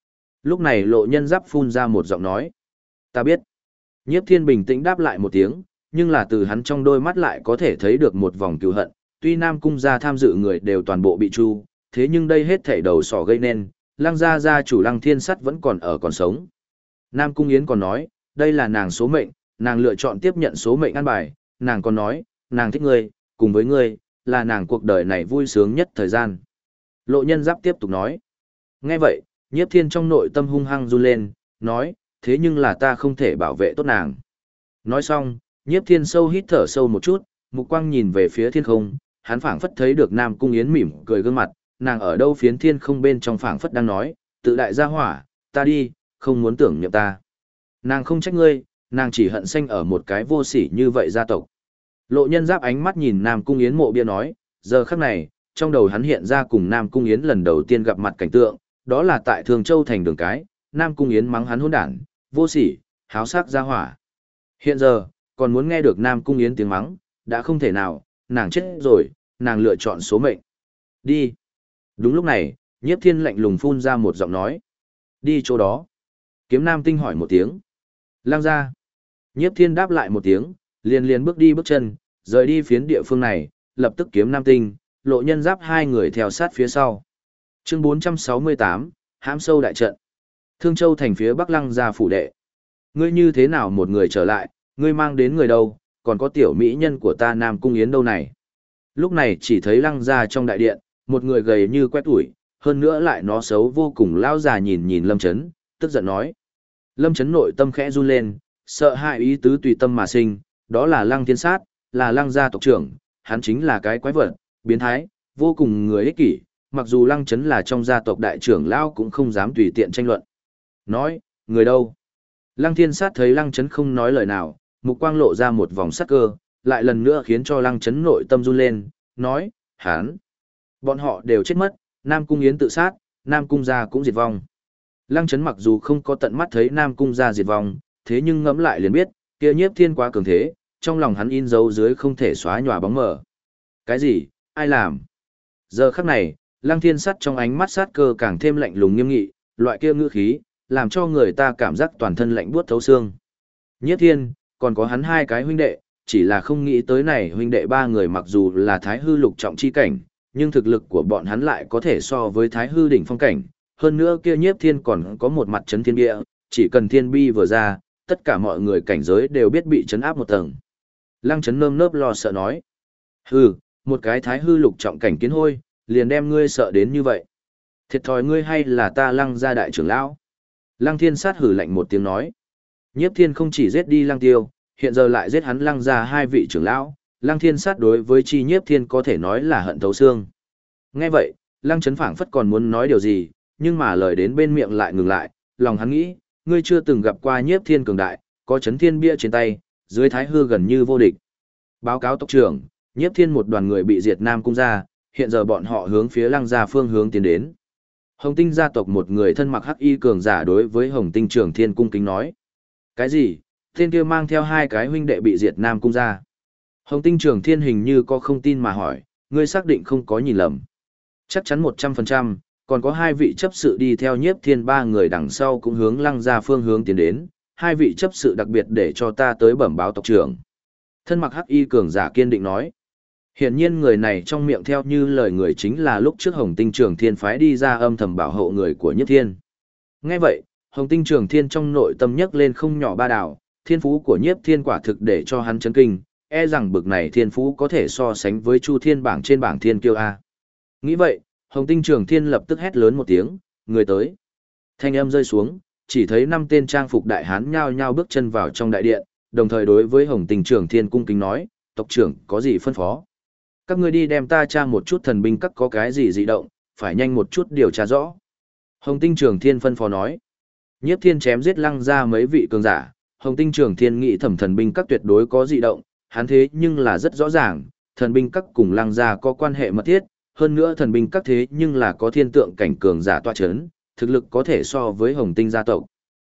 S1: Lúc này Lộ Nhân Giáp phun ra một giọng nói. Ta biết. Nhiếp Thiên bình tĩnh đáp lại một tiếng, nhưng là từ hắn trong đôi mắt lại có thể thấy được một vòng cừu hận. Tuy Nam Cung gia tham dự người đều toàn bộ bị tru, thế nhưng đây hết thảy đầu sỏ gây nên, Lăng gia gia chủ Lăng Thiên Sắt vẫn còn sống. Nam Cung Yến còn nói, đây là nàng số mệnh, nàng lựa chọn tiếp nhận số mệnh an bài, nàng còn nói, nàng thích ngươi, cùng với ngươi, là nàng cuộc đời này vui sướng nhất thời gian. Lộ Nhân Giáp tiếp tục nói. Nghe vậy, Nhiếp Thiên trong nội tâm hung hăng run lên, nói, thế nhưng là ta không thể bảo vệ tốt nàng. Nói xong, Nhiếp Thiên sâu hít thở sâu một chút, mục quang nhìn về phía thiên không, hắn phảng phất thấy được Nam Cung Yến mỉm cười gương mặt, nàng ở đâu phiến thiên không bên trong phảng phất đang nói, tự đại gia hỏa, ta đi, không muốn tưởng nhậm ta. Nàng không trách ngươi, nàng chỉ hận sanh ở một cái vô sỉ như vậy gia tộc. Lộ Nhân Giáp ánh mắt nhìn Nam Cung Yến mộ bia nói, giờ khắc này, trong đầu hắn hiện ra cùng Nam Cung Yến lần đầu tiên gặp mặt cảnh tượng, đó là tại Thường Châu thành đường cái, Nam Cung Yến mắng hắn hỗn đản, vô sỉ, háo sắc gia hỏa. Hiện giờ, còn muốn nghe được Nam Cung Yến tiếng mắng, đã không thể nào, nàng chết rồi, nàng lựa chọn số mệnh. Đi. Đúng lúc này, Nhiếp Thiên lạnh lùng phun ra một giọng nói. Đi chỗ đó. Kiếm Nam Tinh hỏi một tiếng. Lang ra. Nhiếp Thiên đáp lại một tiếng, liền bước đi bước chân, rời đi phiến địa phương này, lập tức Kiếm Nam Tinh, Lộ Nhân Giáp hai người theo sát phía sau. Chương 468, hãm sâu đại trận. Thương Châu thành phía Bắc Lăng gia phủ đệ. Ngươi như thế nào một người trở lại, ngươi mang đến người đâu, còn có tiểu mỹ nhân của ta Nam Cung Yến đâu này. Lúc này chỉ thấy Lăng gia trong đại điện, một người gầy như quét tủi, hơn nữa lại nó xấu vô cùng lao già nhìn Lâm Chấn, tức giận nói. Lâm Chấn nội tâm khẽ run lên, sợ hãi ý tứ tùy tâm mà sinh, đó là Lăng Thiên Sát, là Lăng gia tộc trưởng, hắn chính là cái quái vật, biến thái, vô cùng người ích kỷ, mặc dù Lăng Chấn là trong gia tộc đại trưởng lão cũng không dám tùy tiện tranh luận. Nói, người đâu? Lăng Thiên Sát thấy Lăng Chấn không nói lời nào, mục quang lộ ra một vòng sắc cơ, lại lần nữa khiến cho Lăng Chấn nội tâm run lên, nói, hắn, bọn họ đều chết mất, Nam Cung Yến tự sát, Nam Cung gia cũng diệt vong. Lăng Chấn mặc dù không có tận mắt thấy Nam Cung gia diệt vong, thế nhưng ngẫm lại liền biết, kia Nhiếp Thiên quá cường thế, trong lòng hắn in dấu dưới không thể xóa nhòa bóng mờ. Cái gì? Ai làm? Giờ khắc này, Lăng Thiên Sát trong ánh mắt sát cơ càng thêm lạnh lùng nghiêm nghị, loại kia ngữ khí, làm cho người ta cảm giác toàn thân lạnh buốt thấu xương. Nhiếp Thiên, còn có hắn hai cái huynh đệ, chỉ là không nghĩ tới này huynh đệ ba người mặc dù là Thái Hư lục trọng chi cảnh, nhưng thực lực của bọn hắn lại có thể so với Thái Hư đỉnh phong cảnh. Hơn nữa kia Nhiếp Thiên còn có một mặt chấn thiên bia, chỉ cần thiên bi vừa ra, tất cả mọi người cảnh giới đều biết bị chấn áp một tầng. Lăng Chấn nơm nớp lo sợ nói. Hừ, một cái Thái Hư lục trọng cảnh kiến hôi, liền đem ngươi sợ đến như vậy. Thiệt thòi ngươi hay là ta Lăng gia đại trưởng lão? Lăng Thiên Sát hừ lạnh một tiếng nói. Nhiếp Thiên không chỉ giết đi Lăng Tiêu, hiện giờ lại giết hắn Lăng gia hai vị trưởng lão, Lăng Thiên Sát đối với chi Nhiếp Thiên có thể nói là hận thấu xương. Nghe vậy, Lăng Chấn phảng phất còn muốn nói điều gì, nhưng mà lời đến bên miệng lại ngừng lại, lòng hắn nghĩ, ngươi chưa từng gặp qua Nhiếp Thiên cường đại, có chấn thiên bia trên tay, dưới Thái Hư gần như vô địch. Báo cáo tộc trưởng, Nhiếp Thiên một đoàn người bị diệt Nam Cung gia, hiện giờ bọn họ hướng phía Lăng gia phương hướng tiến đến. Hồng Tinh gia tộc một người thân mặc hắc y cường giả đối với Hồng Tinh Trường Thiên cung kính nói. Cái gì? Tên kia mang theo hai cái huynh đệ bị diệt Nam Cung gia. Hồng Tinh Trường Thiên hình như có không tin mà hỏi, ngươi xác định không có nhìn lầm. Chắc chắn 100%, còn có hai vị chấp sự đi theo Nhiếp Thiên ba người đằng sau cũng hướng Lăng gia phương hướng tiến đến, hai vị chấp sự đặc biệt để cho ta tới bẩm báo tộc trưởng. Thân mặc hắc y cường giả kiên định nói. Hiển nhiên người này trong miệng theo như lời người chính là lúc trước Hồng Tinh Trường Thiên phái đi ra âm thầm bảo hộ người của Nhiếp Thiên. Nghe vậy, Hồng Tinh Trường Thiên trong nội tâm nhấc lên không nhỏ ba đảo, thiên phú của Nhiếp Thiên quả thực để cho hắn chấn kinh, e rằng bực này thiên phú có thể so sánh với Chu Thiên bảng trên bảng thiên kiêu A. Nghĩ vậy, Hồng Tinh Trường Thiên lập tức hét lớn một tiếng, người tới. Thanh âm rơi xuống, chỉ thấy 5 tên trang phục đại hán nhao nhao bước chân vào trong đại điện, đồng thời đối với Hồng Tinh Trường Thiên cung kính nói, tộc trưởng có gì phân phó? Các ngươi đi đem ta tra một chút thần binh các có cái gì dị động, phải nhanh một chút điều tra rõ. Hồng Tinh Trường Thiên phân phó nói. Nhiếp Thiên chém giết Lăng ra mấy vị cường giả, Hồng Tinh Trường Thiên nghĩ thẩm thần binh các tuyệt đối có dị động, hắn thế nhưng là rất rõ ràng, thần binh các cùng Lăng gia có quan hệ mật thiết, hơn nữa thần binh các thế nhưng là có thiên tượng cảnh cường giả tọa chấn, thực lực có thể so với Hồng Tinh gia tộc.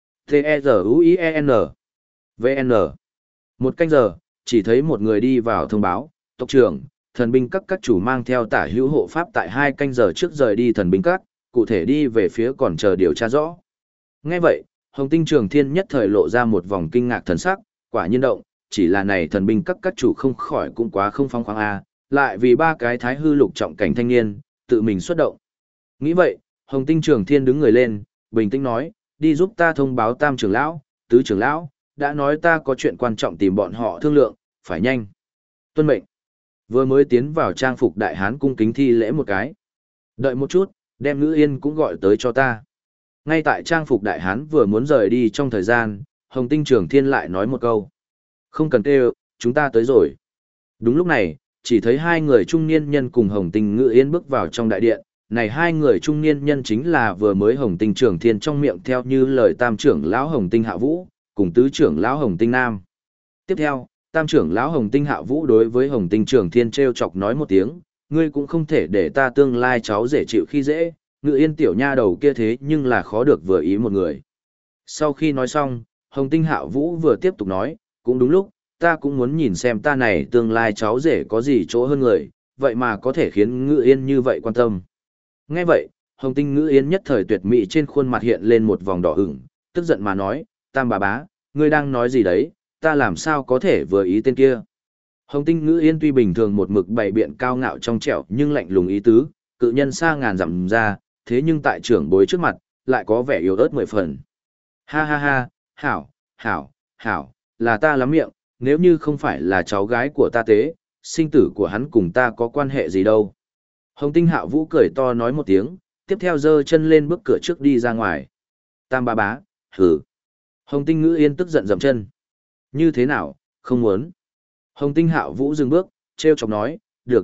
S1: T-E-Z-U-I-E-N V-N Một canh giờ, chỉ thấy một người đi vào thông báo, tộc trưởng, thần binh các chủ mang theo tả hữu hộ pháp tại 2 canh giờ trước rời đi thần binh các, cụ thể đi về phía còn chờ điều tra rõ. Nghe vậy, Hồng Tinh Trường Thiên nhất thời lộ ra một vòng kinh ngạc thần sắc, quả nhiên động, chỉ là này thần binh các chủ không khỏi cũng quá không phong khoáng a, lại vì ba cái thái hư lục trọng cảnh thanh niên, tự mình xuất động. Nghĩ vậy, Hồng Tinh Trường Thiên đứng người lên, bình tĩnh nói, đi giúp ta thông báo tam trưởng lão, tứ trưởng lão, đã nói ta có chuyện quan trọng tìm bọn họ thương lượng, phải nhanh. Tuân mệnh. Vừa mới tiến vào trang phục đại hán cung kính thi lễ một cái. Đợi một chút, đem Ngữ Yên cũng gọi tới cho ta. Ngay tại trang phục đại hán vừa muốn rời đi trong thời gian, Hồng Tinh Trường Thiên lại nói một câu. Không cần kêu, chúng ta tới rồi. Đúng lúc này, chỉ thấy hai người trung niên nhân cùng Hồng Tinh Ngữ Yên bước vào trong đại điện. Này hai người trung niên nhân chính là vừa mới Hồng Tinh Trường Thiên trong miệng theo như lời tam trưởng lão Hồng Tinh Hạ Vũ, cùng tứ trưởng lão Hồng Tinh Nam. Tiếp theo, tam trưởng lão Hồng Tinh Hạ Vũ đối với Hồng Tinh Trường Thiên treo chọc nói một tiếng, ngươi cũng không thể để ta tương lai cháu dễ chịu khi dễ, Ngự Yên tiểu nha đầu kia thế nhưng là khó được vừa ý một người. Sau khi nói xong, Hồng Tinh Hạ Vũ vừa tiếp tục nói, cũng đúng lúc, ta cũng muốn nhìn xem ta này tương lai cháu rể có gì chỗ hơn người, vậy mà có thể khiến Ngự Yên như vậy quan tâm. Nghe vậy, Hồng Tinh Ngữ Yên nhất thời tuyệt mỹ trên khuôn mặt hiện lên một vòng đỏ ửng, tức giận mà nói, tam bà bá, ngươi đang nói gì đấy, ta làm sao có thể vừa ý tên kia. Hồng Tinh Ngữ Yên tuy bình thường một mực bày biện cao ngạo trong trẻo nhưng lạnh lùng ý tứ, cự nhân xa ngàn dặm ra, thế nhưng tại trưởng bối trước mặt, lại có vẻ yếu ớt 10 phần. Ha ha ha, hảo, là ta lắm miệng, nếu như không phải là cháu gái của ta tế, sinh tử của hắn cùng ta có quan hệ gì đâu. Hồng Tinh Hạ Vũ cười to nói một tiếng, tiếp theo giơ chân lên bước cửa trước đi ra ngoài. Tam bà bá, hừ. Hồng Tinh Ngữ Yên tức giận dậm chân. Như thế nào, không muốn. Hồng Tinh Hạ Vũ dừng bước, treo chọc nói, được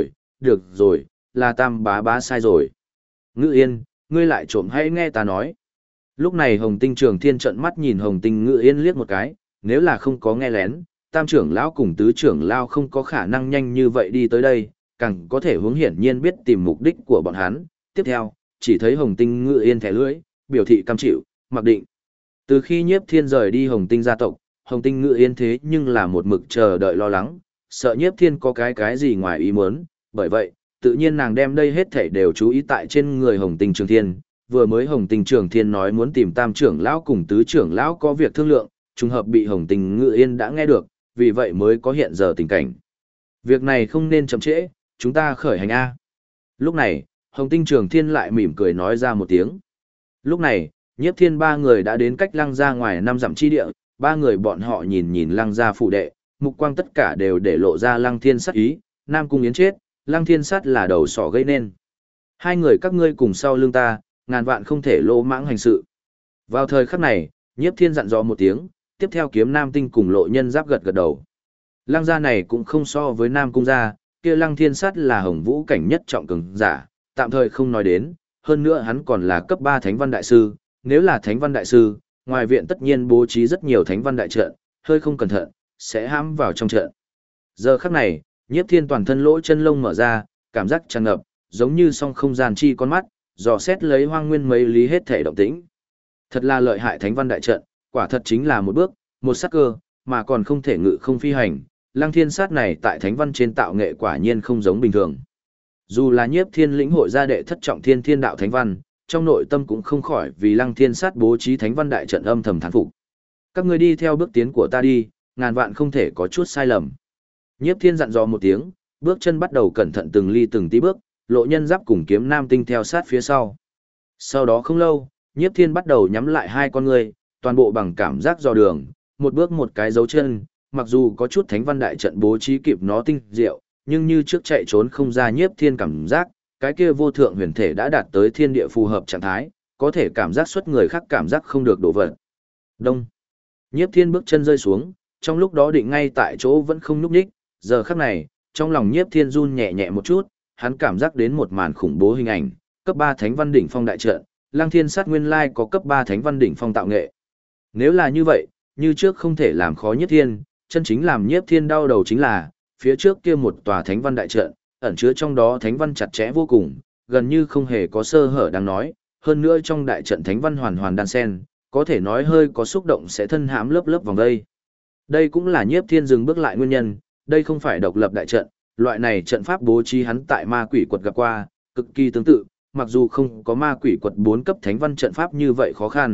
S1: rồi, là tam bá bá sai rồi. Ngữ Yên, ngươi lại trộm hãy nghe ta nói. Lúc này Hồng Tinh Trường Thiên trợn mắt nhìn Hồng Tinh Ngữ Yên liếc một cái, nếu là không có nghe lén, tam trưởng lão cùng tứ trưởng lão không có khả năng nhanh như vậy đi tới đây, càng có thể hướng hiển nhiên biết tìm mục đích của bọn hắn. Tiếp theo, chỉ thấy Hồng Tinh Ngữ Yên thẻ lưỡi, biểu thị cam chịu, mặc định. Từ khi Nhiếp Thiên rời đi Hồng Tinh gia tộc, Hồng Tinh Ngữ Yên thế nhưng là một mực chờ đợi lo lắng, sợ Nhiếp Thiên có cái gì ngoài ý muốn, bởi vậy, tự nhiên nàng đem đây hết thảy đều chú ý tại trên người Hồng Tinh Trường Thiên. Vừa mới Hồng Tinh Trường Thiên nói muốn tìm tam trưởng lão cùng tứ trưởng lão có việc thương lượng, trùng hợp bị Hồng Tinh Ngữ Yên đã nghe được, vì vậy mới có hiện giờ tình cảnh. Việc này không nên chậm trễ, chúng ta khởi hành A. Lúc này, Hồng Tinh Trường Thiên lại mỉm cười nói ra một tiếng. Lúc này, Nhiếp Thiên ba người đã đến cách Lăng Gia ngoài 5 dặm chi địa, ba người bọn họ nhìn Lăng Gia phụ đệ, mục quang tất cả đều để lộ ra Lăng Thiên sát ý, Nam Cung Yến chết, Lăng Thiên sát là đầu sỏ gây nên. Hai người các ngươi cùng sau lưng ta, ngàn vạn không thể lỗ mãng hành sự. Vào thời khắc này, Nhiếp Thiên dặn dò một tiếng, tiếp theo Kiếm Nam Tinh cùng Lộ Nhân Giáp gật đầu. Lăng Gia này cũng không so với Nam Cung gia, kia Lăng Thiên sát là hồng vũ cảnh nhất trọng cường giả, tạm thời không nói đến, hơn nữa hắn còn là cấp 3 Thánh Văn Đại Sư, nếu là Thánh Văn Đại Sư, ngoài viện tất nhiên bố trí rất nhiều Thánh Văn Đại trận, hơi không cẩn thận, sẽ hãm vào trong trận. Giờ khắc này, Nhiếp Thiên toàn thân lỗ chân lông mở ra, cảm giác tràn ngập, giống như song không gian chi con mắt, dò xét lấy hoang nguyên mấy lý hết thể động tĩnh. Thật là lợi hại Thánh Văn Đại trận, quả thật chính là một bước, một sắc cơ, mà còn không thể ngự không phi hành. Lăng Thiên sát này tại Thánh Văn trên tạo nghệ quả nhiên không giống bình thường. Dù là Nhiếp Thiên lĩnh hội gia đệ thất trọng thiên thiên đạo Thánh Văn, trong nội tâm cũng không khỏi vì Lăng Thiên sát bố trí Thánh Văn Đại trận âm thầm thán phục. Các ngươi đi theo bước tiến của ta đi, ngàn vạn không thể có chút sai lầm. Nhiếp Thiên dặn dò một tiếng, bước chân bắt đầu cẩn thận từng ly từng tí bước, Lộ Nhân Giáp cùng Kiếm Nam Tinh theo sát phía sau. Sau đó không lâu, Nhiếp Thiên bắt đầu nhắm lại hai con người, toàn bộ bằng cảm giác dò đường, một bước một cái dấu chân, mặc dù có chút Thánh Văn Đại trận bố trí kịp nó tinh diệu, nhưng như trước chạy trốn không ra Nhiếp Thiên cảm giác, cái kia vô thượng huyền thể đã đạt tới thiên địa phù hợp trạng thái, có thể cảm giác xuất người khác cảm giác không được đổ vật. Đông. Nhiếp Thiên bước chân rơi xuống, trong lúc đó định ngay tại chỗ vẫn không nhúc nhích, giờ khắc này, trong lòng Nhiếp Thiên run nhẹ nhẹ một chút, hắn cảm giác đến một màn khủng bố hình ảnh, cấp 3 Thánh Văn đỉnh phong đại trận, Lăng Thiên sát nguyên lai có cấp 3 Thánh Văn đỉnh phong tạo nghệ. Nếu là như vậy, như trước không thể làm khó Nhiếp Thiên, chân chính làm Nhiếp Thiên đau đầu chính là, phía trước kia một tòa Thánh Văn đại trận, ẩn chứa trong đó Thánh Văn chặt chẽ vô cùng, gần như không hề có sơ hở đang nói, hơn nữa trong đại trận Thánh Văn hoàn hoàn đan xen, có thể nói hơi có xúc động sẽ thân hãm lớp lớp vòng đây. Đây cũng là Nhiếp Thiên dừng bước lại nguyên nhân, đây không phải độc lập đại trận, loại này trận pháp bố trí hắn tại ma quỷ quật gặp qua, cực kỳ tương tự, mặc dù không có ma quỷ quật 4 cấp Thánh Văn trận pháp như vậy khó khăn,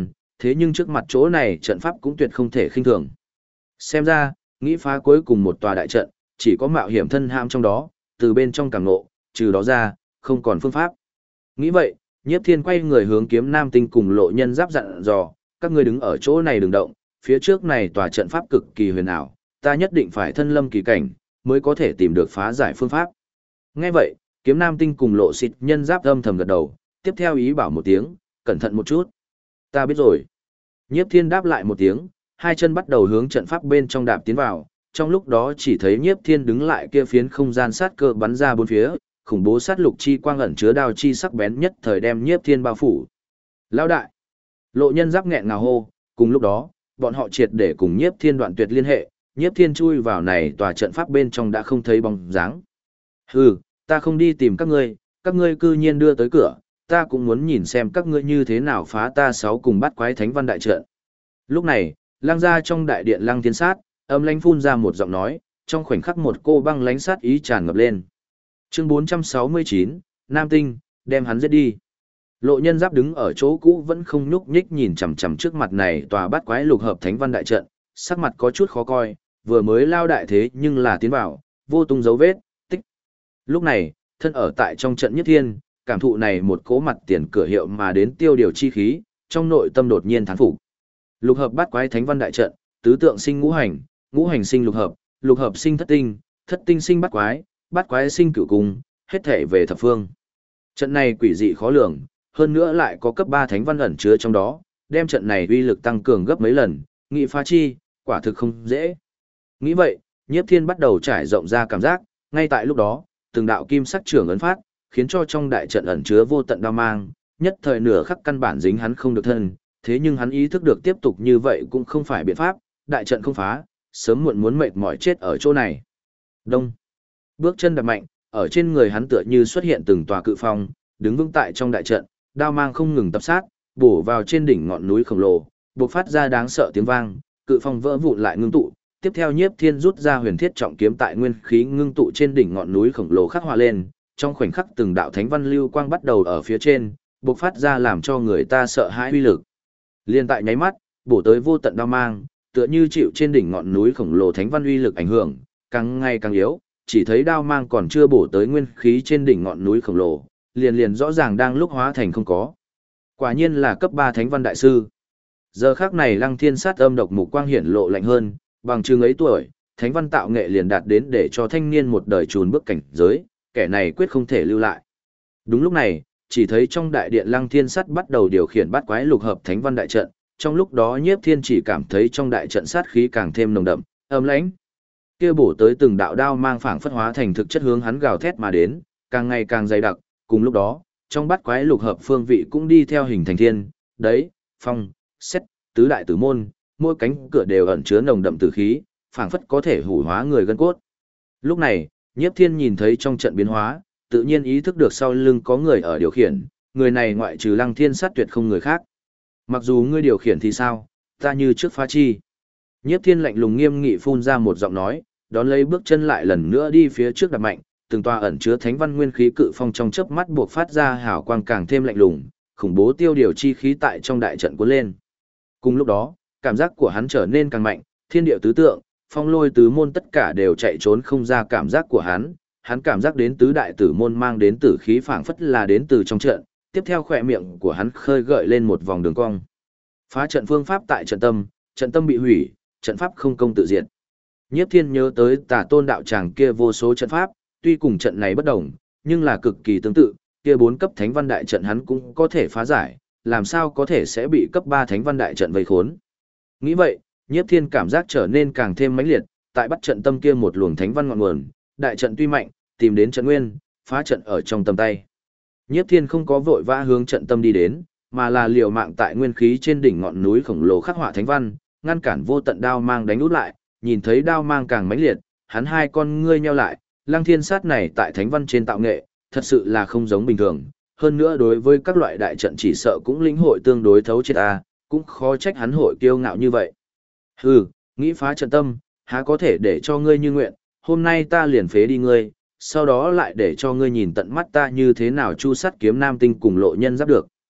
S1: thế nhưng trước mặt chỗ này trận pháp cũng tuyệt không thể khinh thường. Xem ra, nghĩ phá cuối cùng một tòa đại trận, chỉ có mạo hiểm thân ham trong đó, từ bên trong càng ngộ, trừ đó ra, không còn phương pháp. Nghĩ vậy, Nhiếp Thiên quay người hướng Kiếm Nam Tinh cùng Lộ Nhân Giáp dặn dò, các ngươi đứng ở chỗ này đừng động, phía trước này tòa trận pháp cực kỳ huyền ảo, ta nhất định phải thân lâm kỳ cảnh, mới có thể tìm được phá giải phương pháp. Nghe vậy, Kiếm Nam Tinh cùng Lộ Xịt Nhân Giáp âm thầm gật đầu, tiếp theo ý bảo một tiếng, cẩn thận một chút. Ta biết rồi. Nhiếp Thiên đáp lại một tiếng, hai chân bắt đầu hướng trận pháp bên trong đạp tiến vào, trong lúc đó chỉ thấy Nhiếp Thiên đứng lại kia phiến không gian sát cơ bắn ra bốn phía, khủng bố sát lục chi quang ẩn chứa đao chi sắc bén nhất thời đem Nhiếp Thiên bao phủ. Lão đại! Lộ Nhân Giáp nghẹn ngào hô, cùng lúc đó, bọn họ triệt để cùng Nhiếp Thiên đoạn tuyệt liên hệ, Nhiếp Thiên chui vào này tòa trận pháp bên trong đã không thấy bóng dáng. Hừ, ta không đi tìm các ngươi cư nhiên đưa tới cửa, ta cũng muốn nhìn xem các ngươi như thế nào phá ta 6 cùng bắt quái thánh văn đại trận. Lúc này, Lăng gia trong đại điện Lăng Thiên Sát, âm lãnh phun ra một giọng nói, trong khoảnh khắc một cô băng lãnh sát ý tràn ngập lên. Chương 469, Nam Tinh, đem hắn giết đi. Lộ Nhân Giáp đứng ở chỗ cũ vẫn không nhúc nhích nhìn chằm chằm trước mặt này tòa bắt quái lục hợp thánh văn đại trận, sắc mặt có chút khó coi, vừa mới lao đại thế nhưng là tiến vào, vô tung dấu vết, tích. Lúc này, thân ở tại trong trận Nhất Thiên, cảm thụ này một cỗ mặt tiền cửa hiệu mà đến tiêu điều chi khí, trong nội tâm đột nhiên thán phục. Lục hợp bắt quái thánh văn đại trận, tứ tượng sinh ngũ hành sinh lục hợp sinh thất tinh sinh bắt quái sinh cửu cung, hết thể về thập phương. Trận này quỷ dị khó lường, hơn nữa lại có cấp 3 thánh văn ẩn chứa trong đó, đem trận này uy lực tăng cường gấp mấy lần, nghị phá chi, quả thực không dễ. Nghĩ vậy, Nhiếp Thiên bắt đầu trải rộng ra cảm giác, ngay tại lúc đó, từng đạo kim sắc trưởng ấn phát, khiến cho trong đại trận ẩn chứa vô tận đao mang, nhất thời nửa khắc căn bản dính hắn không được thân, thế nhưng hắn ý thức được tiếp tục như vậy cũng không phải biện pháp, đại trận không phá, sớm muộn muốn mệt mỏi chết ở chỗ này. Đông. Bước chân đạp mạnh, ở trên người hắn tựa như xuất hiện từng tòa cự phong, đứng vững tại trong đại trận, đao mang không ngừng tập sát, bổ vào trên đỉnh ngọn núi khổng lồ, bộc phát ra đáng sợ tiếng vang, cự phong vỡ vụn lại ngưng tụ. Tiếp theo Nhiếp Thiên rút ra huyền thiết trọng kiếm tại nguyên khí ngưng tụ trên đỉnh ngọn núi khổng lồ khắc họa lên, trong khoảnh khắc từng đạo thánh văn lưu quang bắt đầu ở phía trên, bộc phát ra làm cho người ta sợ hãi uy lực. Liên tại nháy mắt, bổ tới vô tận đao mang, tựa như chịu trên đỉnh ngọn núi khổng lồ thánh văn uy lực ảnh hưởng, càng ngày càng yếu, chỉ thấy đao mang còn chưa bổ tới nguyên khí trên đỉnh ngọn núi khổng lồ, liền rõ ràng đang lúc hóa thành không có. Quả nhiên là cấp 3 thánh văn đại sư. Giờ khắc này Lăng Thiên Sát âm độc mục quang hiển lộ lạnh hơn, bằng chừng ấy tuổi, thánh văn tạo nghệ liền đạt đến để cho thanh niên một đời trùn bước cảnh giới, kẻ này quyết không thể lưu lại. Đúng lúc này, chỉ thấy trong đại điện Lăng Thiên Sát bắt đầu điều khiển bát quái lục hợp thánh văn đại trận, trong lúc đó Nhiếp Thiên chỉ cảm thấy trong đại trận sát khí càng thêm nồng đậm, ấm lãnh. Kia bổ tới từng đạo đao mang phảng phất hóa thành thực chất hướng hắn gào thét mà đến, càng ngày càng dày đặc, cùng lúc đó, trong bát quái lục hợp phương vị cũng đi theo hình thành thiên, đấy, phong, xét, tứ đại tử môn, mỗi cánh cửa đều ẩn chứa nồng đậm tử khí, phảng phất có thể hủ hóa người gân cốt. Lúc này, Nhiếp Thiên nhìn thấy trong trận biến hóa, tự nhiên ý thức được sau lưng có người ở điều khiển, người này ngoại trừ Lăng Thiên Sát tuyệt không người khác. Mặc dù ngươi điều khiển thì sao, ta như trước phá chi. Nhiếp Thiên lạnh lùng nghiêm nghị phun ra một giọng nói, đón lấy bước chân lại lần nữa đi phía trước đạp mạnh, từng tòa ẩn chứa thánh văn nguyên khí cự phong trong chớp mắt buộc phát ra hào quang càng thêm lạnh lùng, khủng bố tiêu điều chi khí tại trong đại trận cuốn lên. Cùng lúc đó, cảm giác của hắn trở nên càng mạnh, thiên địa tứ tượng, phong lôi tứ môn tất cả đều chạy trốn không ra cảm giác của hắn cảm giác đến tứ đại tử môn mang đến tử khí phảng phất là đến từ trong trận, tiếp theo khỏe miệng của hắn khơi gợi lên một vòng đường cong. Phá trận phương pháp tại trận tâm bị hủy, trận pháp không công tự diệt. Nhiếp Thiên nhớ tới Tà Tôn đạo tràng kia vô số trận pháp, tuy cùng trận này bất đồng, nhưng là cực kỳ tương tự, kia 4 cấp thánh văn đại trận hắn cũng có thể phá giải, làm sao có thể sẽ bị cấp 3 thánh văn đại trận vây khốn. Nghĩ vậy, Nhiếp Thiên cảm giác trở nên càng thêm mãnh liệt, tại bắt trận tâm kia một luồng thánh văn ngọn nguồn, đại trận tuy mạnh, tìm đến trận nguyên, phá trận ở trong tầm tay. Nhiếp Thiên không có vội vã hướng trận tâm đi đến, mà là liều mạng tại nguyên khí trên đỉnh ngọn núi khổng lồ khắc họa thánh văn, ngăn cản vô tận đao mang đánh út lại, nhìn thấy đao mang càng mãnh liệt, hắn hai con ngươi nheo lại, Lăng Thiên Sát này tại thánh văn trên tạo nghệ, thật sự là không giống bình thường, hơn nữa đối với các loại đại trận chỉ sợ cũng lĩnh hội tương đối thấu triệt a, cũng khó trách hắn hội kiêu ngạo như vậy. Hừ, nghĩ phá trận tâm, há có thể để cho ngươi như nguyện, hôm nay ta liền phế đi ngươi, sau đó lại để cho ngươi nhìn tận mắt ta như thế nào chu sát Kiếm Nam Tinh cùng Lộ Nhân Giáp được.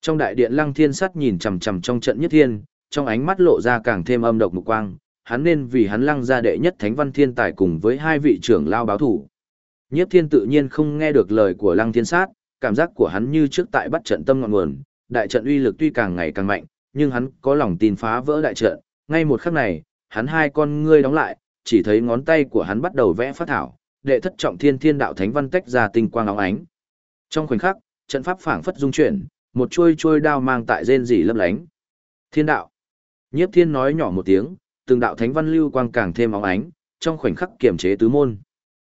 S1: Trong đại điện Lăng Thiên Sát nhìn chằm chằm trong trận Nhiếp Thiên, trong ánh mắt lộ ra càng thêm âm độc mục quang, hắn nên vì hắn Lăng gia đệ nhất thánh văn thiên tài cùng với hai vị trưởng lao báo thủ. Nhiếp Thiên tự nhiên không nghe được lời của Lăng Thiên Sát, cảm giác của hắn như trước tại bắt trận tâm ngọn nguồn, đại trận uy lực tuy càng ngày càng mạnh, nhưng hắn có lòng tin phá vỡ đại trận, ngay một khắc này, hắn hai con ngươi đóng lại, chỉ thấy ngón tay của hắn bắt đầu vẽ phát thảo, đệ thất trọng thiên thiên đạo thánh văn tách ra tinh quang óng ánh. Trong khoảnh khắc, trận pháp phảng phất dung chuyển, một chuôi chuôi đao mang tại rên rỉ lấp lánh. Thiên đạo. Nhiếp Thiên nói nhỏ một tiếng, từng đạo thánh văn lưu quang càng thêm óng ánh, trong khoảnh khắc kiềm chế tứ môn.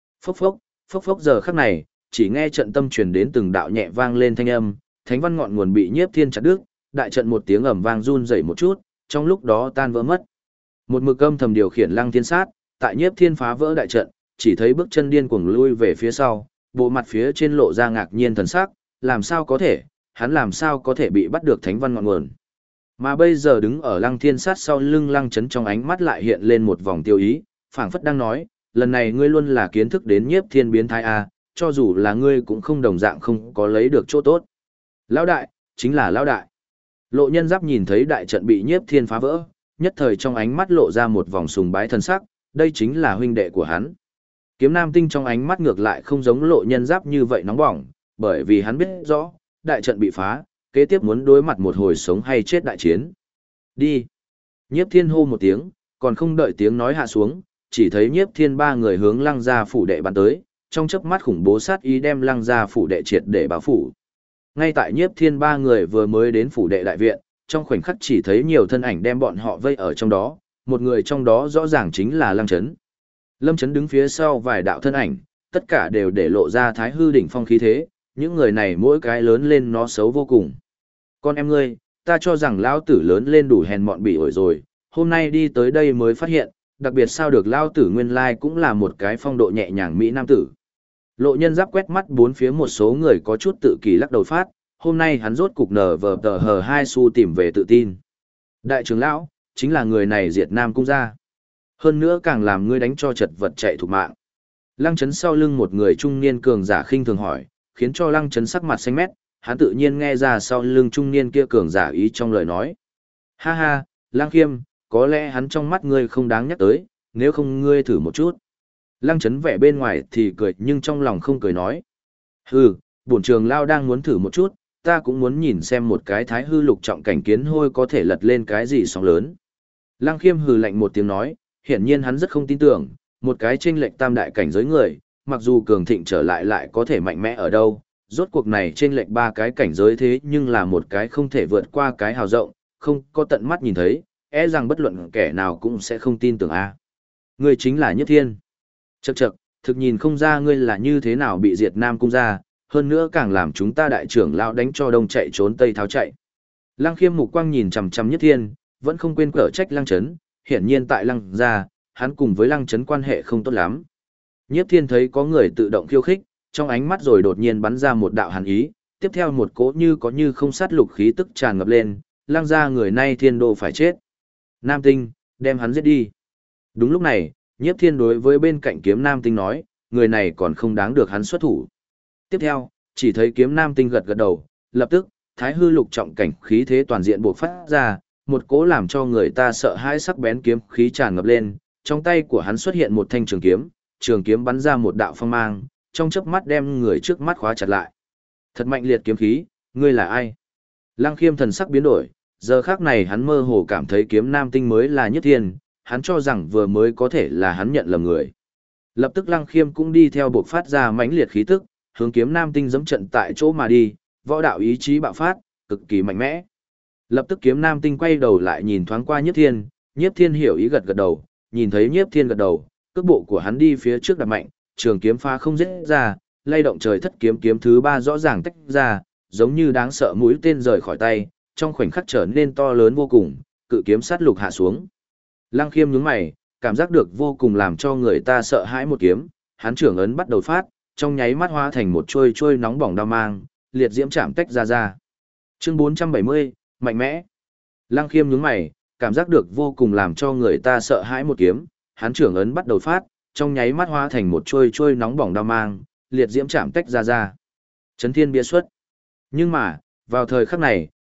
S1: Phốc phốc giờ khắc này, chỉ nghe trận tâm truyền đến từng đạo nhẹ vang lên thanh âm, thánh văn ngọn nguồn bị Nhiếp Thiên chặt đứt, đại trận một tiếng ầm vang run rẩy một chút, trong lúc đó tan vỡ mất. Một mực âm thầm điều khiển Lăng Thiên Sát, tại Nhiếp Thiên phá vỡ đại trận, chỉ thấy bước chân điên cuồng lui về phía sau, bộ mặt phía trên lộ ra ngạc nhiên thần sắc, làm sao có thể, hắn làm sao có thể bị bắt được thánh văn ngọn nguồn. Mà bây giờ đứng ở Lăng Thiên Sát sau lưng Lăng Chấn trong ánh mắt lại hiện lên một vòng tiêu ý, phảng phất đang nói, lần này ngươi luôn là kiến thức đến Nhiếp Thiên biến thái a, cho dù là ngươi cũng không đồng dạng không có lấy được chỗ tốt. Lão đại, chính là lão đại. Lộ Nhân Giáp nhìn thấy đại trận bị Nhiếp Thiên phá vỡ, nhất thời trong ánh mắt lộ ra một vòng sùng bái thần sắc, đây chính là huynh đệ của hắn. Kiếm Nam Tinh trong ánh mắt ngược lại không giống Lộ Nhân Giáp như vậy nóng bỏng, bởi vì hắn biết rõ, đại trận bị phá, kế tiếp muốn đối mặt một hồi sống hay chết đại chiến. Đi. Nhiếp Thiên hô một tiếng, còn không đợi tiếng nói hạ xuống, chỉ thấy Nhiếp Thiên ba người hướng Lăng gia phủ đệ bắn tới, trong chớp mắt khủng bố sát ý đem Lăng gia phủ đệ triệt để bao phủ. Ngay tại Nhiếp Thiên ba người vừa mới đến phủ đệ đại viện, trong khoảnh khắc chỉ thấy nhiều thân ảnh đem bọn họ vây ở trong đó, một người trong đó rõ ràng chính là Lăng Chấn. Lâm Chấn đứng phía sau vài đạo thân ảnh, tất cả đều để lộ ra thái hư đỉnh phong khí thế, những người này mỗi cái lớn lên nó xấu vô cùng. Con em ngươi, ta cho rằng lão tử lớn lên đủ hèn mọn bỉ ổi rồi, hôm nay đi tới đây mới phát hiện, đặc biệt sao được lão tử nguyên lai cũng là một cái phong độ nhẹ nhàng mỹ nam tử. Lộ Nhân Giáp quét mắt bốn phía một số người có chút tự kỷ lắc đầu phát, hôm nay hắn rốt cục nở vờ tờ hờ hai xu tìm về tự tin. Đại trưởng lão, chính là người này diệt Nam Cung ra. Hơn nữa càng làm ngươi đánh cho chật vật chạy thục mạng. Lăng Chấn sau lưng một người trung niên cường giả khinh thường hỏi, khiến cho Lăng Chấn sắc mặt xanh mét, hắn tự nhiên nghe ra sau lưng trung niên kia cường giả ý trong lời nói. Ha ha, Lăng Khiêm, có lẽ hắn trong mắt ngươi không đáng nhắc tới, nếu không ngươi thử một chút. Lăng Chấn vẻ bên ngoài thì cười nhưng trong lòng không cười nói. Hừ, bổn trường lao đang muốn thử một chút, ta cũng muốn nhìn xem một cái thái hư lục trọng cảnh kiến hôi có thể lật lên cái gì sóng lớn. Lăng Khiêm hừ lạnh một tiếng nói, hiển nhiên hắn rất không tin tưởng, một cái chênh lệch tam đại cảnh giới người, mặc dù cường thịnh trở lại lại có thể mạnh mẽ ở đâu, rốt cuộc này chênh lệch ba cái cảnh giới thế nhưng là một cái không thể vượt qua cái hào rộng, không có tận mắt nhìn thấy, e rằng bất luận kẻ nào cũng sẽ không tin tưởng a. Ngươi chính là Nhất Thiên. Chậc chậc, thực nhìn không ra ngươi là như thế nào bị diệt Nam Cung ra, hơn nữa càng làm chúng ta đại trưởng lão đánh cho đông chạy trốn tây tháo chạy. Lăng Khiêm mục quang nhìn chằm chằm Nhất Thiên, vẫn không quên cở trách Lăng Chấn, hiển nhiên tại Lăng gia, hắn cùng với Lăng Chấn quan hệ không tốt lắm. Nhất Thiên thấy có người tự động khiêu khích, trong ánh mắt rồi đột nhiên bắn ra một đạo hàn ý, tiếp theo một cỗ như có như không sát lục khí tức tràn ngập lên, Lăng gia người nay thiên đô phải chết. Nam Tinh, đem hắn giết đi. Đúng lúc này, Nhiếp Thiên đối với bên cạnh Kiếm Nam Tinh nói, người này còn không đáng được hắn xuất thủ. Tiếp theo, chỉ thấy Kiếm Nam Tinh gật gật đầu, lập tức, thái hư lục trọng cảnh khí thế toàn diện bộc phát ra, một cỗ làm cho người ta sợ hãi sắc bén kiếm khí tràn ngập lên, trong tay của hắn xuất hiện một thanh trường kiếm bắn ra một đạo phong mang, trong chớp mắt đem người trước mắt khóa chặt lại. Thật mạnh liệt kiếm khí, ngươi là ai? Lăng Khiêm thần sắc biến đổi, giờ khắc này hắn mơ hồ cảm thấy Kiếm Nam Tinh mới là Nhất Thiên, hắn cho rằng vừa mới có thể là hắn nhận lầm người. Lập tức Lăng Khiêm cũng đi theo bộc phát ra mãnh liệt khí tức, hướng Kiếm Nam Tinh giẫm trận tại chỗ mà đi, võ đạo ý chí bạo phát, cực kỳ mạnh mẽ. Lập tức Kiếm Nam Tinh quay đầu lại nhìn thoáng qua Nhiếp Thiên, Nhiếp Thiên hiểu ý gật gật đầu, nhìn thấy Nhiếp Thiên gật đầu, cước bộ của hắn đi phía trước đặt mạnh, trường kiếm pha không dễ ra, lay động trời thất kiếm thứ ba rõ ràng tách ra, giống như đáng sợ mũi tên rời khỏi tay, trong khoảnh khắc trở nên to lớn vô cùng, cự kiếm sát lục hạ xuống. Lăng Khiêm nhướng mày, cảm giác được vô cùng làm cho người ta sợ hãi một kiếm, hắn trưởng ấn bắt đầu phát, trong nháy mắt hóa thành một trôi nóng bỏng đao mang, liệt diễm chạm tách ra. Chương 470, mạnh mẽ. Lăng Khiêm nhướng mày, cảm giác được vô cùng làm cho người ta sợ hãi một kiếm, hắn trưởng ấn bắt đầu phát, trong nháy mắt hóa thành một trôi nóng bỏng đao mang, liệt diễm chạm tách ra. Chấn thiên bia xuất. Nhưng mà, vào thời khắc này,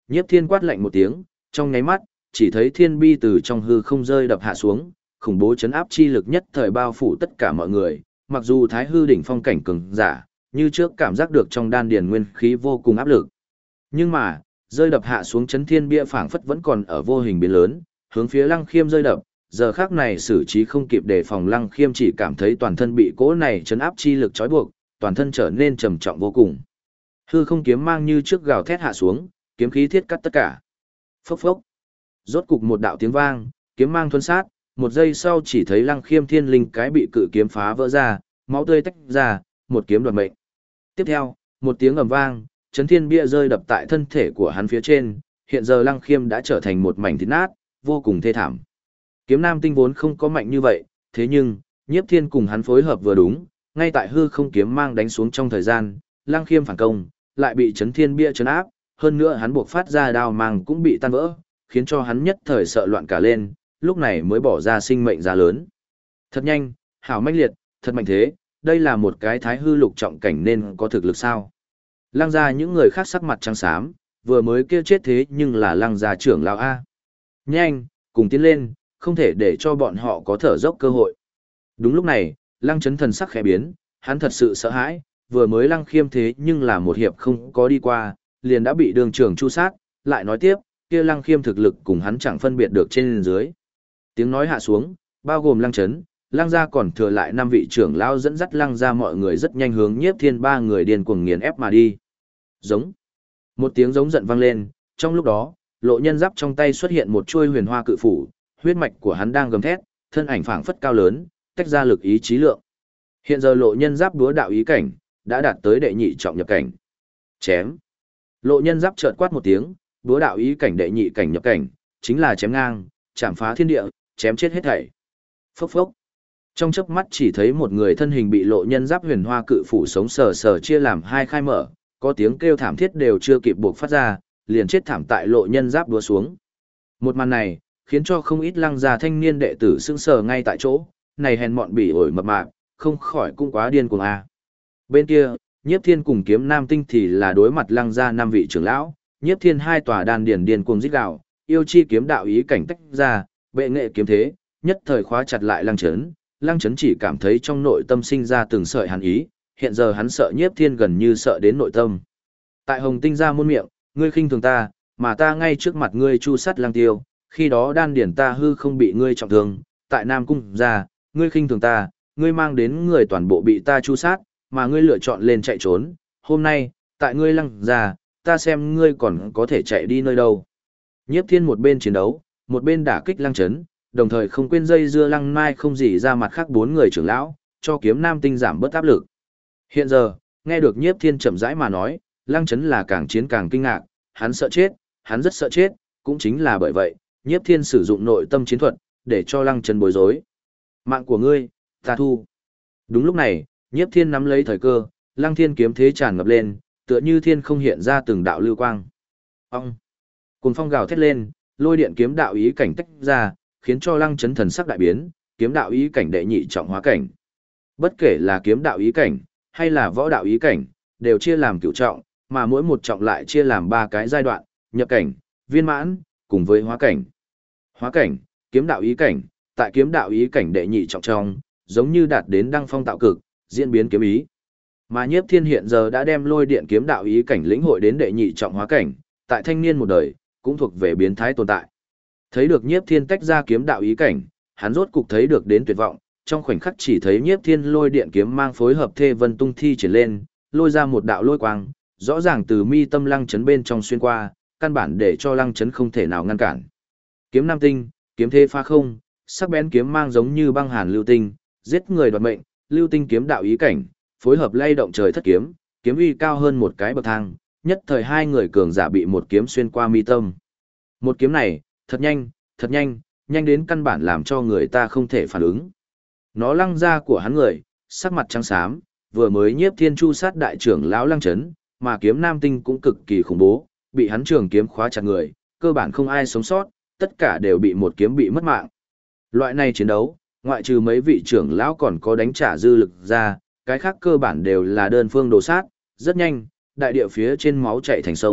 S1: Nhiếp Thiên quát lạnh một tiếng, trong nháy mắt, chỉ thấy thiên bi từ trong hư không rơi đập hạ xuống, khủng bố chấn áp chi lực nhất thời bao phủ tất cả mọi người, mặc dù Thái Hư đỉnh phong cảnh cường giả, như trước cảm giác được trong đan điền nguyên khí vô cùng áp lực. Nhưng mà, rơi đập hạ xuống chấn thiên bia phảng phất vẫn còn ở vô hình biến lớn, hướng phía Lăng Khiêm rơi đập, giờ khắc này xử trí không kịp đề phòng, Lăng Khiêm chỉ cảm thấy toàn thân bị cỗ này chấn áp chi lực trói buộc, toàn thân trở nên trầm trọng vô cùng. Hư không kiếm mang như trước gào thét hạ xuống, kiếm khí thiết cắt tất cả. Phốc phốc. Rốt cục một đạo tiếng vang, kiếm mang thuần sát, một giây sau chỉ thấy Lăng Khiêm thiên linh cái bị cự kiếm phá vỡ ra, máu tươi tách ra, một kiếm đoạt mệnh. Tiếp theo, một tiếng ầm vang, chấn thiên bia rơi đập tại thân thể của hắn phía trên, hiện giờ Lăng Khiêm đã trở thành một mảnh thịt nát, vô cùng thê thảm. Kiếm Nam Tinh vốn không có mạnh như vậy, thế nhưng, Nhiếp Thiên cùng hắn phối hợp vừa đúng, ngay tại hư không kiếm mang đánh xuống trong thời gian, Lăng Khiêm phản công, lại bị chấn thiên bia chấn áp, hơn nữa hắn buộc phát ra đao mang cũng bị tan vỡ, khiến cho hắn nhất thời sợ loạn cả lên, lúc này mới bỏ ra sinh mệnh giá lớn. Thật nhanh, hảo mãnh liệt, thật mạnh thế, đây là một cái Thái Hư lục trọng cảnh nên có thực lực sao? Lăng gia những người khác sắc mặt trắng xám, vừa mới kia chết thế nhưng là Lăng gia trưởng lão A. Nhanh, cùng tiến lên, không thể để cho bọn họ có thở dốc cơ hội. Đúng lúc này, Lăng Chấn thần sắc khẽ biến, hắn thật sự sợ hãi, vừa mới Lăng Khiêm thế nhưng là một hiệp không có đi qua, liền đã bị đường trưởng chu sát, lại nói tiếp, kia Lăng Khiêm thực lực cùng hắn chẳng phân biệt được trên dưới. Tiếng nói hạ xuống, bao gồm Lăng Chấn, Lăng gia còn thừa lại 5 vị trưởng lão dẫn dắt Lăng gia mọi người rất nhanh hướng Nhiếp Thiên ba người điên cuồng nghiền ép mà đi. Giống. Một tiếng giống giận vang lên, trong lúc đó, Lộ Nhân Giáp trong tay xuất hiện một chuôi huyền hoa cự phủ, huyết mạch của hắn đang gầm thét, thân ảnh phảng phất cao lớn, tách ra lực ý chí lượng. Hiện giờ Lộ Nhân Giáp đúa đạo ý cảnh đã đạt tới đệ nhị trọng nhập cảnh. Chém. Lộ Nhân Giáp chợt quát một tiếng, đúa đạo ý cảnh đệ nhị cảnh nhập cảnh, chính là chém ngang, chạm phá thiên địa, chém chết hết thảy. Phốc phốc. Trong chớp mắt chỉ thấy một người thân hình bị Lộ Nhân Giáp huyền hoa cự phủ sống sờ sờ chia làm hai khai mở, có tiếng kêu thảm thiết đều chưa kịp buộc phát ra, liền chết thảm tại Lộ Nhân Giáp đúa xuống. Một màn này, khiến cho không ít Lăng gia thanh niên đệ tử sững sờ ngay tại chỗ, này hèn mọn bỉ ổi mập mạp, không khỏi cũng quá điên cuồng a. Bên kia, Nhiếp Thiên cùng Kiếm Nam Tinh thì là đối mặt Lăng gia 5 vị trưởng lão, Nhiếp Thiên hai tòa đan điền điên cuồng rít gào, yêu chi kiếm đạo ý cảnh tách ra, bệ nghệ kiếm thế, nhất thời khóa chặt lại Lăng Chấn. Lăng Chấn chỉ cảm thấy trong nội tâm sinh ra từng sợi hàn ý, hiện giờ hắn sợ Nhiếp Thiên gần như sợ đến nội tâm. Tại Hồng Tinh gia muôn miệng, ngươi khinh thường ta, mà ta ngay trước mặt ngươi chu sát Lăng Tiêu, khi đó đan điển ta hư không bị ngươi trọng thương, tại Nam Cung gia, ngươi khinh thường ta, ngươi mang đến người toàn bộ bị ta chu sát, mà ngươi lựa chọn lên chạy trốn, hôm nay, tại ngươi Lăng gia, ta xem ngươi còn có thể chạy đi nơi đâu. Nhiếp Thiên một bên chiến đấu, một bên đả kích Lăng Chấn, đồng thời không quên dây dưa Lăng Mai không gì ra mặt khác 4 người trưởng lão, cho Kiếm Nam Tinh giảm bớt áp lực. Hiện giờ, nghe được Nhiếp Thiên chậm rãi mà nói, Lăng Chấn là càng chiến càng kinh ngạc, hắn sợ chết, hắn rất sợ chết, cũng chính là bởi vậy, Nhiếp Thiên sử dụng nội tâm chiến thuật, để cho Lăng Chấn bối rối. Mạng của ngươi, ta thu. Đúng lúc này, Nhiếp Thiên nắm lấy thời cơ, Lăng Thiên kiếm thế tràn ngập lên, tựa như thiên không hiện ra từng đạo lưu quang. Ông. Cùng phong gào thét lên, lôi điện kiếm đạo ý cảnh tách ra, khiến cho Lăng Chấn thần sắc đại biến, kiếm đạo ý cảnh đệ nhị trọng hóa cảnh. Bất kể là kiếm đạo ý cảnh, hay là võ đạo ý cảnh, đều chia làm cửu trọng, mà mỗi một trọng lại chia làm 3 cái giai đoạn, nhập cảnh, viên mãn, cùng với hóa cảnh. Hóa cảnh, kiếm đạo ý cảnh, tại kiếm đạo ý cảnh đệ nhị trọng trong, giống như đạt đến đăng phong tạo cực, diễn biến kiếm ý. Mà Nhiếp Thiên hiện giờ đã đem lôi điện kiếm đạo ý cảnh lĩnh hội đến đệ nhị trọng hóa cảnh, tại thanh niên một đời, cũng thuộc về biến thái tồn tại. Thấy được Nhiếp Thiên tách ra kiếm đạo ý cảnh, hắn rốt cục thấy được đến tuyệt vọng, trong khoảnh khắc chỉ thấy Nhiếp Thiên lôi điện kiếm mang phối hợp thê vân tung thi triển lên, lôi ra một đạo lôi quang, rõ ràng từ mi tâm Lăng Chấn bên trong xuyên qua, căn bản để cho Lăng Chấn không thể nào ngăn cản. Kiếm Nam Tinh, kiếm thế phá không, sắc bén kiếm mang giống như băng hàn lưu tinh, giết người đoạt mệnh, lưu tinh kiếm đạo ý cảnh, phối hợp lay động trời thất kiếm, kiếm uy cao hơn một cái bậc thang, nhất thời hai người cường giả bị một kiếm xuyên qua mi tâm. Một kiếm này, thật nhanh, nhanh đến căn bản làm cho người ta không thể phản ứng. Nó lăng ra của hắn người, sắc mặt trắng xám, vừa mới Nhiếp Thiên chu sát đại trưởng lão Lăng Chấn, mà Kiếm Nam Tinh cũng cực kỳ khủng bố, bị hắn trường kiếm khóa chặt người, cơ bản không ai sống sót, tất cả đều bị một kiếm bị mất mạng. Loại này chiến đấu, ngoại trừ mấy vị trưởng lão còn có đánh trả dư lực ra, cái khác cơ bản đều là đơn phương đồ sát, rất nhanh, đại địa phía trên máu chảy thành sông,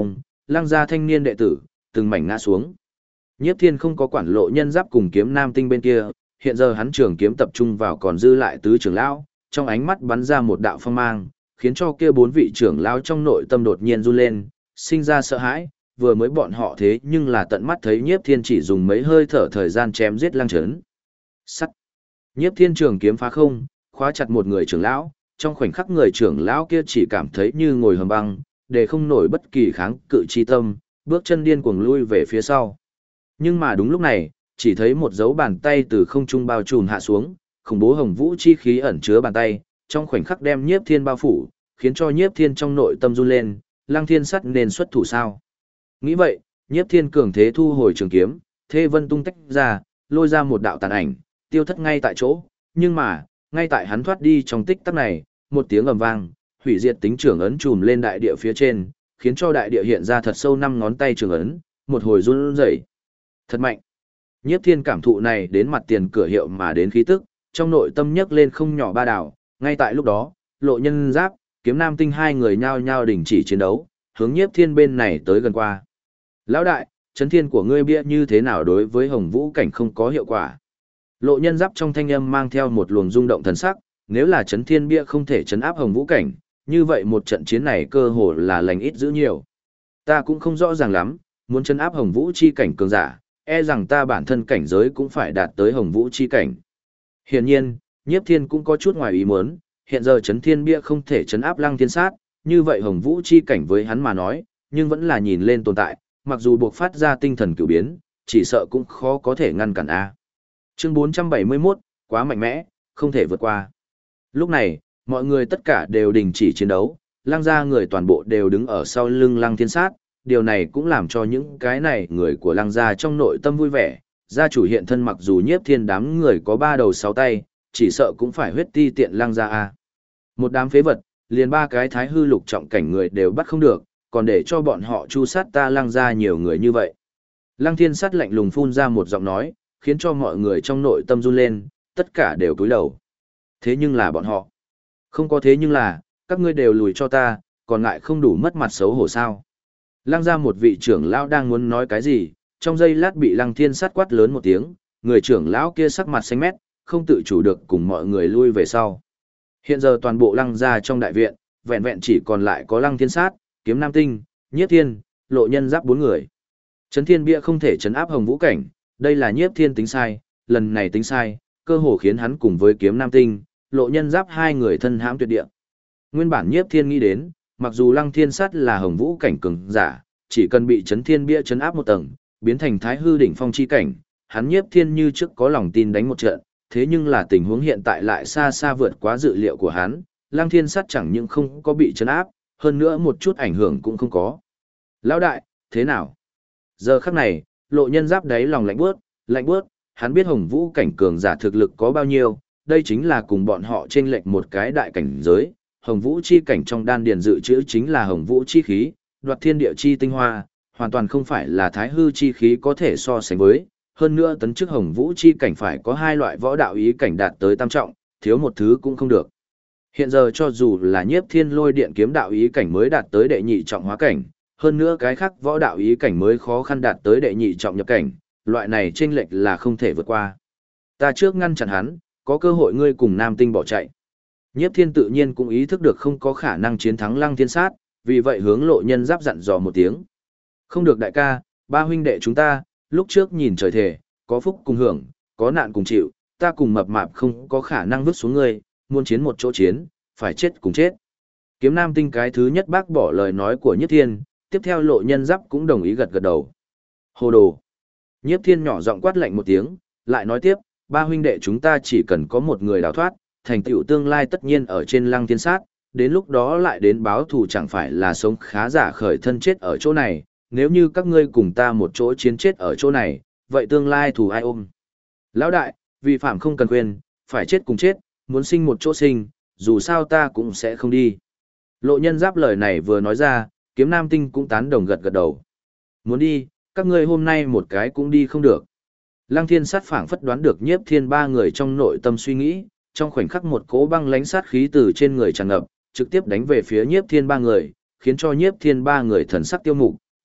S1: Lăng gia thanh niên đệ tử, từng mảnh ngã xuống. Nhiếp Thiên không có quản Lộ Nhân Giáp cùng Kiếm Nam Tinh bên kia, hiện giờ hắn trường kiếm tập trung vào còn dư lại tứ trưởng lão, trong ánh mắt bắn ra một đạo phong mang, khiến cho kia bốn vị trưởng lão trong nội tâm đột nhiên run lên, sinh ra sợ hãi, vừa mới bọn họ thế nhưng là tận mắt thấy Nhiếp Thiên chỉ dùng mấy hơi thở thời gian chém giết Lăng Chấn. Sắt. Nhiếp Thiên trường kiếm phá không, khóa chặt một người trưởng lão, trong khoảnh khắc người trưởng lão kia chỉ cảm thấy như ngồi hầm băng, để không nổi bất kỳ kháng cự chi tâm, bước chân điên cuồng lui về phía sau. Nhưng mà đúng lúc này, chỉ thấy một dấu bàn tay từ không trung bao trùm hạ xuống, khủng bố hồng vũ chi khí ẩn chứa bàn tay, trong khoảnh khắc đem Nhiếp Thiên bao phủ, khiến cho Nhiếp Thiên trong nội tâm run lên, Lăng Thiên Sắt nên xuất thủ sao? Nghĩ vậy, Nhiếp Thiên cường thế thu hồi trường kiếm, Thê Vân tung tách ra, lôi ra một đạo tàn ảnh, tiêu thất ngay tại chỗ, nhưng mà, ngay tại hắn thoát đi trong tích tắc này, một tiếng ầm vang, hủy diệt tính trường ấn trùm lên đại địa phía trên, khiến cho đại địa hiện ra thật sâu 5 ngón tay trường ấn, một hồi run rẩy. Thật mạnh. Nhiếp Thiên cảm thụ này đến mặt tiền cửa hiệu mà đến khí tức, trong nội tâm nhấc lên không nhỏ ba đảo, ngay tại lúc đó, Lộ Nhân Giáp, Kiếm Nam Tinh hai người nhao nhao đình chỉ chiến đấu, hướng Nhiếp Thiên bên này tới gần qua. Lão đại, chấn thiên của ngươi bia như thế nào đối với Hồng Vũ cảnh không có hiệu quả? Lộ Nhân Giáp trong thanh âm mang theo một luồng rung động thần sắc, nếu là chấn thiên bia không thể chấn áp Hồng Vũ cảnh, như vậy một trận chiến này cơ hồ là lành ít dữ nhiều. Ta cũng không rõ ràng lắm, muốn chấn áp Hồng Vũ chi cảnh cường giả, e rằng ta bản thân cảnh giới cũng phải đạt tới Hồng Vũ chi cảnh. Hiển nhiên, Nhiếp Thiên cũng có chút ngoài ý muốn, hiện giờ chấn thiên bia không thể chấn áp Lăng Thiên Sát, như vậy Hồng Vũ chi cảnh với hắn mà nói, nhưng vẫn là nhìn lên tồn tại, mặc dù buộc phát ra tinh thần cửu biến, chỉ sợ cũng khó có thể ngăn cản a. Chương 471, quá mạnh mẽ, không thể vượt qua. Lúc này, mọi người tất cả đều đình chỉ chiến đấu, Lăng gia người toàn bộ đều đứng ở sau lưng Lăng Thiên Sát, điều này cũng làm cho những cái này người của Lăng gia trong nội tâm vui vẻ. Gia chủ hiện thân mặc dù Nhiếp Thiên đám người có 3 đầu 6 tay, chỉ sợ cũng phải huyết ti tiện Lăng gia a. Một đám phế vật, liền 3 cái thái hư lục trọng cảnh người đều bắt không được, còn để cho bọn họ chu sát ta Lăng gia nhiều người như vậy. Lăng Thiên Sát lạnh lùng phun ra một giọng nói, khiến cho mọi người trong nội tâm run lên, tất cả đều cúi đầu. Thế nhưng là bọn họ. Không có thế nhưng là, các ngươi đều lùi cho ta, còn ngại không đủ mất mặt xấu hổ sao. Lăng gia một vị trưởng lão đang muốn nói cái gì, trong giây lát bị Lăng Thiên Sát quát lớn một tiếng, người trưởng lão kia sắc mặt xanh mét, không tự chủ được cùng mọi người lui về sau. Hiện giờ toàn bộ Lăng gia trong đại viện, vẹn vẹn chỉ còn lại có Lăng Thiên Sát, Kiếm Nam Tinh, Nhiếp Thiên, Lộ Nhân Giáp 4 người. Chấn Thiên bia không thể chấn áp Hồng Vũ cảnh, đây là Nhiếp Thiên tính sai, lần này tính sai, cơ hồ khiến hắn cùng với Kiếm Nam Tinh, Lộ Nhân Giáp hai người thân hãm tuyệt địa. Nguyên bản Nhiếp Thiên nghĩ đến, mặc dù Lăng Thiên Sát là Hồng Vũ cảnh cường giả, chỉ cần bị Chấn Thiên bia chấn áp một tầng, biến thành Thái hư đỉnh phong chi cảnh, hắn Nhiếp Thiên như trước có lòng tin đánh một trận, thế nhưng là tình huống hiện tại lại xa xa vượt quá dự liệu của hắn, Lăng Thiên Sát chẳng những không có bị chấn áp, hơn nữa một chút ảnh hưởng cũng không có. Lão đại, thế nào? Giờ khắc này, Lộ Nhân Giáp đáy lòng lạnh bước, hắn biết Hồng Vũ cảnh cường giả thực lực có bao nhiêu, đây chính là cùng bọn họ chênh lệch một cái đại cảnh giới. Hồng Vũ chi cảnh trong đan điền dự trữ chính là Hồng Vũ chi khí, đoạt thiên địa chi tinh hoa, hoàn toàn không phải là Thái hư chi khí có thể so sánh với. Hơn nữa tấn chức Hồng Vũ chi cảnh phải có 2 loại võ đạo ý cảnh đạt tới tam trọng, thiếu một thứ cũng không được. Hiện giờ cho dù là Nhiếp Thiên Lôi Điện kiếm đạo ý cảnh mới đạt tới đệ nhị trọng hóa cảnh, hơn nữa cái khác võ đạo ý cảnh mới khó khăn đạt tới đệ nhị trọng nhập cảnh, loại này chênh lệch là không thể vượt qua. Ta trước ngăn chặn hắn, có cơ hội ngươi cùng Nam Tinh bỏ chạy. Nhiếp Thiên tự nhiên cũng ý thức được không có khả năng chiến thắng Lăng Thiên Sát, vì vậy hướng Lộ Nhân Giáp dặn dò một tiếng. Không được đại ca, 3 huynh đệ chúng ta, lúc trước nhìn trời thể, có phúc cùng hưởng, có nạn cùng chịu, ta cùng mập mạp không có khả năng vứt xuống ngươi, muốn chiến một chỗ chiến, phải chết cùng chết. Kiếm Nam Tinh cái thứ nhất bác bỏ lời nói của Nhiếp Thiên, tiếp theo Lộ Nhân Giáp cũng đồng ý gật gật đầu. Hồ đồ. Nhiếp Thiên nhỏ giọng quát lạnh một tiếng, lại nói tiếp, 3 huynh đệ chúng ta chỉ cần có một người đào thoát, thành tựu tương lai tất nhiên ở trên Lăng Thiên Sát, đến lúc đó lại đến báo thù chẳng phải là sống khá giả khởi thân chết ở chỗ này, nếu như các ngươi cùng ta một chỗ chiến chết ở chỗ này, vậy tương lai thù ai ôm? Lão đại, vi phạm không cần quên, phải chết cùng chết, muốn sinh một chỗ sinh, dù sao ta cũng sẽ không đi. Lộ Nhân Giáp lời này vừa nói ra, Kiếm Nam Tinh cũng tán đồng gật gật đầu. Muốn đi, các ngươi hôm nay một cái cũng đi không được. Lăng Thiên Sát phảng phất đoán được Nhiếp Thiên 3 người trong nội tâm suy nghĩ, trong khoảnh khắc một cỗ băng lãnh sát khí từ trên người tràn ngập, trực tiếp đánh về phía Nhiếp Thiên 3 người, khiến cho Nhiếp Thiên 3 người thần sắc tiêu mục,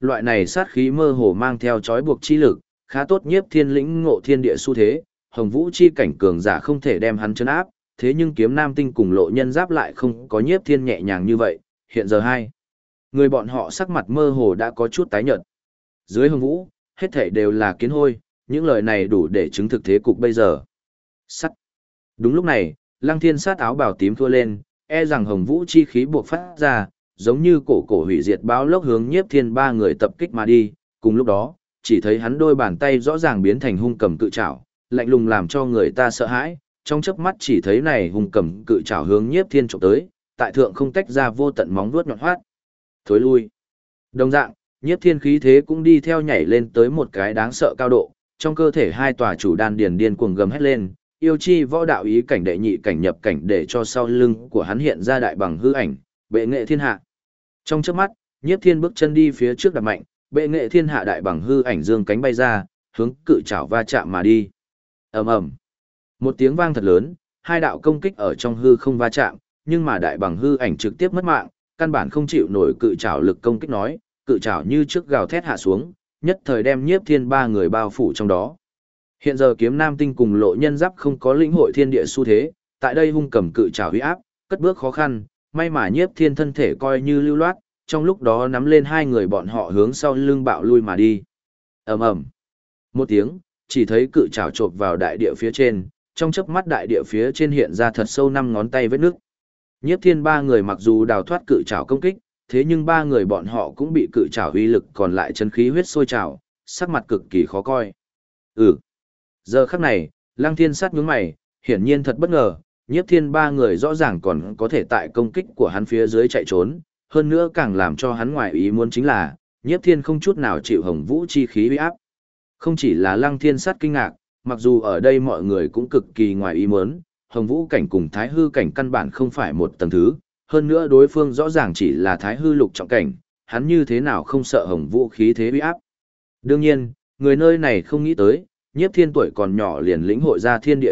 S1: Loại này sát khí mơ hồ mang theo chói buộc chi lực, khá tốt nhiếp thiên lĩnh ngộ thiên địa xu thế, hồng vũ chi cảnh cường giả không thể đem hắn chấn áp, thế nhưng kiếm nam tinh cùng lộ nhân giáp lại không có nhiếp thiên nhẹ nhàng như vậy, hiện giờ hai. Người bọn họ sắc mặt mơ hồ đã có chút tái nhợt. Dưới hồng vũ, hết thảy đều là kiến hôi, những lời này đủ để chứng thực thế cục bây giờ. Sắt. Đúng lúc này, Lăng Thiên Sát áo bào tím thua lên, e rằng hồng vũ chi khí buộc phát ra, giống như cổ cổ hủy diệt báo lốc hướng nhiếp thiên ba người tập kích mà đi, cùng lúc đó, chỉ thấy hắn đôi bàn tay rõ ràng biến thành hung cầm cự trảo, lạnh lùng làm cho người ta sợ hãi, trong chớp mắt chỉ thấy này hung cầm cự trảo hướng nhiếp thiên chụp tới, tại thượng không tách ra vô tận móng vuốt nhọn hoắt. Thối lui. Đồng dạng, nhiếp thiên khí thế cũng đi theo nhảy lên tới một cái đáng sợ cao độ, trong cơ thể hai tòa chủ đan điền điên cuồng gầm hét lên, yêu chi võ đạo ý cảnh đệ nhị cảnh nhập cảnh để cho sau lưng của hắn hiện ra đại bằng hư ảnh, bệ nghệ thiên hạ. Trong chớp mắt, nhiếp thiên bước chân đi phía trước đạp mạnh, bệ nghệ thiên hạ đại bằng hư ảnh dương cánh bay ra, hướng cự chảo va chạm mà đi. Ầm ầm. Một tiếng vang thật lớn, hai đạo công kích ở trong hư không va chạm, nhưng mà đại bằng hư ảnh trực tiếp mất mạng, căn bản không chịu nổi cự trảo lực công kích nói, cự trảo như trước gào thét hạ xuống, nhất thời đem nhiếp thiên ba người bao phủ trong đó. Hiện giờ kiếm nam tinh cùng lộ nhân giáp không có lĩnh hội thiên địa xu thế, tại đây hung cầm cự trảo uy áp, cất bước khó khăn, may mà nhiếp thiên thân thể coi như lưu loát, trong lúc đó nắm lên hai người bọn họ hướng sau lưng bạo lui mà đi. Ầm ầm. Một tiếng, chỉ thấy cự trảo chộp vào đại địa phía trên, trong chớp mắt đại địa phía trên hiện ra thật sâu 5 ngón tay vết nước. Nhiếp thiên ba người mặc dù đào thoát cự trảo công kích, thế nhưng ba người bọn họ cũng bị cự trảo uy lực còn lại chân khí huyết sôi trào, sắc mặt cực kỳ khó coi. Giờ khắc này, Lăng Thiên Sát nhướng mày, hiển nhiên thật bất ngờ, nhiếp thiên ba người rõ ràng còn có thể tại công kích của hắn phía dưới chạy trốn, hơn nữa càng làm cho hắn ngoài ý muốn chính là, nhiếp thiên không chút nào chịu hồng vũ chi khí uy áp. Không chỉ là Lăng Thiên Sát kinh ngạc, mặc dù ở đây mọi người cũng cực kỳ ngoài ý muốn, hồng vũ cảnh cùng thái hư cảnh căn bản không phải một tầng thứ, hơn nữa đối phương rõ ràng chỉ là thái hư lục trọng cảnh, hắn như thế nào không sợ hồng vũ khí thế uy áp. Đương nhiên, người nơi này không nghĩ tới, nhiếp thiên tuổi còn nhỏ liền lĩnh hội ra thiên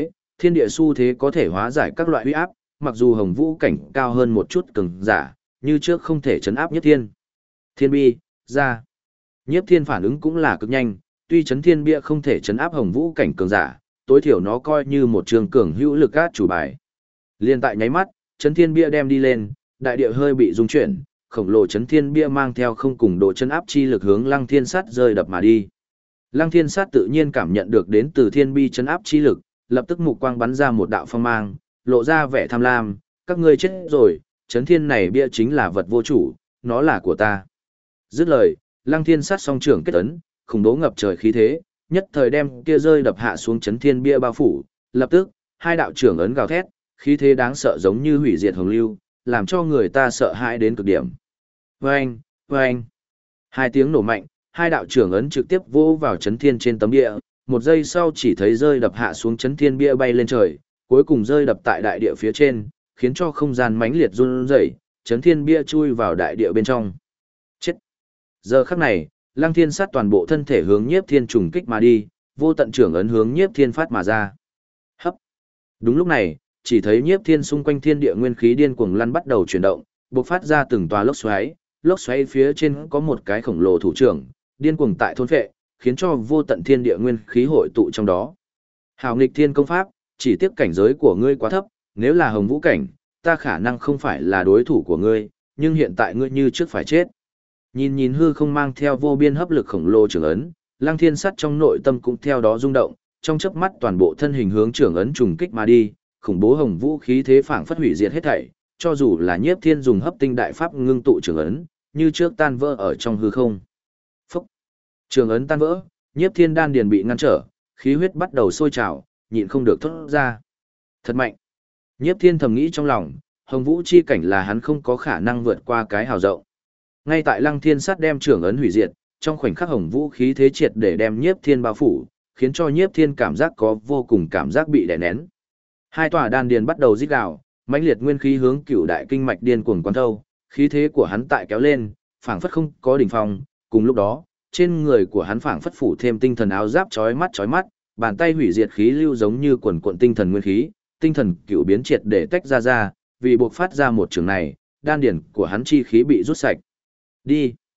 S1: địa xu thế có thể hóa giải các loại uy áp, mặc dù hồng vũ cảnh cao hơn một chút cường giả, như trước không thể chấn áp nhiếp thiên. Thiên bi, ra. Nhiếp thiên phản ứng cũng là cực nhanh, tuy chấn thiên bia không thể chấn áp hồng vũ cảnh cường giả, tối thiểu nó coi như một trường cường hữu lực át chủ bài. Liên tại nháy mắt, chấn thiên bia đem đi lên, đại địa hơi bị rung chuyển, khổng lồ chấn thiên bia mang theo không cùng độ chấn áp chi lực hướng Lăng Thiên Sát rơi đập mà đi. Lăng Thiên Sát tự nhiên cảm nhận được đến từ thiên bi chấn áp chi lực, lập tức mục quang bắn ra một đạo phong mang, lộ ra vẻ tham lam, các ngươi chết rồi, chấn thiên này bia chính là vật vô chủ, nó là của ta. Dứt lời, Lăng Thiên Sát song trưởng kết ấn, khủng bố ngập trời khí thế, nhất thời đem kia rơi đập hạ xuống chấn thiên bia bao phủ, lập tức, hai đạo trưởng ấn gào thét, khí thế đáng sợ giống như hủy diệt hồng lưu, làm cho người ta sợ hãi đến cực điểm. Vâng, vâng. Hai tiếng nổ mạnh, hai đạo trưởng ấn trực tiếp vỗ vào chấn thiên trên tấm địa, một giây sau chỉ thấy rơi đập hạ xuống chấn thiên bia bay lên trời, cuối cùng rơi đập tại đại địa phía trên, khiến cho không gian mãnh liệt run rẩy, chấn thiên bia chui vào đại địa bên trong. Chết. Giờ khắc này, Lăng Thiên Sát toàn bộ thân thể hướng nhiếp thiên trùng kích mà đi, vô tận trưởng ấn hướng nhiếp thiên phát mà ra. Hấp. Đúng lúc này, chỉ thấy nhiếp thiên xung quanh thiên địa nguyên khí điên cuồng lăn bắt đầu chuyển động, bộc phát ra từng tòa lốc xoáy phía trên có một cái khổng lồ thủ trưởng, điên cuồng tại thôn phệ, khiến cho vô tận thiên địa nguyên khí hội tụ trong đó. Hào nghịch thiên công pháp, chỉ tiếc cảnh giới của ngươi quá thấp, nếu là hồng vũ cảnh, ta khả năng không phải là đối thủ của ngươi, nhưng hiện tại ngươi như trước phải chết. Nhìn hư không mang theo vô biên hấp lực khổng lồ trưởng ấn, Lăng Thiên Sát trong nội tâm cũng theo đó rung động, trong chớp mắt toàn bộ thân hình hướng trưởng ấn trùng kích mà đi, khủng bố hồng vũ khí thế phảng phất hủy diệt hết thảy, cho dù là nhiếp thiên dùng hấp tinh đại pháp ngưng tụ trưởng ấn, như trước tan vỡ ở trong hư không. Phúc! Trưởng ấn tan vỡ, nhiếp thiên đan điền bị ngăn trở, khí huyết bắt đầu sôi trào, nhịn không được thốt ra. Thật mạnh! Nhiếp thiên thầm nghĩ trong lòng, hồng vũ chi cảnh là hắn không có khả năng vượt qua cái hào rộng. Ngay tại Lăng Thiên Sát đem trưởng ấn hủy diệt, trong khoảnh khắc hồng vũ khí thế triệt để đem nhiếp thiên bao phủ, khiến cho nhiếp thiên cảm giác có vô cùng cảm giác bị đè nén. Hai tòa đan điền bắt đầu rít gào, mãnh liệt nguyên khí hướng cửu đại kinh mạch điên cuồng quán thâu, khí thế của hắn tại kéo lên, phảng phất không có đỉnh phong, cùng lúc đó, trên người của hắn phảng phất phủ thêm tinh thần áo giáp chói mắt, bàn tay hủy diệt khí lưu giống như quần cuộn tinh thần nguyên khí, tinh thần cửu biến triệt để tách ra, vì buộc phát ra một trường này, đan điền của hắn chi khí bị rút sạch. Đi.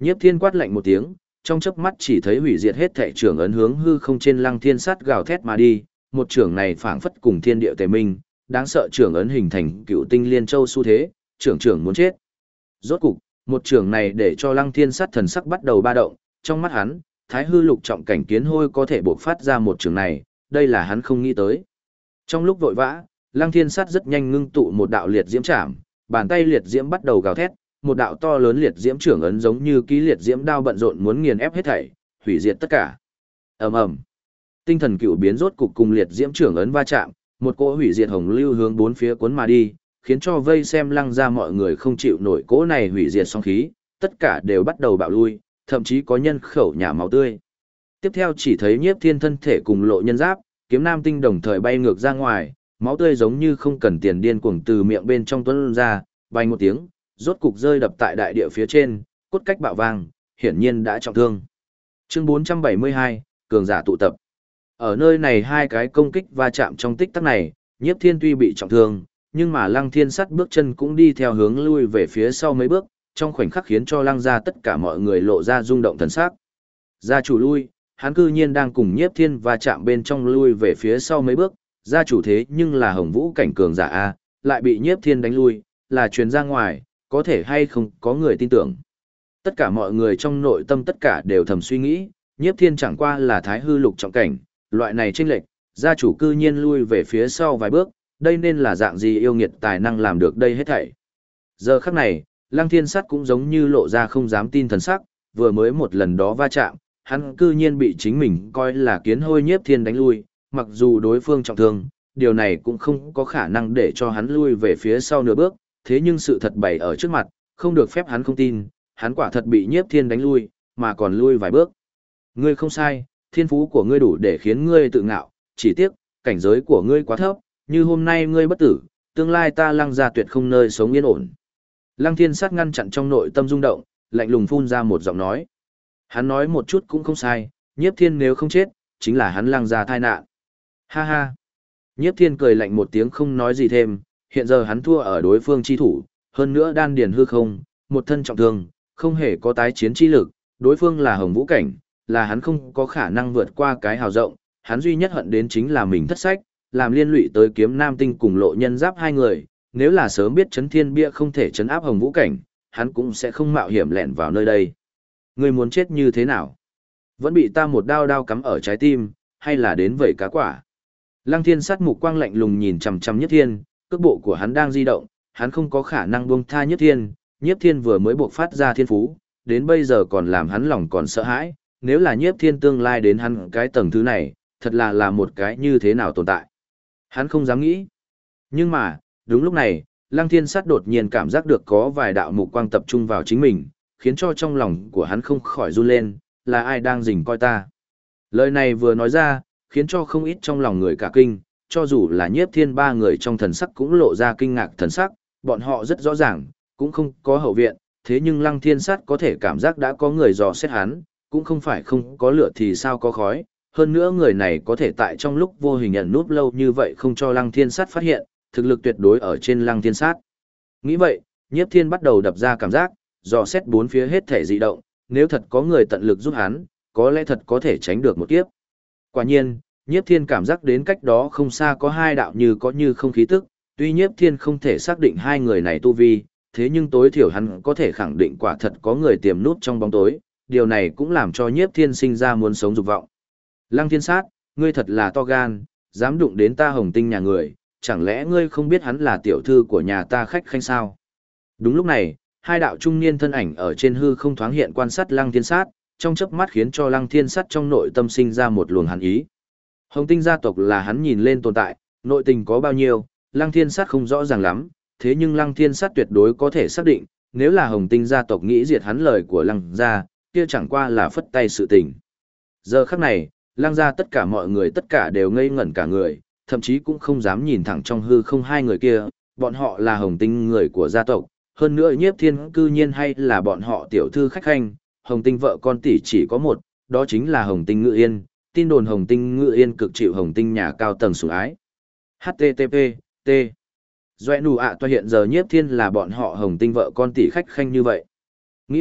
S1: Nhiếp Thiên quát lạnh một tiếng, trong chớp mắt chỉ thấy hủy diệt hết thảy trưởng ấn hướng hư không trên Lăng Thiên Sắt gào thét mà đi, một trưởng này phảng phất cùng thiên địa tề minh, đáng sợ trưởng ấn hình thành cựu tinh liên châu xu thế, trưởng muốn chết. Rốt cục, một trưởng này để cho Lăng Thiên Sắt thần sắc bắt đầu ba động, trong mắt hắn, Thái hư lục trọng cảnh kiến hôi có thể bộc phát ra một trưởng này, đây là hắn không nghĩ tới. Trong lúc vội vã, Lăng Thiên Sắt rất nhanh ngưng tụ một đạo liệt diễm trảm, bàn tay liệt diễm bắt đầu gào thét, một đạo to lớn liệt diễm trưởng ấn giống như ký liệt diễm đao bận rộn muốn nghiền ép hết thảy, hủy diệt tất cả. Ầm ầm. Tinh thần cựu biến rốt cục cùng liệt diễm trưởng ấn va chạm, một cỗ hủy diệt hồng lưu hướng bốn phía cuốn mà đi, khiến cho vây xem Lăng ra mọi người không chịu nổi cỗ này hủy diệt song khí, tất cả đều bắt đầu bạo lui, thậm chí có nhân khẩu nhả máu tươi. Tiếp theo chỉ thấy Nhiếp Thiên thân thể cùng Lộ Nhân Giáp, Kiếm Nam Tinh đồng thời bay ngược ra ngoài, máu tươi giống như không cần tiền điên cuồng từ miệng bên trong tuôn ra, bay một tiếng, rốt cục rơi đập tại đại địa phía trên, cốt cách bạo vang, hiển nhiên đã trọng thương. Chương 472, cường giả tụ tập. Ở nơi này hai cái công kích va chạm trong tích tắc này, Nhiếp Thiên tuy bị trọng thương, nhưng mà Lăng Thiên Sắt bước chân cũng đi theo hướng lui về phía sau mấy bước, trong khoảnh khắc khiến cho Lăng gia tất cả mọi người lộ ra rung động thần sắc. Gia chủ lui, hắn cư nhiên đang cùng Nhiếp Thiên va chạm bên trong lui về phía sau mấy bước, gia chủ thế nhưng là Hồng Vũ cảnh cường giả a, lại bị Nhiếp Thiên đánh lui, là truyền ra ngoài, có thể hay không có người tin tưởng. Tất cả mọi người trong nội tâm tất cả đều thầm suy nghĩ, Nhiếp Thiên chẳng qua là Thái hư lục trọng cảnh, loại này chênh lệch, gia chủ cư nhiên lui về phía sau vài bước, đây nên là dạng gì yêu nghiệt tài năng làm được đây hết thảy. Giờ khắc này, Lăng Thiên Sắt cũng giống như lộ ra không dám tin thần sắc, vừa mới một lần đó va chạm, hắn cư nhiên bị chính mình coi là kiến hôi Nhiếp Thiên đánh lui, mặc dù đối phương trọng thương, điều này cũng không có khả năng để cho hắn lui về phía sau nửa bước, thế nhưng sự thật bày ở trước mặt, không được phép hắn không tin, hắn quả thật bị Nhiếp Thiên đánh lui, mà còn lui vài bước. Ngươi không sai, thiên phú của ngươi đủ để khiến ngươi tự ngạo, chỉ tiếc, cảnh giới của ngươi quá thấp, như hôm nay ngươi bất tử, tương lai ta Lăng gia tuyệt không nơi sống yên ổn. Lăng Thiên Sắt ngăn chặn trong nội tâm rung động, lạnh lùng phun ra một giọng nói. Hắn nói một chút cũng không sai, Nhiếp Thiên nếu không chết, chính là hắn Lăng gia tai nạn. Ha ha. Nhiếp Thiên cười lạnh một tiếng không nói gì thêm, hiện giờ hắn thua ở đối phương chi thủ, hơn nữa đan điền hư không, một thân trọng thương, không hề có tái chiến chi lực, đối phương là Hồng Vũ cảnh, là hắn không có khả năng vượt qua cái hào rộng, hắn duy nhất hận đến chính là mình thất sách, làm liên lụy tới Kiếm Nam Tinh cùng Lộ Nhân Giáp hai người, nếu là sớm biết Chấn Thiên Bia không thể trấn áp Hồng Vũ cảnh, hắn cũng sẽ không mạo hiểm lẻn vào nơi đây. Ngươi muốn chết như thế nào? Vẫn bị ta một đao đao cắm ở trái tim, hay là đến vẩy cá quả? Lăng Thiên Sắt mục quang lạnh lùng nhìn chằm chằm Nhiếp Thiên, cước bộ của hắn đang di động, hắn không có khả năng buông tha Nhiếp Thiên, Nhiếp Thiên vừa mới buộc phát ra thiên phú, đến bây giờ còn làm hắn lòng còn sợ hãi, nếu là Nhiếp Thiên tương lai đến hắn cái tầng thứ này, thật là một cái như thế nào tồn tại. Hắn không dám nghĩ. Nhưng mà, đúng lúc này, Lăng Thiên Sắt đột nhiên cảm giác được có vài đạo mục quang tập trung vào chính mình, khiến cho trong lòng của hắn không khỏi run lên, là ai đang rình coi ta. Lời này vừa nói ra, khiến cho không ít trong lòng người cả kinh, cho dù là Nhiếp Thiên ba người trong thần sắc cũng lộ ra kinh ngạc thần sắc, bọn họ rất rõ ràng, cũng không có hậu viện, thế nhưng Lăng Thiên Sắt có thể cảm giác đã có người dò xét hắn, cũng không phải không có lửa thì sao có khói, hơn nữa người này có thể tại trong lúc vô hình ẩn núp lâu như vậy không cho Lăng Thiên Sắt phát hiện, thực lực tuyệt đối ở trên Lăng Thiên Sắt. Nghĩ vậy, Nhiếp Thiên bắt đầu đập ra cảm giác, dò xét bốn phía hết thể dị động, nếu thật có người tận lực giúp hắn, có lẽ thật có thể tránh được một kiếp. Quả nhiên, Nhiếp Thiên cảm giác đến cách đó không xa có hai đạo như có như không khí tức, tuy Nhiếp Thiên không thể xác định hai người này tu vi, thế nhưng tối thiểu hắn có thể khẳng định quả thật có người tiềm núp trong bóng tối, điều này cũng làm cho Nhiếp Thiên sinh ra muốn sống dục vọng. Lăng Thiên Sát, ngươi thật là to gan, dám đụng đến ta Hồng Tinh nhà người, chẳng lẽ ngươi không biết hắn là tiểu thư của nhà ta khách khanh sao? Đúng lúc này, hai đạo trung niên thân ảnh ở trên hư không thoáng hiện quan sát Lăng Thiên Sát, trong chớp mắt khiến cho Lăng Thiên Sát trong nội tâm sinh ra một luồng hàn ý. Hồng Tinh gia tộc là hắn nhìn lên tồn tại, nội tình có bao nhiêu, Lăng Thiên Sát không rõ ràng lắm, thế nhưng Lăng Thiên Sát tuyệt đối có thể xác định, nếu là Hồng Tinh gia tộc nghĩ diệt hắn lời của Lăng gia, kia chẳng qua là phất tay sự tình. Giờ khắc này, Lăng gia tất cả mọi người tất cả đều ngây ngẩn cả người, thậm chí cũng không dám nhìn thẳng trong hư không hai người kia, bọn họ là Hồng Tinh người của gia tộc, hơn nữa Nhiếp Thiên cư nhiên hay là bọn họ tiểu thư khách khanh, Hồng Tinh vợ con tỷ chỉ có một, đó chính là Hồng Tinh Ngự Yên, tin đồn Hồng Tinh Ngự Yên cực chịu Hồng Tinh nhà cao tầng sủng ái. HTTP, T. Doe nụ ạ toa hiện giờ Nhiếp Thiên là bọn họ Hồng Tinh vợ con tỷ khách khanh như vậy. Nghĩ vậy,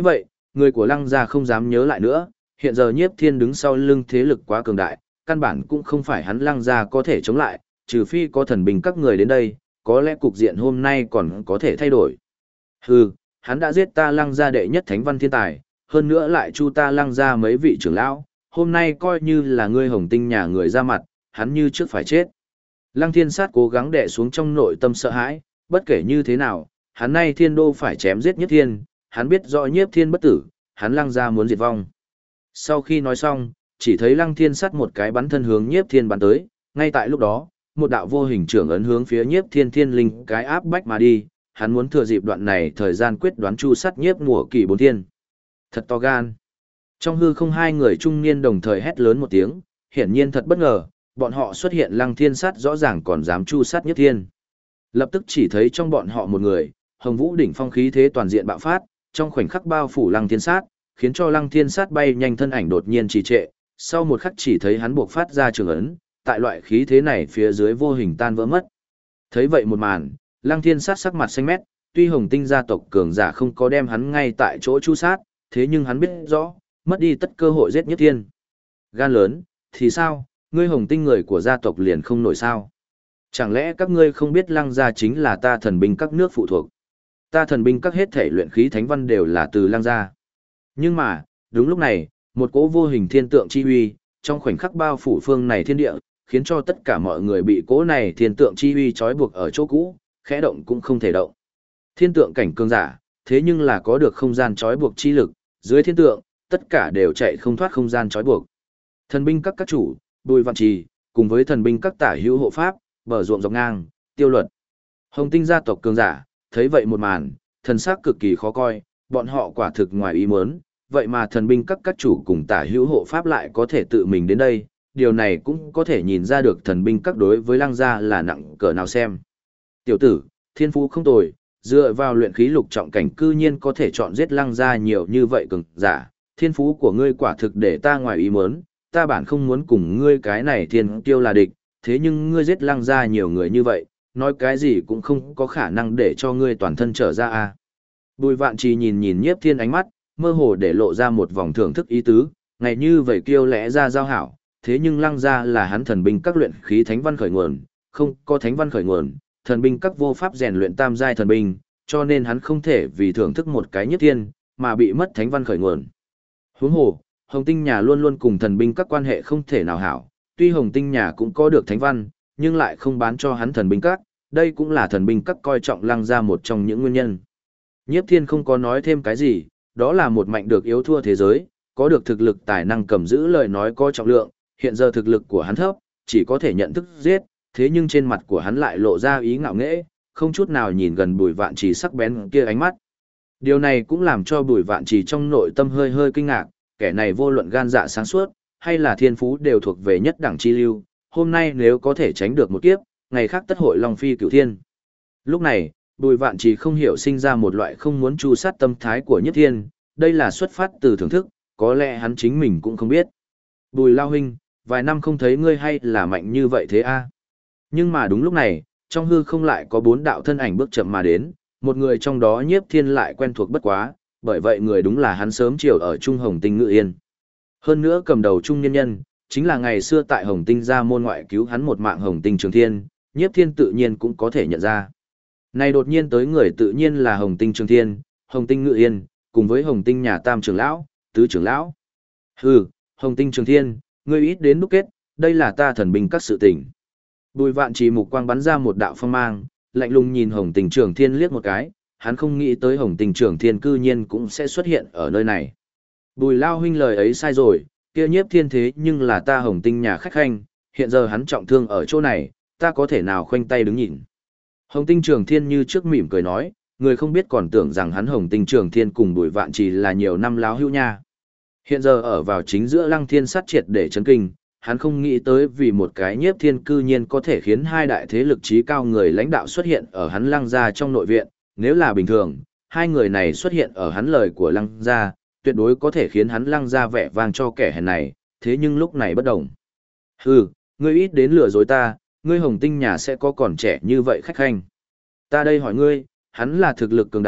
S1: Người của lăng gia không dám nhớ lại nữa, hiện giờ Nhiếp Thiên đứng sau lưng thế lực quá cường đại, căn bản cũng không phải hắn lăng gia có thể chống lại, trừ phi có thần binh các người đến đây, có lẽ cục diện hôm nay còn có thể thay đổi. Hừ, hắn đã giết ta lăng gia đệ nhất thánh văn thiên tài, hơn nữa lại chu ta lăng gia mấy vị trưởng lão, hôm nay coi như là ngươi Hồng Tinh nhà người ra mặt, hắn như trước phải chết. Lăng Thiên Sát cố gắng đè xuống trong nội tâm sợ hãi, bất kể như thế nào, hắn nay thiên đô phải chém giết Nhiếp Thiên, hắn biết rõ Nhiếp Thiên bất tử, hắn lăng gia muốn diệt vong. Sau khi nói xong, chỉ thấy Lăng Thiên Sát một cái bắn thân hướng Nhiếp Thiên bắn tới, ngay tại lúc đó, một đạo vô hình trưởng ấn hướng phía Nhiếp Thiên thiên linh cái áp bách mà đi, hắn muốn thừa dịp đoạn này thời gian quyết đoán chu sát Nhiếp mùa kỳ bốn thiên. Thật to gan. Trong hư không hai người trung niên đồng thời hét lớn một tiếng, hiển nhiên thật bất ngờ, bọn họ xuất hiện Lăng Thiên Sát rõ ràng còn dám chu sát Nhiếp Thiên. Lập tức chỉ thấy trong bọn họ một người, Hồng Vũ đỉnh phong khí thế toàn diện bạo phát, trong khoảnh khắc bao phủ Lăng Thiên Sát, khiến cho Lăng Thiên Sát bay nhanh thân ảnh đột nhiên trì trệ, sau một khắc chỉ thấy hắn buộc phát ra trường ấn, tại loại khí thế này phía dưới vô hình tan vỡ mất. Thấy vậy một màn, Lăng Thiên Sát sắc mặt xanh mét, tuy Hồng Tinh gia tộc cường giả không có đem hắn ngay tại chỗ chu sát, thế nhưng hắn biết rõ, mất đi tất cơ hội giết Nhiếp Thiên. Gan lớn, thì sao, ngươi Hồng Tinh người của gia tộc liền không nổi sao? Chẳng lẽ các ngươi không biết Lăng gia chính là ta thần binh các nước phụ thuộc? Ta thần binh các hết thể luyện khí thánh văn đều là từ Lăng gia. Nhưng mà, đúng lúc này, một cỗ vô hình thiên tượng chi uy, trong khoảnh khắc bao phủ phương này thiên địa, khiến cho tất cả mọi người bị cỗ này thiên tượng chi uy trói buộc ở chỗ cũ, khẽ động cũng không thể động. Thiên tượng cảnh cường giả, thế nhưng là có được không gian trói buộc chi lực, dưới thiên tượng, tất cả đều chạy không thoát không gian trói buộc. Thần binh các chủ, Bùi Vạn Trì, cùng với thần binh các tả hữu hộ pháp, bờ ruộng dọc ngang, Tiêu Luật. Hồng Tinh gia tộc cường giả, thấy vậy một màn, thần sắc cực kỳ khó coi, bọn họ quả thực ngoài ý muốn, vậy mà thần binh các chủ cùng tả hữu hộ pháp lại có thể tự mình đến đây, điều này cũng có thể nhìn ra được thần binh các đối với Lăng gia là nặng cỡ nào xem. Tiểu tử, thiên phú không tồi, dựa vào luyện khí lục trọng cảnh cư nhiên có thể chọn giết Lăng gia nhiều như vậy cường giả, thiên phú của ngươi quả thực để ta ngoài ý muốn, ta bản không muốn cùng ngươi cái này thiên tiêu là địch, thế nhưng ngươi giết Lăng gia nhiều người như vậy, nói cái gì cũng không có khả năng để cho ngươi toàn thân trở ra a. Bùi Vạn Trì nhìn nhìn Nhiếp Thiên ánh mắt, mơ hồ để lộ ra một vòng thưởng thức ý tứ, ngày như vậy kiêu lẽ ra giao hảo, thế nhưng Lăng gia là hắn thần binh các luyện khí thánh văn khởi nguồn, không có thánh văn khởi nguồn, thần binh các vô pháp rèn luyện tam giai thần binh, cho nên hắn không thể vì thưởng thức một cái Nhiếp Thiên mà bị mất thánh văn khởi nguồn. Huống hồ, Hồng Tinh nhà luôn luôn cùng thần binh các quan hệ không thể nào hảo, tuy Hồng Tinh nhà cũng có được thánh văn, nhưng lại không bán cho hắn thần binh các, đây cũng là thần binh các coi trọng Lăng gia một trong những nguyên nhân. Nhiếp Thiên không có nói thêm cái gì, đó là một mạnh được yếu thua thế giới, có được thực lực tài năng cầm giữ lời nói có trọng lượng, hiện giờ thực lực của hắn thấp, chỉ có thể nhận thức giết, thế nhưng trên mặt của hắn lại lộ ra ý ngạo nghễ, không chút nào nhìn gần Bùi Vạn Trì sắc bén kia ánh mắt. Điều này cũng làm cho Bùi Vạn Trì trong nội tâm hơi hơi kinh ngạc, kẻ này vô luận gan dạ sáng suốt, hay là thiên phú đều thuộc về nhất đẳng chi lưu, hôm nay nếu có thể tránh được một kiếp, ngày khác tất hội long phi cửu thiên. Lúc này, Bùi Vạn Trì không hiểu sinh ra một loại không muốn chu sát tâm thái của Nhiếp Thiên, đây là xuất phát từ thưởng thức, có lẽ hắn chính mình cũng không biết. Bùi Lao huynh, vài năm không thấy ngươi hay là mạnh như vậy thế a? Nhưng mà đúng lúc này, trong hư không lại có 4 đạo thân ảnh bước chậm mà đến, một người trong đó Nhiếp Thiên lại quen thuộc bất quá, bởi vậy người đúng là hắn sớm chiều ở Trung Hồng Tinh Ngự Yên. Hơn nữa cầm đầu trung nhân nhân, chính là ngày xưa tại Hồng Tinh gia môn ngoại cứu hắn một mạng Hồng Tinh Trường Thiên, Nhiếp Thiên tự nhiên cũng có thể nhận ra. Này đột nhiên tới người tự nhiên là Hồng Tinh Trường Thiên, Hồng Tinh Ngự Yên, cùng với Hồng Tinh nhà Tam trưởng lão, Tứ trưởng lão. Hừ, Hồng Tinh Trường Thiên, ngươi ít đến đúc kết, đây là ta thần binh các sự tình. Bùi Vạn Trì mục quang bắn ra một đạo phong mang, lạnh lùng nhìn Hồng Tinh Trường Thiên liếc một cái, hắn không nghĩ tới Hồng Tinh Trường Thiên cư nhiên cũng sẽ xuất hiện ở nơi này. Bùi Lao huynh lời ấy sai rồi, kia Nhiếp Thiên thế nhưng là ta Hồng Tinh nhà khách khanh, hiện giờ hắn trọng thương ở chỗ này, ta có thể nào khoanh tay đứng nhìn. Hồng Tinh Trường Thiên như trước mỉm cười nói, người không biết còn tưởng rằng hắn Hồng Tinh Trường Thiên cùng Bùi Vạn Trì là nhiều năm láo hữu nha. Hiện giờ ở vào chính giữa Lăng Thiên sát triệt để chấn kinh, hắn không nghĩ tới vì một cái Nhiếp Thiên cư nhiên có thể khiến hai đại thế lực trí cao người lãnh đạo xuất hiện ở hắn Lăng gia trong nội viện, nếu là bình thường, hai người này xuất hiện ở hắn lời của Lăng gia, tuyệt đối có thể khiến hắn Lăng gia vẻ vang cho kẻ hèn này, thế nhưng lúc này bất đồng. Hừ, ngươi ít đến lừa dối ta, ngươi Hồng Tinh nhà sẽ có còn trẻ như vậy khách khanh. Ta đây hỏi ngươi, hắn là thực lực cường đại,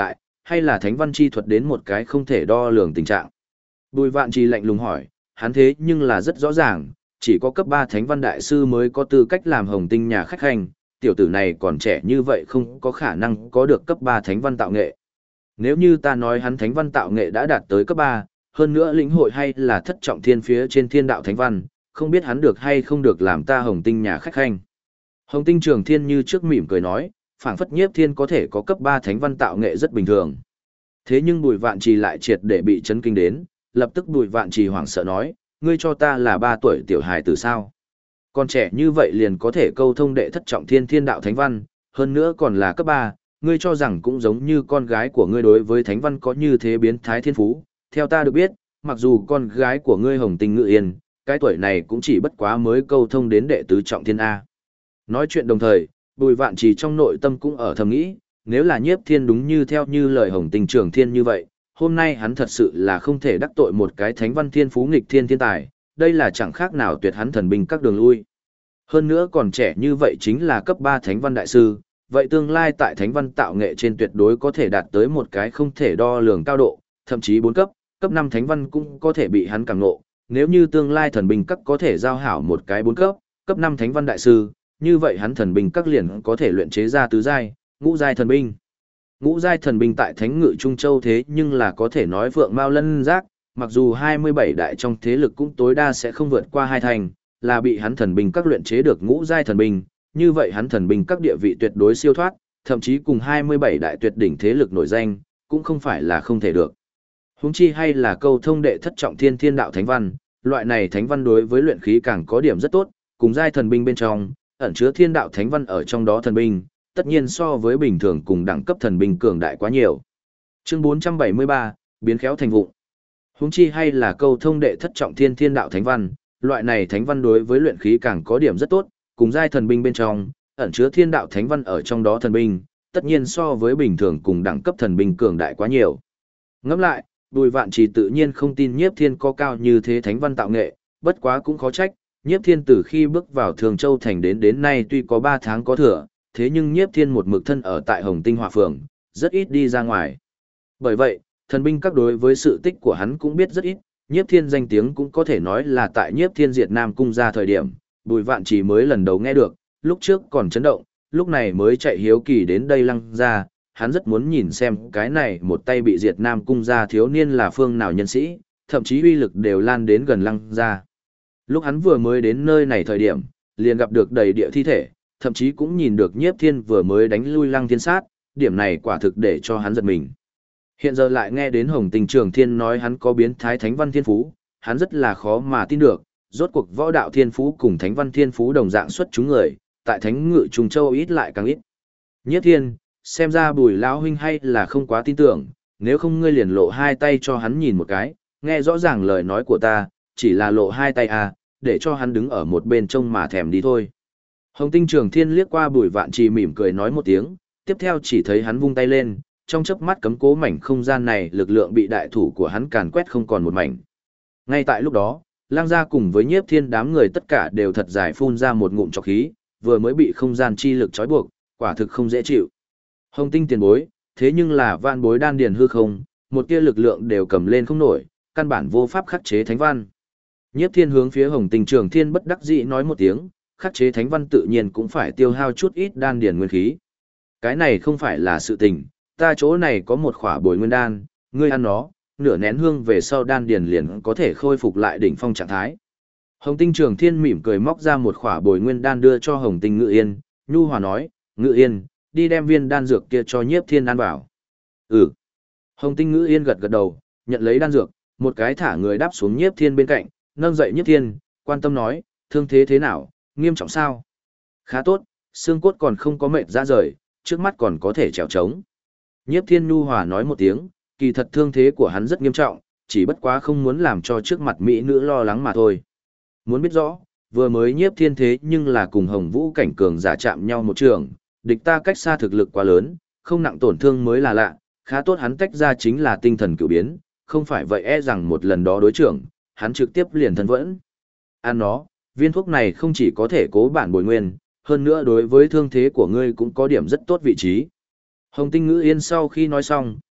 S1: hay là thánh văn chi thuật đến một cái không thể đo lường tình trạng? Bùi Vạn Trì lạnh lùng hỏi, hắn thế nhưng là rất rõ ràng, chỉ có cấp 3 thánh văn đại sư mới có tư cách làm Hồng Tinh nhà khách hành, tiểu tử này còn trẻ như vậy không có khả năng có được cấp 3 thánh văn tạo nghệ. Nếu như ta nói hắn thánh văn tạo nghệ đã đạt tới cấp 3, hơn nữa lĩnh hội hay là thất trọng thiên phía trên thiên đạo thánh văn, không biết hắn được hay không được làm ta Hồng Tinh nhà khách hành. Hồng Tinh Trường Thiên như trước mỉm cười nói, phảng phất Nhiếp Thiên có thể có cấp 3 thánh văn tạo nghệ rất bình thường. Thế nhưng Bùi Vạn Trì lại triệt để bị chấn kinh đến, lập tức Bùi Vạn Trì hoảng sợ nói, ngươi cho ta là 3 tuổi tiểu hài tử sao? Con trẻ như vậy liền có thể câu thông đệ thất trọng thiên thiên đạo thánh văn, hơn nữa còn là cấp 3, ngươi cho rằng cũng giống như con gái của ngươi đối với thánh văn có như thế biến thái thiên phú. Theo ta được biết, mặc dù con gái của ngươi Hồng Tinh Ngự Yên, cái tuổi này cũng chỉ bất quá mới câu thông đến đệ tứ trọng thiên A. Nói chuyện đồng thời, Bùi Vạn Trì trong nội tâm cũng ở thầm nghĩ, nếu là Nhiếp Thiên đúng như theo như lời Hồng Tinh Trường Thiên như vậy, hôm nay hắn thật sự là không thể đắc tội một cái thánh văn thiên phú nghịch thiên thiên tài, đây là chẳng khác nào tuyệt hắn thần binh các đường lui. Hơn nữa còn trẻ như vậy chính là cấp 3 thánh văn đại sư, vậy tương lai tại thánh văn tạo nghệ trên tuyệt đối có thể đạt tới một cái không thể đo lường cao độ, thậm chí 4 cấp 5 thánh văn cũng có thể bị hắn càng ngộ. Nếu như tương lai thần binh các có thể giao hảo một cái 4 cấp 5 thánh văn đại sư, như vậy hắn thần binh các liền có thể luyện chế ra tứ giai, ngũ giai thần binh. Ngũ giai thần binh tại Thánh Ngự Trung Châu thế nhưng là có thể nói vượng mao lân giác, mặc dù 27 đại trong thế lực cũng tối đa sẽ không vượt qua 2 thành, là bị hắn thần binh các luyện chế được ngũ giai thần binh, như vậy hắn thần binh các địa vị tuyệt đối siêu thoát, thậm chí cùng 27 đại tuyệt đỉnh thế lực nổi danh, cũng không phải là không thể được. Huống chi hay là câu thông đệ thất trọng thiên thiên đạo thánh văn, loại này thánh văn đối với luyện khí càng có điểm rất tốt, cùng giai thần binh bên trong, ẩn chứa thiên đạo thánh văn ở trong đó thần binh, tất nhiên so với bình thường cùng đẳng cấp thần binh cường đại quá nhiều. Chương 473, biến khéo thành vụng. Huống chi hay là câu thông đệ thất trọng thiên thiên đạo thánh văn, loại này thánh văn đối với luyện khí càng có điểm rất tốt, cùng giai thần binh bên trong, ẩn chứa thiên đạo thánh văn ở trong đó thần binh, tất nhiên so với bình thường cùng đẳng cấp thần binh cường đại quá nhiều. Ngẫm lại, Bùi Vạn Trì tự nhiên không tin Nhiếp Thiên có cao như thế thánh văn tạo nghệ, bất quá cũng khó trách, Nhiếp Thiên từ khi bước vào Thường Châu thành đến nay tuy có 3 tháng có thừa, thế nhưng Nhiếp Thiên một mực thân ở tại Hồng Tinh Hỏa Phường, rất ít đi ra ngoài. Bởi vậy, thần binh các đối với sự tích của hắn cũng biết rất ít, Nhiếp Thiên danh tiếng cũng có thể nói là tại Nhiếp Thiên diệt Nam Cung ra thời điểm, Bùi Vạn Trì mới lần đầu nghe được, lúc trước còn chấn động, lúc này mới chạy hiếu kỳ đến đây lăng ra, hắn rất muốn nhìn xem cái này một tay bị diệt Nam Cung ra thiếu niên là phương nào nhân sĩ, thậm chí uy lực đều lan đến gần lăng ra. Lúc hắn vừa mới đến nơi này thời điểm, liền gặp được đầy địa thi thể, thậm chí cũng nhìn được Nhiếp Thiên vừa mới đánh lui Lăng Thiên Sát, điểm này quả thực để cho hắn giật mình. Hiện giờ lại nghe đến Hồng Tinh Trường Thiên nói hắn có biến thái thánh văn thiên phú, hắn rất là khó mà tin được, rốt cuộc võ đạo thiên phú cùng thánh văn thiên phú đồng dạng xuất chúng người, tại Thánh Ngự Trung Châu ít lại càng ít. Nhiếp Thiên, xem ra Bùi lão huynh hay là không quá tin tưởng, nếu không ngươi liền lộ 2 tay cho hắn nhìn một cái, nghe rõ ràng lời nói của ta, chỉ là lộ 2 tay à, để cho hắn đứng ở một bên trông mà thèm đi thôi. Hồng Tinh Trường Thiên liếc qua Bùi Vạn Trì mỉm cười nói một tiếng, tiếp theo chỉ thấy hắn vung tay lên, trong chớp mắt cấm cố mảnh không gian này lực lượng bị đại thủ của hắn càn quét không còn một mảnh. Ngay tại lúc đó, Lang gia cùng với Nhiếp Thiên đám người tất cả đều thật dài phun ra một ngụm trọc khí, vừa mới bị không gian chi lực trói buộc, quả thực không dễ chịu. Hồng Tinh tiền bối, thế nhưng là vạn bối đan điền hư không, một tia lực lượng đều cầm lên không nổi, căn bản vô pháp khắc chế thánh văn. Nhiếp Thiên hướng phía Hồng Tinh Trường Thiên bất đắc dĩ nói một tiếng, khắc chế thánh văn tự nhiên cũng phải tiêu hao chút ít đan điền nguyên khí. Cái này không phải là sự tình, ta chỗ này có một khỏa bồi nguyên đan, ngươi ăn nó, nửa nén hương về sau đan điền liền có thể khôi phục lại đỉnh phong trạng thái. Hồng Tinh Trường Thiên mỉm cười móc ra một khỏa bồi nguyên đan đưa cho Hồng Tinh Ngự Yên, nhu hòa nói, Ngự Yên, đi đem viên đan dược kia cho Nhiếp Thiên ăn vào. Ừ. Hồng Tinh Ngự Yên gật gật đầu, nhận lấy đan dược, một cái thả người đáp xuống Nhiếp Thiên bên cạnh, nâng dậy Nhiếp Thiên, quan tâm nói, thương thế thế nào, nghiêm trọng sao? Khá tốt, xương cốt còn không có mệt ra rời, trước mắt còn có thể trèo trống. Nhiếp Thiên nhu hòa nói một tiếng, kỳ thật thương thế của hắn rất nghiêm trọng, chỉ bất quá không muốn làm cho trước mặt mỹ nữ lo lắng mà thôi. Muốn biết rõ, vừa mới Nhiếp Thiên thế nhưng là cùng Hồng Vũ cảnh cường giả chạm nhau một trường, địch ta cách xa thực lực quá lớn, không nặng tổn thương mới là lạ, khá tốt hắn tách ra chính là tinh thần cửu biến, không phải vậy e rằng một lần đó đối trưởng, hắn trực tiếp liền thân vẫn. Ăn nó, viên thuốc này không chỉ có thể cố bản bồi nguyên, hơn nữa đối với thương thế của ngươi cũng có điểm rất tốt vị trí. Hồng Tinh Ngữ Yên sau khi nói xong,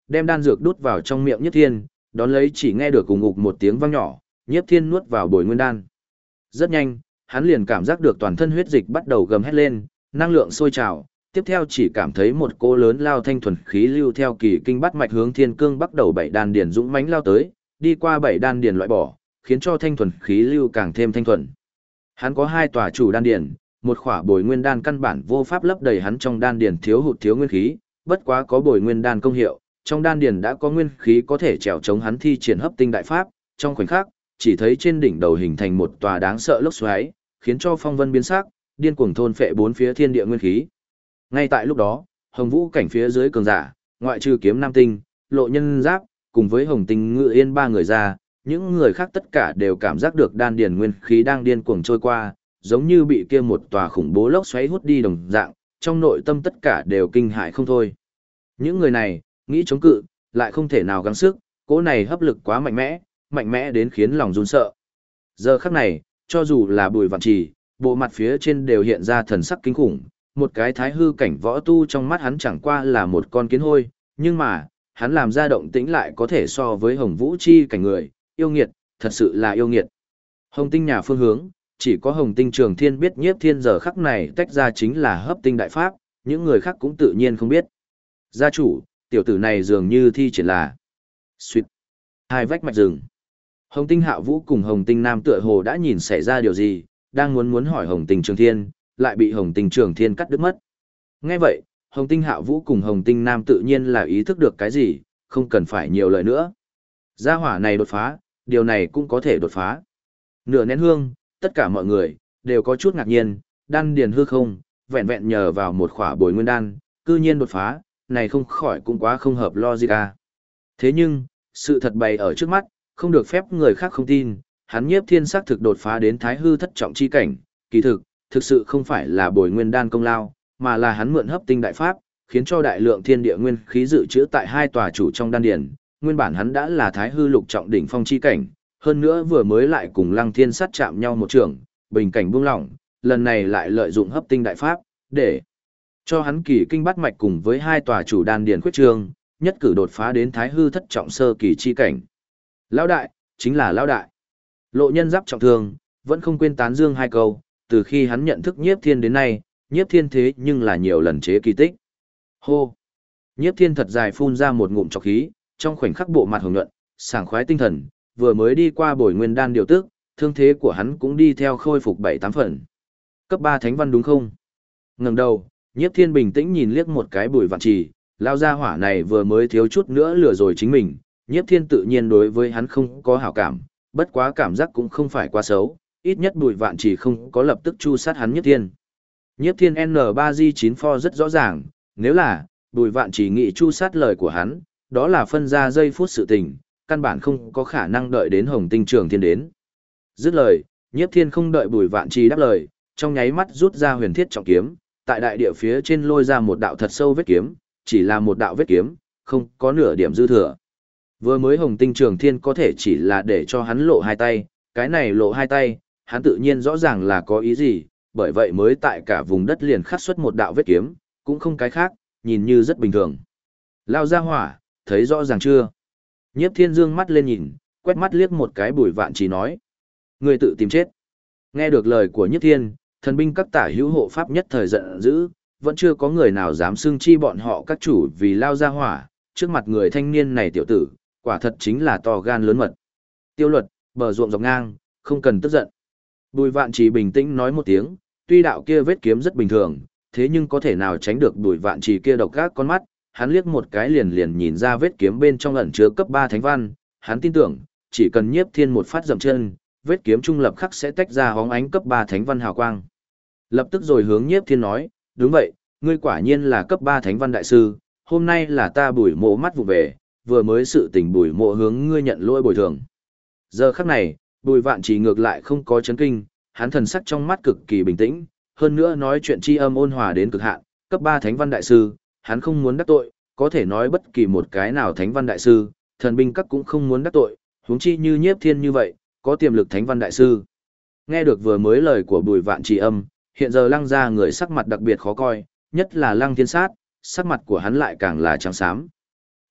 S1: đem đan dược đút vào trong miệng Nhiếp Thiên, đón lấy chỉ nghe được cùng ngục một tiếng vang nhỏ, Nhiếp Thiên nuốt vào bồi nguyên đan. Rất nhanh, hắn liền cảm giác được toàn thân huyết dịch bắt đầu gầm hét lên, năng lượng sôi trào, tiếp theo chỉ cảm thấy một cỗ lớn lao thanh thuần khí lưu theo kỳ kinh bát mạch hướng thiên cương bắt đầu bảy đan điền dũng mãnh lao tới, đi qua bảy đan điền loại bỏ, khiến cho thanh thuần khí lưu càng thêm thanh thuần. Hắn có hai tòa chủ đan điền, một khỏa bồi nguyên đan căn bản vô pháp lấp đầy hắn trong đan điền thiếu hụt thiếu nguyên khí, bất quá có bồi nguyên đan công hiệu, trong đan điền đã có nguyên khí có thể trèo chống hắn thi triển hấp tinh đại pháp, trong khoảnh khắc, chỉ thấy trên đỉnh đầu hình thành một tòa đáng sợ lốc xoáy, khiến cho phong vân biến sắc, điên cuồng thôn phệ bốn phía thiên địa nguyên khí. Ngay tại lúc đó, Hồng Vũ cảnh phía dưới cường giả, ngoại trừ Kiếm Nam Tinh, Lộ Nhân Giáp, cùng với Hồng Tinh Ngự Yên ba người ra, những người khác tất cả đều cảm giác được đan điền nguyên khí đang điên cuồng trôi qua, giống như bị kia một tòa khủng bố lốc xoáy hút đi đồng dạng, trong nội tâm tất cả đều kinh hãi không thôi. Những người này, nghĩ chống cự, lại không thể nào gắng sức, cỗ này hấp lực quá mạnh mẽ đến khiến lòng run sợ. Giờ khắc này, cho dù là Bùi Vạn Trì, bộ mặt phía trên đều hiện ra thần sắc kinh khủng, một cái thái hư cảnh võ tu trong mắt hắn chẳng qua là một con kiến hôi, nhưng mà, hắn làm ra động tĩnh lại có thể so với Hồng Vũ chi cảnh người, yêu nghiệt, thật sự là yêu nghiệt. Hồng Tinh nhà phương hướng, chỉ có Hồng Tinh Trường Thiên biết Nhiếp Thiên giờ khắc này tách ra chính là hấp tinh đại pháp, những người khác cũng tự nhiên không biết. Gia chủ, tiểu tử này dường như thi triển là suýt hai vách mạch rừng. Hồng Tinh Hạ Vũ cùng Hồng Tinh Nam tựa hồ đã nhìn xảy ra điều gì, đang muốn hỏi Hồng Tinh Trường Thiên, lại bị Hồng Tinh Trường Thiên cắt đứt mất. Nghe vậy, Hồng Tinh Hạ Vũ cùng Hồng Tinh Nam tự nhiên là ý thức được cái gì, không cần phải nhiều lời nữa. Gia hỏa này đột phá, điều này cũng có thể đột phá. Nửa nén hương, tất cả mọi người đều có chút ngạc nhiên, đan điền hư không, vẹn vẹn nhờ vào một khỏa bồi nguyên đan, cư nhiên đột phá, này không khỏi cũng quá không hợp logic à. Thế nhưng, sự thật bày ở trước mắt, không được phép người khác không tin, hắn Nhiếp Thiên xác thực đột phá đến thái hư thất trọng chi cảnh, kỳ thực sự không phải là bồi nguyên đan công lao, mà là hắn mượn hấp tinh đại pháp, khiến cho đại lượng thiên địa nguyên khí dự trữ tại hai tòa chủ trong đan điền, nguyên bản hắn đã là thái hư lục trọng đỉnh phong chi cảnh, hơn nữa vừa mới lại cùng Lăng Thiên sát chạm nhau một trường, bình cảnh buông lỏng, lần này lại lợi dụng hấp tinh đại pháp, để cho hắn kỳ kinh bát mạch cùng với hai tòa chủ đan điền khuyết trương, nhất cử đột phá đến thái hư thất trọng sơ kỳ chi cảnh. Lão đại, chính là lão đại. Lộ Nhân Giáp trọng thương, vẫn không quên tán dương hai câu, từ khi hắn nhận thức Nhiếp Thiên đến nay, Nhiếp Thiên thế nhưng là nhiều lần chế kỳ tích. Hô! Nhiếp Thiên thật dài phun ra một ngụm trọc khí, trong khoảnh khắc bộ mặt hồng nhuận, sảng khoái tinh thần, vừa mới đi qua bồi nguyên đan điều tức, thương thế của hắn cũng đi theo khôi phục 7-8 phần. Cấp 3 thánh văn đúng không? Ngẩng đầu, Nhiếp Thiên bình tĩnh nhìn liếc một cái Bùi Vạn Trì, lao ra hỏa này vừa mới thiếu chút nữa lừa rồi chính mình, Nhiếp Thiên tự nhiên đối với hắn không có hảo cảm, bất quá cảm giác cũng không phải quá xấu, ít nhất Bùi Vạn Trì không có lập tức chu sát hắn Nhiếp Thiên. Nhiếp Thiên N3G9 pho rất rõ ràng, nếu là Bùi Vạn Trì nghĩ chu sát lời của hắn, đó là phân ra giây phút sự tình, căn bản không có khả năng đợi đến Hồng Tinh Trường Thiên đến. Dứt lời, Nhiếp Thiên không đợi Bùi Vạn Trì đáp lời, trong nháy mắt rút ra huyền thiết trọng kiếm, tại đại địa phía trên lôi ra một đạo thật sâu vết kiếm, chỉ là một đạo vết kiếm, không có nửa điểm dư thừa. Vừa mới Hồng Tinh Trường Thiên có thể chỉ là để cho hắn lộ hai tay, cái này lộ hai tay, hắn tự nhiên rõ ràng là có ý gì, bởi vậy mới tại cả vùng đất liền khắc xuất một đạo vết kiếm, cũng không cái khác, nhìn như rất bình thường. Lao ra hỏa, thấy rõ ràng chưa? Nhiếp Thiên dương mắt lên nhìn, quét mắt liếc một cái Bùi Vạn Trì nói. Người tự tìm chết. Nghe được lời của Nhiếp Thiên, thần binh các tả hữu hộ pháp nhất thời giận dữ, vẫn chưa có người nào dám xưng chi bọn họ các chủ vì lao ra hỏa, trước mặt người thanh niên này tiểu tử, quả thật chính là to gan lớn mật. Tiêu Luật, bờ ruộng dọc ngang, không cần tức giận. Bùi Vạn Trì bình tĩnh nói một tiếng, tuy đạo kia vết kiếm rất bình thường, thế nhưng có thể nào tránh được Bùi Vạn Trì kia độc ác con mắt, hắn liếc một cái liền nhìn ra vết kiếm bên trong ẩn chứa cấp 3 thánh văn, hắn tin tưởng, chỉ cần Nhiếp Thiên một phát dậm chân, vết kiếm trung lập khắc sẽ tách ra hóng ánh cấp 3 thánh văn hào quang. Lập tức rồi hướng Nhiếp Thiên nói, đúng vậy, ngươi quả nhiên là cấp 3 thánh văn đại sư, hôm nay là ta Bùi Mộ mắt vụ về, vừa mới sự tình Bùi Mộ hướng ngươi nhận lỗi bồi thường. Giờ khắc này, Bùi Vạn Trì ngược lại không có chấn kinh, hắn thần sắc trong mắt cực kỳ bình tĩnh, hơn nữa nói chuyện tri âm ôn hòa đến cực hạn, cấp 3 thánh văn đại sư, hắn không muốn đắc tội, có thể nói bất kỳ một cái nào thánh văn đại sư, thần binh các cũng không muốn đắc tội, huống chi như Nhiếp Thiên như vậy, có tiềm lực thánh văn đại sư. Nghe được vừa mới lời của Bùi Vạn Trì âm, hiện giờ Lăng gia người sắc mặt đặc biệt khó coi, nhất là Lăng Thiên Sát, sắc mặt của hắn lại càng là trắng xám.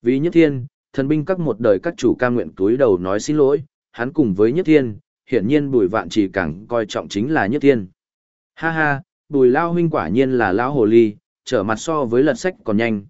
S1: Vì Nhiếp Thiên, thần binh các một đời các chủ cam nguyện túi đầu nói xin lỗi, hắn cùng với Nhiếp Thiên, hiển nhiên Bùi Vạn Trì càng coi trọng chính là Nhiếp Thiên. Ha ha, Bùi Lao huynh quả nhiên là lão hồ ly, trở mặt so với lật sách còn nhanh,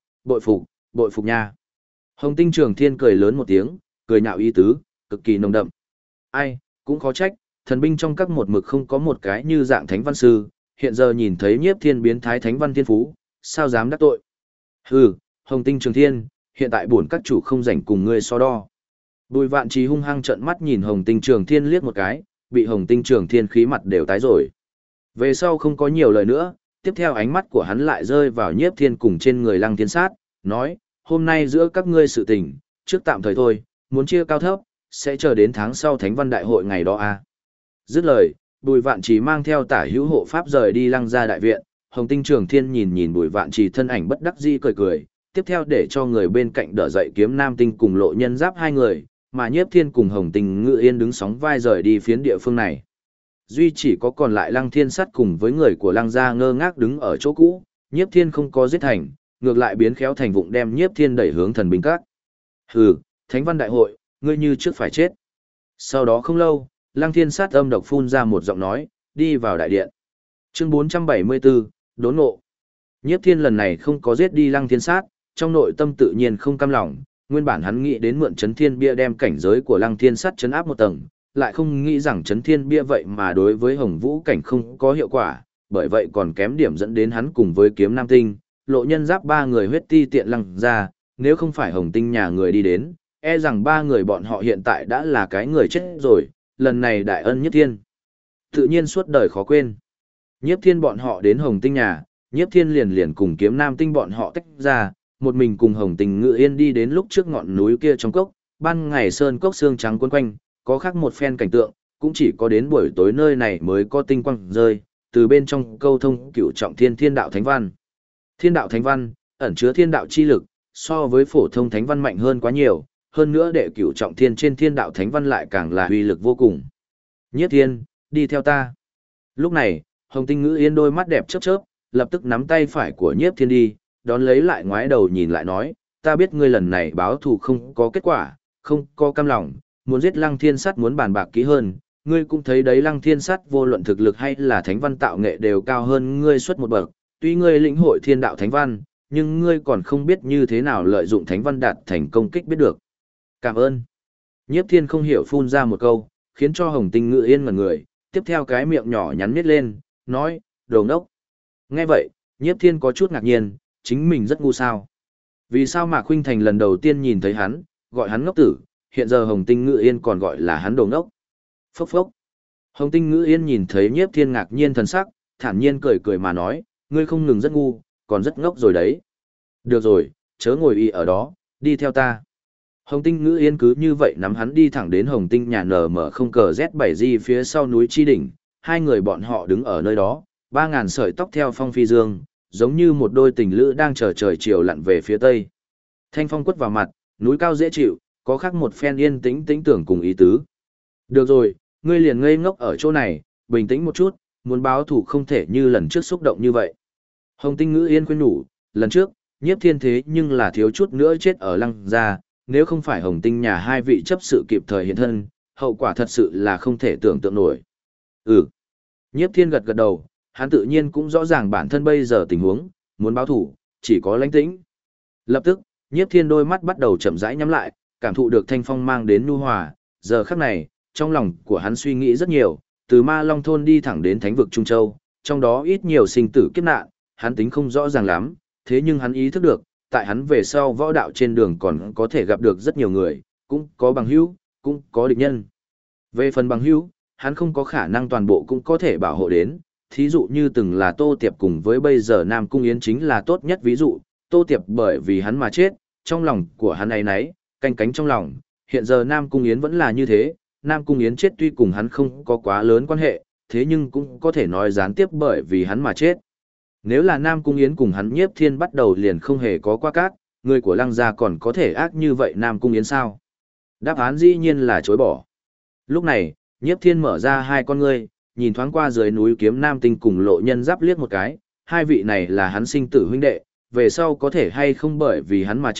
S1: bội phục nha. Hồng Tinh Trường Thiên cười lớn một tiếng, cười nhạo ý tứ, cực kỳ nồng đậm. Ai, cũng khó trách, thần binh trong các một mực không có một cái như dạng thánh văn sư, hiện giờ nhìn thấy Nhiếp Thiên biến thái thánh văn thiên phú, sao dám đắc tội. Hừ, Hồng Tinh Trường Thiên, hiện tại bổn các chủ không rảnh cùng ngươi so đo. Bùi Vạn Trì hung hăng trợn mắt nhìn Hồng Tinh Trường Thiên liếc một cái, bị Hồng Tinh Trường Thiên khí mặt đều tái rồi. Về sau không có nhiều lời nữa, tiếp theo ánh mắt của hắn lại rơi vào Nhiếp Thiên cùng trên người Lăng Thiên Sát, nói, hôm nay giữa các ngươi sự tình, trước tạm thời thôi, muốn chia cao thấp, sẽ chờ đến tháng sau Thánh Văn Đại hội ngày đó a. Dứt lời, Bùi Vạn Trì mang theo Tả Hữu hộ pháp rời đi Lăng gia đại viện, Hồng Tinh Trường Thiên nhìn nhìn Bùi Vạn Trì thân ảnh bất đắc dĩ cười cười, tiếp theo để cho người bên cạnh đỡ dậy Kiếm Nam Tinh cùng Lộ Nhân Giáp hai người, mà Nhiếp Thiên cùng Hồng Tinh Ngự Yên đứng sóng vai rời đi phiến địa phương này. Duy chỉ có còn lại Lăng Thiên Sắt cùng với người của Lăng gia ngơ ngác đứng ở chỗ cũ, Nhiếp Thiên không có giết thành, ngược lại biến khéo thành vụng đem Nhiếp Thiên đẩy hướng thần binh các. Hừ, Thánh Văn Đại hội, ngươi như trước phải chết. Sau đó không lâu, Lăng Thiên Sát âm độc phun ra một giọng nói, đi vào đại điện. Chương 474, đốn ngộ. Nhiếp Thiên lần này không có giết đi Lăng Thiên Sát, trong nội tâm tự nhiên không cam lòng, nguyên bản hắn nghĩ đến mượn Chấn Thiên Bia đem cảnh giới của Lăng Thiên Sát chấn áp một tầng, lại không nghĩ rằng Chấn Thiên Bia vậy mà đối với Hồng Vũ cảnh không có hiệu quả, bởi vậy còn kém điểm dẫn đến hắn cùng với Kiếm Nam Tinh, Lộ Nhân Giáp ba người huyết ti tiện Lăng ra, nếu không phải Hồng Tinh nhà người đi đến, e rằng ba người bọn họ hiện tại đã là cái người chết rồi, lần này đại ân Nhiếp Thiên. Tự nhiên suốt đời khó quên. Nhiếp Thiên bọn họ đến Hồng Tinh nhà, Nhiếp Thiên liền cùng Kiếm Nam Tinh bọn họ tách ra, một mình cùng Hồng Tinh Ngự Yên đi đến lúc trước ngọn núi kia trong cốc, ban ngày sơn cốc xương trắng quấn quanh, có khác một phen cảnh tượng, cũng chỉ có đến buổi tối nơi này mới có tinh quang rơi, từ bên trong câu thông cửu trọng thiên đạo thánh văn. Thiên đạo thánh văn, ẩn chứa thiên đạo chi lực, so với phổ thông thánh văn mạnh hơn quá nhiều, hơn nữa đệ cửu trọng thiên trên thiên đạo thánh văn lại càng là uy lực vô cùng. Nhiếp Thiên, đi theo ta. Lúc này, Hồng Tinh Ngữ Yên đôi mắt đẹp chớp chớp, lập tức nắm tay phải của Nhiếp Thiên đi, đón lấy lại ngoái đầu nhìn lại nói, ta biết ngươi lần này báo thù không có kết quả, không có cam lòng, muốn giết Lăng Thiên Sắt muốn bàn bạc kỹ hơn, ngươi cũng thấy đấy Lăng Thiên Sắt vô luận thực lực hay là thánh văn tạo nghệ đều cao hơn ngươi suốt một bậc, tuy ngươi lĩnh hội thiên đạo thánh văn, nhưng ngươi còn không biết như thế nào lợi dụng thánh văn đạt thành công kích biết được. Cảm ơn. Nhiếp Thiên không hiểu phun ra một câu, khiến cho Hồng Tinh Ngự Yên ngẩn người, tiếp theo cái miệng nhỏ nhắn nhếch lên, nói, đồ ngốc. Nghe vậy, Nhiếp Thiên có chút ngạc nhiên, chính mình rất ngu sao. Vì sao Mạc Khuynh Thành lần đầu tiên nhìn thấy hắn, gọi hắn ngốc tử, hiện giờ Hồng Tinh Ngự Yên còn gọi là hắn đồ ngốc. Phốc phốc. Hồng Tinh Ngự Yên nhìn thấy Nhiếp Thiên ngạc nhiên thần sắc, thản nhiên cười cười mà nói, ngươi không ngừng rất ngu, còn rất ngốc rồi đấy. Được rồi, chớ ngồi y ở đó, đi theo ta. Hồng Tinh Ngữ Yên cứ như vậy nắm hắn đi thẳng đến Hồng Tinh nhà nở mở không cờ Z7G phía sau núi Chi Đỉnh, hai người bọn họ đứng ở nơi đó, 3.000 sợi tóc theo phong phi dương, giống như một đôi tình lữ đang chờ trời chiều lặn về phía tây. Thanh phong quất vào mặt, núi cao dễ chịu, có khác một phen yên tĩnh tĩnh tưởng cùng ý tứ. Được rồi, ngươi liền ngây ngốc ở chỗ này, bình tĩnh một chút, muốn báo thủ không thể như lần trước xúc động như vậy. Hồng Tinh Ngữ Yên khuyên nhủ, lần trước, Nhiếp Thiên thế nhưng là thiếu chút nữa chết ở Lăng gia, nếu không phải Hồng Tinh nhà hai vị chấp sự kịp thời hiện thân, hậu quả thật sự là không thể tưởng tượng nổi. Ừ. Nhiếp Thiên gật gật đầu, hắn tự nhiên cũng rõ ràng bản thân bây giờ tình huống, muốn báo thủ, chỉ có lãnh tĩnh. Lập tức, Nhiếp Thiên đôi mắt bắt đầu chậm rãi nhắm lại, cảm thụ được thanh phong mang đến nhu hòa, giờ khắc này, trong lòng của hắn suy nghĩ rất nhiều, từ Ma Long thôn đi thẳng đến Thánh vực Trung Châu, trong đó ít nhiều sinh tử kiếp nạn, hắn tính không rõ ràng lắm, thế nhưng hắn ý thức được, tại hắn về sau võ đạo trên đường còn có thể gặp được rất nhiều người, cũng có bằng hữu, cũng có địch nhân. Về phần bằng hữu, hắn không có khả năng toàn bộ cũng có thể bảo hộ đến, thí dụ như từng là Tô Tiệp cùng với bây giờ Nam Cung Yến chính là tốt nhất ví dụ, Tô Tiệp bởi vì hắn mà chết, trong lòng của hắn ấy nấy, canh cánh trong lòng, hiện giờ Nam Cung Yến vẫn là như thế, Nam Cung Yến chết tuy cùng hắn không có quá lớn quan hệ, thế nhưng cũng có thể nói gián tiếp bởi vì hắn mà chết. Nếu là Nam Cung Yến cùng hắn Nhiếp Thiên bắt đầu liền không hề có qua cát, người của Lăng gia còn có thể ác như vậy Nam Cung Yến sao? Đáp án dĩ nhiên là chối bỏ. Lúc này, Nhiếp Thiên mở ra hai con ngươi, nhìn thoáng qua dưới núi Kiếm Nam Tinh cùng Lộ Nhân Giáp liếc một cái, hai vị này là hắn sinh tử huynh đệ, về sau có thể hay không bởi vì hắn mà chết,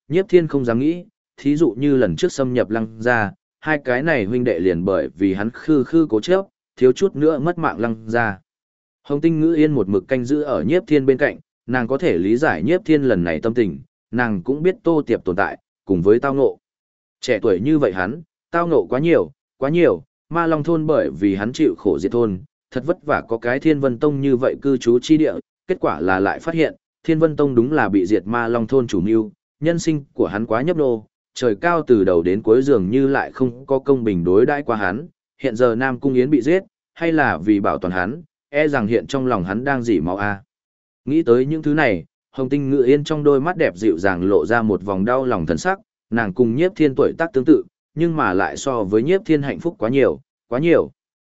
S1: Nhiếp Thiên không dám nghĩ, thí dụ như lần trước xâm nhập Lăng gia, hai cái này huynh đệ liền bởi vì hắn khư khư cố chấp, thiếu chút nữa mất mạng Lăng gia. Hồng Tinh Ngữ Yên một mực canh giữ ở Nhiếp Thiên bên cạnh, nàng có thể lý giải Nhiếp Thiên lần này tâm tình, nàng cũng biết Tô Tiệp tồn tại, cùng với tao ngộ. Trẻ tuổi như vậy hắn, tao ngộ quá nhiều, Ma Long thôn bởi vì hắn chịu khổ diệt thôn, thật vất vả có cái Thiên Vân Tông như vậy cư trú chi địa, kết quả là lại phát hiện, Thiên Vân Tông đúng là bị diệt Ma Long thôn chủ mưu, nhân sinh của hắn quá nhấp nô, trời cao từ đầu đến cuối dường như lại không có công bình đối đãi qua hắn, hiện giờ Nam Cung Yến bị giết, hay là vì bảo toàn hắn, e rằng hiện trong lòng hắn đang dỉ máu a. Nghĩ tới những thứ này, Hồng Tinh Ngữ Yên trong đôi mắt đẹp dịu dàng lộ ra một vòng đau lòng thần sắc, nàng cùng Nhiếp Thiên tuổi tác tương tự, nhưng mà lại so với Nhiếp Thiên hạnh phúc quá nhiều, quá nhiều.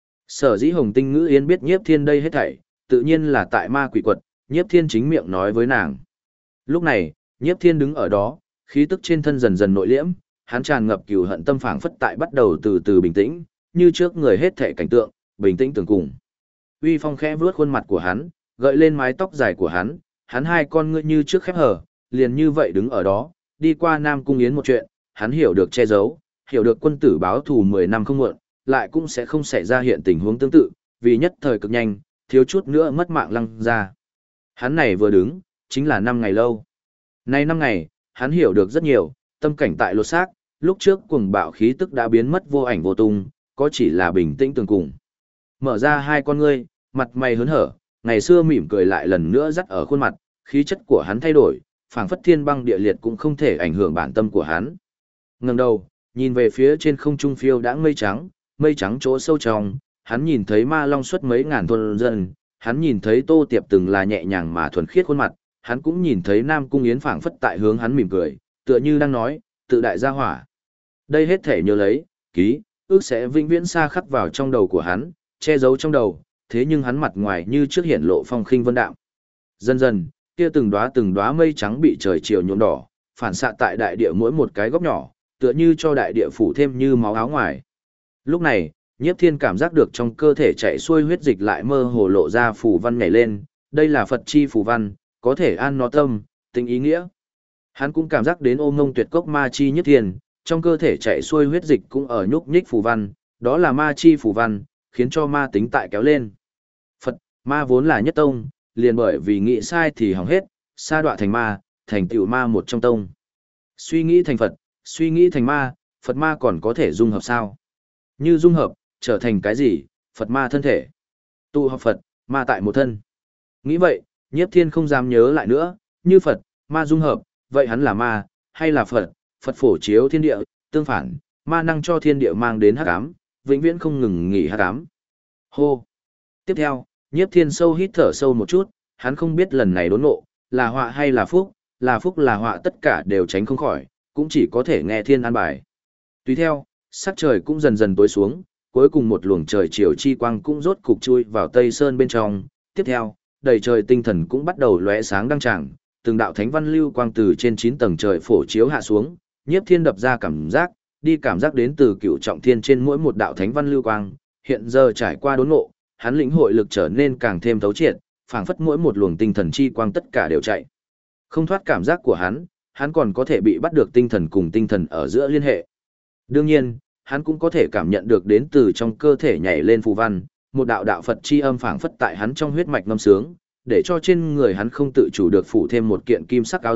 S1: Sở dĩ Hồng Tinh Ngữ Yên biết Nhiếp Thiên đây hết thảy, tự nhiên là tại ma quỷ quật, Nhiếp Thiên chính miệng nói với nàng. Lúc này, Nhiếp Thiên đứng ở đó, khí tức trên thân dần dần nội liễm, hắn tràn ngập cừu hận tâm phảng phất tại bắt đầu từ từ bình tĩnh, như trước người hết thảy cảnh tượng, bình tĩnh tường cùng. Uy phong khẽ vuốt khuôn mặt của hắn, gợi lên mái tóc dài của hắn hai con ngươi như trước khép hờ, liền như vậy đứng ở đó, đi qua Nam Cung Yến một chuyện, hắn hiểu được che giấu, hiểu được quân tử báo thù 10 năm không muộn, lại cũng sẽ không xảy ra hiện tình huống tương tự, vì nhất thời cực nhanh, thiếu chút nữa mất mạng Lăng gia. Hắn này vừa đứng, chính là 5 ngày lâu. Nay 5 ngày, hắn hiểu được rất nhiều, tâm cảnh tại lột xác, lúc trước cuồng bạo khí tức đã biến mất vô ảnh vô tung, có chỉ là bình tĩnh tường cùng. Mở ra hai con ngươi, mặt mày hớn hở, ngày xưa mỉm cười lại lần nữa dắt ở khuôn mặt, khí chất của hắn thay đổi, phảng phất thiên băng địa liệt cũng không thể ảnh hưởng bản tâm của hắn. Ngẩng đầu, nhìn về phía trên không trung phiêu đãng mây trắng chỗ sâu trong, hắn nhìn thấy Ma Long xuất mấy ngàn thôn dân, hắn nhìn thấy Tô Tiệp từng là nhẹ nhàng mà thuần khiết khuôn mặt, hắn cũng nhìn thấy Nam Cung Yến phảng phất tại hướng hắn mỉm cười, tựa như đang nói, tự đại gia hỏa. Đây hết thể nhớ lấy, ký, ước sẽ vĩnh viễn xa khắc vào trong đầu của hắn, che giấu trong đầu, thế nhưng hắn mặt ngoài như trước hiện lộ phong khinh vân đạm. Dần dần, kia từng đóa mây trắng bị trời chiều nhuộm đỏ, phản xạ tại đại địa mỗi một cái góc nhỏ, tựa như cho đại địa phủ thêm như máu áo ngoài. Lúc này, Nhiếp Thiên cảm giác được trong cơ thể chạy xuôi huyết dịch lại mơ hồ lộ ra phù văn nhảy lên, đây là Phật chi phù văn, có thể an nó tâm, tính ý nghĩa. Hắn cũng cảm giác đến ôm ngông tuyệt cốc ma chi Nhiếp Thiên, trong cơ thể chạy xuôi huyết dịch cũng ở nhúc nhích phù văn, đó là ma chi phù văn, khiến cho ma tính tại kéo lên. Phật, ma vốn là nhất tông, liền bởi vì nghĩ sai thì hỏng hết, sa đọa thành ma, thành tựu ma một trong tông. Suy nghĩ thành Phật, suy nghĩ thành ma, Phật ma còn có thể dung hợp sao? Như dung hợp, trở thành cái gì? Phật ma thân thể. Tụ hợp Phật, ma tại một thân. Nghĩ vậy, Nhiếp Thiên không dám nhớ lại nữa, như Phật, ma dung hợp, vậy hắn là ma, hay là Phật? Phật phổ chiếu thiên địa, tương phản, ma năng cho thiên địa mang đến hắc ám, vĩnh viễn không ngừng nghỉ hắc ám. Hô. Tiếp theo, Nhiếp Thiên sâu hít thở sâu một chút, hắn không biết lần này đốn ngộ, là họa hay là phúc là họa tất cả đều tránh không khỏi, cũng chỉ có thể nghe thiên an bài. Tùy theo, sắc trời cũng dần dần tối xuống, cuối cùng một luồng trời chiều chi quang cũng rốt cục chui vào Tây Sơn bên trong. Tiếp theo, đầy trời tinh thần cũng bắt đầu lóe sáng đăng tràng, từng đạo thánh văn lưu quang từ trên 9 tầng trời phổ chiếu hạ xuống, Nhiếp Thiên đập ra cảm giác, đi cảm giác đến từ cựu trọng thiên trên mỗi một đạo thánh văn lưu quang, hiện giờ trải qua đốn ngộ, hắn lĩnh hội lực trở nên càng thêm thấu triệt, phảng phất mỗi một luồng tinh thần chi quang tất cả đều chạy. Không thoát cảm giác của hắn còn có thể bị bắt được tinh thần cùng tinh thần ở giữa liên hệ. Đương nhiên, hắn cũng có thể cảm nhận được đến từ trong cơ thể nhảy lên phù văn, một đạo đạo Phật chi âm phảng phất tại hắn trong huyết mạch ngâm sướng, để cho trên người hắn không tự chủ được phủ thêm một kiện kim sắc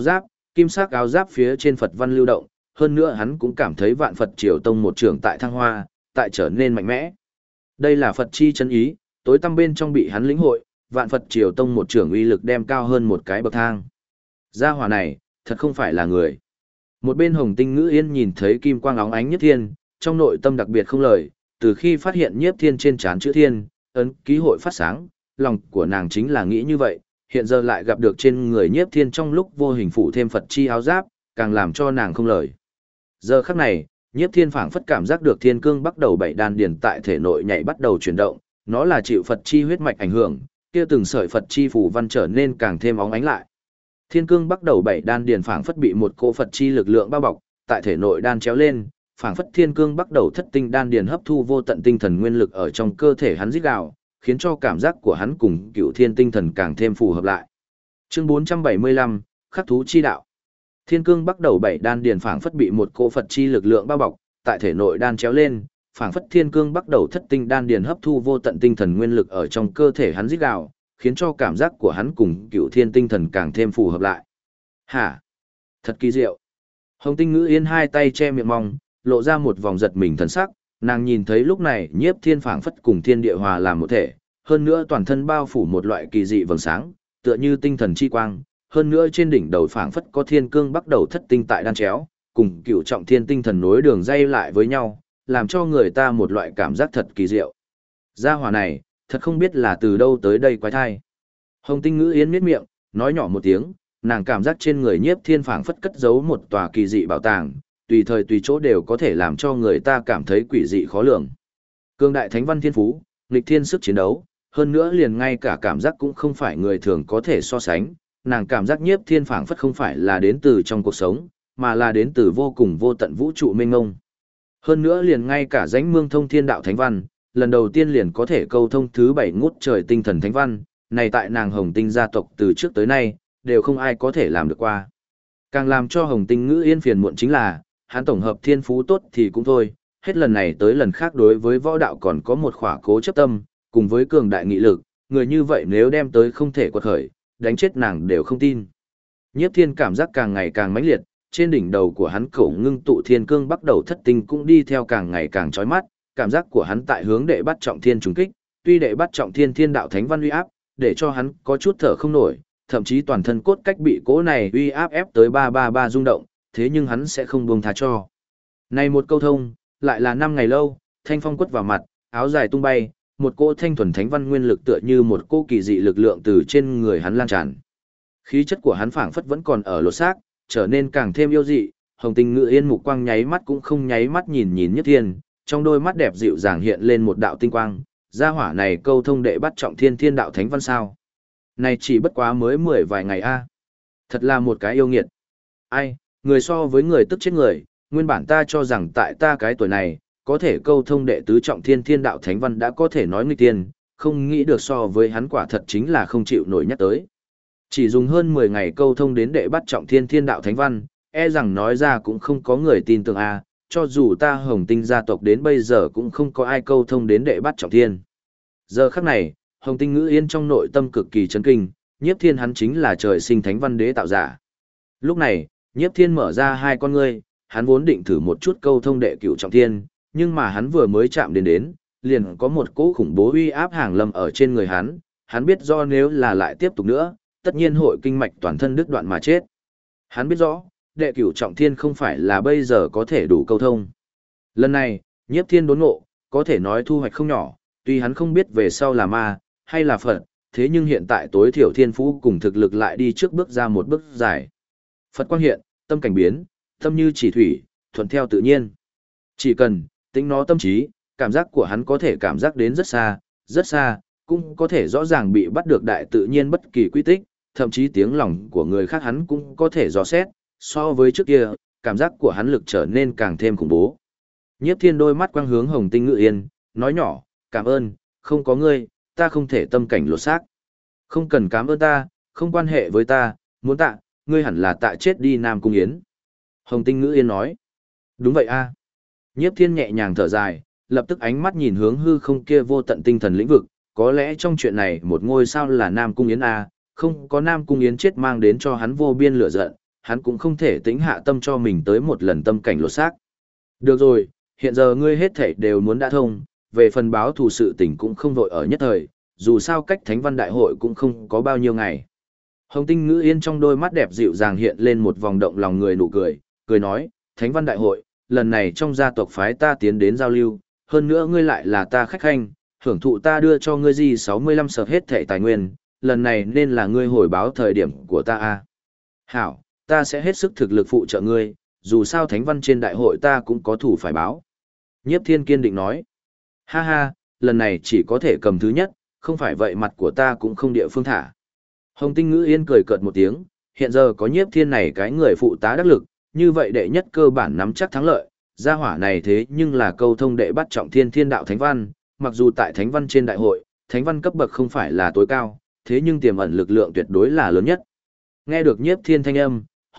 S1: áo giáp phía trên Phật văn lưu động, hơn nữa hắn cũng cảm thấy vạn Phật Triều Tông một trường tại thăng hoa, tại trở nên mạnh mẽ. Đây là Phật chi chân ý, tối tăm bên trong bị hắn lĩnh hội, vạn Phật Triều Tông một trường uy lực đem cao hơn một cái bậc thang. Gia hỏa này, thật không phải là người. Một bên Hồng Tinh Ngữ Yên nhìn thấy kim quang óng ánh Nhiếp Thiên, trong nội tâm đặc biệt không lời, từ khi phát hiện Nhiếp Thiên trên trán chữ Thiên, ấn ký hội phát sáng, lòng của nàng chính là nghĩ như vậy, hiện giờ lại gặp được trên người Nhiếp Thiên trong lúc vô hình phủ thêm Phật chi áo giáp, càng làm cho nàng không lời. Giờ khắc này, Nhiếp Thiên phảng phất cảm giác được thiên cương bắt đầu bảy đan điền tại thể nội nhảy bắt đầu chuyển động, nó là chịu Phật chi huyết mạch ảnh hưởng, kia từng sợi Phật chi phù văn trở nên càng thêm óng ánh lại. Thiên cương bắt đầu bảy đan điền phảng phất bị một cỗ Phật chi lực lượng bao bọc, tại thể nội đan chéo lên, phảng phất thiên cương bắt đầu thất tinh đan điền hấp thu vô tận tinh thần nguyên lực ở trong cơ thể hắn rít gào, khiến cho cảm giác của hắn cùng cựu thiên tinh thần càng thêm phù hợp lại. Chương 475, khắc thú chi đạo. Thiên cương bắt đầu bảy đan điền phảng phất bị một cỗ Phật chi lực lượng bao bọc, tại thể nội đan chéo lên, phảng phất thiên cương bắt đầu thất tinh đan điền hấp thu vô tận tinh thần nguyên lực ở trong cơ thể hắn rít gào, khiến cho cảm giác của hắn cùng cựu thiên tinh thần càng thêm phù hợp lại. Hả? Thật kỳ diệu. Hồng Tinh Ngữ Yên hai tay che miệng mong, lộ ra một vòng giật mình thần sắc, nàng nhìn thấy lúc này Nhiếp Thiên phảng phất cùng thiên địa hòa làm một thể, hơn nữa toàn thân bao phủ một loại kỳ dị vầng sáng, tựa như tinh thần chi quang, hơn nữa trên đỉnh đầu phảng phất có thiên cương bắt đầu thất tinh tại đan chéo, cùng cựu trọng thiên tinh thần nối đường dây lại với nhau, làm cho người ta một loại cảm giác thật kỳ diệu. Gia hỏa này, thật không biết là từ đâu tới đây quái thai. Hồng Tinh Ngữ Yên miết miệng, nói nhỏ một tiếng, nàng cảm giác trên người Nhiếp Thiên phảng phất cất giấu một tòa kỳ dị bảo tàng, tùy thời tùy chỗ đều có thể làm cho người ta cảm thấy quỷ dị khó lường. Cương đại thánh văn thiên phú, nghịch thiên sức chiến đấu, hơn nữa liền ngay cả cảm giác cũng không phải người thường có thể so sánh, nàng cảm giác Nhiếp Thiên phảng phất không phải là đến từ trong cuộc sống, mà là đến từ vô cùng vô tận vũ trụ mênh mông. Hơn nữa liền ngay cả Dãnh Mương Thông Thiên Đạo Thánh Văn, lần đầu tiên liền có thể câu thông thứ 7 ngút trời tinh thần thánh văn, này tại nàng Hồng Tinh gia tộc từ trước tới nay, đều không ai có thể làm được qua. Càng làm cho Hồng Tinh Ngữ Yên phiền muộn chính là, hắn tổng hợp thiên phú tốt thì cũng thôi, hết lần này tới lần khác đối với võ đạo còn có một khỏa cố chấp tâm, cùng với cường đại nghị lực, người như vậy nếu đem tới không thể quật khởi, đánh chết nàng đều không tin. Nhiếp Thiên cảm giác càng ngày càng mãnh liệt, trên đỉnh đầu của hắn cổ ngưng tụ thiên cương bắt đầu thất tinh cũng đi theo càng ngày càng chói mắt, cảm giác của hắn tại hướng đệ bắt trọng thiên trùng kích, tuy đệ bắt trọng thiên thiên đạo thánh văn uy áp, để cho hắn có chút thở không nổi, thậm chí toàn thân cốt cách bị cỗ này uy áp ép tới 333 rung động, thế nhưng hắn sẽ không buông tha cho. Này một câu thông, lại là 5 ngày lâu, thanh phong quất vào mặt, áo dài tung bay, một cỗ thanh thuần thánh văn nguyên lực tựa như một cỗ kỳ dị lực lượng từ trên người hắn lan tràn. Khí chất của hắn phảng phất vẫn còn ở lột xác, trở nên càng thêm yêu dị, Hồng Tinh Ngữ Yên mục quang nháy mắt cũng không nháy mắt nhìn Nhiếp Thiên, trong đôi mắt đẹp dịu dàng hiện lên một đạo tinh quang, gia hỏa này câu thông đệ bắt trọng thiên thiên đạo thánh văn sao? Này chỉ bất quá mới 10 vài ngày a. Thật là một cái yêu nghiệt. Ai, người so với người tức chết người, nguyên bản ta cho rằng tại ta cái tuổi này, có thể câu thông đệ tứ trọng thiên thiên đạo thánh văn đã có thể nói nghịch tiên, không nghĩ được so với hắn quả thật chính là không chịu nổi nhắc tới. Chỉ dùng hơn 10 ngày câu thông đến đệ bắt trọng thiên thiên đạo thánh văn, e rằng nói ra cũng không có người tin tưởng a, cho dù ta Hồng Tinh gia tộc đến bây giờ cũng không có ai câu thông đến đệ bắt trọng thiên. Giờ khắc này, Hồng Tinh Ngữ Yên trong nội tâm cực kỳ chấn kinh, Nhiếp Thiên hắn chính là trời sinh thánh văn đế tạo giả. Lúc này, Nhiếp Thiên mở ra hai con ngươi, hắn vốn định thử một chút câu thông đệ cửu trọng thiên, nhưng mà hắn vừa mới chạm đến, liền có một cỗ khủng bố uy áp hàng lâm ở trên người hắn biết do nếu là lại tiếp tục nữa, tất nhiên hội kinh mạch toàn thân đứt đoạn mà chết. Hắn biết rõ, đệ cửu trọng thiên không phải là bây giờ có thể đủ câu thông. Lần này, Nhiếp Thiên đốn ngộ, có thể nói thu hoạch không nhỏ, tuy hắn không biết về sau là ma, hay là Phật, thế nhưng hiện tại tối thiểu thiên phú cùng thực lực lại đi trước bước ra một bước dài. Phật quang hiện, tâm cảnh biến, tâm như chỉ thủy, thuận theo tự nhiên. Chỉ cần, tính nó tâm trí, cảm giác của hắn có thể cảm giác đến rất xa, cũng có thể rõ ràng bị bắt được đại tự nhiên bất kỳ quy tích, thậm chí tiếng lòng của người khác hắn cũng có thể dò xét, so với trước kia, cảm giác của hắn lực trở nên càng thêm khủng bố. Nhiếp Thiên đôi mắt quang hướng Hồng Tinh Ngữ Yên, nói nhỏ, cảm ơn, không có ngươi, ta không thể tâm cảnh lột xác. Không cần cảm ơn ta, không quan hệ với ta, muốn tạ, ngươi hẳn là tạ chết đi Nam Cung Yến. Hồng Tinh Ngữ Yên nói, đúng vậy a. Nhiếp Thiên nhẹ nhàng thở dài, lập tức ánh mắt nhìn hướng hư không kia vô tận tinh thần lĩnh vực, có lẽ trong chuyện này một ngôi sao là Nam Cung Yến a, không có Nam Cung Yến chết mang đến cho hắn vô biên lửa giận, hắn cũng không thể tĩnh hạ tâm cho mình tới một lần tâm cảnh lột xác. Được rồi, hiện giờ ngươi hết thảy đều muốn đã thông, về phần báo thù sự tình cũng không vội ở nhất thời, dù sao cách Thánh văn đại hội cũng không có bao nhiêu ngày. Hồng Tinh Ngữ Yên trong đôi mắt đẹp dịu dàng hiện lên một vòng động lòng người nụ cười, cười nói, Thánh văn đại hội, lần này trong gia tộc phái ta tiến đến giao lưu, hơn nữa ngươi lại là ta khách khanh, hưởng thụ ta đưa cho ngươi gì 65 sở hết thảy tài nguyên, lần này nên là ngươi hồi báo thời điểm của ta a. Hảo, ta sẽ hết sức thực lực phụ trợ ngươi, dù sao Thánh văn trên đại hội ta cũng có thủ phải báo. Nhiếp Thiên kiên định nói, ha ha, lần này chỉ có thể cầm thứ nhất, không phải vậy mặt của ta cũng không địa phương thả. Hồng Tinh Ngữ Yên cười cợt một tiếng, hiện giờ có Nhiếp Thiên này cái người phụ tá đắc lực, như vậy đệ nhất cơ bản nắm chắc thắng lợi, gia hỏa này thế nhưng là câu thông đệ bắt trọng thiên thiên đạo thánh văn, mặc dù tại thánh văn trên đại hội, thánh văn cấp bậc không phải là tối cao, thế nhưng tiềm ẩn lực lượng tuyệt đối là lớn nhất. Nghe được Nhiếp Thiên thanh âm,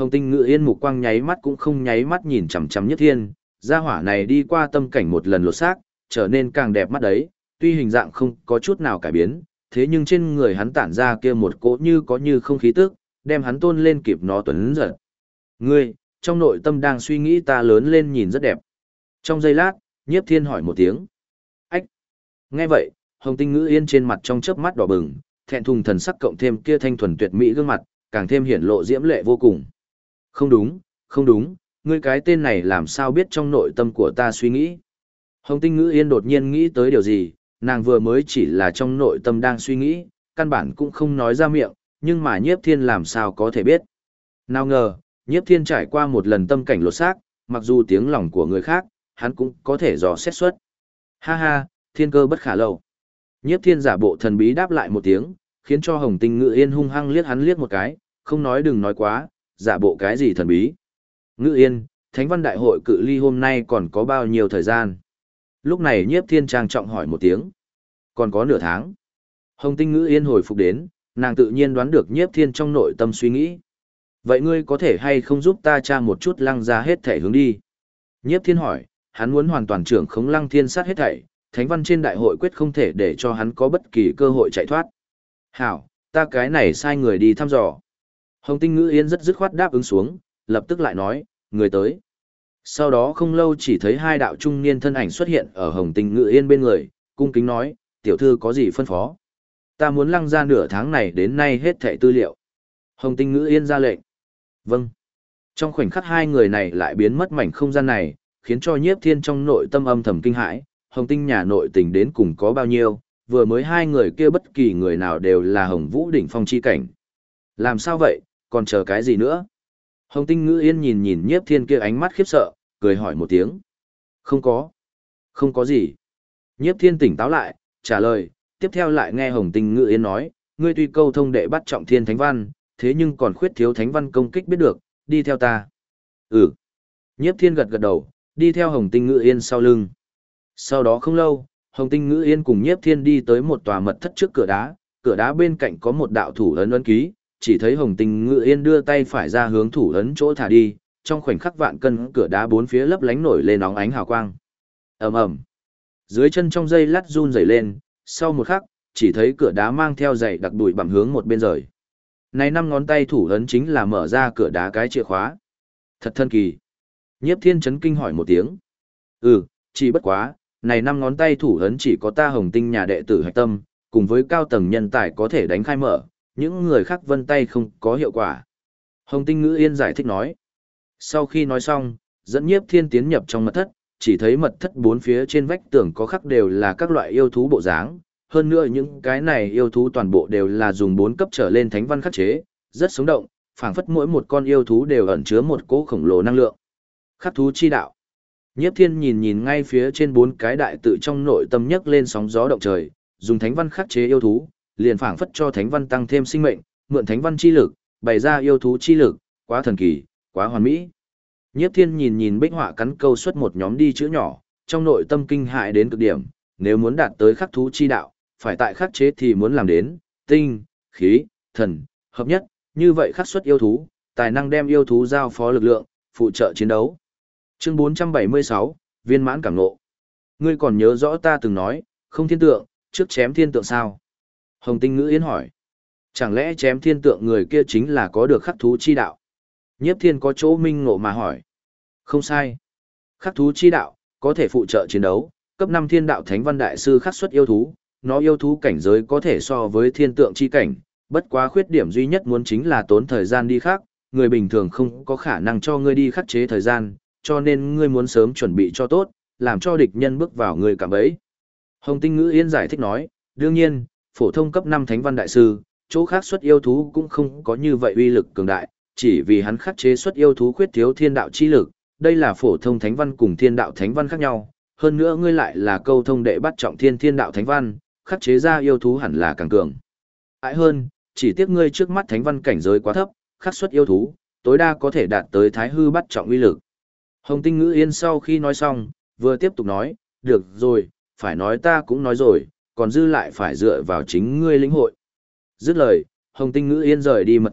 S1: Hồng Tinh Ngự Yên mục quang nháy mắt cũng không nháy mắt nhìn chằm chằm Nhiếp Thiên, gia hỏa này đi qua tâm cảnh một lần lột xác, trở nên càng đẹp mắt đấy, tuy hình dạng không có chút nào cải biến, thế nhưng trên người hắn tản ra kia một cỗ như có như không khí tức, đem hắn tôn lên kịp nó tuấn giật. Ngươi, trong nội tâm đang suy nghĩ ta lớn lên nhìn rất đẹp. Trong giây lát, Nhiếp Thiên hỏi một tiếng. Ách! Nghe vậy, Hồng Tinh Ngữ Yên trên mặt trong chớp mắt đỏ bừng, thẹn thùng thần sắc cộng thêm kia thanh thuần tuyệt mỹ gương mặt, càng thêm hiển lộ diễm lệ vô cùng. Không đúng, không đúng, ngươi cái tên này làm sao biết trong nội tâm của ta suy nghĩ. Hồng Tinh Ngữ Yên đột nhiên nghĩ tới điều gì, nàng vừa mới chỉ là trong nội tâm đang suy nghĩ, căn bản cũng không nói ra miệng, nhưng mà Nhiếp Thiên làm sao có thể biết. Nào ngờ, Nhiếp Thiên trải qua một lần tâm cảnh lột xác, mặc dù tiếng lòng của người khác, hắn cũng có thể dò xét xuất. Ha ha, thiên cơ bất khả lậu. Nhiếp Thiên giả bộ thần bí đáp lại một tiếng, khiến cho Hồng Tinh Ngữ Yên hung hăng liếc hắn liếc một cái, không nói đừng nói quá, giả bộ cái gì thần bí. Ngữ Yên, Thánh văn đại hội cự ly hôm nay còn có bao nhiêu thời gian? Lúc này Nhiếp Thiên trang trọng hỏi một tiếng. Còn có nửa tháng. Hồng Tinh Ngữ Yên hồi phục đến, nàng tự nhiên đoán được Nhiếp Thiên trong nội tâm suy nghĩ. Vậy ngươi có thể hay không giúp ta tra một chút Lăng gia hết thảy hướng đi? Nhiếp Thiên hỏi, hắn muốn hoàn toàn trưởng khống Lăng Thiên sát hết thảy, Thánh văn trên đại hội quyết không thể để cho hắn có bất kỳ cơ hội chạy thoát. Hảo, ta cái này sai người đi thăm dò. Hồng Tinh Ngữ Yên rất dứt khoát đáp ứng xuống, lập tức lại nói, người tới. Sau đó không lâu chỉ thấy hai đạo trung niên thân ảnh xuất hiện ở Hồng Tinh Ngữ Yên bên người, cung kính nói, tiểu thư có gì phân phó? Ta muốn Lăng ra nửa tháng này đến nay hết thảy tư liệu. Hồng Tinh Ngữ Yên ra lệnh. Vâng. Trong khoảnh khắc hai người này lại biến mất mảnh không gian này, khiến cho Nhiếp Thiên trong nội tâm âm thầm kinh hãi, Hồng Tinh nhà nội tình đến cùng có bao nhiêu, vừa mới hai người kia bất kỳ người nào đều là Hồng Vũ đỉnh phong chi cảnh. Làm sao vậy, còn chờ cái gì nữa? Hồng Tinh Ngữ Yên nhìn nhìn Nhiếp Thiên kia ánh mắt khiếp sợ, cười hỏi một tiếng. Không có. Không có gì. Nhiếp Thiên tỉnh táo lại, trả lời, tiếp theo lại nghe Hồng Tinh Ngữ Yên nói, ngươi tuy câu thông đệ bắt trọng thiên thánh văn, thế nhưng còn khuyết thiếu thánh văn công kích biết được, đi theo ta. Ừ. Nhiếp Thiên gật gật đầu, đi theo Hồng Tinh Ngữ Yên sau lưng. Sau đó không lâu, Hồng Tinh Ngữ Yên cùng Nhiếp Thiên đi tới một tòa mật thất trước cửa đá bên cạnh có một đạo thủ ấn ấn ký, chỉ thấy Hồng Tinh Ngữ Yên đưa tay phải ra hướng thủ ấn chỗ thả đi, trong khoảnh khắc vạn cân cửa đá bốn phía lấp lánh nổi lên óng ánh hào quang. Ầm ầm. Dưới chân trong dây lát run rẩy lên, sau một khắc, chỉ thấy cửa đá mang theo dày đặc bụi bặm hướng một bên rời. Này năm ngón tay thủ ấn chính là mở ra cửa đá cái chìa khóa. Thật thần kỳ. Nhiếp Thiên chấn kinh hỏi một tiếng. Ừ, chỉ bất quá, này năm ngón tay thủ ấn chỉ có ta Hồng Tinh nhà đệ tử hạch tâm, cùng với cao tầng nhân tài có thể đánh khai mở, những người khác vân tay không có hiệu quả. Hồng Tinh Ngữ Yên giải thích nói. Sau khi nói xong, dẫn Nhiếp Thiên tiến nhập trong mật thất, chỉ thấy mật thất bốn phía trên vách tường có khắc đều là các loại yêu thú bộ dáng, hơn nữa những cái này yêu thú toàn bộ đều là dùng 4 cấp trở lên thánh văn khắc chế, rất sống động, phảng phất mỗi một con yêu thú đều ẩn chứa một cỗ khổng lồ năng lượng. Khắc thú chi đạo. Nhiếp Thiên nhìn nhìn ngay phía trên 4 cái đại tự trong nội tâm nhấc lên sóng gió động trời, dùng thánh văn khắc chế yêu thú, liền phảng phất cho thánh văn tăng thêm sinh mệnh, mượn thánh văn chi lực, bày ra yêu thú chi lực, quá thần kỳ, quá hoàn mỹ. Nhiếp Thiên nhìn nhìn bích họa cắn câu xuất một nhóm đi chữ nhỏ, trong nội tâm kinh hại đến cực điểm, nếu muốn đạt tới khắc thú chi đạo, phải tại khắc chế thì muốn làm đến tinh, khí, thần, hợp nhất, như vậy khắc xuất yêu thú, tài năng đem yêu thú giao phó lực lượng, phụ trợ chiến đấu. Chương 476, viên mãn cảm ngộ. Ngươi còn nhớ rõ ta từng nói, không thiên tượng, trước chém thiên tượng sao? Hồng Tinh Ngữ Yên hỏi. Chẳng lẽ chém thiên tượng người kia chính là có được khắc thú chi đạo? Nhiếp Thiên có chỗ minh ngộ mà hỏi. Không sai. Khắc thú chi đạo, có thể phụ trợ chiến đấu, cấp 5 thiên đạo thánh văn đại sư khắc xuất yêu thú, nó yêu thú cảnh giới có thể so với thiên tượng chi cảnh, bất quá khuyết điểm duy nhất muốn chính là tốn thời gian đi khắc, người bình thường không có khả năng cho ngươi đi khắc chế thời gian, cho nên ngươi muốn sớm chuẩn bị cho tốt, làm cho địch nhân bước vào ngươi cảm bẫy. Hồng Tinh Ngữ Yên giải thích nói, đương nhiên, phổ thông cấp 5 thánh văn đại sư, chỗ khắc xuất yêu thú cũng không có như vậy uy lực cường đại, chỉ vì hắn khắc chế xuất yêu thú khuyết thiếu thiên đạo chi lực, đây là phổ thông thánh văn cùng thiên đạo thánh văn khác nhau, hơn nữa ngươi lại là câu thông đệ bắt trọng thiên đạo thánh văn, khắc chế ra yêu thú hẳn là càng cường. Ái hơn, chỉ tiếc ngươi trước mắt thánh văn cảnh giới quá thấp, khắc xuất yêu thú, tối đa có thể đạt tới thái hư bắt trọng uy lực. Hồng Tinh Ngữ Yên sau khi nói xong, vừa tiếp tục nói, được rồi, phải nói ta cũng nói rồi, còn dư lại phải dựa vào chính ngươi lĩnh hội. Dứt lời, Hồng Tinh Ngữ Yên rời đi mật thất,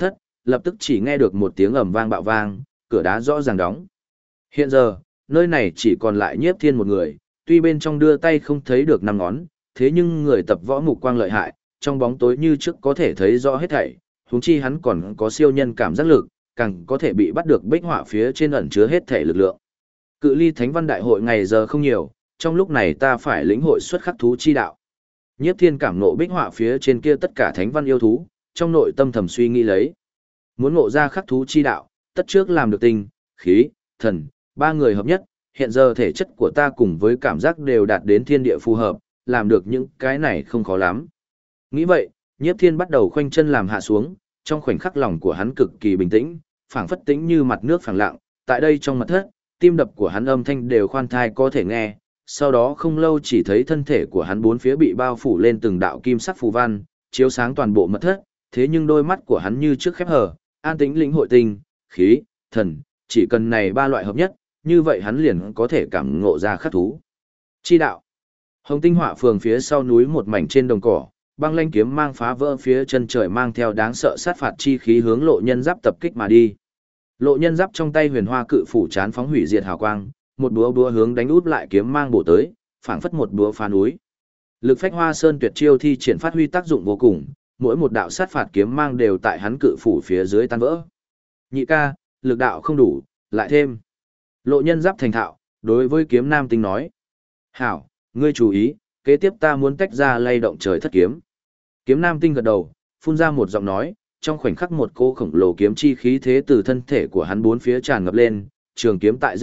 S1: lập tức chỉ nghe được một tiếng ầm vang bạo vang, cửa đá rõ ràng đóng. Hiện giờ, nơi này chỉ còn lại Nhiếp Thiên một người, tuy bên trong đưa tay không thấy được năm ngón, thế nhưng người tập võ mục quang lợi hại, trong bóng tối như trước có thể thấy rõ hết thảy, huống chi hắn còn có siêu nhân cảm giác lực, càng có thể bị bắt được bích họa phía trên ẩn chứa hết thảy lực lượng. Cự ly Thánh văn đại hội ngày giờ không nhiều, trong lúc này ta phải lĩnh hội xuất khắc thú chi đạo. Nhiếp Thiên cảm ngộ bích họa phía trên kia tất cả thánh văn yêu thú, trong nội tâm thầm suy nghĩ lấy. Muốn ngộ ra khắc thú chi đạo, tất trước làm được tinh, khí, thần, ba người hợp nhất, hiện giờ thể chất của ta cùng với cảm giác đều đạt đến thiên địa phù hợp, làm được những cái này không khó lắm. Nghĩ vậy, Nhiếp Thiên bắt đầu khoanh chân làm hạ xuống, trong khoảnh khắc lòng của hắn cực kỳ bình tĩnh, phảng phất tĩnh như mặt nước phẳng lặng, tại đây trong mật thất, tim đập của hắn âm thanh đều khoan thai có thể nghe, sau đó không lâu chỉ thấy thân thể của hắn bốn phía bị bao phủ lên từng đạo kim sắc phù văn, chiếu sáng toàn bộ mật thất, thế nhưng đôi mắt của hắn như trước khép hờ, an tĩnh lĩnh hội tinh, khí, thần, chỉ cần này ba loại hợp nhất, như vậy hắn liền có thể cảm ngộ ra khắc thú chi đạo. Hồng Tinh Họa phường phía sau núi một mảnh trên đồng cỏ, băng lanh kiếm mang phá vỡ phía chân trời mang theo đáng sợ sát phạt chi khí hướng Lộ Nhân Giáp tập kích mà đi. Lộ Nhân Giáp trong tay huyền hoa cự phủ chán phóng hủy diệt hào quang, một búa hướng đánh út lại kiếm mang bổ tới, phảng phất một búa phá núi. Lực phách hoa sơn tuyệt chiêu thi triển phát huy tác dụng vô cùng, mỗi một đạo sát phạt kiếm mang đều tại hắn cự phủ phía dưới tan vỡ. Nhị ca, lực đạo không đủ, lại thêm. Lộ Nhân Giáp thành thạo, đối với kiếm nam tinh nói. Hảo, ngươi chú ý, kế tiếp ta muốn tách ra lay động trời thất kiếm. Kiếm nam tinh gật đầu, phun ra một giọng nói, trong khoảnh khắc một cô khổng lồ kiếm chi khí thế từ thân thể của hắn bốn phía tràn ngập lên, trường kiếm tại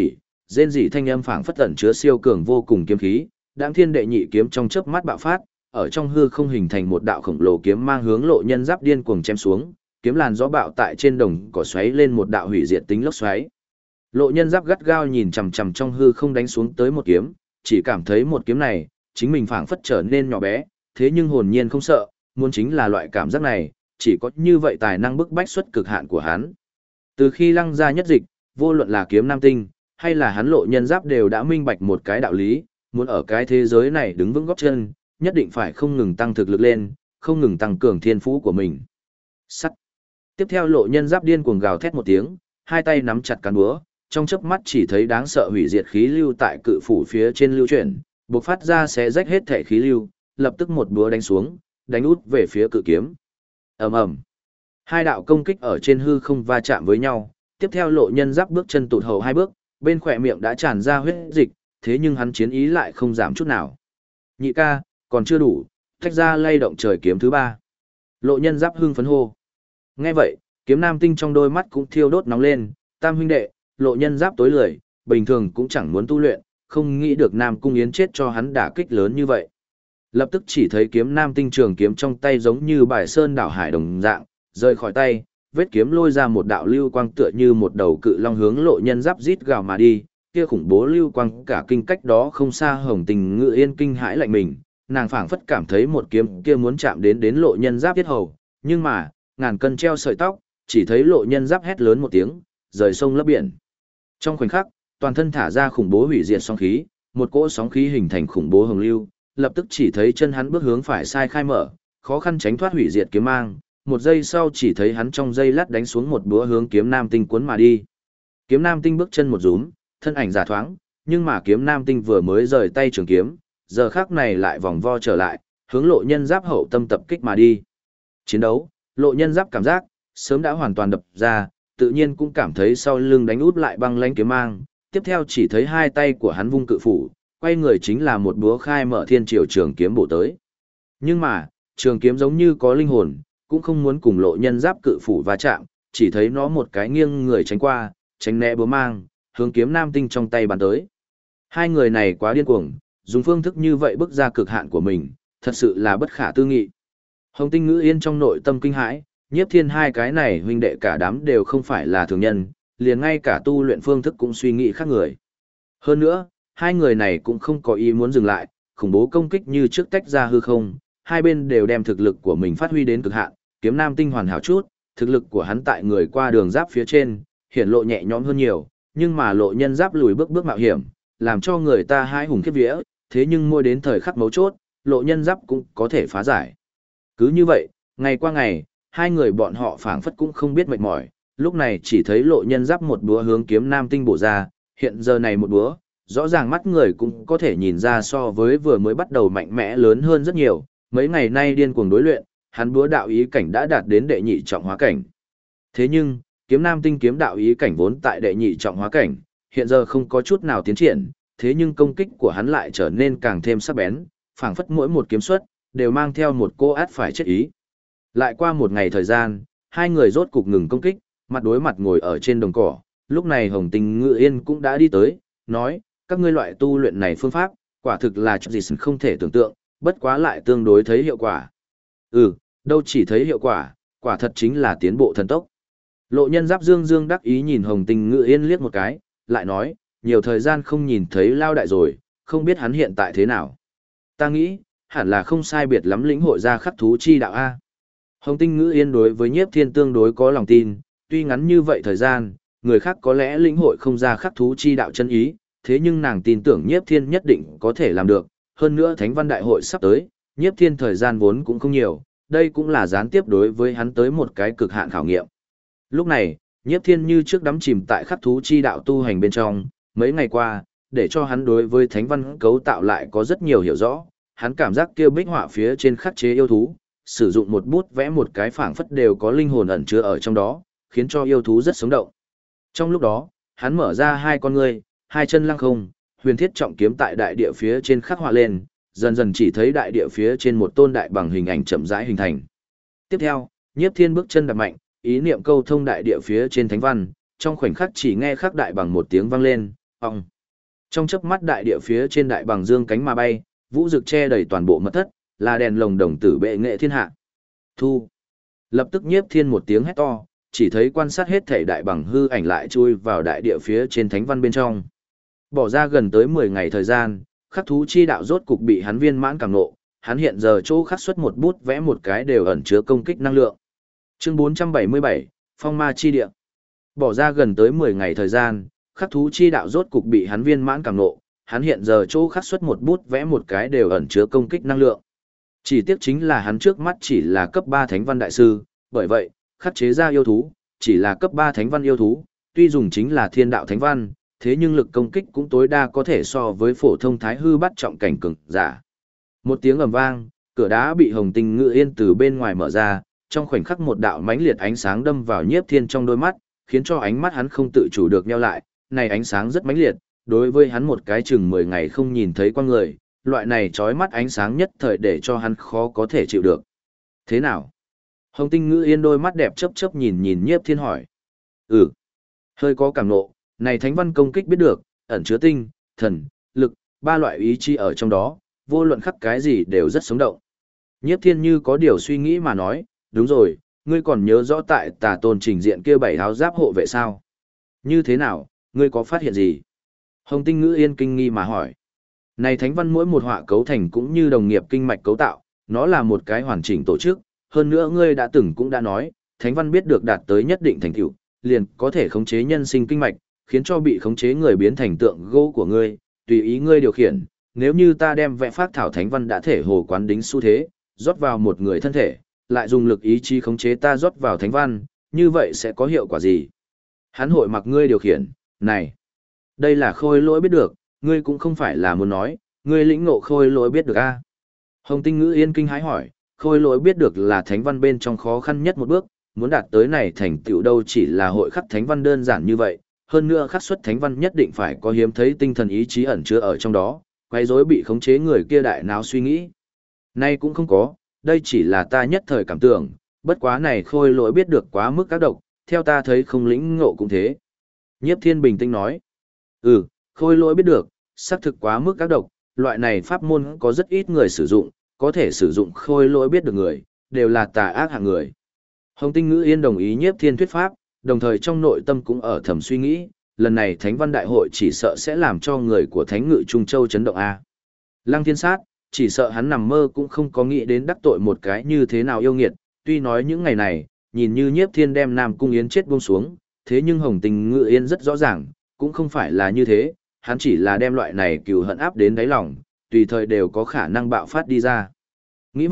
S1: rên rỉ thanh âm phảng phất ẩn chứa siêu cường vô cùng kiếm khí, đãng thiên đệ nhị kiếm trong chớp mắt bạo phát, ở trong hư không hình thành một đạo khổng lồ kiếm mang hướng Lộ Nhân Giáp điên cuồng chém xuống, kiếm làn gió bạo tại trên đồng cỏ xoáy lên một đạo hủy diệt tính lốc xoáy. Lộ Nhân Giáp gắt gao nhìn chằm chằm trong hư không đánh xuống tới một kiếm, chỉ cảm thấy một kiếm này, chính mình phảng phất trở nên nhỏ bé, thế nhưng hồn nhiên không sợ, muốn chính là loại cảm giác này, chỉ có như vậy tài năng bức bách xuất cực hạn của hắn. Từ khi Lăng gia nhất dịch, vô luận là kiếm nam tinh, hay là hắn Lộ Nhân Giáp đều đã minh bạch một cái đạo lý, muốn ở cái thế giới này đứng vững gót chân, nhất định phải không ngừng tăng thực lực lên, không ngừng tăng cường thiên phú của mình. Sắt. Tiếp theo Lộ Nhân Giáp điên cuồng gào thét một tiếng, hai tay nắm chặt cán búa, trong chớp mắt chỉ thấy đáng sợ hủy diệt khí lưu tại cự phủ phía trên lưu chuyển, bộc phát ra xé rách hết thể khí lưu, lập tức một búa đánh xuống, đánh út về phía cự kiếm. Ầm ầm. Hai đạo công kích ở trên hư không va chạm với nhau, tiếp theo Lộ Nhân Giáp bước chân tụt hậu hai bước, bên khỏe miệng đã tràn ra huyết dịch, thế nhưng hắn chiến ý lại không giảm chút nào. Nhị ca, còn chưa đủ, tách ra lay động trời kiếm thứ ba. Lộ Nhân Giáp hưng phấn hô. Nghe vậy, kiếm nam tinh trong đôi mắt cũng thiêu đốt nóng lên, tam huynh đệ, Lộ Nhân Giáp tối lười, bình thường cũng chẳng muốn tu luyện, không nghĩ được Nam Cung Yến chết cho hắn đả kích lớn như vậy. Lập tức chỉ thấy kiếm nam tinh trường kiếm trong tay giống như bài sơn đảo hải đồng dạng, rơi khỏi tay, vết kiếm lôi ra một đạo lưu quang tựa như một đầu cự long hướng Lộ Nhân Giáp rít gào mà đi, kia khủng bố lưu quang cả kinh cách đó không xa Hồng Tình Ngự Yên kinh hãi lạnh mình, nàng phảng phất cảm thấy một kiếm kia muốn chạm đến Lộ Nhân Giáp yết hầu, nhưng mà, ngàn cân treo sợi tóc, chỉ thấy Lộ Nhân Giáp hét lớn một tiếng, rời sông lấp biển. Trong khoảnh khắc, toàn thân thả ra khủng bố hủy diệt sóng khí, một cỗ sóng khí hình thành khủng bố hồng lưu, lập tức chỉ thấy chân hắn bước hướng phải sai khai mở, khó khăn tránh thoát hủy diệt kiếm mang, một giây sau chỉ thấy hắn trong giây lát đánh xuống một búa hướng kiếm nam tinh cuốn mà đi. Kiếm nam tinh bước chân một rúm, thân ảnh giả thoáng, nhưng mà kiếm nam tinh vừa mới rời tay trường kiếm, giờ khắc này lại vòng vo trở lại, hướng Lộ Nhân Giáp hậu tâm tập kích mà đi. Chiến đấu, Lộ Nhân Giáp cảm giác sớm đã hoàn toàn đập ra, tự nhiên cũng cảm thấy sau lưng đánh út lại băng lãnh kiếm mang, tiếp theo chỉ thấy hai tay của hắn vung cự phủ, quay người chính là một búa khai mở thiên triều trường kiếm bổ tới. Nhưng mà, trường kiếm giống như có linh hồn, cũng không muốn cùng Lộ Nhân Giáp cự phủ va chạm, chỉ thấy nó một cái nghiêng người tránh qua, tránh né búa mang, hướng kiếm nam tinh trong tay bắn tới. Hai người này quá điên cuồng, dùng phương thức như vậy bước ra cực hạn của mình, thật sự là bất khả tư nghị. Hồng Tinh Ngữ Yên trong nội tâm kinh hãi, Nhiếp Thiên hai cái này huynh đệ cả đám đều không phải là thường nhân, liền ngay cả tu luyện phương thức cũng suy nghĩ khác người. Hơn nữa, hai người này cũng không có ý muốn dừng lại, khủng bố công kích như trước tách ra hư không, hai bên đều đem thực lực của mình phát huy đến cực hạn, kiếm nam tinh hoàn hảo chút, thực lực của hắn tại người qua đường giáp phía trên, hiển lộ nhẹ nhõm hơn nhiều, nhưng mà Lộ Nhân Giáp lùi bước mạo hiểm, làm cho người ta hai hùng khiếp vía, thế nhưng mỗi đến thời khắc mấu chốt, Lộ Nhân Giáp cũng có thể phá giải. Cứ như vậy, ngày qua ngày, hai người bọn họ phảng phất cũng không biết mệt mỏi, lúc này chỉ thấy Lộ Nhân Giáp một búa hướng Kiếm Nam Tinh bổ ra, hiện giờ này một búa, rõ ràng mắt người cũng có thể nhìn ra so với vừa mới bắt đầu mạnh mẽ lớn hơn rất nhiều, mấy ngày nay điên cuồng đối luyện, hắn búa đạo ý cảnh đã đạt đến đệ nhị trọng hóa cảnh. Thế nhưng, Kiếm Nam Tinh kiếm đạo ý cảnh vốn tại đệ nhị trọng hóa cảnh, hiện giờ không có chút nào tiến triển, thế nhưng công kích của hắn lại trở nên càng thêm sắc bén, phảng phất mỗi một kiếm xuất đều mang theo một cô át phải chết ý. Lại qua một ngày thời gian, hai người rốt cục ngừng công kích, mặt đối mặt ngồi ở trên đồng cỏ, lúc này Hồng Tinh Ngự Yên cũng đã đi tới, nói, các ngươi loại tu luyện này phương pháp, quả thực là chuyện gì không thể tưởng tượng, bất quá lại tương đối thấy hiệu quả. Đâu chỉ thấy hiệu quả, quả thật chính là tiến bộ thần tốc. Lộ Nhân Giáp dương dương đắc ý nhìn Hồng Tinh Ngự Yên liếc một cái, lại nói, nhiều thời gian không nhìn thấy Lao Đại rồi, không biết hắn hiện tại thế nào. Ta nghĩ, hẳn là không sai biệt lắm lĩnh hội ra khắc thú chi đạo A. Hồng Tinh Ngự Yên đối với Nhiếp Thiên tương đối có lòng tin, tuy ngắn như vậy thời gian, người khác có lẽ lĩnh hội không ra khắc thú chi đạo chân ý, thế nhưng nàng tin tưởng Nhiếp Thiên nhất định có thể làm được, hơn nữa Thánh Văn Đại hội sắp tới, Nhiếp Thiên thời gian vốn cũng không nhiều, đây cũng là gián tiếp đối với hắn tới một cái cực hạn khảo nghiệm. Lúc này, Nhiếp Thiên như trước đắm chìm tại khắc thú chi đạo tu hành bên trong, mấy ngày qua, để cho hắn đối với Thánh Văn cấu tạo lại có rất nhiều hiểu rõ, hắn cảm giác kia bích họa phía trên khắc chế yêu thú, sử dụng một bút vẽ một cái phảng phất đều có linh hồn ẩn chứa ở trong đó, khiến cho yêu thú rất sống động. Trong lúc đó, hắn mở ra hai con ngươi, hai chân lăng không, huyền thiết trọng kiếm tại đại địa phía trên khắc họa lên, dần dần chỉ thấy đại địa phía trên một tôn đại bằng hình ảnh chậm rãi hình thành. Tiếp theo, Nhiếp Thiên bước chân đạp mạnh, ý niệm câu thông đại địa phía trên thánh văn, trong khoảnh khắc chỉ nghe khắc đại bằng một tiếng vang lên, ong. Trong chớp mắt đại địa phía trên đại bằng dương cánh mà bay, vũ rực che đầy toàn bộ mật thất, là đèn lồng đồng tử bệ nghệ thiên hạ. Thu. Lập tức Nhiếp Thiên một tiếng hét to, chỉ thấy quan sát hết thảy đại bằng hư ảnh lại chui vào đại địa phía trên thánh văn bên trong. Bỏ ra gần tới 10 ngày thời gian, khắc thú chi đạo rốt cục bị hắn viên mãn cảm ngộ, hắn hiện giờ chỗ khắc xuất một bút vẽ một cái đều ẩn chứa công kích năng lượng. Chương 477, Phong Ma chi địa. Bỏ ra gần tới 10 ngày thời gian, khắc thú chi đạo rốt cục bị hắn viên mãn cảm ngộ, hắn hiện giờ chỗ khắc xuất một bút vẽ một cái đều ẩn chứa công kích năng lượng. Chỉ tiếc chính là hắn trước mắt chỉ là cấp 3 thánh văn đại sư, bởi vậy, khắc chế ra yêu thú, chỉ là cấp 3 thánh văn yêu thú, tuy dùng chính là thiên đạo thánh văn, thế nhưng lực công kích cũng tối đa có thể so với phổ thông thái hư bắt trọng cảnh cường giả. Một tiếng ầm vang, cửa đá bị Hồng Tinh Ngự Yên từ bên ngoài mở ra, trong khoảnh khắc một đạo mãnh liệt ánh sáng đâm vào Nhiếp Thiên trong đôi mắt, khiến cho ánh mắt hắn không tự chủ được nheo lại, này ánh sáng rất mãnh liệt, đối với hắn một cái chừng 10 ngày không nhìn thấy qua người, loại này chói mắt ánh sáng nhất thời để cho hắn khó có thể chịu được. Thế nào? Hồng Tinh Ngự Yên đôi mắt đẹp chớp chớp nhìn nhìn Nhiếp Thiên hỏi. Hơi có cảm nộ, này thánh văn công kích biết được, ẩn chứa tinh, thần, lực, ba loại ý chí ở trong đó, vô luận khắc cái gì đều rất sống động. Nhiếp Thiên như có điều suy nghĩ mà nói, đúng rồi, ngươi còn nhớ rõ tại Tà Tôn trình diện kia 7 áo giáp hộ vệ sao? Như thế nào, ngươi có phát hiện gì? Hồng Tinh Ngự Yên kinh nghi mà hỏi. Này thánh văn mỗi một họa cấu thành cũng như đồng nghiệp kinh mạch cấu tạo, nó là một cái hoàn chỉnh tổ chức, hơn nữa ngươi đã từng cũng đã nói, thánh văn biết được đạt tới nhất định thành tựu, liền có thể khống chế nhân sinh kinh mạch, khiến cho bị khống chế người biến thành tượng gỗ của ngươi, tùy ý ngươi điều khiển. Nếu như ta đem vẽ phác thảo thánh văn đã thể hồ quán đính xu thế, rót vào một người thân thể, lại dùng lực ý chí khống chế ta rót vào thánh văn, như vậy sẽ có hiệu quả gì? Hắn hội mặc ngươi điều khiển, này, đây là khôi lỗi biết được, ngươi cũng không phải là muốn nói, ngươi lĩnh ngộ khôi lỗi biết được a? Hồng Tinh Ngự Yên kinh hãi hỏi, khôi lỗi biết được là thánh văn bên trong khó khăn nhất một bước, muốn đạt tới này thành tựu đâu chỉ là hội khắc thánh văn đơn giản như vậy, hơn nữa khắc xuất thánh văn nhất định phải có hiếm thấy tinh thần ý chí ẩn chứa ở trong đó, quấy rối bị khống chế người kia đại não suy nghĩ. Nay cũng không có, đây chỉ là ta nhất thời cảm tưởng, bất quá này khôi lỗi biết được quá mức các độc, theo ta thấy không lĩnh ngộ cũng thế. Nhiếp Thiên bình tĩnh nói, khôi lỗi biết được, xác thực quá mức các độc, loại này pháp môn có rất ít người sử dụng, có thể sử dụng khôi lỗi biết được người, đều là tà ác hạng người. Hồng Tinh Ngự Yên đồng ý Nhiếp Thiên thuyết pháp, đồng thời trong nội tâm cũng ở thầm suy nghĩ, lần này Thánh Văn Đại hội chỉ sợ sẽ làm cho người của Thánh Ngự Trung Châu chấn động a. Lăng Thiên Sát, chỉ sợ hắn nằm mơ cũng không có nghĩ đến đắc tội một cái như thế nào yêu nghiệt, tuy nói những ngày này, nhìn như Nhiếp Thiên đem Nam Cung Yến chết buông xuống, thế nhưng Hồng Tinh Ngự Yên rất rõ ràng, cũng không phải là như thế, hắn chỉ là đem loại này cừu hận áp đến đáy lòng, tùy thời đều có khả năng bạo phát đi ra. Nghĩ vậy,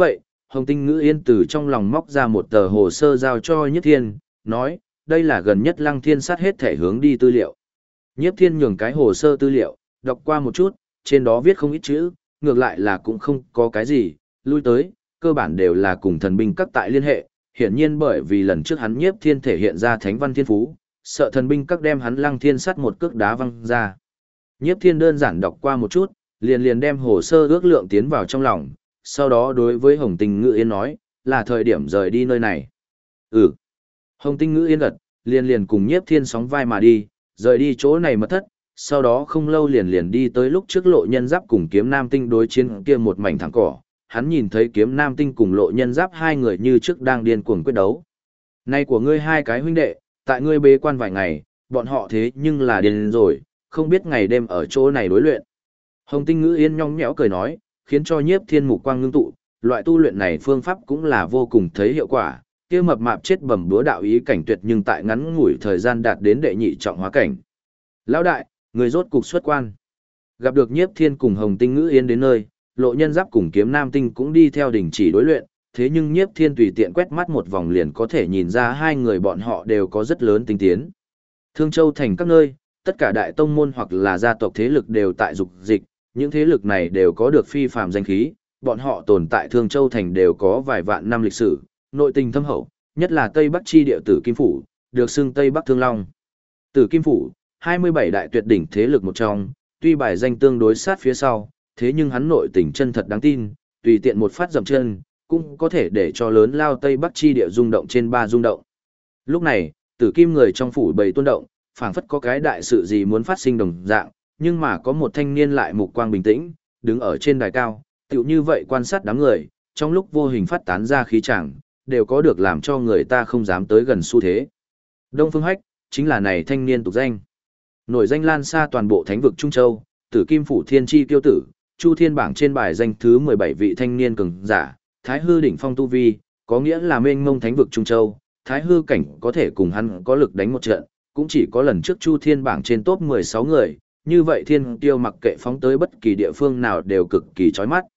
S1: Hồng Tinh Ngữ Yên từ trong lòng móc ra một tờ hồ sơ giao cho Nhiếp Thiên, nói, đây là gần nhất Lăng Thiên sát hết thể hướng đi tư liệu. Nhiếp Thiên nhường cái hồ sơ tư liệu, đọc qua một chút, trên đó viết không ít chữ, ngược lại là cũng không có cái gì, lui tới, cơ bản đều là cùng thần binh các tại liên hệ, hiển nhiên bởi vì lần trước hắn Nhiếp Thiên thể hiện ra thánh văn thiên phú, sợ thần binh các đem hắn Lăng Thiên sát một cước đá văng ra. Nhiếp Thiên đơn giản đọc qua một chút, liền đem hồ sơ ước lượng tiến vào trong lòng, sau đó đối với Hồng Tinh Ngữ Yên nói, là thời điểm rời đi nơi này. Ừ. Hồng Tinh Ngữ Yên gật, liền cùng Nhiếp Thiên sóng vai mà đi, rời đi chỗ này mật thất, sau đó không lâu liền đi tới lúc trước Lộ Nhân Giáp cùng Kiếm Nam Tinh đối chiến kia một mảnh thẳng cỏ, hắn nhìn thấy Kiếm Nam Tinh cùng Lộ Nhân Giáp hai người như trước đang điên cuồng quyết đấu. Nay của ngươi hai cái huynh đệ, tại ngươi bế quan vài ngày, bọn họ thế nhưng là điên rồi, không biết ngày đêm ở chỗ này đối luyện. Hồng Tinh Ngữ Yên nhõng nhẽo cười nói, khiến cho Nhiếp Thiên mục quang ngưng tụ, loại tu luyện này phương pháp cũng là vô cùng thấy hiệu quả, kia mập mạp chết bẩm búa đạo ý cảnh tuyệt nhưng tại ngắn ngủi thời gian đạt đến đệ nhị trọng hóa cảnh. Lão đại, người rốt cục xuất quan. Gặp được Nhiếp Thiên cùng Hồng Tinh Ngữ Yên đến nơi, Lộ Nhân Giáp cùng Kiếm Nam Tinh cũng đi theo đình chỉ đối luyện, thế nhưng Nhiếp Thiên tùy tiện quét mắt một vòng liền có thể nhìn ra hai người bọn họ đều có rất lớn tinh tiến. Thương Châu thành các nơi, tất cả đại tông môn hoặc là gia tộc thế lực đều tại dục dịch, những thế lực này đều có được phi phàm danh khí, bọn họ tồn tại Thương Châu thành đều có vài vạn năm lịch sử, nội tình thâm hậu, nhất là Tây Bắc chi địa Tử Kim phủ, được xưng Tây Bắc Thương Long. Tử Kim phủ, 27 đại tuyệt đỉnh thế lực một trong, tuy bài danh tương đối sát phía sau, thế nhưng hắn nội tình chân thật đáng tin, tùy tiện một phát dậm chân, cũng có thể để cho lớn lao Tây Bắc chi địa rung động trên ba rung động. Lúc này, Tử Kim người trong phủ bầy tuôn động, phảng phất có cái đại sự gì muốn phát sinh đồng dạng, nhưng mà có một thanh niên lại mục quang bình tĩnh, đứng ở trên đài cao, tựu như vậy quan sát đám người, trong lúc vô hình phát tán ra khí chẳng, đều có được làm cho người ta không dám tới gần xu thế. Đông Phương Hách, chính là này thanh niên tục danh. Nổi danh lan xa toàn bộ thánh vực Trung Châu, Tử Kim phủ thiên chi tiêu tử, Chu Thiên bảng trên bài danh thứ 17 vị thanh niên cường giả, Thái hư đỉnh phong tu vi, có nghĩa là mênh mông thánh vực Trung Châu, Thái hư cảnh có thể cùng hắn có lực đánh một trận, cũng chỉ có lần trước Chu Thiên bảng trên top 16 người, như vậy thiên tiêu mặc kệ phóng tới bất kỳ địa phương nào đều cực kỳ chói mắt.